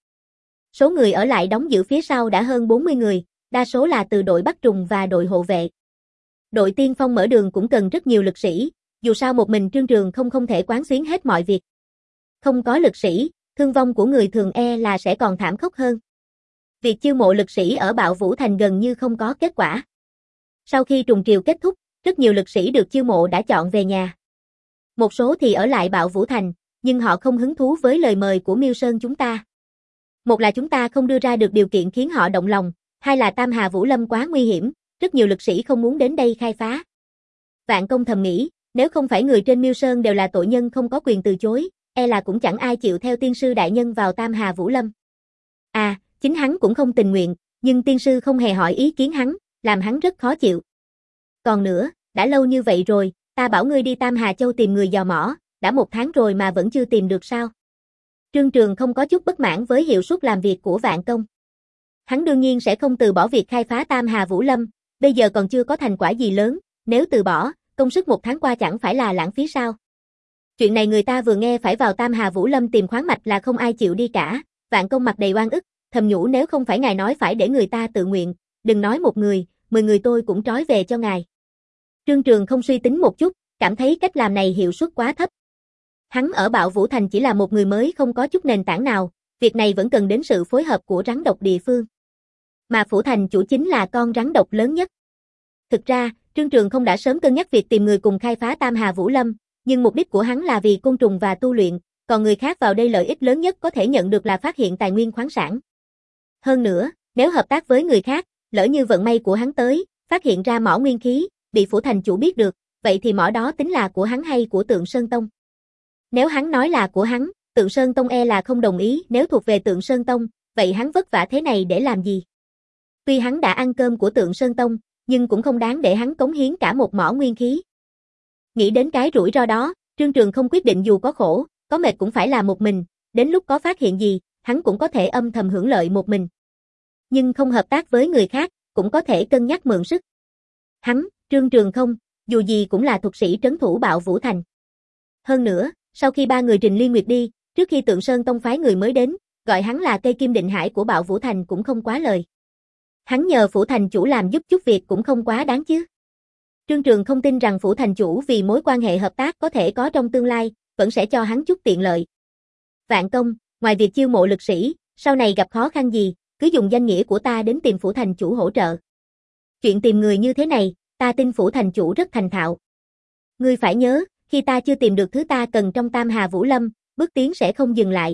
Số người ở lại đóng giữ phía sau đã hơn bốn mươi người, đa số là từ đội bắt trùng và đội hộ vệ. Đội tiên phong mở đường cũng cần rất nhiều lực sĩ, dù sao một mình Trương Trường không không thể quán xuyến hết mọi việc. Không có lực sĩ, thương vong của người thường e là sẽ còn thảm khốc hơn. Việc chiêu mộ lực sĩ ở Bạo Vũ Thành gần như không có kết quả. Sau khi trùng triều kết thúc, rất nhiều lực sĩ được chiêu mộ đã chọn về nhà. Một số thì ở lại Bạo Vũ Thành, nhưng họ không hứng thú với lời mời của Miêu Sơn chúng ta. Một là chúng ta không đưa ra được điều kiện khiến họ động lòng, hai là Tam Hà Vũ Lâm quá nguy hiểm, rất nhiều lực sĩ không muốn đến đây khai phá. Vạn Công thầm nghĩ, nếu không phải người trên Miêu Sơn đều là tội nhân không có quyền từ chối, e là cũng chẳng ai chịu theo tiên sư đại nhân vào Tam Hà Vũ Lâm. À, chính hắn cũng không tình nguyện, nhưng tiên sư không hề hỏi ý kiến hắn, làm hắn rất khó chịu. Còn nữa, đã lâu như vậy rồi, ta bảo ngươi đi Tam Hà Châu tìm người dò mỏ, đã một tháng rồi mà vẫn chưa tìm được sao? Trương Trường không có chút bất mãn với hiệu suất làm việc của Vạn Công. Hắn đương nhiên sẽ không từ bỏ việc khai phá Tam Hà Vũ Lâm, bây giờ còn chưa có thành quả gì lớn, nếu từ bỏ, công sức một tháng qua chẳng phải là lãng phí sao? Chuyện này người ta vừa nghe phải vào Tam Hà Vũ Lâm tìm khoáng mạch là không ai chịu đi cả. Vạn Công mặt đầy oan ức, thầm nhủ nếu không phải ngài nói phải để người ta tự nguyện, đừng nói một người, mười người tôi cũng trói về cho ngài. Trương Trường không suy tính một chút, cảm thấy cách làm này hiệu suất quá thấp. Hắn ở Bạo Vũ Thành chỉ là một người mới không có chút nền tảng nào, việc này vẫn cần đến sự phối hợp của rắn độc địa phương. Mà Phủ Thành chủ chính là con rắn độc lớn nhất. Thực ra, Trương Trường không đã sớm cân nhắc việc tìm người cùng khai phá Tam Hà Vũ Lâm, nhưng mục đích của hắn là vì côn trùng và tu luyện, còn người khác vào đây lợi ích lớn nhất có thể nhận được là phát hiện tài nguyên khoáng sản. Hơn nữa, nếu hợp tác với người khác, lỡ như vận may của hắn tới, phát hiện ra mỏ nguyên khí, bị Phủ Thành chủ biết được, vậy thì mỏ đó tính là của hắn hay của Tượng Sơn Tông? Nếu hắn nói là của hắn, Tượng Sơn Tông e là không đồng ý, nếu thuộc về Tượng Sơn Tông, vậy hắn vất vả thế này để làm gì? Tuy hắn đã ăn cơm của Tượng Sơn Tông, nhưng cũng không đáng để hắn cống hiến cả một mỏ nguyên khí. Nghĩ đến cái rủi ro đó, Trương Trường không quyết định dù có khổ, có mệt cũng phải làm một mình, đến lúc có phát hiện gì, hắn cũng có thể âm thầm hưởng lợi một mình. Nhưng không hợp tác với người khác, cũng có thể cân nhắc mượn sức. Hắn, Trương Trường không, dù gì cũng là thuật sĩ trấn thủ Bạo Vũ Thành. Hơn nữa, sau khi ba người Trình Liên Nguyệt đi, trước khi Tượng Sơn Tông phái người mới đến, gọi hắn là cây kim định hải của Bạo Vũ Thành cũng không quá lời. Hắn nhờ Phủ Thành chủ làm giúp chút việc cũng không quá đáng chứ. Trương Trường không tin rằng Phủ Thành chủ vì mối quan hệ hợp tác có thể có trong tương lai, vẫn sẽ cho hắn chút tiện lợi. Vạn Công, ngoài việc chiêu mộ lực sĩ, sau này gặp khó khăn gì, cứ dùng danh nghĩa của ta đến tìm Phủ Thành chủ hỗ trợ. Chuyện tìm người như thế này, ta tin Phủ Thành chủ rất thành thạo. Ngươi phải nhớ, khi ta chưa tìm được thứ ta cần trong Tam Hà Vũ Lâm, bước tiến sẽ không dừng lại.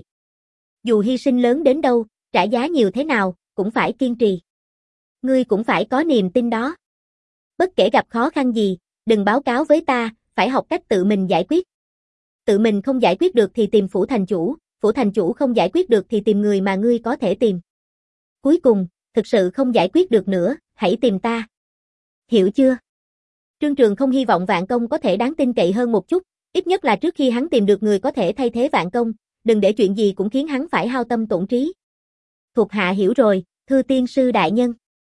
Dù hy sinh lớn đến đâu, trả giá nhiều thế nào, cũng phải kiên trì. Ngươi cũng phải có niềm tin đó. Bất kể gặp khó khăn gì, đừng báo cáo với ta, phải học cách tự mình giải quyết. Tự mình không giải quyết được thì tìm Phủ Thành chủ, Phủ Thành chủ không giải quyết được thì tìm người mà ngươi có thể tìm. Cuối cùng, thực sự không giải quyết được nữa, hãy tìm ta. Hiểu chưa? Trương Trường không hy vọng Vạn Công có thể đáng tin cậy hơn một chút, Ít nhất là trước khi hắn tìm được người có thể thay thế Vạn Công, đừng để chuyện gì cũng khiến hắn phải hao tâm tổn trí. Thuộc hạ hiểu rồi, thưa tiên sư đại nhân.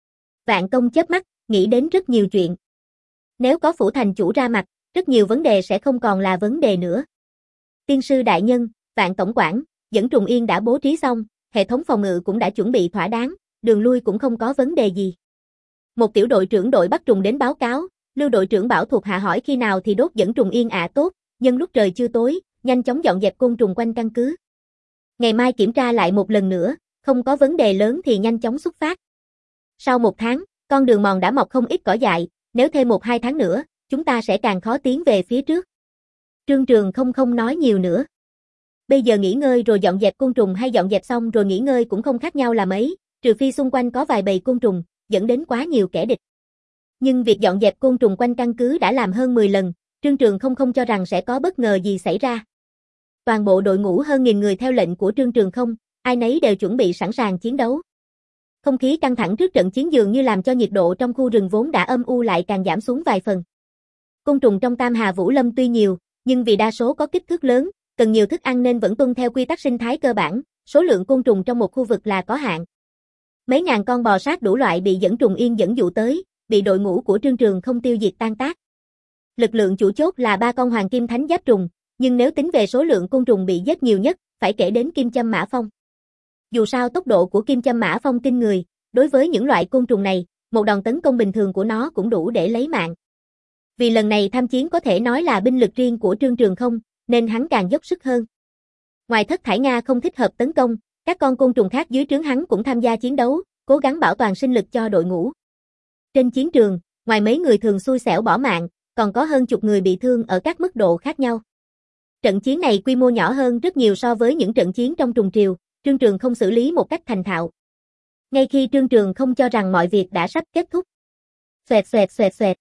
Vạn Công chớp mắt, nghĩ đến rất nhiều chuyện. Nếu có phủ thành chủ ra mặt, rất nhiều vấn đề sẽ không còn là vấn đề nữa. Tiên sư đại nhân, Vạn tổng quản, dẫn Trùng Yên đã bố trí xong, hệ thống phòng ngự cũng đã chuẩn bị thỏa đáng, đường lui cũng không có vấn đề gì. Một tiểu đội trưởng đội bắt trùng đến báo cáo, Lưu đội trưởng bảo thuộc hạ hỏi khi nào thì đốt dẫn Trùng Yên ạ. Tốt, nhân lúc trời chưa tối, nhanh chóng dọn dẹp côn trùng quanh căn cứ. Ngày mai kiểm tra lại một lần nữa, không có vấn đề lớn thì nhanh chóng xuất phát. Sau một tháng, con đường mòn đã mọc không ít cỏ dại, nếu thêm một hai tháng nữa, chúng ta sẽ càng khó tiến về phía trước. Trương Trường không không nói nhiều nữa. Bây giờ nghỉ ngơi rồi dọn dẹp côn trùng hay dọn dẹp xong rồi nghỉ ngơi cũng không khác nhau là mấy, trừ phi xung quanh có vài bầy côn trùng, dẫn đến quá nhiều kẻ địch. Nhưng việc dọn dẹp côn trùng quanh căn cứ đã làm hơn mười lần, Trương Trường không không cho rằng sẽ có bất ngờ gì xảy ra. Toàn bộ đội ngũ hơn nghìn người theo lệnh của Trương Trường không, ai nấy đều chuẩn bị sẵn sàng chiến đấu. Không khí căng thẳng trước trận chiến dường như làm cho nhiệt độ trong khu rừng vốn đã âm u lại càng giảm xuống vài phần. Côn trùng trong Tam Hà Vũ Lâm tuy nhiều, nhưng vì đa số có kích thước lớn, cần nhiều thức ăn nên vẫn tuân theo quy tắc sinh thái cơ bản, số lượng côn trùng trong một khu vực là có hạn. Mấy ngàn con bò sát đủ loại bị dẫn Trùng Yên dẫn dụ tới, bị đội ngũ của Trương Trường không tiêu diệt tan tác. Lực lượng chủ chốt là ba con hoàng kim thánh giáp trùng, nhưng nếu tính về số lượng côn trùng bị giết nhiều nhất, phải kể đến Kim Châm Mã Phong. Dù sao tốc độ của Kim Châm Mã Phong kinh người, đối với những loại côn trùng này, một đòn tấn công bình thường của nó cũng đủ để lấy mạng. Vì lần này tham chiến có thể nói là binh lực riêng của Trương Trường không, nên hắn càng dốc sức hơn. Ngoài Thất Thải Nga không thích hợp tấn công, các con côn trùng khác dưới trướng hắn cũng tham gia chiến đấu, cố gắng bảo toàn sinh lực cho đội ngũ. Trên chiến trường, ngoài mấy người thường xui xẻo bỏ mạng, còn có hơn chục người bị thương ở các mức độ khác nhau. Trận chiến này quy mô nhỏ hơn rất nhiều so với những trận chiến trong Trùng Triều, Trương Trường không xử lý một cách thành thạo. Ngay khi Trương Trường không cho rằng mọi việc đã sắp kết thúc. Xoẹt xoẹt xoẹt xoẹt.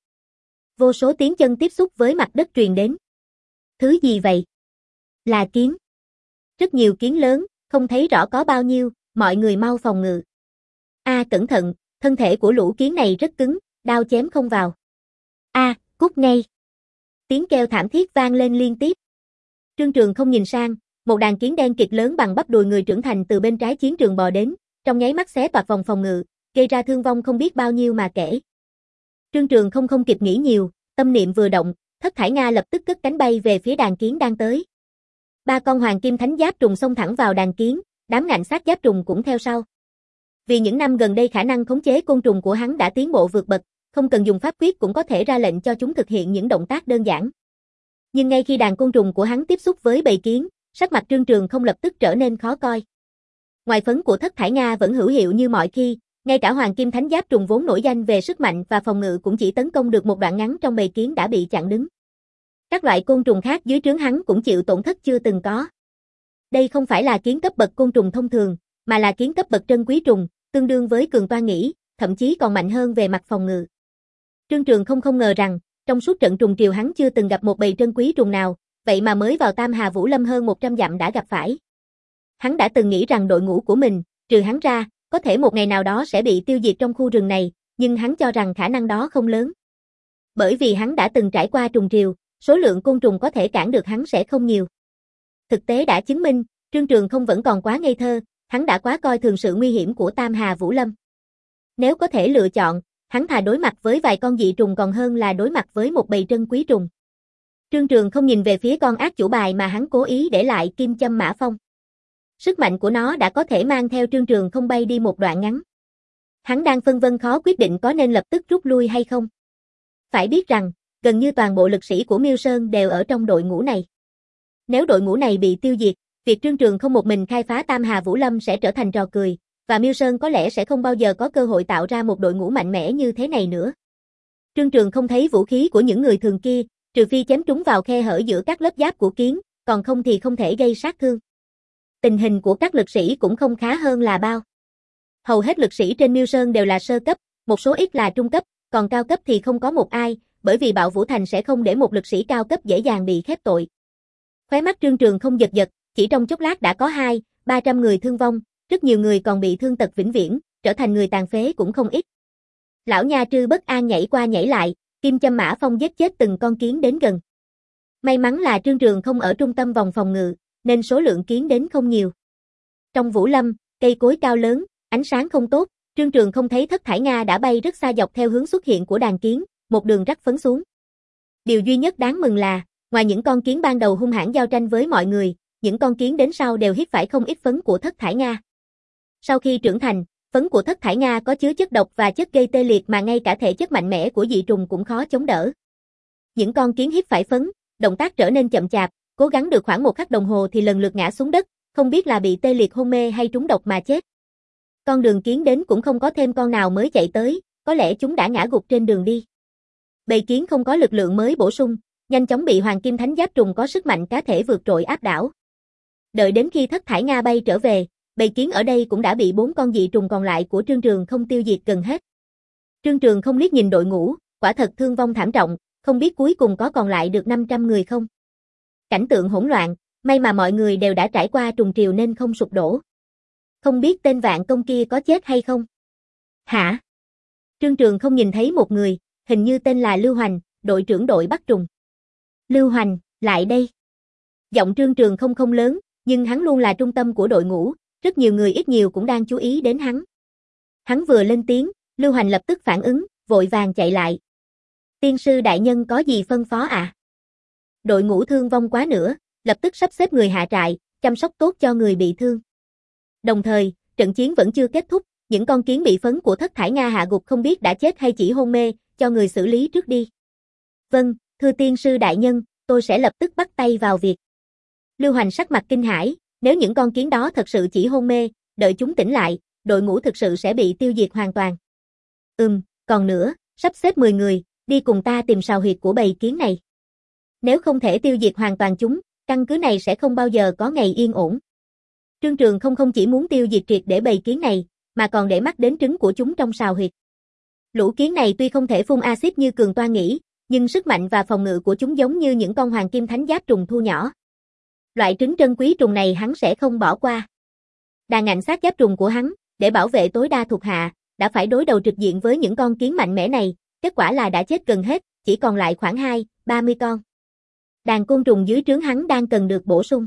Vô số tiếng chân tiếp xúc với mặt đất truyền đến. Thứ gì vậy? Là kiến. Rất nhiều kiến lớn, không thấy rõ có bao nhiêu, mọi người mau phòng ngự. A à, cẩn thận, thân thể của lũ kiến này rất cứng, đao chém không vào. A, à, cút ngay. Tiếng kêu thảm thiết vang lên liên tiếp. Trương Trường không nhìn sang, một đàn kiến đen kịt lớn bằng bắp đùi người trưởng thành từ bên trái chiến trường bò đến, trong nháy mắt xé toạc vòng phòng ngự, gây ra thương vong không biết bao nhiêu mà kể. Trương Trường không không kịp nghĩ nhiều, tâm niệm vừa động, Thất Thải Nga lập tức cất cánh bay về phía đàn kiến đang tới. Ba con hoàng kim thánh giáp trùng xông thẳng vào đàn kiến, đám ngạnh sát giáp trùng cũng theo sau. Vì những năm gần đây khả năng khống chế côn trùng của hắn đã tiến bộ vượt bậc, không cần dùng pháp quyết cũng có thể ra lệnh cho chúng thực hiện những động tác đơn giản. Nhưng ngay khi đàn côn trùng của hắn tiếp xúc với bầy kiến, sắc mặt Trương Trường không lập tức trở nên khó coi. Ngoài phấn của Thất Thải Nga vẫn hữu hiệu như mọi khi, ngay cả hoàng kim thánh giáp trùng vốn nổi danh về sức mạnh và phòng ngự cũng chỉ tấn công được một đoạn ngắn trong bầy kiến đã bị chặn đứng. Các loại côn trùng khác dưới trướng hắn cũng chịu tổn thất chưa từng có. Đây không phải là kiến cấp bậc côn trùng thông thường, mà là kiến cấp bậc trân quý trùng, tương đương với cường toa nghĩ, thậm chí còn mạnh hơn về mặt phòng ngự. Trương Trường không không ngờ rằng, trong suốt trận Trùng Triều hắn chưa từng gặp một bầy trân quý trùng nào, vậy mà mới vào Tam Hà Vũ Lâm hơn một trăm dặm đã gặp phải. Hắn đã từng nghĩ rằng đội ngũ của mình, trừ hắn ra, có thể một ngày nào đó sẽ bị tiêu diệt trong khu rừng này, nhưng hắn cho rằng khả năng đó không lớn. Bởi vì hắn đã từng trải qua Trùng Triều, số lượng côn trùng có thể cản được hắn sẽ không nhiều. Thực tế đã chứng minh, Trương Trường không vẫn còn quá ngây thơ, hắn đã quá coi thường sự nguy hiểm của Tam Hà Vũ Lâm. Nếu có thể lựa chọn, hắn thà đối mặt với vài con dị trùng còn hơn là đối mặt với một bầy trân quý trùng. Trương Trường không nhìn về phía con ác chủ bài mà hắn cố ý để lại Kim Châm Mã Phong. Sức mạnh của nó đã có thể mang theo Trương Trường không bay đi một đoạn ngắn. Hắn đang phân vân khó quyết định có nên lập tức rút lui hay không. Phải biết rằng, gần như toàn bộ lực sĩ của Miêu Sơn đều ở trong đội ngũ này. Nếu đội ngũ này bị tiêu diệt, việc Trương Trường không một mình khai phá Tam Hà Vũ Lâm sẽ trở thành trò cười, và Miêu Sơn có lẽ sẽ không bao giờ có cơ hội tạo ra một đội ngũ mạnh mẽ như thế này nữa. Trương Trường không thấy vũ khí của những người thường kia, trừ phi chém trúng vào khe hở giữa các lớp giáp của kiến, còn không thì không thể gây sát thương. Tình hình của các lực sĩ cũng không khá hơn là bao. Hầu hết lực sĩ trên Miêu Sơn đều là sơ cấp, một số ít là trung cấp, còn cao cấp thì không có một ai, bởi vì Bạo Vũ Thành sẽ không để một lực sĩ cao cấp dễ dàng bị khép tội. Khóe mắt Trương Trường không giật giật, chỉ trong chốc lát đã có hai, ba trăm người thương vong, rất nhiều người còn bị thương tật vĩnh viễn, trở thành người tàn phế cũng không ít. Lão Nha Trư bất an nhảy qua nhảy lại, Kim Châm Mã Phong giết chết từng con kiến đến gần. May mắn là Trương Trường không ở trung tâm vòng phòng ngự, nên số lượng kiến đến không nhiều. Trong vũ lâm, cây cối cao lớn, ánh sáng không tốt, Trương Trường không thấy Thất Thải Nga đã bay rất xa dọc theo hướng xuất hiện của đàn kiến, một đường rắc phấn xuống. Điều duy nhất đáng mừng là, ngoài những con kiến ban đầu hung hãn giao tranh với mọi người, những con kiến đến sau đều hít phải không ít phấn của Thất Thải Nga. Sau khi trưởng thành, phấn của Thất Thải Nga có chứa chất độc và chất gây tê liệt mà ngay cả thể chất mạnh mẽ của dị trùng cũng khó chống đỡ. Những con kiến hít phải phấn, động tác trở nên chậm chạp, cố gắng được khoảng một khắc đồng hồ thì lần lượt ngã xuống đất, không biết là bị tê liệt hôn mê hay trúng độc mà chết. Con đường kiến đến cũng không có thêm con nào mới chạy tới, có lẽ chúng đã ngã gục trên đường đi. Bầy kiến không có lực lượng mới bổ sung, nhanh chóng bị Hoàng Kim Thánh Giáp trùng có sức mạnh cá thể vượt trội áp đảo. Đợi đến khi Thất Thải Nga bay trở về, bầy kiến ở đây cũng đã bị bốn con dị trùng còn lại của Trương Trường không tiêu diệt gần hết. Trương Trường không liếc nhìn đội ngũ, quả thật thương vong thảm trọng, không biết cuối cùng có còn lại được năm trăm người không. Cảnh tượng hỗn loạn, may mà mọi người đều đã trải qua trùng triều nên không sụp đổ. Không biết tên Vạn Công kia có chết hay không? Hả? Trương Trường không nhìn thấy một người, hình như tên là Lưu Hoành, đội trưởng đội bắt trùng. Lưu Hoành, lại đây. Giọng Trương Trường không không lớn, nhưng hắn luôn là trung tâm của đội ngũ, rất nhiều người ít nhiều cũng đang chú ý đến hắn. Hắn vừa lên tiếng, Lưu Hoành lập tức phản ứng, vội vàng chạy lại. Tiên sư đại nhân có gì phân phó à? Đội ngũ thương vong quá nữa, lập tức sắp xếp người hạ trại, chăm sóc tốt cho người bị thương. Đồng thời, trận chiến vẫn chưa kết thúc, những con kiến bị phấn của Thất Thải Nga hạ gục không biết đã chết hay chỉ hôn mê, cho người xử lý trước đi. Vâng, thưa tiên sư đại nhân, tôi sẽ lập tức bắt tay vào việc. Lưu Hoành sắc mặt kinh hãi, nếu những con kiến đó thật sự chỉ hôn mê, đợi chúng tỉnh lại, đội ngũ thực sự sẽ bị tiêu diệt hoàn toàn. Ừm, còn nữa, sắp xếp mười người, đi cùng ta tìm sào huyệt của bầy kiến này. Nếu không thể tiêu diệt hoàn toàn chúng, căn cứ này sẽ không bao giờ có ngày yên ổn. Trương Trường không không chỉ muốn tiêu diệt triệt để bầy kiến này, mà còn để mắt đến trứng của chúng trong sào huyệt. Lũ kiến này tuy không thể phun axit như Cường Toa nghĩ, nhưng sức mạnh và phòng ngự của chúng giống như những con Hoàng Kim Thánh Giáp trùng thu nhỏ. Loại trứng trân quý trùng này hắn sẽ không bỏ qua. Đàn ngạnh sát giáp trùng của hắn, để bảo vệ tối đa thuộc hạ, đã phải đối đầu trực diện với những con kiến mạnh mẽ này, kết quả là đã chết gần hết, chỉ còn lại khoảng hai, ba mươi con. Đàn côn trùng dưới trướng hắn đang cần được bổ sung.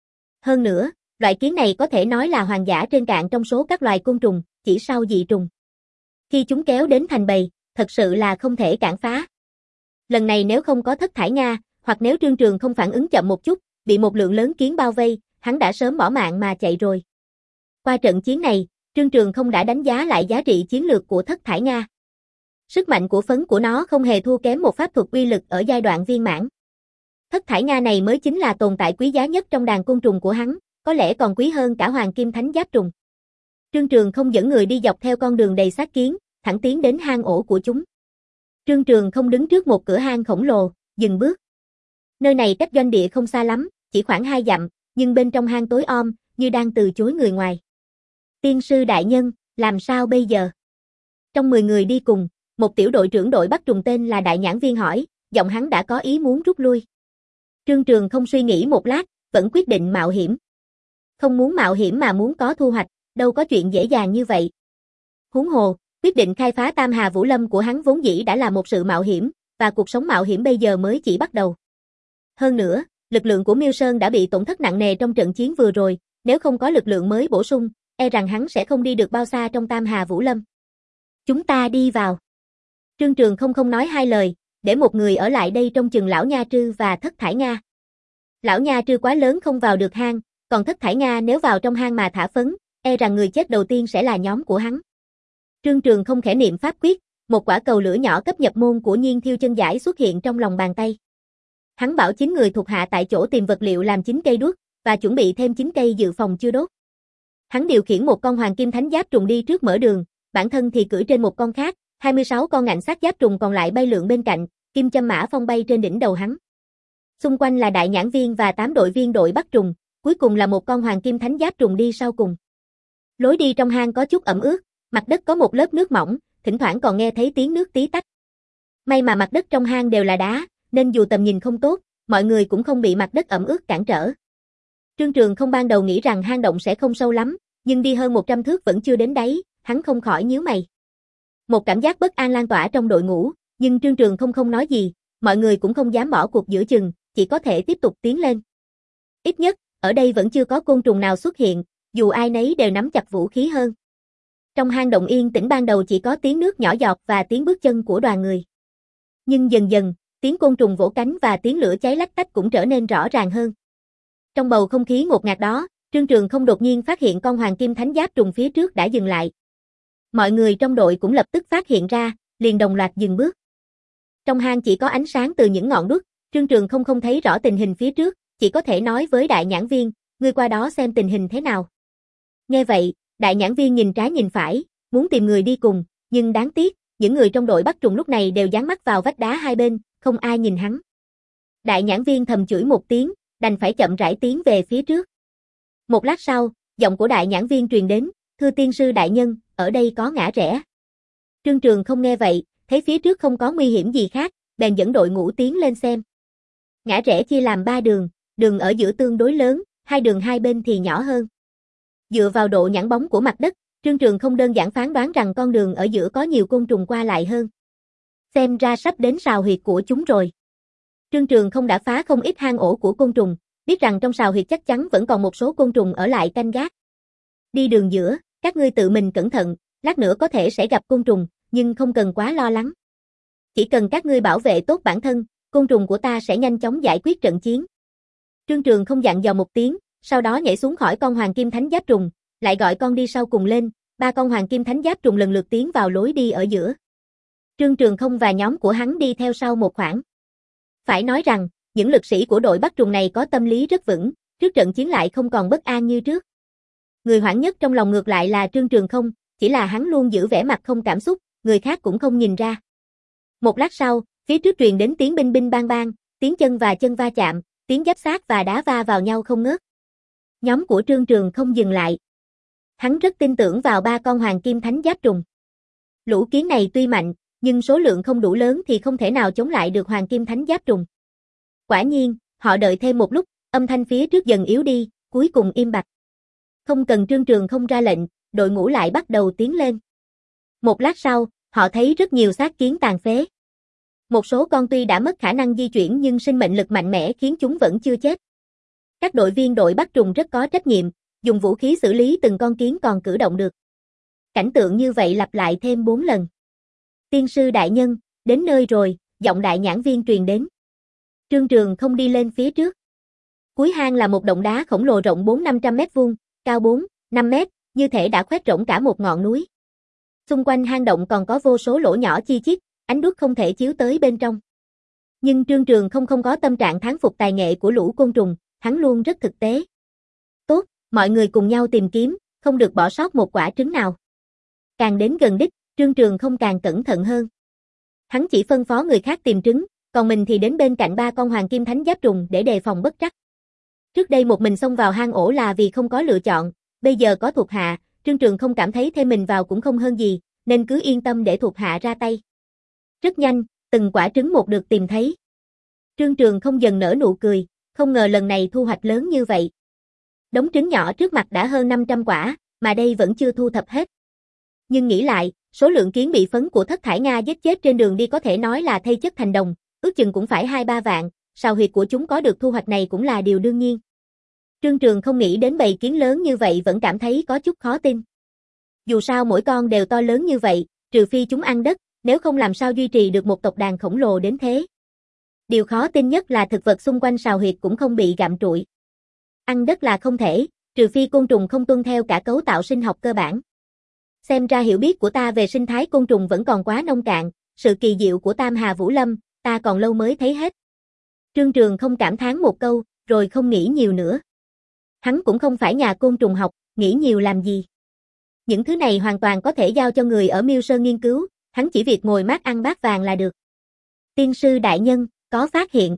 Hơn nữa, loại kiến này có thể nói là hoàng giả trên cạn trong số các loài côn trùng, chỉ sau dị trùng. Khi chúng kéo đến thành bầy, thật sự là không thể cản phá. Lần này nếu không có Thất Thải Nga, hoặc nếu Trương Trường không phản ứng chậm một chút, bị một lượng lớn kiến bao vây, hắn đã sớm bỏ mạng mà chạy rồi. Qua trận chiến này, Trương Trường không đã đánh giá lại giá trị chiến lược của Thất Thải Nga. Sức mạnh của phấn của nó không hề thua kém một pháp thuật uy lực ở giai đoạn viên mãn. Thất Thải Nga này mới chính là tồn tại quý giá nhất trong đàn côn trùng của hắn, có lẽ còn quý hơn cả Hoàng Kim Thánh Giáp trùng. Trương Trường không dẫn người đi dọc theo con đường đầy xác kiến, thẳng tiến đến hang ổ của chúng. Trương Trường không đứng trước một cửa hang khổng lồ, dừng bước. Nơi này cách doanh địa không xa lắm, chỉ khoảng hai dặm, nhưng bên trong hang tối om, như đang từ chối người ngoài. Tiên sư đại nhân, làm sao bây giờ? Trong mười người đi cùng, một tiểu đội trưởng đội bắt trùng tên là Đại Nhãn Viên hỏi, giọng hắn đã có ý muốn rút lui. Trương Trường không suy nghĩ một lát, vẫn quyết định mạo hiểm. Không muốn mạo hiểm mà muốn có thu hoạch, đâu có chuyện dễ dàng như vậy. Huống hồ, quyết định khai phá Tam Hà Vũ Lâm của hắn vốn dĩ đã là một sự mạo hiểm, và cuộc sống mạo hiểm bây giờ mới chỉ bắt đầu. Hơn nữa, lực lượng của Miêu Sơn đã bị tổn thất nặng nề trong trận chiến vừa rồi, nếu không có lực lượng mới bổ sung, e rằng hắn sẽ không đi được bao xa trong Tam Hà Vũ Lâm. Chúng ta đi vào. Trương Trường không không nói hai lời, để một người ở lại đây trông chừng lão Nha Trư và Thất Thải Nga. Lão Nha Trư quá lớn không vào được hang, còn Thất Thải Nga nếu vào trong hang mà thả phấn, e rằng người chết đầu tiên sẽ là nhóm của hắn. Trương Trường không khẽ niệm pháp quyết, một quả cầu lửa nhỏ cấp nhập môn của Nhiên Thiêu Chân Giải xuất hiện trong lòng bàn tay. Hắn bảo chín người thuộc hạ tại chỗ tìm vật liệu làm chín cây đuốc, và chuẩn bị thêm chín cây dự phòng chưa đốt. Hắn điều khiển một con Hoàng Kim Thánh Giáp trùng đi trước mở đường, bản thân thì cưỡi trên một con khác, hai mươi sáu con ngạnh sát giáp trùng còn lại bay lượn bên cạnh, kim châm mã phong bay trên đỉnh đầu hắn. Xung quanh là Đại Nhãn Viên và tám đội viên đội bắt trùng, cuối cùng là một con Hoàng Kim Thánh Giáp trùng đi sau cùng. Lối đi trong hang có chút ẩm ướt, mặt đất có một lớp nước mỏng, thỉnh thoảng còn nghe thấy tiếng nước tí tách. May mà mặt đất trong hang đều là đá, nên dù tầm nhìn không tốt, mọi người cũng không bị mặt đất ẩm ướt cản trở. Trương Trường không ban đầu nghĩ rằng hang động sẽ không sâu lắm, nhưng đi hơn một trăm thước vẫn chưa đến đáy, hắn không khỏi nhíu mày. Một cảm giác bất an lan tỏa trong đội ngũ, nhưng Trương Trường không không nói gì, mọi người cũng không dám bỏ cuộc giữa chừng, chỉ có thể tiếp tục tiến lên. Ít nhất, ở đây vẫn chưa có côn trùng nào xuất hiện, dù ai nấy đều nắm chặt vũ khí hơn. Trong hang động yên tĩnh ban đầu chỉ có tiếng nước nhỏ giọt và tiếng bước chân của đoàn người. Nhưng dần dần, tiếng côn trùng vỗ cánh và tiếng lửa cháy lách tách cũng trở nên rõ ràng hơn. Trong bầu không khí ngột ngạt đó, Trương Trường không đột nhiên phát hiện con hoàng kim thánh giáp trùng phía trước đã dừng lại. Mọi người trong đội cũng lập tức phát hiện ra, liền đồng loạt dừng bước. Trong hang chỉ có ánh sáng từ những ngọn đuốc, Trương Trường không không thấy rõ tình hình phía trước, chỉ có thể nói với đại nhãn viên, ngươi qua đó xem tình hình thế nào. Nghe vậy, đại nhãn viên nhìn trái nhìn phải, muốn tìm người đi cùng, nhưng đáng tiếc, những người trong đội bắt trùng lúc này đều dán mắt vào vách đá hai bên, không ai nhìn hắn. Đại nhãn viên thầm chửi một tiếng, đành phải chậm rãi tiến về phía trước. Một lát sau, giọng của đại nhãn viên truyền đến, thưa tiên sư đại nhân, ở đây có ngã rẽ. Trương Trường không nghe vậy, thấy phía trước không có nguy hiểm gì khác, bèn dẫn đội ngũ tiến lên xem. Ngã rẽ chia làm ba đường, đường ở giữa tương đối lớn, hai đường hai bên thì nhỏ hơn. Dựa vào độ nhẵn bóng của mặt đất, Trương Trường không đơn giản phán đoán rằng con đường ở giữa có nhiều côn trùng qua lại hơn. Xem ra sắp đến sào huyệt của chúng rồi. Trương Trường không đã phá không ít hang ổ của côn trùng, biết rằng trong sào huyệt chắc chắn vẫn còn một số côn trùng ở lại canh gác. Đi đường giữa, các ngươi tự mình cẩn thận, lát nữa có thể sẽ gặp côn trùng, nhưng không cần quá lo lắng. Chỉ cần các ngươi bảo vệ tốt bản thân, côn trùng của ta sẽ nhanh chóng giải quyết trận chiến. Trương Trường không dặn dò một tiếng, sau đó nhảy xuống khỏi con hoàng kim thánh giáp trùng, lại gọi con đi sau cùng lên, ba con hoàng kim thánh giáp trùng lần lượt tiến vào lối đi ở giữa. Trương Trường không và nhóm của hắn đi theo sau một khoảng. Phải nói rằng, những lực sĩ của đội bắt trùng này có tâm lý rất vững, trước trận chiến lại không còn bất an như trước. Người hoảng nhất trong lòng ngược lại là Trương Trường không, chỉ là hắn luôn giữ vẻ mặt không cảm xúc, người khác cũng không nhìn ra. Một lát sau, phía trước truyền đến tiếng binh binh bang bang, tiếng chân và chân va chạm, tiếng giáp xác và đá va vào nhau không ngớt. Nhóm của Trương Trường không dừng lại. Hắn rất tin tưởng vào ba con hoàng kim thánh giáp trùng. Lũ kiến này tuy mạnh, nhưng số lượng không đủ lớn thì không thể nào chống lại được hoàng kim thánh giáp trùng. Quả nhiên, họ đợi thêm một lúc, âm thanh phía trước dần yếu đi, cuối cùng im bặt. Không cần Trương Trường không ra lệnh, đội ngũ lại bắt đầu tiến lên. Một lát sau, họ thấy rất nhiều xác kiến tàn phế. Một số con tuy đã mất khả năng di chuyển nhưng sinh mệnh lực mạnh mẽ khiến chúng vẫn chưa chết. Các đội viên đội bắt trùng rất có trách nhiệm, dùng vũ khí xử lý từng con kiến còn cử động được. Cảnh tượng như vậy lặp lại thêm bốn lần. Tiên sư đại nhân, đến nơi rồi, giọng đại nhãn viên truyền đến. Trương Trường không đi lên phía trước. Cuối hang là một động đá khổng lồ rộng bốn năm trăm mét vuông, cao bốn, năm mét, như thể đã khoét rỗng cả một ngọn núi. Xung quanh hang động còn có vô số lỗ nhỏ chi chít, ánh đuốc không thể chiếu tới bên trong. Nhưng Trương Trường không không có tâm trạng thán phục tài nghệ của lũ côn trùng, hắn luôn rất thực tế. Tốt, mọi người cùng nhau tìm kiếm, không được bỏ sót một quả trứng nào. Càng đến gần đích, Trương Trường không càng cẩn thận hơn. Hắn chỉ phân phó người khác tìm trứng, còn mình thì đến bên cạnh ba con hoàng kim thánh giáp trùng để đề phòng bất trắc. Trước đây một mình xông vào hang ổ là vì không có lựa chọn, bây giờ có thuộc hạ, Trương Trường không cảm thấy thêm mình vào cũng không hơn gì, nên cứ yên tâm để thuộc hạ ra tay. Rất nhanh, từng quả trứng một được tìm thấy. Trương Trường không dần nở nụ cười, không ngờ lần này thu hoạch lớn như vậy. Đống trứng nhỏ trước mặt đã hơn năm trăm quả, mà đây vẫn chưa thu thập hết. Nhưng nghĩ lại, số lượng kiến bị phấn của Thất Thải Nga giết chết trên đường đi có thể nói là thây chất thành đồng, ước chừng cũng phải hai ba vạn, sào huyệt của chúng có được thu hoạch này cũng là điều đương nhiên. Trương Trường không nghĩ đến bầy kiến lớn như vậy vẫn cảm thấy có chút khó tin. Dù sao mỗi con đều to lớn như vậy, trừ phi chúng ăn đất, nếu không làm sao duy trì được một tộc đàn khổng lồ đến thế. Điều khó tin nhất là thực vật xung quanh sào huyệt cũng không bị gặm trụi. Ăn đất là không thể, trừ phi côn trùng không tuân theo cả cấu tạo sinh học cơ bản. Xem ra hiểu biết của ta về sinh thái côn trùng vẫn còn quá nông cạn, sự kỳ diệu của Tam Hà Vũ Lâm, ta còn lâu mới thấy hết. Trương Trường không cảm thán một câu, rồi không nghĩ nhiều nữa. Hắn cũng không phải nhà côn trùng học, nghĩ nhiều làm gì. Những thứ này hoàn toàn có thể giao cho người ở Miêu Sơn nghiên cứu, hắn chỉ việc ngồi mát ăn bát vàng là được. Tiên sư đại nhân, có phát hiện.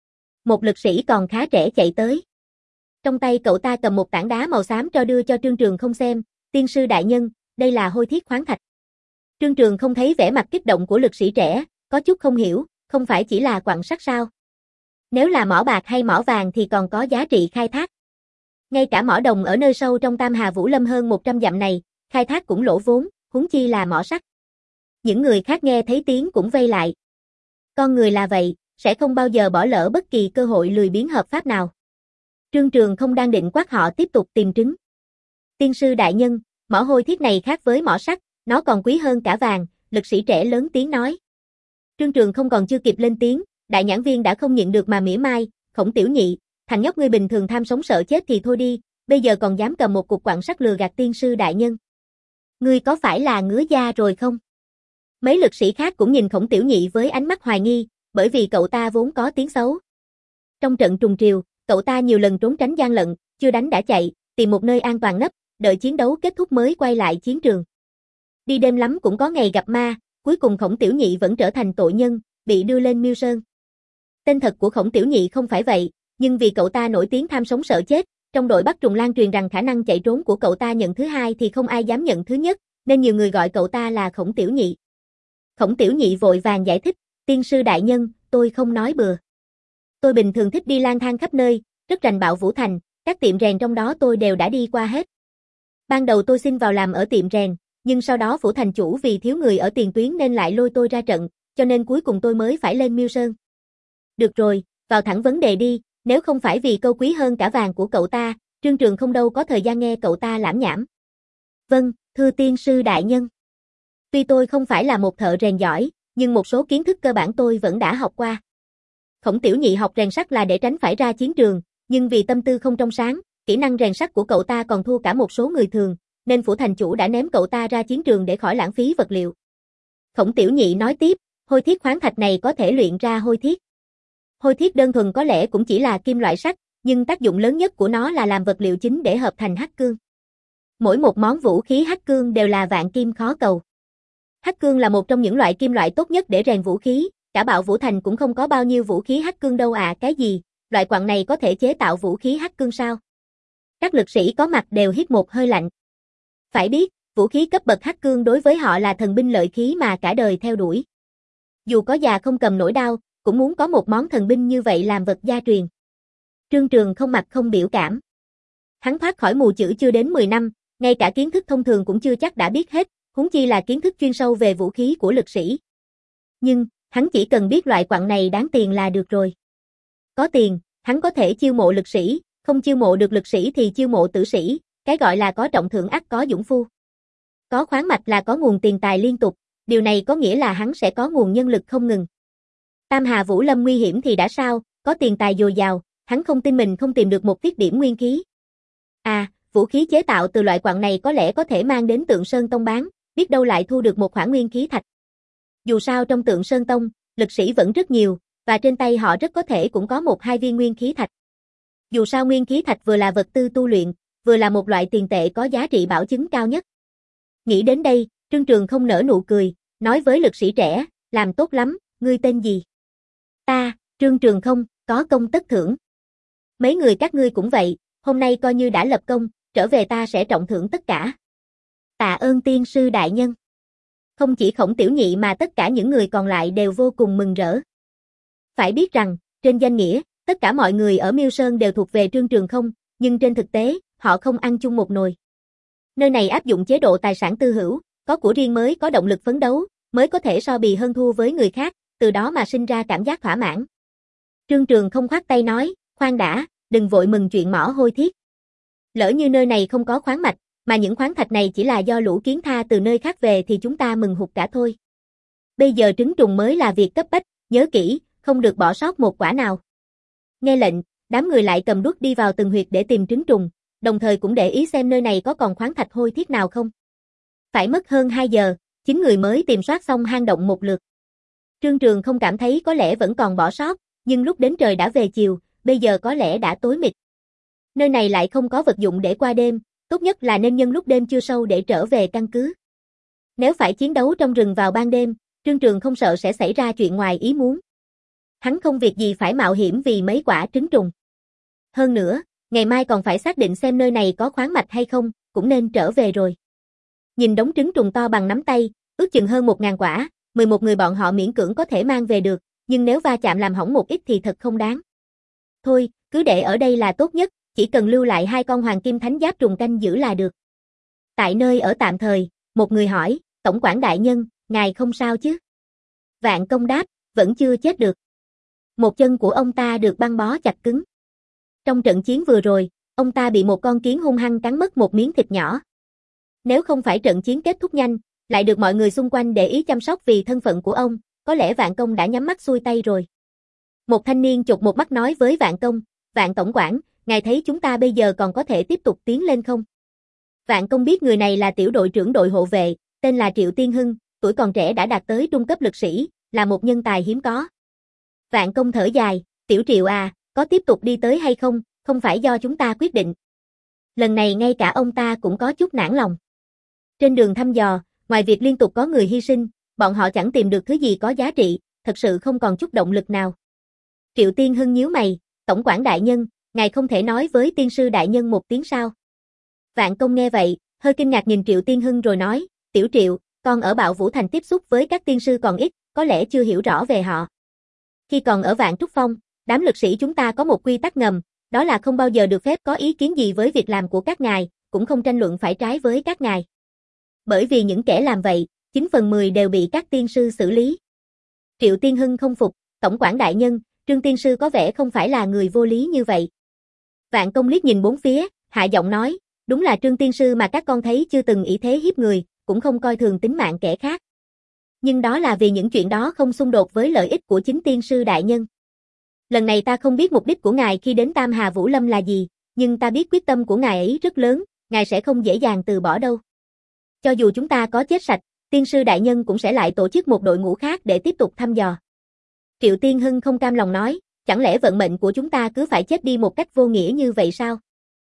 Một lực sĩ còn khá trẻ chạy tới. Trong tay cậu ta cầm một tảng đá màu xám cho đưa cho Trương Trường không xem, tiên sư đại nhân, đây là hôi thiết khoáng thạch. Trương Trường không thấy vẻ mặt kích động của lực sĩ trẻ, có chút không hiểu, không phải chỉ là quặng sắt sao? Nếu là mỏ bạc hay mỏ vàng thì còn có giá trị khai thác. Ngay cả mỏ đồng ở nơi sâu trong Tam Hà Vũ Lâm hơn một trăm dặm này, khai thác cũng lỗ vốn, huống chi là mỏ sắt. Những người khác nghe thấy tiếng cũng vây lại. Con người là vậy, sẽ không bao giờ bỏ lỡ bất kỳ cơ hội lười biếng hợp pháp nào. Trương Trường không đang định quát họ tiếp tục tìm trứng. Tiên sư đại nhân, mỏ hôi thiết này khác với mỏ sắt, nó còn quý hơn cả vàng, lực sĩ trẻ lớn tiếng nói. Trương Trường không còn chưa kịp lên tiếng, đại nhãn viên đã không nhịn được mà mỉa mai, Khổng Tiểu Nhị, thằng nhóc ngươi bình thường tham sống sợ chết thì thôi đi, bây giờ còn dám cầm một cục quặng sắt lừa gạt tiên sư đại nhân. Ngươi có phải là ngứa da rồi không? Mấy lực sĩ khác cũng nhìn Khổng Tiểu Nhị với ánh mắt hoài nghi, bởi vì cậu ta vốn có tiếng xấu. Trong trận trùng triều, cậu ta nhiều lần trốn tránh gian lận, chưa đánh đã chạy, tìm một nơi an toàn nấp, đợi chiến đấu kết thúc mới quay lại chiến trường. Đi đêm lắm cũng có ngày gặp ma, cuối cùng Khổng Tiểu Nhị vẫn trở thành tội nhân, bị đưa lên Miêu Sơn. Tên thật của Khổng Tiểu Nhị không phải vậy, nhưng vì cậu ta nổi tiếng tham sống sợ chết, trong đội bắt trùng lan truyền rằng khả năng chạy trốn của cậu ta nhận thứ hai thì không ai dám nhận thứ nhất, nên nhiều người gọi cậu ta là Khổng Tiểu Nhị. Khổng Tiểu Nhị vội vàng giải thích, tiên sư đại nhân, tôi không nói bừa. Tôi bình thường thích đi lang thang khắp nơi, rất rành bạo Vũ Thành, các tiệm rèn trong đó tôi đều đã đi qua hết. Ban đầu tôi xin vào làm ở tiệm rèn, nhưng sau đó Vũ Thành chủ vì thiếu người ở tiền tuyến nên lại lôi tôi ra trận, cho nên cuối cùng tôi mới phải lên Miêu Sơn. Được rồi, vào thẳng vấn đề đi, nếu không phải vì câu quý hơn cả vàng của cậu ta, Trương Trường không đâu có thời gian nghe cậu ta lảm nhảm. Vâng, thưa tiên sư đại nhân. Tuy tôi không phải là một thợ rèn giỏi, nhưng một số kiến thức cơ bản tôi vẫn đã học qua. Khổng Tiểu Nhị học rèn sắt là để tránh phải ra chiến trường, nhưng vì tâm tư không trong sáng, kỹ năng rèn sắt của cậu ta còn thua cả một số người thường, nên phủ thành chủ đã ném cậu ta ra chiến trường để khỏi lãng phí vật liệu. Khổng Tiểu Nhị nói tiếp, hôi thiết khoáng thạch này có thể luyện ra hôi thiết. Hôi thiết đơn thuần có lẽ cũng chỉ là kim loại sắt, nhưng tác dụng lớn nhất của nó là làm vật liệu chính để hợp thành hắc cương. Mỗi một món vũ khí hắc cương đều là vạn kim khó cầu. Hắc cương là một trong những loại kim loại tốt nhất để rèn vũ khí, cả Bạo Vũ Thành cũng không có bao nhiêu vũ khí hắc cương đâu à, cái gì, loại quặng này có thể chế tạo vũ khí hắc cương sao? Các lực sĩ có mặt đều hít một hơi lạnh. Phải biết, vũ khí cấp bậc hắc cương đối với họ là thần binh lợi khí mà cả đời theo đuổi. Dù có già không cầm nổi đao, cũng muốn có một món thần binh như vậy làm vật gia truyền. Trương Trường không mặt không biểu cảm. Hắn thoát khỏi mù chữ chưa đến mười năm, ngay cả kiến thức thông thường cũng chưa chắc đã biết hết, huống chi là kiến thức chuyên sâu về vũ khí của lực sĩ. Nhưng, hắn chỉ cần biết loại quặng này đáng tiền là được rồi. Có tiền, hắn có thể chiêu mộ lực sĩ, không chiêu mộ được lực sĩ thì chiêu mộ tử sĩ, cái gọi là có trọng thưởng ắt có dũng phu. Có khoáng mạch là có nguồn tiền tài liên tục, điều này có nghĩa là hắn sẽ có nguồn nhân lực không ngừng. Tam Hà Vũ Lâm nguy hiểm thì đã sao, có tiền tài dồi dào, hắn không tin mình không tìm được một tiết điểm nguyên khí. À, vũ khí chế tạo từ loại quặng này có lẽ có thể mang đến Tượng Sơn Tông bán, biết đâu lại thu được một khoản nguyên khí thạch. Dù sao trong Tượng Sơn Tông, lực sĩ vẫn rất nhiều, và trên tay họ rất có thể cũng có một hai viên nguyên khí thạch. Dù sao nguyên khí thạch vừa là vật tư tu luyện, vừa là một loại tiền tệ có giá trị bảo chứng cao nhất. Nghĩ đến đây, Trương Trường không nở nụ cười, nói với lực sĩ trẻ, làm tốt lắm, ngươi tên gì? Ta, Trương Trường không, có công tất thưởng. Mấy người các ngươi cũng vậy, hôm nay coi như đã lập công, trở về ta sẽ trọng thưởng tất cả. Tạ ơn tiên sư đại nhân. Không chỉ Khổng Tiểu Nhị mà tất cả những người còn lại đều vô cùng mừng rỡ. Phải biết rằng, trên danh nghĩa, tất cả mọi người ở Miêu Sơn đều thuộc về Trương Trường không, nhưng trên thực tế, họ không ăn chung một nồi. Nơi này áp dụng chế độ tài sản tư hữu, có của riêng mới có động lực phấn đấu, mới có thể so bì hơn thua với người khác, từ đó mà sinh ra cảm giác thỏa mãn. Trương Trường không khoát tay nói, khoan đã, đừng vội mừng chuyện mỏ hôi thiết. Lỡ như nơi này không có khoáng mạch, mà những khoáng thạch này chỉ là do lũ kiến tha từ nơi khác về thì chúng ta mừng hụt cả thôi. Bây giờ trứng trùng mới là việc cấp bách, nhớ kỹ, không được bỏ sót một quả nào. Nghe lệnh, đám người lại cầm đuốc đi vào từng huyệt để tìm trứng trùng, đồng thời cũng để ý xem nơi này có còn khoáng thạch hôi thiết nào không. Phải mất hơn hai giờ, chín người mới tìm soát xong hang động một lượt. Trương Trường không cảm thấy có lẽ vẫn còn bỏ sót, nhưng lúc đến trời đã về chiều, bây giờ có lẽ đã tối mịt. Nơi này lại không có vật dụng để qua đêm, tốt nhất là nên nhân lúc đêm chưa sâu để trở về căn cứ. Nếu phải chiến đấu trong rừng vào ban đêm, Trương Trường không sợ sẽ xảy ra chuyện ngoài ý muốn. Hắn không việc gì phải mạo hiểm vì mấy quả trứng trùng. Hơn nữa, ngày mai còn phải xác định xem nơi này có khoáng mạch hay không, cũng nên trở về rồi. Nhìn đống trứng trùng to bằng nắm tay, ước chừng hơn một ngàn quả, mười một người bọn họ miễn cưỡng có thể mang về được, nhưng nếu va chạm làm hỏng một ít thì thật không đáng. Thôi, cứ để ở đây là tốt nhất, chỉ cần lưu lại hai con hoàng kim thánh giáp trùng canh giữ là được. Tại nơi ở tạm thời, một người hỏi, Tổng quản đại nhân, ngài không sao chứ? Vạn Công đáp, vẫn chưa chết được. Một chân của ông ta được băng bó chặt cứng. Trong trận chiến vừa rồi, ông ta bị một con kiến hung hăng cắn mất một miếng thịt nhỏ. Nếu không phải trận chiến kết thúc nhanh, lại được mọi người xung quanh để ý chăm sóc vì thân phận của ông, có lẽ Vạn Công đã nhắm mắt xuôi tay rồi. Một thanh niên chột một mắt nói với Vạn Công, Vạn tổng quản, ngài thấy chúng ta bây giờ còn có thể tiếp tục tiến lên không? Vạn Công biết người này là tiểu đội trưởng đội hộ vệ, tên là Triệu Tiên Hưng, tuổi còn trẻ đã đạt tới trung cấp lực sĩ, là một nhân tài hiếm có. Vạn Công thở dài, tiểu Triệu à, có tiếp tục đi tới hay không, không phải do chúng ta quyết định. Lần này ngay cả ông ta cũng có chút nản lòng. Trên đường thăm dò, ngoài việc liên tục có người hy sinh, bọn họ chẳng tìm được thứ gì có giá trị, thật sự không còn chút động lực nào. Triệu Tiên Hưng nhíu mày, tổng quản đại nhân, ngài không thể nói với tiên sư đại nhân một tiếng sao? Vạn Công nghe vậy, hơi kinh ngạc nhìn Triệu Tiên Hưng rồi nói, tiểu Triệu, con ở Bạo Vũ Thành tiếp xúc với các tiên sư còn ít, có lẽ chưa hiểu rõ về họ. Khi còn ở Vạn Trúc Phong, đám lực sĩ chúng ta có một quy tắc ngầm, đó là không bao giờ được phép có ý kiến gì với việc làm của các ngài, cũng không tranh luận phải trái với các ngài. Bởi vì những kẻ làm vậy, chín phần mười đều bị các tiên sư xử lý. Triệu Tiên Hưng không phục, tổng quản đại nhân, Trương tiên sư có vẻ không phải là người vô lý như vậy. Vạn Công liếc nhìn bốn phía, hạ giọng nói, đúng là Trương tiên sư mà các con thấy chưa từng ý thế hiếp người, cũng không coi thường tính mạng kẻ khác. Nhưng đó là vì những chuyện đó không xung đột với lợi ích của chính tiên sư đại nhân. Lần này ta không biết mục đích của ngài khi đến Tam Hà Vũ Lâm là gì, nhưng ta biết quyết tâm của ngài ấy rất lớn, ngài sẽ không dễ dàng từ bỏ đâu. Cho dù chúng ta có chết sạch, tiên sư đại nhân cũng sẽ lại tổ chức một đội ngũ khác để tiếp tục thăm dò. Triệu Tiên Hưng không cam lòng nói, chẳng lẽ vận mệnh của chúng ta cứ phải chết đi một cách vô nghĩa như vậy sao?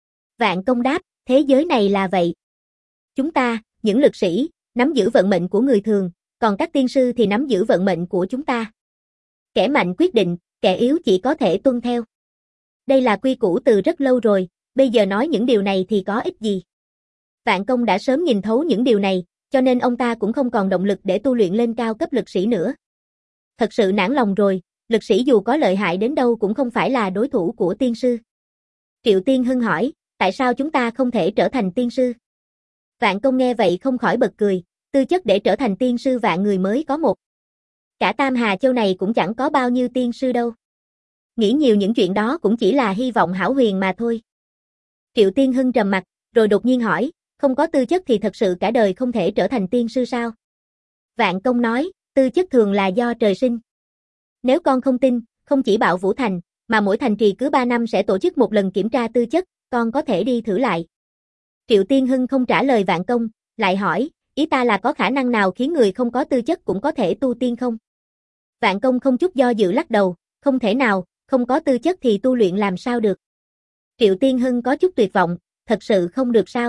Vạn Công đáp, thế giới này là vậy. Chúng ta, những lực sĩ, nắm giữ vận mệnh của người thường, còn các tiên sư thì nắm giữ vận mệnh của chúng ta. Kẻ mạnh quyết định, kẻ yếu chỉ có thể tuân theo. Đây là quy củ từ rất lâu rồi, bây giờ nói những điều này thì có ích gì? Vạn Công đã sớm nhìn thấu những điều này, cho nên ông ta cũng không còn động lực để tu luyện lên cao cấp lực sĩ nữa. Thật sự nản lòng rồi, lực sĩ dù có lợi hại đến đâu cũng không phải là đối thủ của tiên sư. Triệu Tiên Hưng hỏi, tại sao chúng ta không thể trở thành tiên sư? Vạn Công nghe vậy không khỏi bật cười, tư chất để trở thành tiên sư vạn người mới có một. Cả Tam Hà Châu này cũng chẳng có bao nhiêu tiên sư đâu. Nghĩ nhiều những chuyện đó cũng chỉ là hy vọng hão huyền mà thôi. Triệu Tiên Hưng trầm mặt, rồi đột nhiên hỏi, không có tư chất thì thật sự cả đời không thể trở thành tiên sư sao? Vạn Công nói, tư chất thường là do trời sinh. Nếu con không tin, không chỉ Bạo Vũ Thành, mà mỗi thành trì cứ ba năm sẽ tổ chức một lần kiểm tra tư chất, con có thể đi thử lại. Triệu Tiên Hưng không trả lời Vạn Công, lại hỏi, ý ta là có khả năng nào khiến người không có tư chất cũng có thể tu tiên không? Vạn Công không chút do dự lắc đầu, không thể nào, không có tư chất thì tu luyện làm sao được. Triệu Tiên Hưng có chút tuyệt vọng, thật sự không được sao?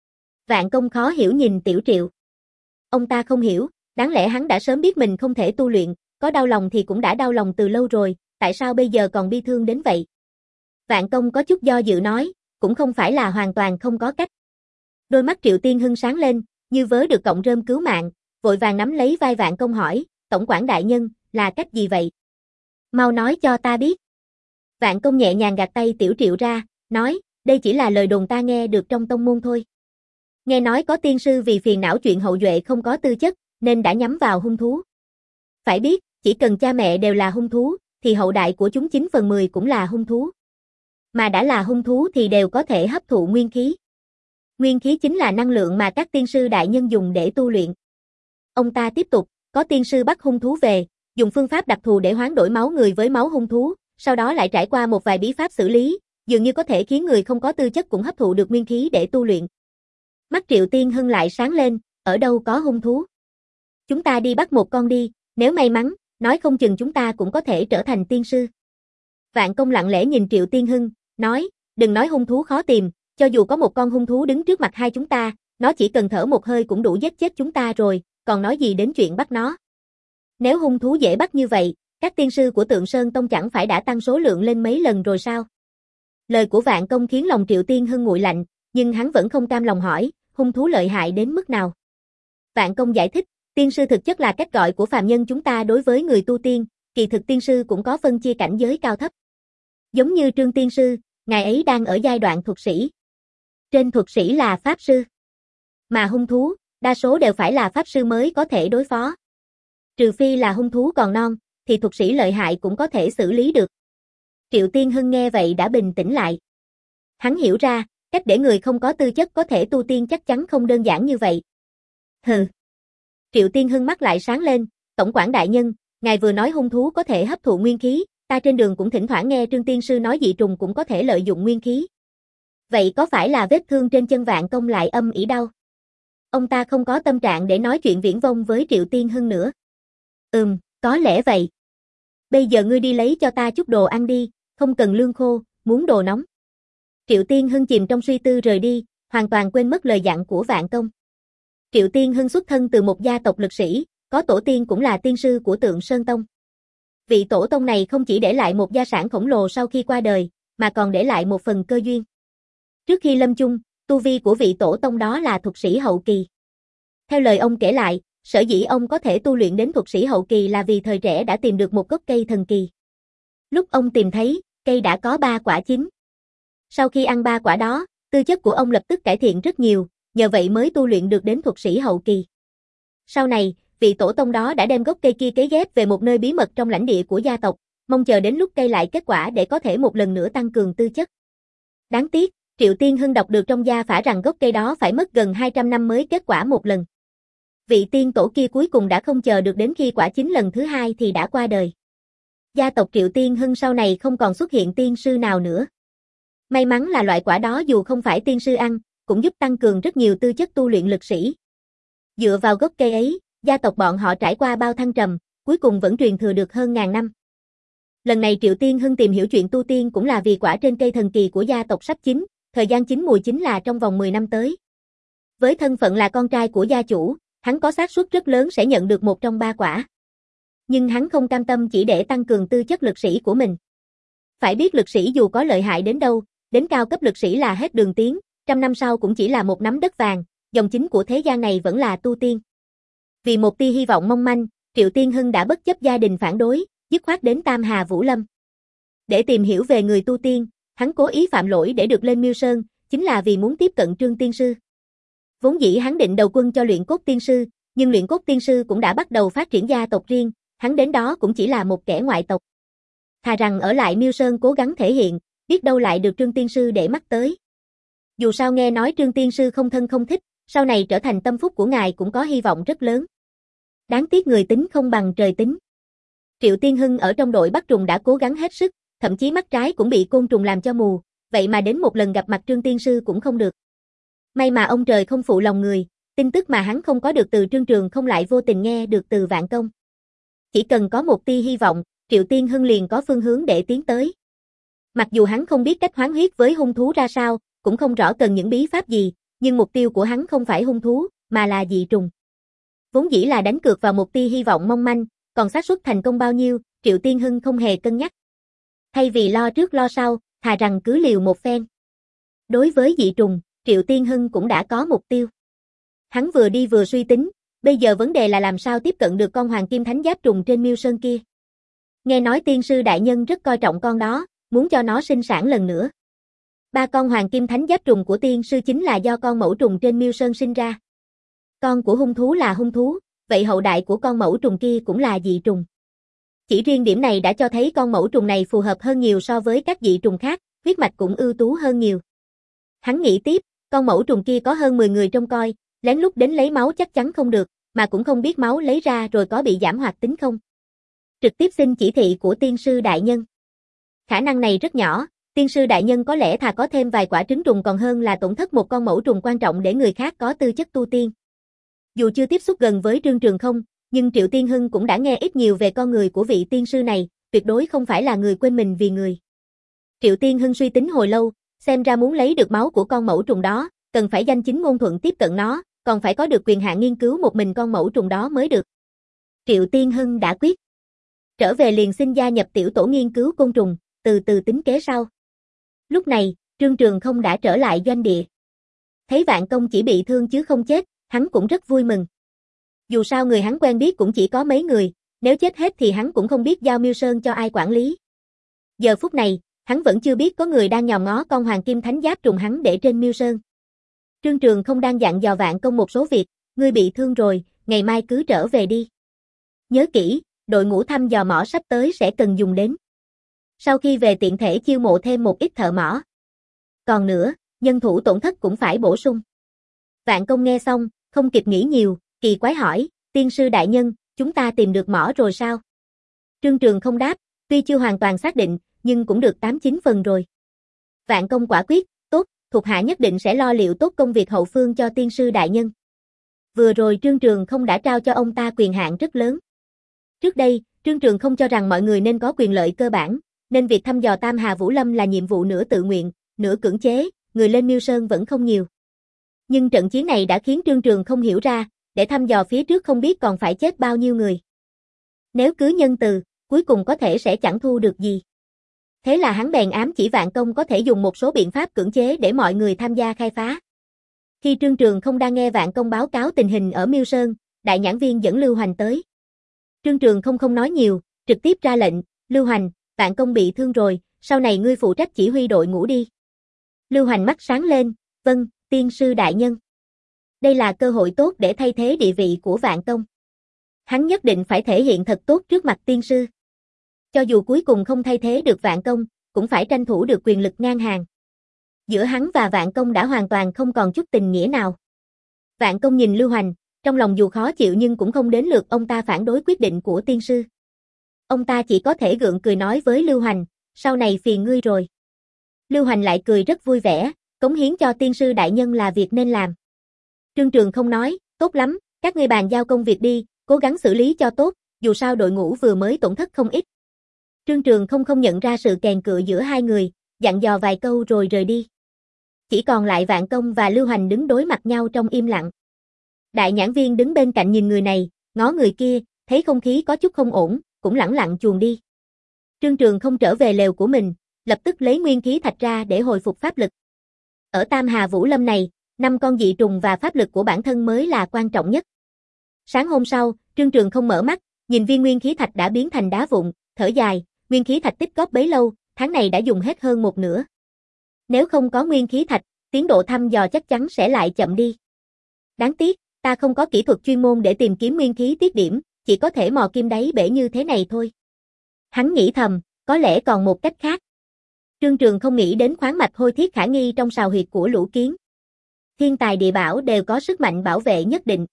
Vạn Công khó hiểu nhìn Tiểu Triệu. Ông ta không hiểu, đáng lẽ hắn đã sớm biết mình không thể tu luyện, có đau lòng thì cũng đã đau lòng từ lâu rồi, tại sao bây giờ còn bi thương đến vậy? Vạn Công có chút do dự nói, cũng không phải là hoàn toàn không có cách. Đôi mắt Triệu Tiên Hưng sáng lên, như vớ được cọng rơm cứu mạng, vội vàng nắm lấy vai Vạn Công hỏi, tổng quản đại nhân, là cách gì vậy? Mau nói cho ta biết. Vạn Công nhẹ nhàng gạt tay Tiểu Triệu ra, nói, đây chỉ là lời đồn ta nghe được trong tông môn thôi. Nghe nói có tiên sư vì phiền não chuyện hậu duệ không có tư chất, nên đã nhắm vào hung thú. Phải biết, chỉ cần cha mẹ đều là hung thú, thì hậu đại của chúng chín phần mười cũng là hung thú. Mà đã là hung thú thì đều có thể hấp thụ nguyên khí. Nguyên khí chính là năng lượng mà các tiên sư đại nhân dùng để tu luyện. Ông ta tiếp tục, có tiên sư bắt hung thú về, dùng phương pháp đặc thù để hoán đổi máu người với máu hung thú, sau đó lại trải qua một vài bí pháp xử lý, dường như có thể khiến người không có tư chất cũng hấp thụ được nguyên khí để tu luyện. Mắt Triệu Tiên Hưng lại sáng lên, ở đâu có hung thú? Chúng ta đi bắt một con đi, nếu may mắn, nói không chừng chúng ta cũng có thể trở thành tiên sư. Vạn Công lặng lẽ nhìn Triệu Tiên Hưng, nói, đừng nói hung thú khó tìm, cho dù có một con hung thú đứng trước mặt hai chúng ta, nó chỉ cần thở một hơi cũng đủ giết chết chúng ta rồi, còn nói gì đến chuyện bắt nó. Nếu hung thú dễ bắt như vậy, các tiên sư của Tượng Sơn Tông chẳng phải đã tăng số lượng lên mấy lần rồi sao? Lời của Vạn Công khiến lòng Triệu Tiên Hưng nguội lạnh, nhưng hắn vẫn không cam lòng hỏi, hung thú lợi hại đến mức nào? Vạn Công giải thích, tiên sư thực chất là cách gọi của phàm nhân chúng ta đối với người tu tiên, kỳ thực tiên sư cũng có phân chia cảnh giới cao thấp. Giống như Trương tiên sư, ngài ấy đang ở giai đoạn thuật sĩ. Trên thuật sĩ là pháp sư. Mà hung thú, đa số đều phải là pháp sư mới có thể đối phó. Trừ phi là hung thú còn non, thì thuật sĩ lợi hại cũng có thể xử lý được. Triệu Tiên Hưng nghe vậy đã bình tĩnh lại. Hắn hiểu ra, cách để người không có tư chất có thể tu tiên chắc chắn không đơn giản như vậy. Hừ. Triệu Tiên Hưng mắt lại sáng lên, tổng quản đại nhân, ngài vừa nói hung thú có thể hấp thụ nguyên khí, ta trên đường cũng thỉnh thoảng nghe Trương tiên sư nói dị trùng cũng có thể lợi dụng nguyên khí. Vậy có phải là vết thương trên chân Vạn Công lại âm ỉ đau? Ông ta không có tâm trạng để nói chuyện viển vông với Triệu Tiên Hưng nữa. Ừm, có lẽ vậy. Bây giờ ngươi đi lấy cho ta chút đồ ăn đi, không cần lương khô, muốn đồ nóng. Triệu Tiên Hưng chìm trong suy tư rời đi, hoàn toàn quên mất lời dặn của Vạn Công. Triệu Tiên Hưng xuất thân từ một gia tộc lực sĩ, có tổ tiên cũng là tiên sư của Tượng Sơn Tông. Vị tổ tông này không chỉ để lại một gia sản khổng lồ sau khi qua đời, mà còn để lại một phần cơ duyên. Trước khi lâm chung, tu vi của vị tổ tông đó là thuật sĩ hậu kỳ. Theo lời ông kể lại, sở dĩ ông có thể tu luyện đến thuật sĩ hậu kỳ là vì thời trẻ đã tìm được một gốc cây thần kỳ. Lúc ông tìm thấy, cây đã có ba quả chín. Sau khi ăn ba quả đó, tư chất của ông lập tức cải thiện rất nhiều, nhờ vậy mới tu luyện được đến thuật sĩ hậu kỳ. Sau này, vị tổ tông đó đã đem gốc cây kia cấy ghép về một nơi bí mật trong lãnh địa của gia tộc, mong chờ đến lúc cây lại kết quả để có thể một lần nữa tăng cường tư chất. Đáng tiếc, Triệu Tiên Hưng đọc được trong gia phả rằng gốc cây đó phải mất gần hai trăm năm mới kết quả một lần. Vị tiên tổ kia cuối cùng đã không chờ được đến khi quả chín lần thứ hai thì đã qua đời. Gia tộc Triệu Tiên Hưng sau này không còn xuất hiện tiên sư nào nữa. May mắn là loại quả đó dù không phải tiên sư ăn, cũng giúp tăng cường rất nhiều tư chất tu luyện lực sĩ. Dựa vào gốc cây ấy, gia tộc bọn họ trải qua bao thăng trầm, cuối cùng vẫn truyền thừa được hơn ngàn năm. Lần này Triệu Tiên Hưng tìm hiểu chuyện tu tiên cũng là vì quả trên cây thần kỳ của gia tộc sắp chín, thời gian chín mùi chính là trong vòng mười năm tới. Với thân phận là con trai của gia chủ, hắn có xác suất rất lớn sẽ nhận được một trong ba quả. Nhưng hắn không cam tâm chỉ để tăng cường tư chất lực sĩ của mình. Phải biết lực sĩ dù có lợi hại đến đâu, đến cao cấp lực sĩ là hết đường tiến, trăm năm sau cũng chỉ là một nắm đất vàng, dòng chính của thế gian này vẫn là tu tiên. Vì một tia hy vọng mong manh, Triệu Tiên Hưng đã bất chấp gia đình phản đối, dứt khoát đến Tam Hà Vũ Lâm. Để tìm hiểu về người tu tiên, hắn cố ý phạm lỗi để được lên Miêu Sơn, chính là vì muốn tiếp cận Trương tiên sư. Vốn dĩ hắn định đầu quân cho luyện cốt tiên sư, nhưng luyện cốt tiên sư cũng đã bắt đầu phát triển gia tộc riêng, hắn đến đó cũng chỉ là một kẻ ngoại tộc. Thà rằng ở lại Miêu Sơn cố gắng thể hiện, biết đâu lại được Trương tiên sư để mắt tới. Dù sao nghe nói Trương tiên sư không thân không thích, sau này trở thành tâm phúc của ngài cũng có hy vọng rất lớn. Đáng tiếc người tính không bằng trời tính. Triệu Tiên Hưng ở trong đội bắt trùng đã cố gắng hết sức, thậm chí mắt trái cũng bị côn trùng làm cho mù, vậy mà đến một lần gặp mặt Trương tiên sư cũng không được. May mà ông trời không phụ lòng người, tin tức mà hắn không có được từ Trương Trường không lại vô tình nghe được từ Vạn Công. Chỉ cần có một tia hy vọng, Triệu Tiên Hưng liền có phương hướng để tiến tới. Mặc dù hắn không biết cách hoán huyết với hung thú ra sao, cũng không rõ cần những bí pháp gì, nhưng mục tiêu của hắn không phải hung thú, mà là dị trùng. Vốn dĩ là đánh cược vào một tia hy vọng mong manh, còn xác suất thành công bao nhiêu, Triệu Tiên Hưng không hề cân nhắc. Thay vì lo trước lo sau, thà rằng cứ liều một phen. Đối với dị trùng, Triệu Tiên Hưng cũng đã có mục tiêu. Hắn vừa đi vừa suy tính, bây giờ vấn đề là làm sao tiếp cận được con hoàng kim thánh giáp trùng trên Miêu Sơn kia. Nghe nói tiên sư đại nhân rất coi trọng con đó, muốn cho nó sinh sản lần nữa. Ba con hoàng kim thánh giáp trùng của tiên sư chính là do con mẫu trùng trên Miêu Sơn sinh ra. Con của hung thú là hung thú, vậy hậu đại của con mẫu trùng kia cũng là dị trùng. Chỉ riêng điểm này đã cho thấy con mẫu trùng này phù hợp hơn nhiều so với các dị trùng khác, huyết mạch cũng ưu tú hơn nhiều. Hắn nghĩ tiếp, con mẫu trùng kia có hơn mười người trông coi, lén lút đến lấy máu chắc chắn không được, mà cũng không biết máu lấy ra rồi có bị giảm hoạt tính không. Trực tiếp xin chỉ thị của tiên sư đại nhân. Khả năng này rất nhỏ, tiên sư đại nhân có lẽ thà có thêm vài quả trứng trùng còn hơn là tổn thất một con mẫu trùng quan trọng để người khác có tư chất tu tiên. Dù chưa tiếp xúc gần với Trương Trường không, nhưng Triệu Tiên Hưng cũng đã nghe ít nhiều về con người của vị tiên sư này, tuyệt đối không phải là người quên mình vì người. Triệu Tiên Hưng suy tính hồi lâu, xem ra muốn lấy được máu của con mẫu trùng đó, cần phải danh chính ngôn thuận tiếp cận nó, còn phải có được quyền hạn nghiên cứu một mình con mẫu trùng đó mới được. Triệu Tiên Hưng đã quyết. Trở về liền xin gia nhập tiểu tổ nghiên cứu côn trùng, từ từ tính kế sau. Lúc này, Trương Trường không đã trở lại doanh địa. Thấy Vạn Công chỉ bị thương chứ không chết, hắn cũng rất vui mừng. Dù sao người hắn quen biết cũng chỉ có mấy người, nếu chết hết thì hắn cũng không biết giao Miêu Sơn cho ai quản lý. Giờ phút này, hắn vẫn chưa biết có người đang nhòm ngó con hoàng kim thánh giáp trùng hắn để trên Miêu Sơn. Trương Trường không đang dặn dò Vạn Công một số việc, ngươi bị thương rồi, ngày mai cứ trở về đi. Nhớ kỹ, đội ngũ thăm dò mỏ sắp tới sẽ cần dùng đến. Sau khi về tiện thể chiêu mộ thêm một ít thợ mỏ. Còn nữa, nhân thủ tổn thất cũng phải bổ sung. Vạn Công nghe xong, không kịp nghĩ nhiều, kỳ quái hỏi, tiên sư đại nhân, chúng ta tìm được mỏ rồi sao? Trương Trường không đáp, tuy chưa hoàn toàn xác định, nhưng cũng được tám chín phần rồi. Vạn Công quả quyết, tốt, thuộc hạ nhất định sẽ lo liệu tốt công việc hậu phương cho tiên sư đại nhân. Vừa rồi Trương Trường không đã trao cho ông ta quyền hạn rất lớn. Trước đây, Trương Trường không cho rằng mọi người nên có quyền lợi cơ bản, nên việc thăm dò Tam Hà Vũ Lâm là nhiệm vụ nửa tự nguyện, nửa cưỡng chế, người lên Miêu Sơn vẫn không nhiều. Nhưng trận chiến này đã khiến Trương Trường không hiểu ra, để thăm dò phía trước không biết còn phải chết bao nhiêu người. Nếu cứ nhân từ, cuối cùng có thể sẽ chẳng thu được gì. Thế là hắn bèn ám chỉ Vạn Công có thể dùng một số biện pháp cưỡng chế để mọi người tham gia khai phá. Khi Trương Trường không đang nghe Vạn Công báo cáo tình hình ở Miêu Sơn, đại nhãn viên dẫn Lưu Hoành tới. Trương Trường không không nói nhiều, trực tiếp ra lệnh, Lưu Hoành, Vạn Công bị thương rồi, sau này ngươi phụ trách chỉ huy đội ngũ đi. Lưu Hoành mắt sáng lên, vâng, tiên sư đại nhân. Đây là cơ hội tốt để thay thế địa vị của Vạn Công. Hắn nhất định phải thể hiện thật tốt trước mặt tiên sư. Cho dù cuối cùng không thay thế được Vạn Công, cũng phải tranh thủ được quyền lực ngang hàng. Giữa hắn và Vạn Công đã hoàn toàn không còn chút tình nghĩa nào. Vạn Công nhìn Lưu Hoành, trong lòng dù khó chịu nhưng cũng không đến lượt ông ta phản đối quyết định của tiên sư. Ông ta chỉ có thể gượng cười nói với Lưu Hoành, sau này phiền ngươi rồi. Lưu Hoành lại cười rất vui vẻ, cống hiến cho tiên sư đại nhân là việc nên làm. Trương Trường không nói, tốt lắm, các ngươi bàn giao công việc đi, cố gắng xử lý cho tốt, dù sao đội ngũ vừa mới tổn thất không ít. Trương Trường không không nhận ra sự kèn cựa giữa hai người, dặn dò vài câu rồi rời đi. Chỉ còn lại Vạn Công và Lưu Hoành đứng đối mặt nhau trong im lặng. Đại nhãn viên đứng bên cạnh nhìn người này, ngó người kia, thấy không khí có chút không ổn, cũng lẳng lặng chuồn đi. Trương Trường không trở về lều của mình, lập tức lấy nguyên khí thạch ra để hồi phục pháp lực. Ở Tam Hà Vũ Lâm này, năm con dị trùng và pháp lực của bản thân mới là quan trọng nhất. Sáng hôm sau, Trương Trường không mở mắt, nhìn viên nguyên khí thạch đã biến thành đá vụn, thở dài, nguyên khí thạch tích góp bấy lâu, tháng này đã dùng hết hơn một nửa. Nếu không có nguyên khí thạch, tiến độ thăm dò chắc chắn sẽ lại chậm đi. Đáng tiếc, ta không có kỹ thuật chuyên môn để tìm kiếm nguyên khí tiết điểm, chỉ có thể mò kim đáy bể như thế này thôi. Hắn nghĩ thầm, có lẽ còn một cách khác. Trương Trường không nghĩ đến khoáng mạch hôi thiết khả nghi trong sào huyệt của Lũ Kiến. Thiên tài địa bảo đều có sức mạnh bảo vệ nhất định.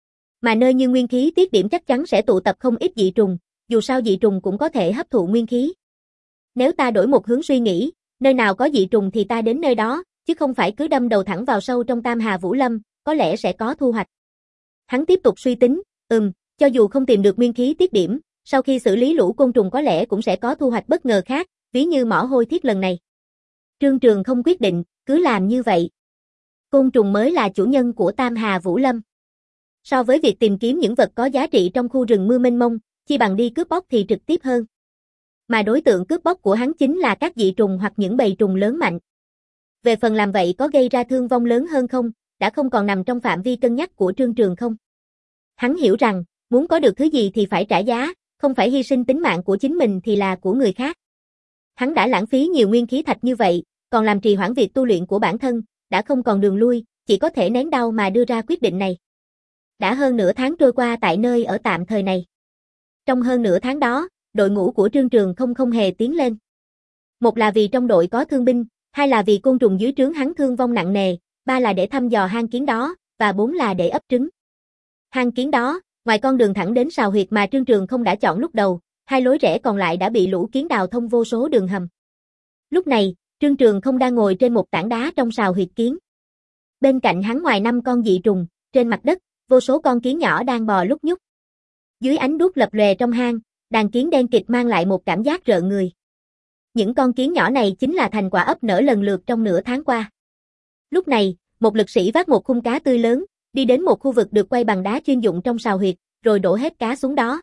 Mà nơi như nguyên khí tiết điểm chắc chắn sẽ tụ tập không ít dị trùng, dù sao dị trùng cũng có thể hấp thụ nguyên khí. Nếu ta đổi một hướng suy nghĩ, nơi nào có dị trùng thì ta đến nơi đó, chứ không phải cứ đâm đầu thẳng vào sâu trong Tam Hà Vũ Lâm, có lẽ sẽ có thu hoạch. Hắn tiếp tục suy tính, ừm, cho dù không tìm được nguyên khí tiết điểm, sau khi xử lý lũ côn trùng có lẽ cũng sẽ có thu hoạch bất ngờ khác, ví như mỏ hôi thiết lần này. Trương Trường không quyết định, cứ làm như vậy. Côn trùng mới là chủ nhân của Tam Hà Vũ Lâm. So với việc tìm kiếm những vật có giá trị trong khu rừng mưa mênh mông, chi bằng đi cướp bóc thì trực tiếp hơn. Mà đối tượng cướp bóc của hắn chính là các dị trùng hoặc những bầy trùng lớn mạnh. Về phần làm vậy có gây ra thương vong lớn hơn không, đã không còn nằm trong phạm vi cân nhắc của Trương Trường không. Hắn hiểu rằng, muốn có được thứ gì thì phải trả giá, không phải hy sinh tính mạng của chính mình thì là của người khác. Hắn đã lãng phí nhiều nguyên khí thạch như vậy, còn làm trì hoãn việc tu luyện của bản thân, đã không còn đường lui, chỉ có thể nén đau mà đưa ra quyết định này. Đã hơn nửa tháng trôi qua tại nơi ở tạm thời này. Trong hơn nửa tháng đó, đội ngũ của Trương Trường không không hề tiến lên. Một là vì trong đội có thương binh, hai là vì côn trùng dưới trướng hắn thương vong nặng nề, ba là để thăm dò hang kiến đó, và bốn là để ấp trứng. Hang kiến đó, ngoài con đường thẳng đến sào huyệt mà Trương Trường không đã chọn lúc đầu, hai lối rẽ còn lại đã bị lũ kiến đào thông vô số đường hầm. Lúc này, Trương Trường không đang ngồi trên một tảng đá trong sào huyệt kiến. Bên cạnh hắn ngoài năm con dị trùng, trên mặt đất, vô số con kiến nhỏ đang bò lúc nhúc. Dưới ánh đuốc lập lòe trong hang, đàn kiến đen kịt mang lại một cảm giác rợn người. Những con kiến nhỏ này chính là thành quả ấp nở lần lượt trong nửa tháng qua. Lúc này, một lực sĩ vác một khung cá tươi lớn, đi đến một khu vực được quay bằng đá chuyên dụng trong sào huyệt, rồi đổ hết cá xuống đó.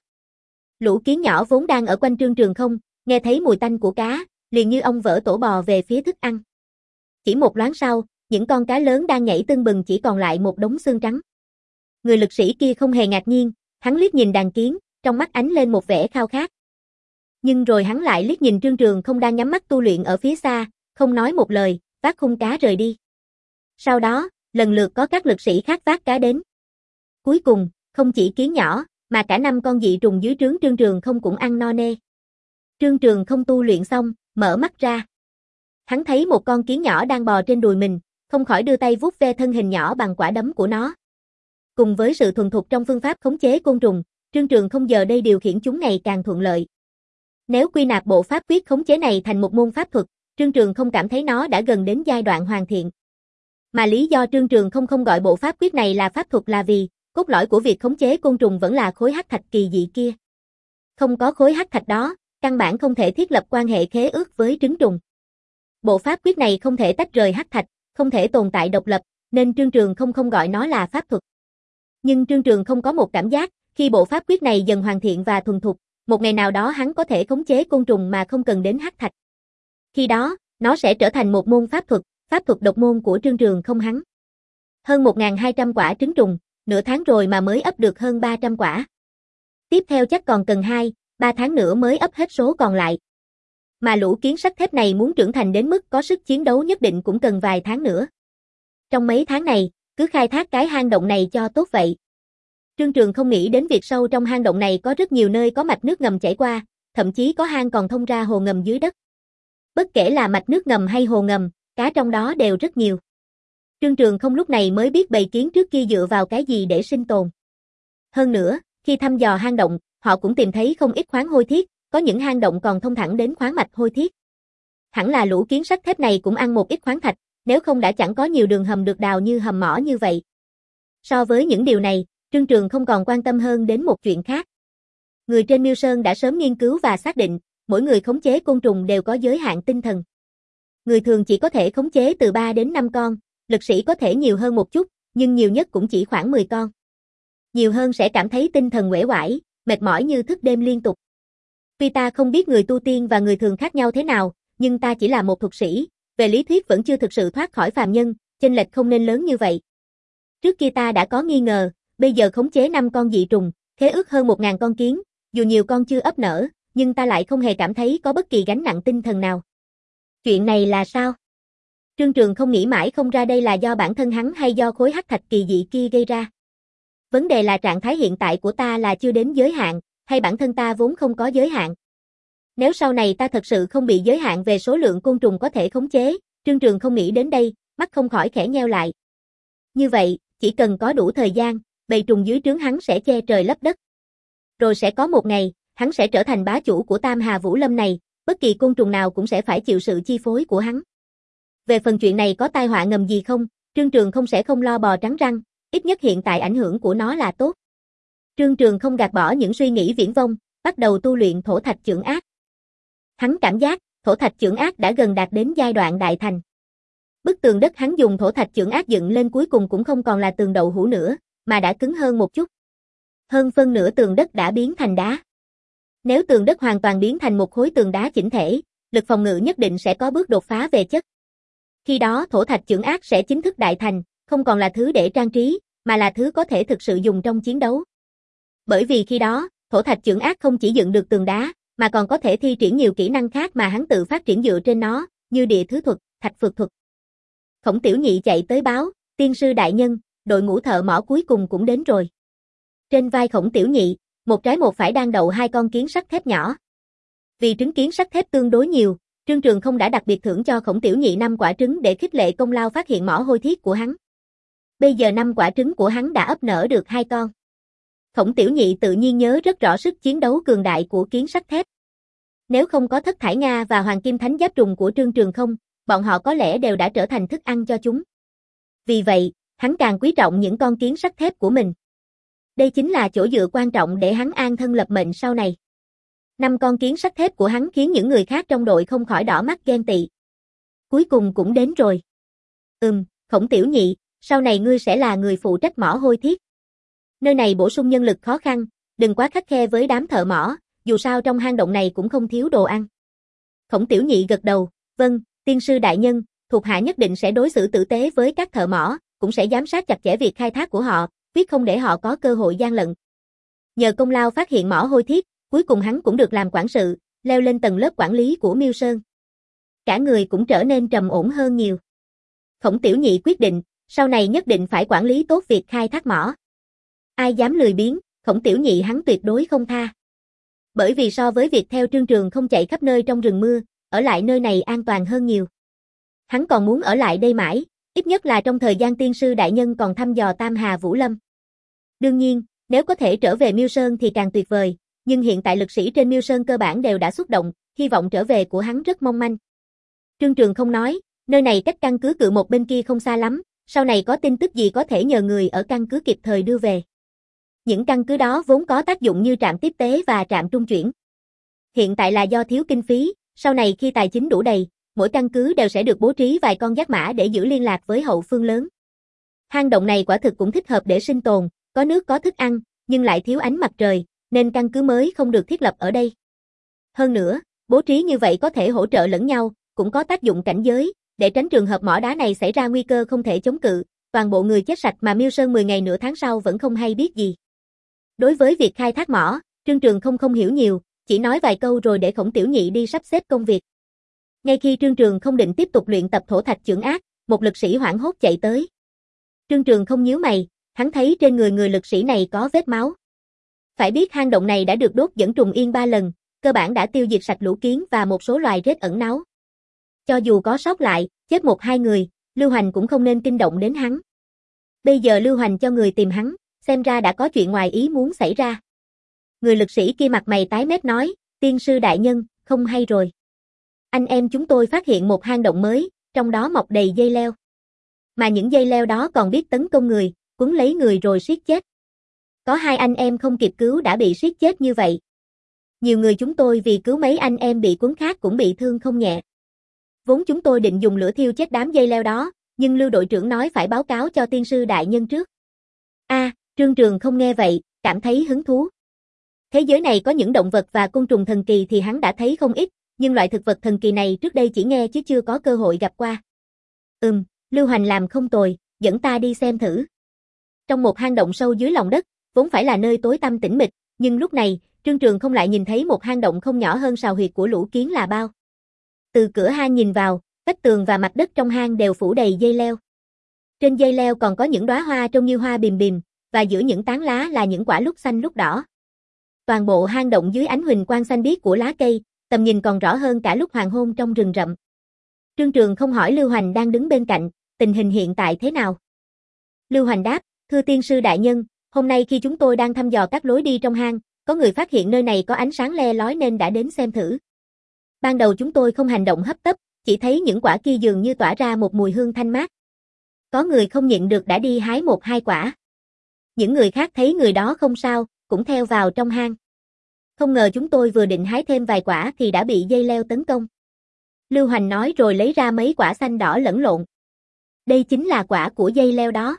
Lũ kiến nhỏ vốn đang ở quanh Trương Trường không, nghe thấy mùi tanh của cá, liền như ong vỡ tổ bò về phía thức ăn. Chỉ một loáng sau, những con cá lớn đang nhảy tưng bừng chỉ còn lại một đống xương trắng. Người lực sĩ kia không hề ngạc nhiên, hắn liếc nhìn đàn kiến, trong mắt ánh lên một vẻ khao khát. Nhưng rồi hắn lại liếc nhìn Trương Trường không đang nhắm mắt tu luyện ở phía xa, không nói một lời, vác khung cá rời đi. Sau đó, lần lượt có các lực sĩ khác vác cá đến. Cuối cùng, không chỉ kiến nhỏ, mà cả năm con dị trùng dưới trướng Trương Trường Không cũng ăn no nê. Trương Trường Không tu luyện xong, mở mắt ra. Hắn thấy một con kiến nhỏ đang bò trên đùi mình, không khỏi đưa tay vuốt ve thân hình nhỏ bằng quả đấm của nó. Cùng với sự thuần thục trong phương pháp khống chế côn trùng, Trương Trường Không giờ đây điều khiển chúng ngày càng thuận lợi. Nếu quy nạp bộ pháp quyết khống chế này thành một môn pháp thuật, Trương Trường Không cảm thấy nó đã gần đến giai đoạn hoàn thiện. Mà lý do Trương Trường Không không gọi bộ pháp quyết này là pháp thuật là vì, cốt lõi của việc khống chế côn trùng vẫn là khối hắc thạch kỳ dị kia. Không có khối hắc thạch đó, căn bản không thể thiết lập quan hệ khế ước với trứng trùng. Bộ pháp quyết này không thể tách rời hắc thạch, không thể tồn tại độc lập, nên Trương Trường Không không gọi nó là pháp thuật. Nhưng Trương Trường Không có một cảm giác, khi bộ pháp quyết này dần hoàn thiện và thuần thục, một ngày nào đó hắn có thể khống chế côn trùng mà không cần đến hắc thạch. Khi đó, nó sẽ trở thành một môn pháp thuật, pháp thuật độc môn của Trương Trường Không hắn. Hơn một nghìn hai trăm quả trứng trùng, nửa tháng rồi mà mới ấp được hơn ba trăm quả. Tiếp theo chắc còn cần hai, ba tháng nữa mới ấp hết số còn lại. Mà lũ kiến sắt thép này muốn trưởng thành đến mức có sức chiến đấu nhất định cũng cần vài tháng nữa. Trong mấy tháng này, cứ khai thác cái hang động này cho tốt vậy. Trương Trường Không nghĩ đến việc sâu trong hang động này có rất nhiều nơi có mạch nước ngầm chảy qua, thậm chí có hang còn thông ra hồ ngầm dưới đất. Bất kể là mạch nước ngầm hay hồ ngầm, cá trong đó đều rất nhiều. Trương Trường Không lúc này mới biết bầy kiến trước kia dựa vào cái gì để sinh tồn. Hơn nữa, khi thăm dò hang động, họ cũng tìm thấy không ít khoáng hôi thiết, có những hang động còn thông thẳng đến khoáng mạch hôi thiết. Hẳn là lũ kiến sắt thép này cũng ăn một ít khoáng thạch, nếu không đã chẳng có nhiều đường hầm được đào như hầm mỏ như vậy. So với những điều này, Trương Trường Không còn quan tâm hơn đến một chuyện khác. Người trên Miêu Sơn đã sớm nghiên cứu và xác định, mỗi người khống chế côn trùng đều có giới hạn tinh thần. Người thường chỉ có thể khống chế từ ba đến năm con, lực sĩ có thể nhiều hơn một chút, nhưng nhiều nhất cũng chỉ khoảng mười con. Nhiều hơn sẽ cảm thấy tinh thần uể oải, mệt mỏi như thức đêm liên tục. Tuy ta không biết người tu tiên và người thường khác nhau thế nào, nhưng ta chỉ là một thuật sĩ, về lý thuyết vẫn chưa thực sự thoát khỏi phàm nhân, chênh lệch không nên lớn như vậy. Trước kia ta đã có nghi ngờ, bây giờ khống chế năm con dị trùng, khế ước hơn một nghìn con kiến, dù nhiều con chưa ấp nở, nhưng ta lại không hề cảm thấy có bất kỳ gánh nặng tinh thần nào. Chuyện này là sao? Trương Trường Không nghĩ mãi không ra đây là do bản thân hắn hay do khối hắc thạch kỳ dị kia gây ra. Vấn đề là trạng thái hiện tại của ta là chưa đến giới hạn, hay bản thân ta vốn không có giới hạn. Nếu sau này ta thật sự không bị giới hạn về số lượng côn trùng có thể khống chế, Trương Trường Không nghĩ đến đây, mắt không khỏi khẽ nheo lại. Như vậy, chỉ cần có đủ thời gian, bầy trùng dưới trướng hắn sẽ che trời lấp đất. Rồi sẽ có một ngày, hắn sẽ trở thành bá chủ của Tam Hà Vũ Lâm này, bất kỳ côn trùng nào cũng sẽ phải chịu sự chi phối của hắn. Về phần chuyện này có tai họa ngầm gì không, Trương Trường Không sẽ không lo bò trắng răng, ít nhất hiện tại ảnh hưởng của nó là tốt. Trương Trường Không gạt bỏ những suy nghĩ viển vông, bắt đầu tu luyện thổ thạch chưởng ác. Hắn cảm giác, thổ thạch chưởng ác đã gần đạt đến giai đoạn đại thành. Bức tường đất hắn dùng thổ thạch chưởng ác dựng lên cuối cùng cũng không còn là tường đậu hũ nữa, mà đã cứng hơn một chút. Hơn phân nửa tường đất đã biến thành đá. Nếu tường đất hoàn toàn biến thành một khối tường đá chỉnh thể, lực phòng ngự nhất định sẽ có bước đột phá về chất. Khi đó thổ thạch chưởng ác sẽ chính thức đại thành, không còn là thứ để trang trí, mà là thứ có thể thực sự dùng trong chiến đấu. Bởi vì khi đó, thổ thạch chưởng ác không chỉ dựng được tường đá, mà còn có thể thi triển nhiều kỹ năng khác mà hắn tự phát triển dựa trên nó, như địa thứ thuật, thạch phược thuật. Khổng Tiểu Nhị chạy tới báo, tiên sư đại nhân, đội ngũ thợ mỏ cuối cùng cũng đến rồi. Trên vai Khổng Tiểu Nhị, một trái một phải đang đậu hai con kiến sắt thép nhỏ. Vì trứng kiến sắt thép tương đối nhiều, Trương Trường Không đã đặc biệt thưởng cho Khổng Tiểu Nhị năm quả trứng để khích lệ công lao phát hiện mỏ hôi thiết của hắn. Bây giờ năm quả trứng của hắn đã ấp nở được hai con. Khổng Tiểu Nhị tự nhiên nhớ rất rõ sức chiến đấu cường đại của kiến sắt thép. Nếu không có Thất Thải Nga và Hoàng Kim Thánh Giáp Trùng của Trương Trường Không, bọn họ có lẽ đều đã trở thành thức ăn cho chúng. Vì vậy, hắn càng quý trọng những con kiến sắt thép của mình. Đây chính là chỗ dựa quan trọng để hắn an thân lập mệnh sau này. Năm con kiến sắt thép của hắn khiến những người khác trong đội không khỏi đỏ mắt ghen tị. Cuối cùng cũng đến rồi. Ừm, Khổng Tiểu Nhị, sau này ngươi sẽ là người phụ trách mỏ hôi thiết. Nơi này bổ sung nhân lực khó khăn, đừng quá khắt khe với đám thợ mỏ, dù sao trong hang động này cũng không thiếu đồ ăn. Khổng Tiểu Nhị gật đầu, vâng, tiên sư đại nhân, thuộc hạ nhất định sẽ đối xử tử tế với các thợ mỏ, cũng sẽ giám sát chặt chẽ việc khai thác của họ, quyết không để họ có cơ hội gian lận. Nhờ công lao phát hiện mỏ hôi thiết, cuối cùng hắn cũng được làm quản sự, leo lên tầng lớp quản lý của Miêu Sơn. Cả người cũng trở nên trầm ổn hơn nhiều. Khổng Tiểu Nhị quyết định, sau này nhất định phải quản lý tốt việc khai thác mỏ. Ai dám lười biếng, Khổng Tiểu Nhị hắn tuyệt đối không tha. Bởi vì so với việc theo Trương Trường không chạy khắp nơi trong rừng mưa, ở lại nơi này an toàn hơn nhiều. Hắn còn muốn ở lại đây mãi, ít nhất là trong thời gian tiên sư đại nhân còn thăm dò Tam Hà Vũ Lâm. Đương nhiên, nếu có thể trở về Miêu Sơn thì càng tuyệt vời, nhưng hiện tại lực sĩ trên Miêu Sơn cơ bản đều đã xuất động, hy vọng trở về của hắn rất mong manh. Trương Trường không nói, nơi này cách căn cứ cự một bên kia không xa lắm, sau này có tin tức gì có thể nhờ người ở căn cứ kịp thời đưa về. Những căn cứ đó vốn có tác dụng như trạm tiếp tế và trạm trung chuyển. Hiện tại là do thiếu kinh phí, sau này khi tài chính đủ đầy, mỗi căn cứ đều sẽ được bố trí vài con giác mã để giữ liên lạc với hậu phương lớn. Hang động này quả thực cũng thích hợp để sinh tồn, có nước có thức ăn, nhưng lại thiếu ánh mặt trời, nên căn cứ mới không được thiết lập ở đây. Hơn nữa, bố trí như vậy có thể hỗ trợ lẫn nhau, cũng có tác dụng cảnh giới, để tránh trường hợp mỏ đá này xảy ra nguy cơ không thể chống cự, toàn bộ người chết sạch mà Miêu Sơn mười ngày nửa tháng sau vẫn không hay biết gì. Đối với việc khai thác mỏ, Trương Trường không không hiểu nhiều, chỉ nói vài câu rồi để Khổng Tiểu Nhị đi sắp xếp công việc. Ngay khi Trương Trường không định tiếp tục luyện tập thổ thạch chưởng ác, một lực sĩ hoảng hốt chạy tới. Trương Trường không nhíu mày, hắn thấy trên người người lực sĩ này có vết máu. Phải biết hang động này đã được đốt dẫn trùng yên ba lần, cơ bản đã tiêu diệt sạch lũ kiến và một số loài rết ẩn náu. Cho dù có sót lại, chết một hai người, Lưu Hoành cũng không nên kinh động đến hắn. Bây giờ Lưu Hoành cho người tìm hắn, xem ra đã có chuyện ngoài ý muốn xảy ra. Người lực sĩ kia mặt mày tái mét nói, tiên sư đại nhân, không hay rồi. Anh em chúng tôi phát hiện một hang động mới, trong đó mọc đầy dây leo. Mà những dây leo đó còn biết tấn công người, quấn lấy người rồi siết chết. Có hai anh em không kịp cứu đã bị siết chết như vậy. Nhiều người chúng tôi vì cứu mấy anh em bị quấn khác cũng bị thương không nhẹ. Vốn chúng tôi định dùng lửa thiêu chết đám dây leo đó, nhưng Lưu đội trưởng nói phải báo cáo cho tiên sư đại nhân trước. A, à, Trương Trường không nghe vậy, cảm thấy hứng thú. Thế giới này có những động vật và côn trùng thần kỳ thì hắn đã thấy không ít, nhưng loại thực vật thần kỳ này trước đây chỉ nghe chứ chưa có cơ hội gặp qua. Ừm, Lưu Hoành làm không tồi, dẫn ta đi xem thử. Trong một hang động sâu dưới lòng đất, vốn phải là nơi tối tăm tĩnh mịch, nhưng lúc này, Trương Trường không lại nhìn thấy một hang động không nhỏ hơn sào huyệt của lũ kiến là bao. Từ cửa hang nhìn vào, vách tường và mặt đất trong hang đều phủ đầy dây leo. Trên dây leo còn có những đóa hoa trông như hoa bìm bìm, và giữa những tán lá là những quả lúc xanh lúc đỏ. Toàn bộ hang động dưới ánh huỳnh quang xanh biếc của lá cây, tầm nhìn còn rõ hơn cả lúc hoàng hôn trong rừng rậm. Trương Trường không hỏi Lưu Hoành đang đứng bên cạnh, tình hình hiện tại thế nào. Lưu Hoành đáp, thưa tiên sư đại nhân, hôm nay khi chúng tôi đang thăm dò các lối đi trong hang, có người phát hiện nơi này có ánh sáng le lói nên đã đến xem thử. Ban đầu chúng tôi không hành động hấp tấp, chỉ thấy những quả kia dường như tỏa ra một mùi hương thanh mát. Có người không nhịn được đã đi hái một hai quả. Những người khác thấy người đó không sao, cũng theo vào trong hang. Không ngờ chúng tôi vừa định hái thêm vài quả thì đã bị dây leo tấn công. Lưu Hoành nói rồi lấy ra mấy quả xanh đỏ lẫn lộn. Đây chính là quả của dây leo đó.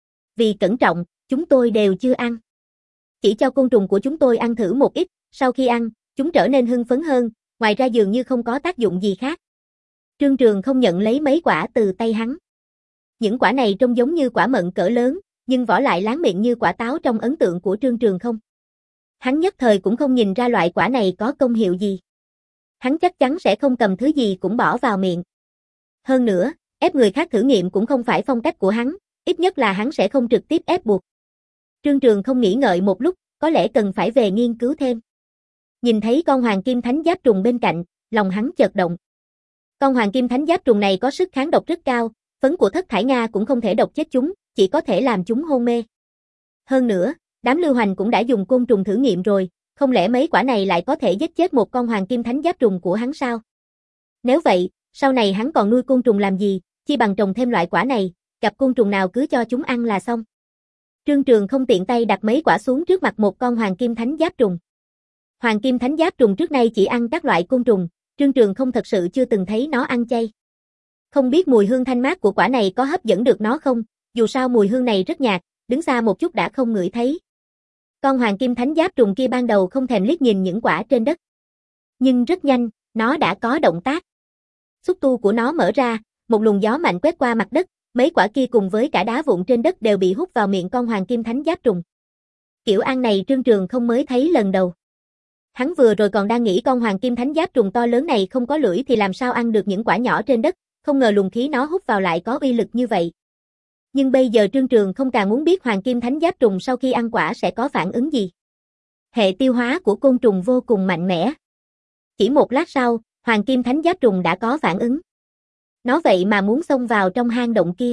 Vì cẩn trọng, chúng tôi đều chưa ăn. Chỉ cho côn trùng của chúng tôi ăn thử một ít, sau khi ăn, chúng trở nên hưng phấn hơn, ngoài ra dường như không có tác dụng gì khác. Trương Trường không nhận lấy mấy quả từ tay hắn. Những quả này trông giống như quả mận cỡ lớn, nhưng vỏ lại láng miệng như quả táo trong ấn tượng của Trương Trường không. Hắn nhất thời cũng không nhìn ra loại quả này có công hiệu gì. Hắn chắc chắn sẽ không cầm thứ gì cũng bỏ vào miệng. Hơn nữa, ép người khác thử nghiệm cũng không phải phong cách của hắn, ít nhất là hắn sẽ không trực tiếp ép buộc. Trương Trường không nghĩ ngợi một lúc, có lẽ cần phải về nghiên cứu thêm. Nhìn thấy con hoàng kim thánh giáp trùng bên cạnh, lòng hắn chợt động. Con hoàng kim thánh giáp trùng này có sức kháng độc rất cao, phấn của thất thải Nga cũng không thể độc chết chúng, chỉ có thể làm chúng hôn mê. Hơn nữa, đám Lưu Hoành cũng đã dùng côn trùng thử nghiệm rồi, không lẽ mấy quả này lại có thể giết chết một con hoàng kim thánh giáp trùng của hắn sao? Nếu vậy, sau này hắn còn nuôi côn trùng làm gì, chi bằng trồng thêm loại quả này, gặp côn trùng nào cứ cho chúng ăn là xong. Trương Trường không tiện tay đặt mấy quả xuống trước mặt một con hoàng kim thánh giáp trùng. Hoàng kim thánh giáp trùng trước nay chỉ ăn các loại côn trùng, Trương Trường không thật sự chưa từng thấy nó ăn chay. Không biết mùi hương thanh mát của quả này có hấp dẫn được nó không, dù sao mùi hương này rất nhạt, đứng xa một chút đã không ngửi thấy. Con hoàng kim thánh giáp trùng kia ban đầu không thèm liếc nhìn những quả trên đất. Nhưng rất nhanh, nó đã có động tác. Xúc tu của nó mở ra, một luồng gió mạnh quét qua mặt đất, mấy quả kia cùng với cả đá vụn trên đất đều bị hút vào miệng con hoàng kim thánh giáp trùng. Kiểu ăn này Trương Trường không mới thấy lần đầu. Hắn vừa rồi còn đang nghĩ con hoàng kim thánh giáp trùng to lớn này không có lưỡi thì làm sao ăn được những quả nhỏ trên đất, không ngờ luồng khí nó hút vào lại có uy lực như vậy. Nhưng bây giờ Trương Trường không càng muốn biết Hoàng Kim Thánh Giáp Trùng sau khi ăn quả sẽ có phản ứng gì. Hệ tiêu hóa của côn trùng vô cùng mạnh mẽ. Chỉ một lát sau, Hoàng Kim Thánh Giáp Trùng đã có phản ứng. Nó vậy mà muốn xông vào trong hang động kia.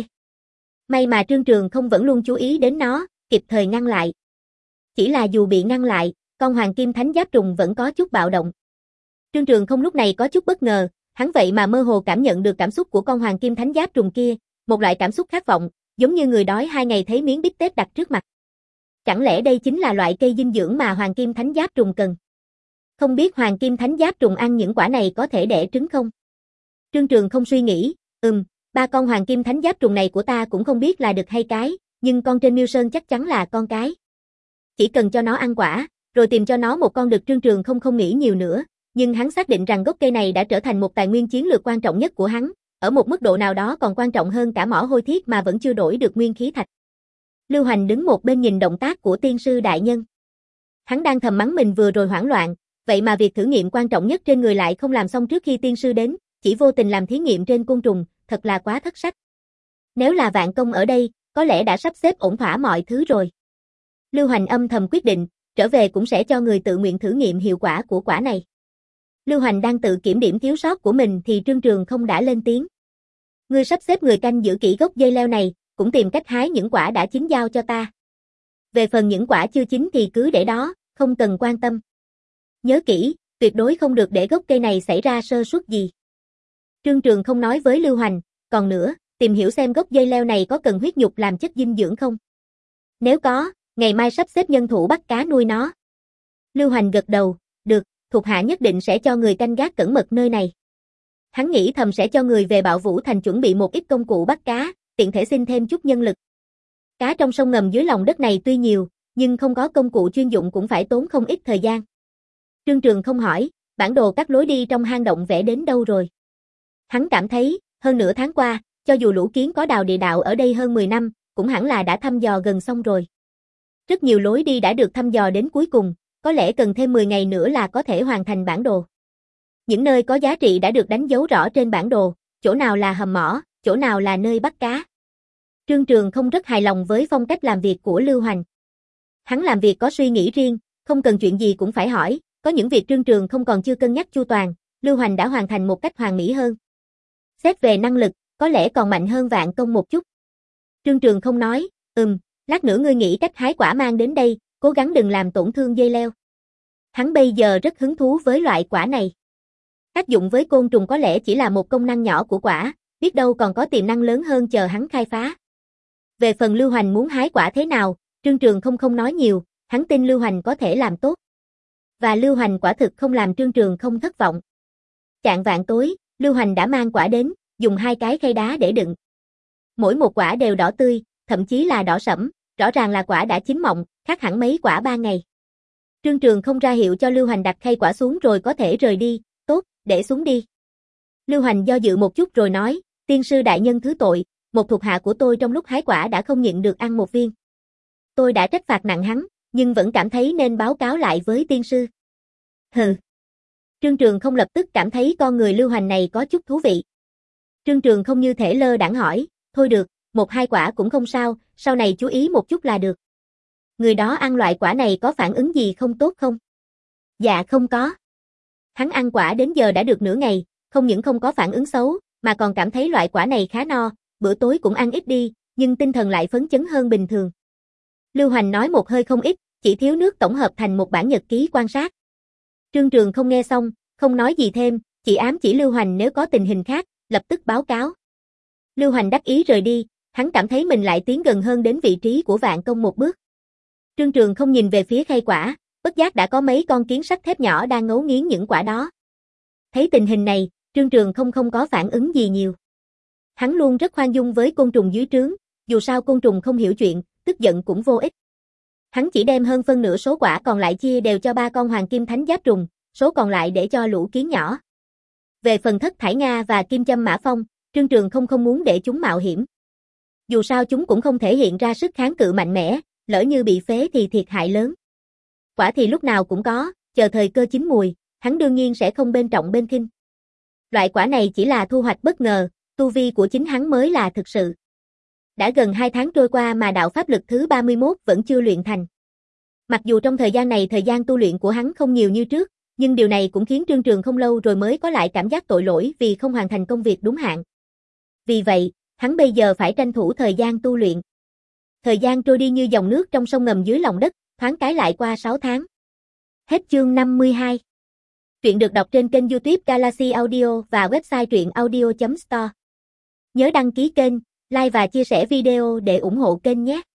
May mà Trương Trường không vẫn luôn chú ý đến nó, kịp thời ngăn lại. Chỉ là dù bị ngăn lại, con Hoàng Kim Thánh Giáp Trùng vẫn có chút bạo động. Trương Trường không lúc này có chút bất ngờ, hắn vậy mà mơ hồ cảm nhận được cảm xúc của con Hoàng Kim Thánh Giáp Trùng kia, một loại cảm xúc khát vọng, giống như người đói hai ngày thấy miếng bít tết đặt trước mặt. Chẳng lẽ đây chính là loại cây dinh dưỡng mà Hoàng Kim Thánh Giáp Trùng cần? Không biết Hoàng Kim Thánh Giáp Trùng ăn những quả này có thể đẻ trứng không? Trương Trường không suy nghĩ, ừm, ba con Hoàng Kim Thánh Giáp Trùng này của ta cũng không biết là đực hay cái, nhưng con trên Miêu Sơn chắc chắn là con cái. Chỉ cần cho nó ăn quả, rồi tìm cho nó một con đực. Trương Trường không không nghĩ nhiều nữa, nhưng hắn xác định rằng gốc cây này đã trở thành một tài nguyên chiến lược quan trọng nhất của hắn, ở một mức độ nào đó còn quan trọng hơn cả mỏ hôi thiết mà vẫn chưa đổi được nguyên khí thạch. Lưu Hoành đứng một bên nhìn động tác của tiên sư đại nhân. Hắn đang thầm mắng mình vừa rồi hoảng loạn, vậy mà việc thử nghiệm quan trọng nhất trên người lại không làm xong trước khi tiên sư đến, chỉ vô tình làm thí nghiệm trên côn trùng, thật là quá thất sách. Nếu là Vạn Công ở đây, có lẽ đã sắp xếp ổn thỏa mọi thứ rồi. Lưu Hoành âm thầm quyết định, trở về cũng sẽ cho người tự nguyện thử nghiệm hiệu quả của quả này. Lưu Hoành đang tự kiểm điểm thiếu sót của mình thì Trương Trường không đã lên tiếng. Ngươi sắp xếp người canh giữ kỹ gốc dây leo này, cũng tìm cách hái những quả đã chín giao cho ta. Về phần những quả chưa chín thì cứ để đó, không cần quan tâm. Nhớ kỹ, tuyệt đối không được để gốc cây này xảy ra sơ suất gì. Trương Trường không nói với Lưu Hoành, còn nữa, tìm hiểu xem gốc dây leo này có cần huyết nhục làm chất dinh dưỡng không. Nếu có, ngày mai sắp xếp nhân thủ bắt cá nuôi nó. Lưu Hoành gật đầu, được, thuộc hạ nhất định sẽ cho người canh gác cẩn mật nơi này. Hắn nghĩ thầm sẽ cho người về Bạo Vũ Thành chuẩn bị một ít công cụ bắt cá, tiện thể xin thêm chút nhân lực. Cá trong sông ngầm dưới lòng đất này tuy nhiều, nhưng không có công cụ chuyên dụng cũng phải tốn không ít thời gian. Trương Trường không hỏi, bản đồ các lối đi trong hang động vẽ đến đâu rồi. Hắn cảm thấy, hơn nửa tháng qua, cho dù Lũ Kiến có đào địa đạo ở đây hơn mười năm, cũng hẳn là đã thăm dò gần xong rồi. Rất nhiều lối đi đã được thăm dò đến cuối cùng, có lẽ cần thêm mười ngày nữa là có thể hoàn thành bản đồ. Những nơi có giá trị đã được đánh dấu rõ trên bản đồ, chỗ nào là hầm mỏ, chỗ nào là nơi bắt cá. Trương Trường không rất hài lòng với phong cách làm việc của Lưu Hoành. Hắn làm việc có suy nghĩ riêng, không cần chuyện gì cũng phải hỏi, có những việc Trương Trường không còn chưa cân nhắc chu toàn, Lưu Hoành đã hoàn thành một cách hoàn mỹ hơn. Xét về năng lực, có lẽ còn mạnh hơn Vạn Công một chút. Trương Trường không nói, ừm, lát nữa ngươi nghĩ cách hái quả mang đến đây, cố gắng đừng làm tổn thương dây leo. Hắn bây giờ rất hứng thú với loại quả này. Tác dụng với côn trùng có lẽ chỉ là một công năng nhỏ của quả, biết đâu còn có tiềm năng lớn hơn chờ hắn khai phá. Về phần Lưu Hoành muốn hái quả thế nào, Trương Trường không không nói nhiều, hắn tin Lưu Hoành có thể làm tốt. Và Lưu Hoành quả thực không làm Trương Trường không thất vọng. Chạng vạng tối, Lưu Hoành đã mang quả đến, dùng hai cái khay đá để đựng. Mỗi một quả đều đỏ tươi, thậm chí là đỏ sẫm, rõ ràng là quả đã chín mọng, khác hẳn mấy quả ba ngày. Trương Trường không ra hiệu cho Lưu Hoành đặt khay quả xuống rồi có thể rời đi, tốt, để xuống đi. Lưu Hoành do dự một chút rồi nói, tiên sư đại nhân thứ tội, một thuộc hạ của tôi trong lúc hái quả đã không nhịn được ăn một viên. Tôi đã trách phạt nặng hắn, nhưng vẫn cảm thấy nên báo cáo lại với tiên sư. Hừ. Trương Trường không lập tức cảm thấy con người Lưu Hoành này có chút thú vị. Trương Trường không như thể lơ đãng hỏi, thôi được, một hai quả cũng không sao, sau này chú ý một chút là được. Người đó ăn loại quả này có phản ứng gì không tốt không? Dạ không có. Hắn ăn quả đến giờ đã được nửa ngày, không những không có phản ứng xấu, mà còn cảm thấy loại quả này khá no, bữa tối cũng ăn ít đi, nhưng tinh thần lại phấn chấn hơn bình thường. Lưu Hoành nói một hơi không ít, chỉ thiếu nước tổng hợp thành một bản nhật ký quan sát. Trương Trường không nghe xong, không nói gì thêm, chỉ ám chỉ Lưu Hoành nếu có tình hình khác, lập tức báo cáo. Lưu Hoành đắc ý rời đi, hắn cảm thấy mình lại tiến gần hơn đến vị trí của Vạn Công một bước. Trương Trường không nhìn về phía khay quả, bất giác đã có mấy con kiến sắt thép nhỏ đang ngấu nghiến những quả đó. Thấy tình hình này, Trương Trường không không có phản ứng gì nhiều. Hắn luôn rất khoan dung với côn trùng dưới trướng, dù sao côn trùng không hiểu chuyện, tức giận cũng vô ích. Hắn chỉ đem hơn phân nửa số quả còn lại chia đều cho ba con Hoàng Kim Thánh Giáp Trùng, số còn lại để cho lũ kiến nhỏ. Về phần Thất Thải Nga và Kim Châm Mã Phong, Trương Trường không không muốn để chúng mạo hiểm. Dù sao chúng cũng không thể hiện ra sức kháng cự mạnh mẽ, lỡ như bị phế thì thiệt hại lớn. Quả thì lúc nào cũng có, chờ thời cơ chín mùi, hắn đương nhiên sẽ không bên trọng bên khinh. Loại quả này chỉ là thu hoạch bất ngờ, tu vi của chính hắn mới là thực sự. Đã gần hai tháng trôi qua mà đạo pháp lực thứ ba mươi mốt vẫn chưa luyện thành. Mặc dù trong thời gian này thời gian tu luyện của hắn không nhiều như trước, nhưng điều này cũng khiến Trương Trường không lâu rồi mới có lại cảm giác tội lỗi vì không hoàn thành công việc đúng hạn. Vì vậy, hắn bây giờ phải tranh thủ thời gian tu luyện. Thời gian trôi đi như dòng nước trong sông ngầm dưới lòng đất, thoáng cái lại qua sáu tháng. Hết chương năm mươi hai. Truyện được đọc trên kênh YouTube Galaxy Audio và website truyện audio chấm store. Nhớ đăng ký kênh, like và chia sẻ video để ủng hộ kênh nhé.